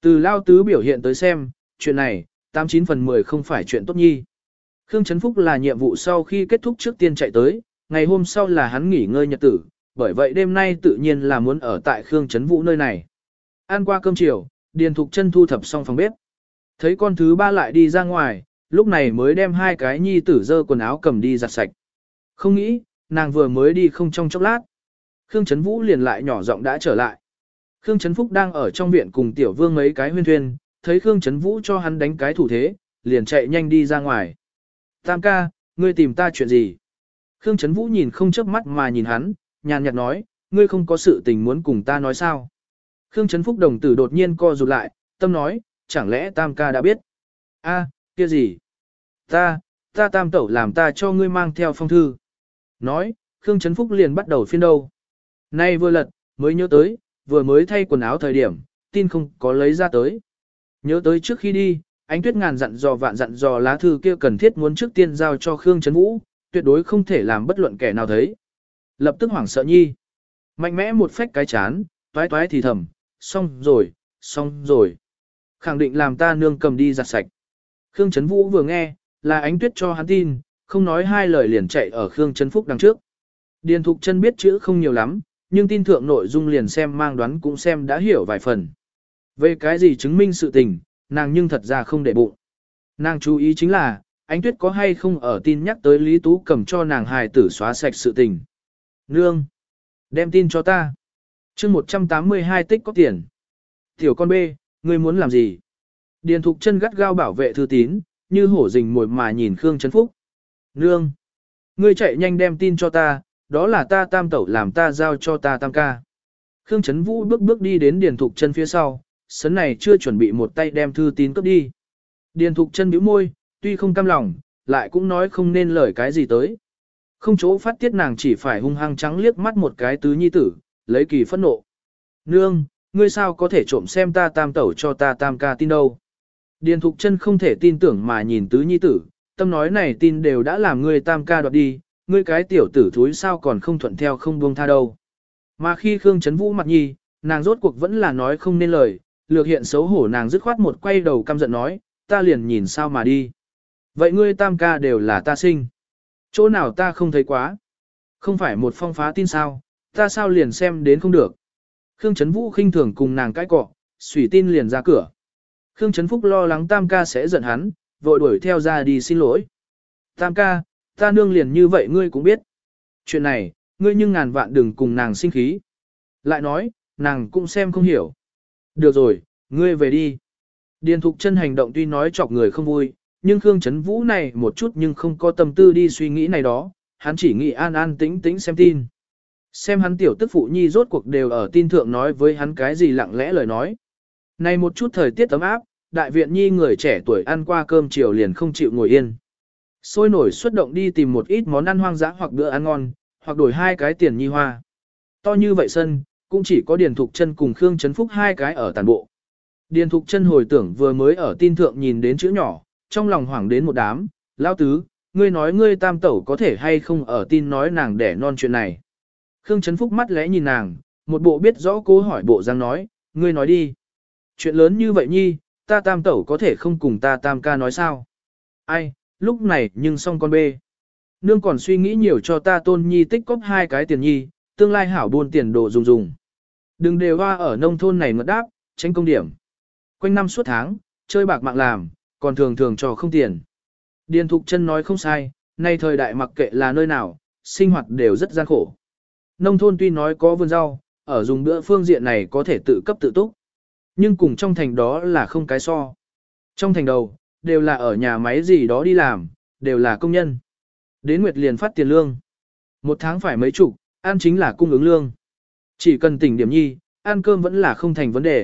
Từ lao tứ biểu hiện tới xem, chuyện này, tám chín phần mười không phải chuyện tốt nhi. Khương Trấn Phúc là nhiệm vụ sau khi kết thúc trước tiên chạy tới, ngày hôm sau là hắn nghỉ ngơi nhật tử, bởi vậy đêm nay tự nhiên là muốn ở tại Khương Trấn Vũ nơi này. Ăn qua cơm chiều, Điền Thục Chân thu thập xong phòng bếp. Thấy con thứ ba lại đi ra ngoài, lúc này mới đem hai cái nhi tử dơ quần áo cầm đi giặt sạch. Không nghĩ, nàng vừa mới đi không trong chốc lát. Khương Trấn Vũ liền lại nhỏ giọng đã trở lại. Khương Trấn Phúc đang ở trong viện cùng Tiểu Vương mấy cái huyên thuyên, thấy Khương Trấn Vũ cho hắn đánh cái thủ thế, liền chạy nhanh đi ra ngoài. Tam ca, ngươi tìm ta chuyện gì? Khương Trấn Vũ nhìn không chớp mắt mà nhìn hắn, nhàn nhạt nói, ngươi không có sự tình muốn cùng ta nói sao? Khương Trấn Phúc đồng tử đột nhiên co rụt lại, tâm nói, chẳng lẽ Tam ca đã biết? A, kia gì? Ta, ta Tam tẩu làm ta cho ngươi mang theo phong thư. Nói, Khương Trấn Phúc liền bắt đầu phiên đâu. Nay vừa lật, mới nhớ tới, vừa mới thay quần áo thời điểm, tin không có lấy ra tới. Nhớ tới trước khi đi, Ánh Tuyết ngàn dặn dò vạn dặn dò lá thư kia cần thiết muốn trước tiên giao cho Khương Trấn Vũ, tuyệt đối không thể làm bất luận kẻ nào thấy. Lập tức hoảng sợ nhi. Mạnh mẽ một phách cái chán, toái toái thì thầm, xong rồi, xong rồi. Khẳng định làm ta nương cầm đi giặt sạch. Khương Trấn Vũ vừa nghe, là Ánh Tuyết cho hắn tin, không nói hai lời liền chạy ở Khương Trấn Phúc đằng trước. Điền Thục Chân biết chữ không nhiều lắm, nhưng tin thượng nội dung liền xem mang đoán cũng xem đã hiểu vài phần. Về cái gì chứng minh sự tình, nàng nhưng thật ra không để bụng. Nàng chú ý chính là, Ánh Tuyết có hay không ở tin nhắc tới Lý Tú cầm cho nàng hài tử xóa sạch sự tình. Nương! Đem tin cho ta. chương một trăm tám mươi hai tích có tiền. Tiểu con bê, ngươi muốn làm gì? Điền Thục Chân gắt gao bảo vệ thư tín, như hổ rình mồi mà nhìn Khương Trấn Phúc. Nương! Ngươi chạy nhanh đem tin cho ta, đó là ta Tam tẩu làm ta giao cho ta Tam ca. Khương Trấn Vũ bước bước đi đến Điền Thục Chân phía sau, sấn này chưa chuẩn bị một tay đem thư tín cướp đi. Điền Thục Chân bĩu môi, tuy không cam lòng, lại cũng nói không nên lời cái gì tới. Không chỗ phát tiết nàng chỉ phải hung hăng trắng liếc mắt một cái tứ nhi tử, lấy kỳ phẫn nộ. Nương, ngươi sao có thể trộm xem ta Tam tẩu cho ta Tam ca tin đâu? Điền Thục Chân không thể tin tưởng mà nhìn tứ nhi tử, tâm nói này tin đều đã làm ngươi Tam ca đoạt đi, ngươi cái tiểu tử thúi sao còn không thuận theo không buông tha đâu. Mà khi Khương Trấn Vũ mặt nhi, nàng rốt cuộc vẫn là nói không nên lời, lược hiện xấu hổ nàng dứt khoát một quay đầu căm giận nói, ta liền nhìn sao mà đi. Vậy ngươi Tam ca đều là ta sinh. Chỗ nào ta không thấy quá. Không phải một phong phá tin sao, ta sao liền xem đến không được. Khương Trấn Vũ khinh thường cùng nàng cãi cọ, xủy tin liền ra cửa. Khương Trấn Phúc lo lắng Tam ca sẽ giận hắn, vội đuổi theo ra đi xin lỗi. Tam ca, ta nương liền như vậy ngươi cũng biết. Chuyện này, ngươi nhưng ngàn vạn đừng cùng nàng sinh khí. Lại nói, nàng cũng xem không hiểu. Được rồi, ngươi về đi. Điền Thục Chân hành động tuy nói chọc người không vui, nhưng Khương Trấn Vũ này một chút nhưng không có tâm tư đi suy nghĩ này đó, hắn chỉ nghĩ an an tĩnh tĩnh xem tin. Xem hắn tiểu tức phụ nhi rốt cuộc đều ở tin thượng nói với hắn cái gì lặng lẽ lời nói. Này một chút thời tiết ấm áp, đại viện nhi người trẻ tuổi ăn qua cơm chiều liền không chịu ngồi yên. Sôi nổi xuất động đi tìm một ít món ăn hoang dã hoặc bữa ăn ngon, hoặc đổi hai cái tiền nhi hoa. To như vậy sân, cũng chỉ có Điền Thục Chân cùng Khương Trấn Phúc hai cái ở tàn bộ. Điền Thục Chân hồi tưởng vừa mới ở tin thượng nhìn đến chữ nhỏ, trong lòng hoảng đến một đám, lão tứ, ngươi nói ngươi Tam tẩu có thể hay không ở tin nói nàng đẻ non chuyện này. Khương Trấn Phúc mắt lẽ nhìn nàng, một bộ biết rõ cố hỏi bộ răng nói, ngươi nói đi. Chuyện lớn như vậy nhi, ta Tam tẩu có thể không cùng ta Tam ca nói sao? Ai, lúc này nhưng xong con bê. Nương còn suy nghĩ nhiều cho ta Tôn nhi tích cóp hai cái tiền nhi, tương lai hảo buôn tiền đồ dùng dùng. Đừng đều hoa ở nông thôn này ngất đáp, tránh công điểm. Quanh năm suốt tháng, chơi bạc mạng làm, còn thường thường cho không tiền. Điền Thục Chân nói không sai, nay thời đại mặc kệ là nơi nào, sinh hoạt đều rất gian khổ. Nông thôn tuy nói có vườn rau, ở dùng bữa phương diện này có thể tự cấp tự túc. Nhưng cùng trong thành đó là không cái so. Trong thành đầu, đều là ở nhà máy gì đó đi làm, đều là công nhân. Đến nguyệt liền phát tiền lương. Một tháng phải mấy chục, ăn chính là cung ứng lương. Chỉ cần tỉnh điểm nhi, ăn cơm vẫn là không thành vấn đề.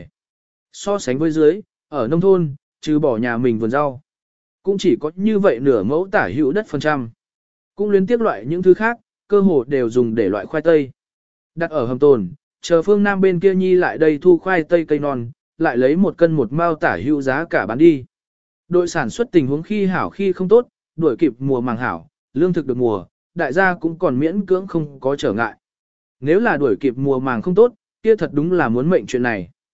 So sánh với dưới, ở nông thôn, trừ bỏ nhà mình vườn rau. Cũng chỉ có như vậy nửa mẫu tả hữu đất phần trăm. Cũng liên tiếp loại những thứ khác, cơ hồ đều dùng để loại khoai tây. Đặt ở hầm tồn, chờ phương Nam bên kia nhi lại đây thu khoai tây cây non, lại lấy một cân một mao tả hữu giá cả bán đi. Đội sản xuất tình huống khi hảo khi không tốt, đuổi kịp mùa màng hảo, lương thực được mùa, đại gia cũng còn miễn cưỡng không có trở ngại. Nếu là đuổi kịp mùa màng không tốt, kia thật đúng là muốn mệnh chuyện này.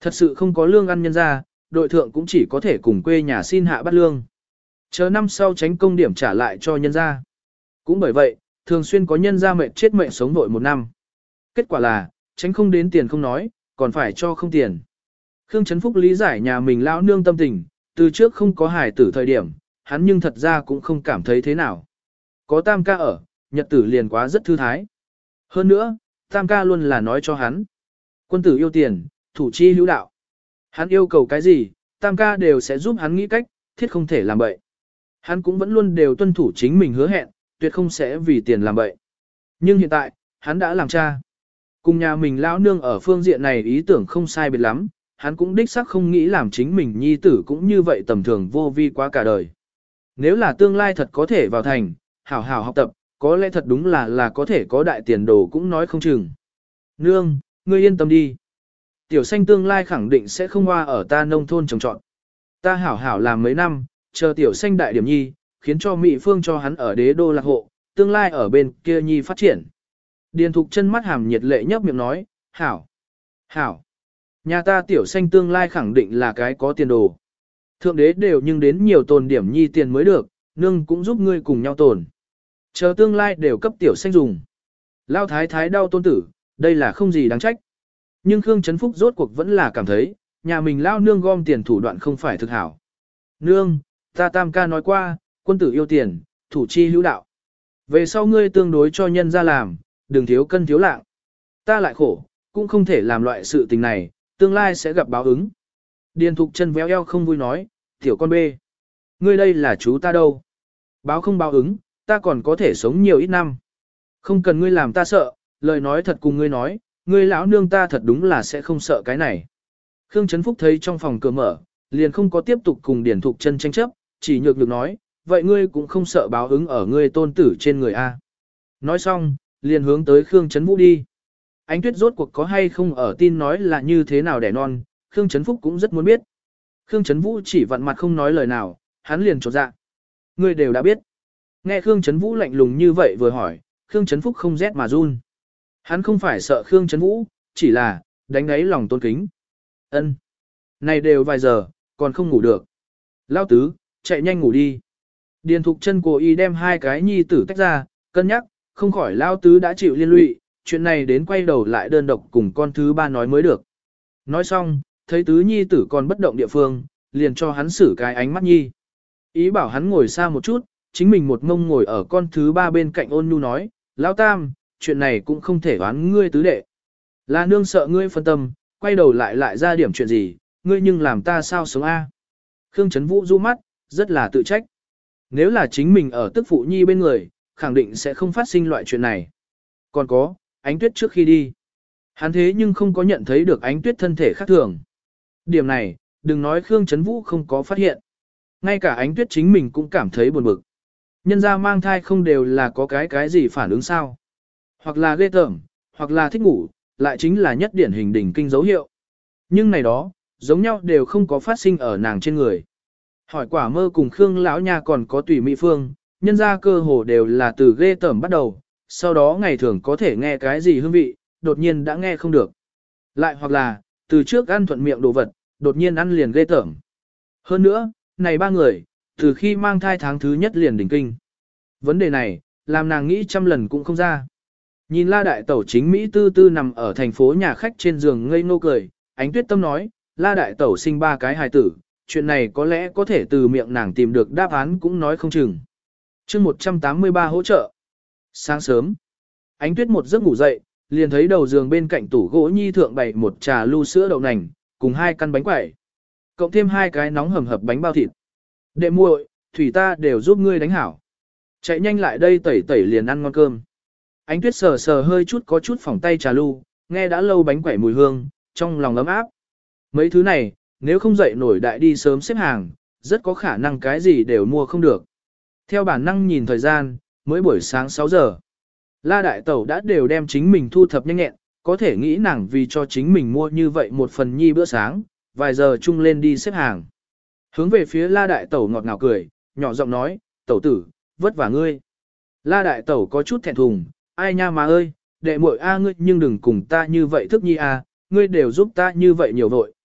Thật sự không có lương ăn nhân ra, đội thượng cũng chỉ có thể cùng quê nhà xin hạ bắt lương. Chờ năm sau tránh công điểm trả lại cho nhân ra. Cũng bởi vậy, thường xuyên có nhân ra mệnh chết mệnh sống vội một năm. Kết quả là, tránh không đến tiền không nói, còn phải cho không tiền. Khương Trấn Phúc lý giải nhà mình lão nương tâm tình, từ trước không có hài tử thời điểm, hắn nhưng thật ra cũng không cảm thấy thế nào. Có tam ca ở, nhật tử liền quá rất thư thái. Hơn nữa, tam ca luôn là nói cho hắn. Quân tử yêu tiền, thủ chi hữu đạo. Hắn yêu cầu cái gì, tam ca đều sẽ giúp hắn nghĩ cách, thiết không thể làm bậy. Hắn cũng vẫn luôn đều tuân thủ chính mình hứa hẹn, tuyệt không sẽ vì tiền làm bậy. Nhưng hiện tại, hắn đã làm cha. Cùng nhà mình lão nương ở phương diện này ý tưởng không sai biệt lắm, hắn cũng đích xác không nghĩ làm chính mình nhi tử cũng như vậy tầm thường vô vi quá cả đời. Nếu là tương lai thật có thể vào thành, hảo hảo học tập, có lẽ thật đúng là là có thể có đại tiền đồ cũng nói không chừng. Nương, ngươi yên tâm đi. Tiểu xanh tương lai khẳng định sẽ không hoa ở ta nông thôn trồng trọt. Ta hảo hảo làm mấy năm, chờ tiểu xanh đại điểm nhi, khiến cho Mỹ Phương cho hắn ở đế đô lạc hộ, tương lai ở bên kia nhi phát triển. Điền Thục chân mắt hàm nhiệt lệ nhấp miệng nói, hảo, hảo. Nhà ta tiểu xanh tương lai khẳng định là cái có tiền đồ. Thượng đế đều nhưng đến nhiều tồn điểm nhi tiền mới được, nương cũng giúp ngươi cùng nhau tồn. Chờ tương lai đều cấp tiểu xanh dùng. Lao thái thái đau tôn tử, đây là không gì đáng trách. Nhưng Khương Trấn Phúc rốt cuộc vẫn là cảm thấy, nhà mình lao nương gom tiền thủ đoạn không phải thực hảo. Nương, ta tam ca nói qua, quân tử yêu tiền, thủ chi hữu đạo. Về sau ngươi tương đối cho nhân ra làm, đừng thiếu cân thiếu lạng. Ta lại khổ, cũng không thể làm loại sự tình này, tương lai sẽ gặp báo ứng. Điền Thục chân véo eo không vui nói, tiểu con bê. Ngươi đây là chú ta đâu. Báo không báo ứng, ta còn có thể sống nhiều ít năm. Không cần ngươi làm ta sợ, lời nói thật cùng ngươi nói, ngươi lão nương ta thật đúng là sẽ không sợ cái này. Khương Trấn Phúc thấy trong phòng cửa mở, liền không có tiếp tục cùng Điền Thục chân tranh chấp, chỉ nhược được nói, vậy ngươi cũng không sợ báo ứng ở ngươi tôn tử trên người A. Nói xong, liền hướng tới Khương Trấn Vũ đi. Ánh Tuyết rốt cuộc có hay không ở tin nói là như thế nào đẻ non, Khương Trấn Phúc cũng rất muốn biết. Khương Trấn Vũ chỉ vặn mặt không nói lời nào, hắn liền trột dạ. Ngươi đều đã biết. Nghe Khương Trấn Vũ lạnh lùng như vậy vừa hỏi, Khương Trấn Phúc không rét mà run. Hắn không phải sợ Khương Trấn Vũ, chỉ là, đánh đáy lòng tôn kính. Ân, này đều vài giờ, còn không ngủ được. Lao tứ, chạy nhanh ngủ đi. Điền Thục chân cố ý đem hai cái nhi tử tách ra, cân nhắc, không khỏi Lao tứ đã chịu liên lụy, chuyện này đến quay đầu lại đơn độc cùng con thứ ba nói mới được. Nói xong, thấy tứ nhi tử còn bất động địa phương, liền cho hắn xử cái ánh mắt nhi. Ý bảo hắn ngồi xa một chút, chính mình một ngông ngồi ở con thứ ba bên cạnh ôn nhu nói, Lão tam, chuyện này cũng không thể đoán ngươi tứ đệ. Là nương sợ ngươi phân tâm, quay đầu lại lại ra điểm chuyện gì, ngươi nhưng làm ta sao sống a? Khương Trấn Vũ du mắt, rất là tự trách. Nếu là chính mình ở tức phụ nhi bên người, khẳng định sẽ không phát sinh loại chuyện này. Còn có, Ánh Tuyết trước khi đi. Hắn thế nhưng không có nhận thấy được Ánh Tuyết thân thể khác thường. Điểm này, đừng nói Khương Trấn Vũ không có phát hiện. Ngay cả Ánh Tuyết chính mình cũng cảm thấy buồn bực. Nhân ra mang thai không đều là có cái cái gì phản ứng sao. Hoặc là ghê tởm, hoặc là thích ngủ, lại chính là nhất điển hình đỉnh kinh dấu hiệu. Nhưng này đó, giống nhau đều không có phát sinh ở nàng trên người. Hỏi quả mơ cùng Khương lão nha còn có tùy mỹ phương, nhân ra cơ hồ đều là từ ghê tởm bắt đầu, sau đó ngày thường có thể nghe cái gì hương vị, đột nhiên đã nghe không được. Lại hoặc là, từ trước ăn thuận miệng đồ vật, đột nhiên ăn liền ghê tởm. Hơn nữa, này ba người, từ khi mang thai tháng thứ nhất liền đỉnh kinh. Vấn đề này, làm nàng nghĩ trăm lần cũng không ra. Nhìn La Đại Tẩu chính Mỹ tư tư nằm ở thành phố nhà khách trên giường ngây ngô cười, Ánh Tuyết tâm nói, La Đại Tẩu sinh ba cái hài tử, chuyện này có lẽ có thể từ miệng nàng tìm được đáp án cũng nói không chừng. chương một trăm tám mươi ba hỗ trợ. Sáng sớm, Ánh Tuyết một giấc ngủ dậy, liền thấy đầu giường bên cạnh tủ gỗ nhi thượng bày một trà lu sữa đậu nành, cùng hai căn bánh quẩy. Cộng thêm hai cái nóng hầm hập bánh bao thịt. Đệ muội, thủy ta đều giúp ngươi đánh hảo. Chạy nhanh lại đây tẩy tẩy liền ăn ngon cơm. Ánh Tuyết sờ sờ hơi chút có chút phỏng tay trà lu, nghe đã lâu bánh quẩy mùi hương, trong lòng ấm áp. Mấy thứ này, nếu không dậy nổi đại đi sớm xếp hàng, rất có khả năng cái gì đều mua không được. Theo bản năng nhìn thời gian, mới buổi sáng sáu giờ. La Đại Tẩu đã đều đem chính mình thu thập nhanh nhẹn, có thể nghĩ nàng vì cho chính mình mua như vậy một phần nhi bữa sáng, vài giờ chung lên đi xếp hàng. Hướng về phía La Đại Tẩu ngọt ngào cười, nhỏ giọng nói, Tẩu tử, vất vả ngươi. La Đại Tẩu có chút thẹn thùng, ai nha mà ơi, đệ muội a ngươi nhưng đừng cùng ta như vậy thức nhi a, ngươi đều giúp ta như vậy nhiều vội.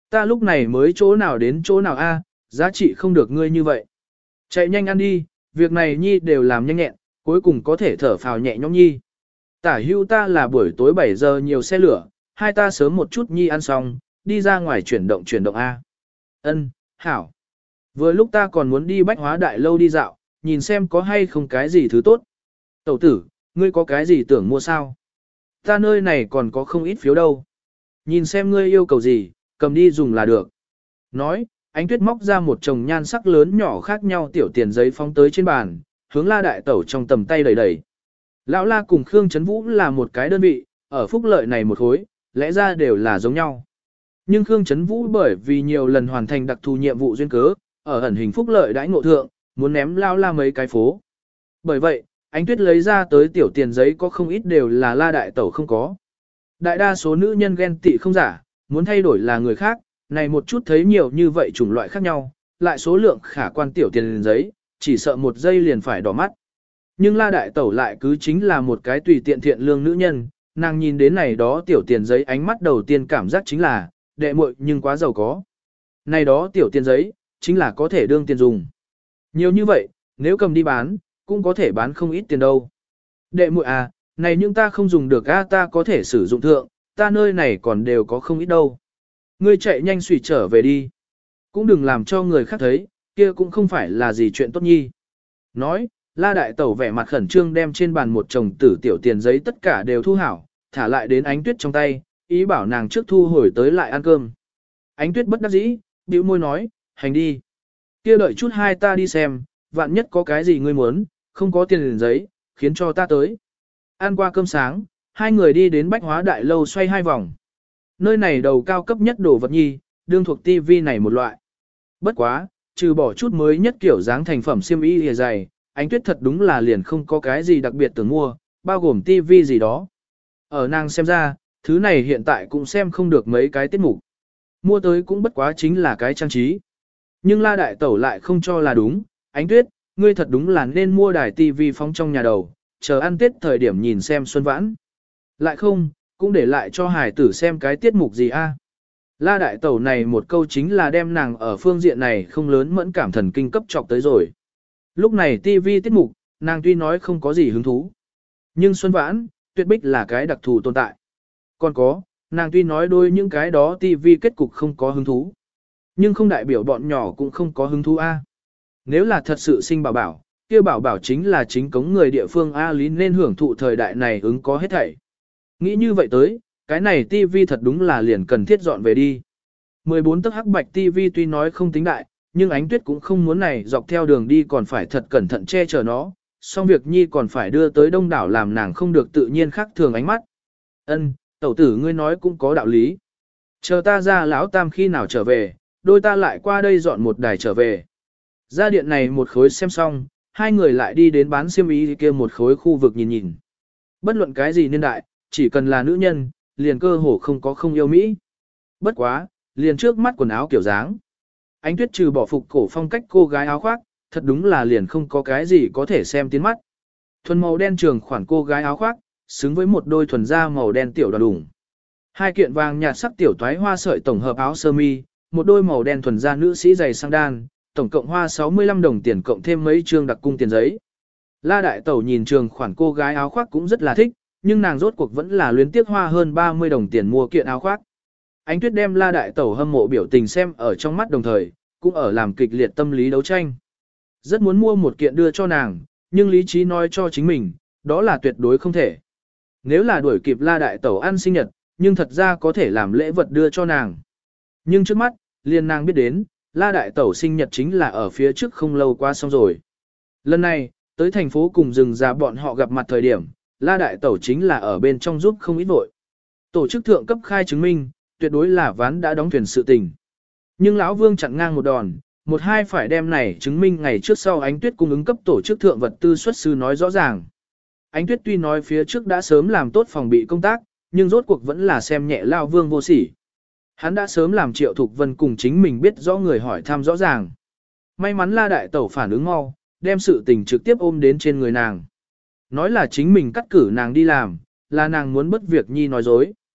Ta lúc này mới chỗ nào đến chỗ nào a, giá trị không được ngươi như vậy. Chạy nhanh ăn đi, việc này nhi đều làm nhanh nhẹn, cuối cùng có thể thở phào nhẹ nhõm nhi. Tả hưu ta là buổi tối bảy giờ nhiều xe lửa, hai ta sớm một chút nhi ăn xong, đi ra ngoài chuyển động chuyển động a. Ân, hảo. Vừa lúc ta còn muốn đi bách hóa đại lâu đi dạo, nhìn xem có hay không cái gì thứ tốt. Tẩu tử, ngươi có cái gì tưởng mua sao? Ta nơi này còn có không ít phiếu đâu. Nhìn xem ngươi yêu cầu gì, cầm đi dùng là được. Nói, Ánh Tuyết móc ra một chồng nhan sắc lớn nhỏ khác nhau tiểu tiền giấy phóng tới trên bàn, hướng La đại tẩu trong tầm tay đẩy đẩy. Lão La cùng Khương Trấn Vũ là một cái đơn vị, ở phúc lợi này một khối, lẽ ra đều là giống nhau. Nhưng Khương Trấn Vũ bởi vì nhiều lần hoàn thành đặc thù nhiệm vụ duyên cớ, ở ẩn hình phúc lợi đãi ngộ thượng, muốn ném Lão La mấy cái phố. Bởi vậy, Ánh Tuyết lấy ra tới tiểu tiền giấy có không ít đều là La đại tẩu không có. Đại đa số nữ nhân ghen tị không giả, muốn thay đổi là người khác, này một chút thấy nhiều như vậy chủng loại khác nhau, lại số lượng khả quan tiểu tiền giấy, chỉ sợ một giây liền phải đỏ mắt. Nhưng La đại tẩu lại cứ chính là một cái tùy tiện thiện lương nữ nhân, nàng nhìn đến này đó tiểu tiền giấy ánh mắt đầu tiên cảm giác chính là, đệ muội nhưng quá giàu có. Này đó tiểu tiền giấy, chính là có thể đương tiền dùng. Nhiều như vậy, nếu cầm đi bán, cũng có thể bán không ít tiền đâu. Đệ muội à, này nhưng ta không dùng được a, ta có thể sử dụng thượng, ta nơi này còn đều có không ít đâu. Ngươi chạy nhanh xùy trở về đi. Cũng đừng làm cho người khác thấy, kia cũng không phải là gì chuyện tốt nhi. Nói, La đại tẩu vẻ mặt khẩn trương đem trên bàn một chồng tử tiểu tiền giấy tất cả đều thu hảo, thả lại đến Ánh Tuyết trong tay, ý bảo nàng trước thu hồi tới lại ăn cơm. Ánh Tuyết bất đắc dĩ, bĩu môi nói, hành đi. Kia đợi chút hai ta đi xem, vạn nhất có cái gì ngươi muốn, không có tiền giấy, khiến cho ta tới. Ăn qua cơm sáng, hai người đi đến bách hóa đại lâu xoay hai vòng. Nơi này đầu cao cấp nhất đồ vật nhi, đương thuộc tivi này một loại. Bất quá, trừ bỏ chút mới nhất kiểu dáng thành phẩm xiêm y hề dày, Ánh Tuyết thật đúng là liền không có cái gì đặc biệt tưởng mua, bao gồm tivi gì đó. Ở nàng xem ra, thứ này hiện tại cũng xem không được mấy cái tiết mục. Mua tới cũng bất quá chính là cái trang trí. Nhưng La đại tẩu lại không cho là đúng, Ánh Tuyết, ngươi thật đúng là nên mua đài tivi phóng trong nhà đầu, chờ ăn Tết thời điểm nhìn xem xuân vãn. Lại không, cũng để lại cho hải tử xem cái tiết mục gì a. La đại tẩu này một câu chính là đem nàng ở phương diện này không lớn mẫn cảm thần kinh cấp trọc tới rồi. Lúc này tivi tiết mục, nàng tuy nói không có gì hứng thú. Nhưng xuân vãn, tuyệt bích là cái đặc thù tồn tại. Còn có, nàng tuy nói đôi những cái đó tivi kết cục không có hứng thú. Nhưng không đại biểu bọn nhỏ cũng không có hứng thú a. Nếu là thật sự sinh bảo bảo, kia bảo bảo chính là chính cống người địa phương A lý nên hưởng thụ thời đại này ứng có hết thảy. Nghĩ như vậy tới, cái này tivi thật đúng là liền cần thiết dọn về đi. mười bốn tấc hắc bạch tivi tuy nói không tính đại, nhưng Ánh Tuyết cũng không muốn này dọc theo đường đi còn phải thật cẩn thận che chở nó, xong việc nhi còn phải đưa tới đông đảo làm nàng không được tự nhiên khác thường ánh mắt. Ân, tẩu tử ngươi nói cũng có đạo lý. Chờ ta ra lão tam khi nào trở về, đôi ta lại qua đây dọn một đài trở về. Ra điện này một khối xem xong, hai người lại đi đến bán xiêm y kia một khối khu vực nhìn nhìn. Bất luận cái gì niên đại, chỉ cần là nữ nhân, liền cơ hồ không có không yêu Mỹ. Bất quá, liền trước mắt quần áo kiểu dáng. Ánh Tuyết trừ bỏ phục cổ phong cách cô gái áo khoác, thật đúng là liền không có cái gì có thể xem tiến mắt. Thuần màu đen trường khoản cô gái áo khoác, xứng với một đôi thuần da màu đen tiểu đoàn đủng. Hai kiện vàng nhạt sắc tiểu toái hoa sợi tổng hợp áo sơ mi, một đôi màu đen thuần da nữ sĩ giày sang đan, tổng cộng hoa sáu mươi lăm đồng tiền cộng thêm mấy trương đặc cung tiền giấy. La đại tẩu nhìn trường khoản cô gái áo khoác cũng rất là thích, nhưng nàng rốt cuộc vẫn là luyến tiếc hoa hơn ba mươi đồng tiền mua kiện áo khoác. Ánh Tuyết đem La đại tẩu hâm mộ biểu tình xem ở trong mắt đồng thời, cũng ở làm kịch liệt tâm lý đấu tranh. Rất muốn mua một kiện đưa cho nàng, nhưng lý trí nói cho chính mình, đó là tuyệt đối không thể. Nếu là đuổi kịp La đại tẩu ăn sinh nhật, nhưng thật ra có thể làm lễ vật đưa cho nàng. Nhưng trước mắt, liền nàng biết đến, La đại tẩu sinh nhật chính là ở phía trước không lâu qua xong rồi. Lần này, tới thành phố cùng rừng già bọn họ gặp mặt thời điểm, La đại tẩu chính là ở bên trong giúp không ít vội. Tổ chức thượng cấp khai chứng minh, tuyệt đối là ván đã đóng thuyền sự tình. Nhưng lão Vương chặn ngang một đòn, một hai phải đem này chứng minh ngày trước sau Ánh Tuyết cung ứng cấp tổ chức thượng vật tư xuất sư nói rõ ràng. Ánh Tuyết tuy nói phía trước đã sớm làm tốt phòng bị công tác, nhưng rốt cuộc vẫn là xem nhẹ lão Vương vô sỉ. Hắn đã sớm làm Triệu Thục Vân cùng chính mình biết rõ người hỏi thăm rõ ràng. May mắn La đại tẩu phản ứng mau, đem sự tình trực tiếp ôm đến trên người nàng. Nói là chính mình cắt cử nàng đi làm, là nàng muốn bất việc nhi nói dối.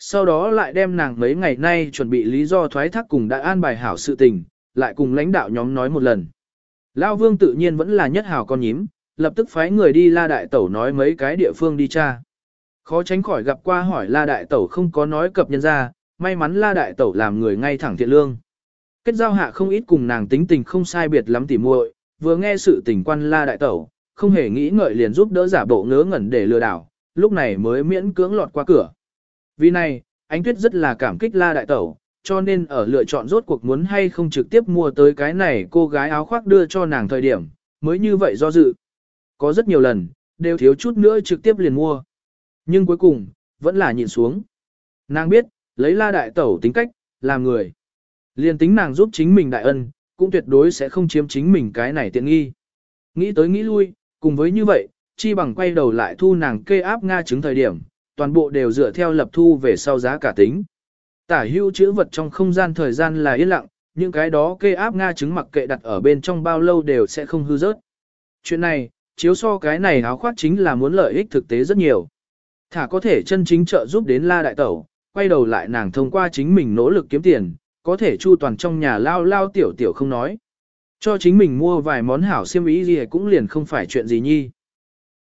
Sau đó lại đem nàng mấy ngày nay chuẩn bị lý do thoái thác cùng đã an bài hảo sự tình, lại cùng lãnh đạo nhóm nói một lần. Lão Vương tự nhiên vẫn là nhất hảo con nhím, lập tức phái người đi La Đại Tẩu nói mấy cái địa phương đi tra. Khó tránh khỏi gặp qua hỏi La Đại Tẩu không có nói cập nhân ra, may mắn La Đại Tẩu làm người ngay thẳng thiện lương. Kết giao hạ không ít cùng nàng tính tình không sai biệt lắm tỉ muội, vừa nghe sự tình quan La Đại Tẩu, không hề nghĩ ngợi liền giúp đỡ giả bộ ngớ ngẩn để lừa đảo, lúc này mới miễn cưỡng lọt qua cửa. Vì này, Ánh Tuyết rất là cảm kích La Đại Tẩu, cho nên ở lựa chọn rốt cuộc muốn hay không trực tiếp mua tới cái này cô gái áo khoác đưa cho nàng thời điểm, mới như vậy do dự. Có rất nhiều lần, đều thiếu chút nữa trực tiếp liền mua. Nhưng cuối cùng, vẫn là nhìn xuống. Nàng biết, lấy La Đại Tẩu tính cách, làm người. Liền tính nàng giúp chính mình đại ân, cũng tuyệt đối sẽ không chiếm chính mình cái này tiện nghi. Nghĩ tới nghĩ lui, cùng với như vậy, chi bằng quay đầu lại thu nàng kê áp Nga chứng thời điểm, toàn bộ đều dựa theo lập thu về sau giá cả tính. Tả hữu chữ vật trong không gian thời gian là yên lặng, những cái đó kê áp Nga chứng mặc kệ đặt ở bên trong bao lâu đều sẽ không hư rớt. Chuyện này, chiếu so cái này áo khoác chính là muốn lợi ích thực tế rất nhiều. Thả có thể chân chính trợ giúp đến La Đại Tẩu, quay đầu lại nàng thông qua chính mình nỗ lực kiếm tiền, có thể chu toàn trong nhà lao lao tiểu tiểu không nói. Cho chính mình mua vài món hảo xiêm y gì cũng liền không phải chuyện gì nhi.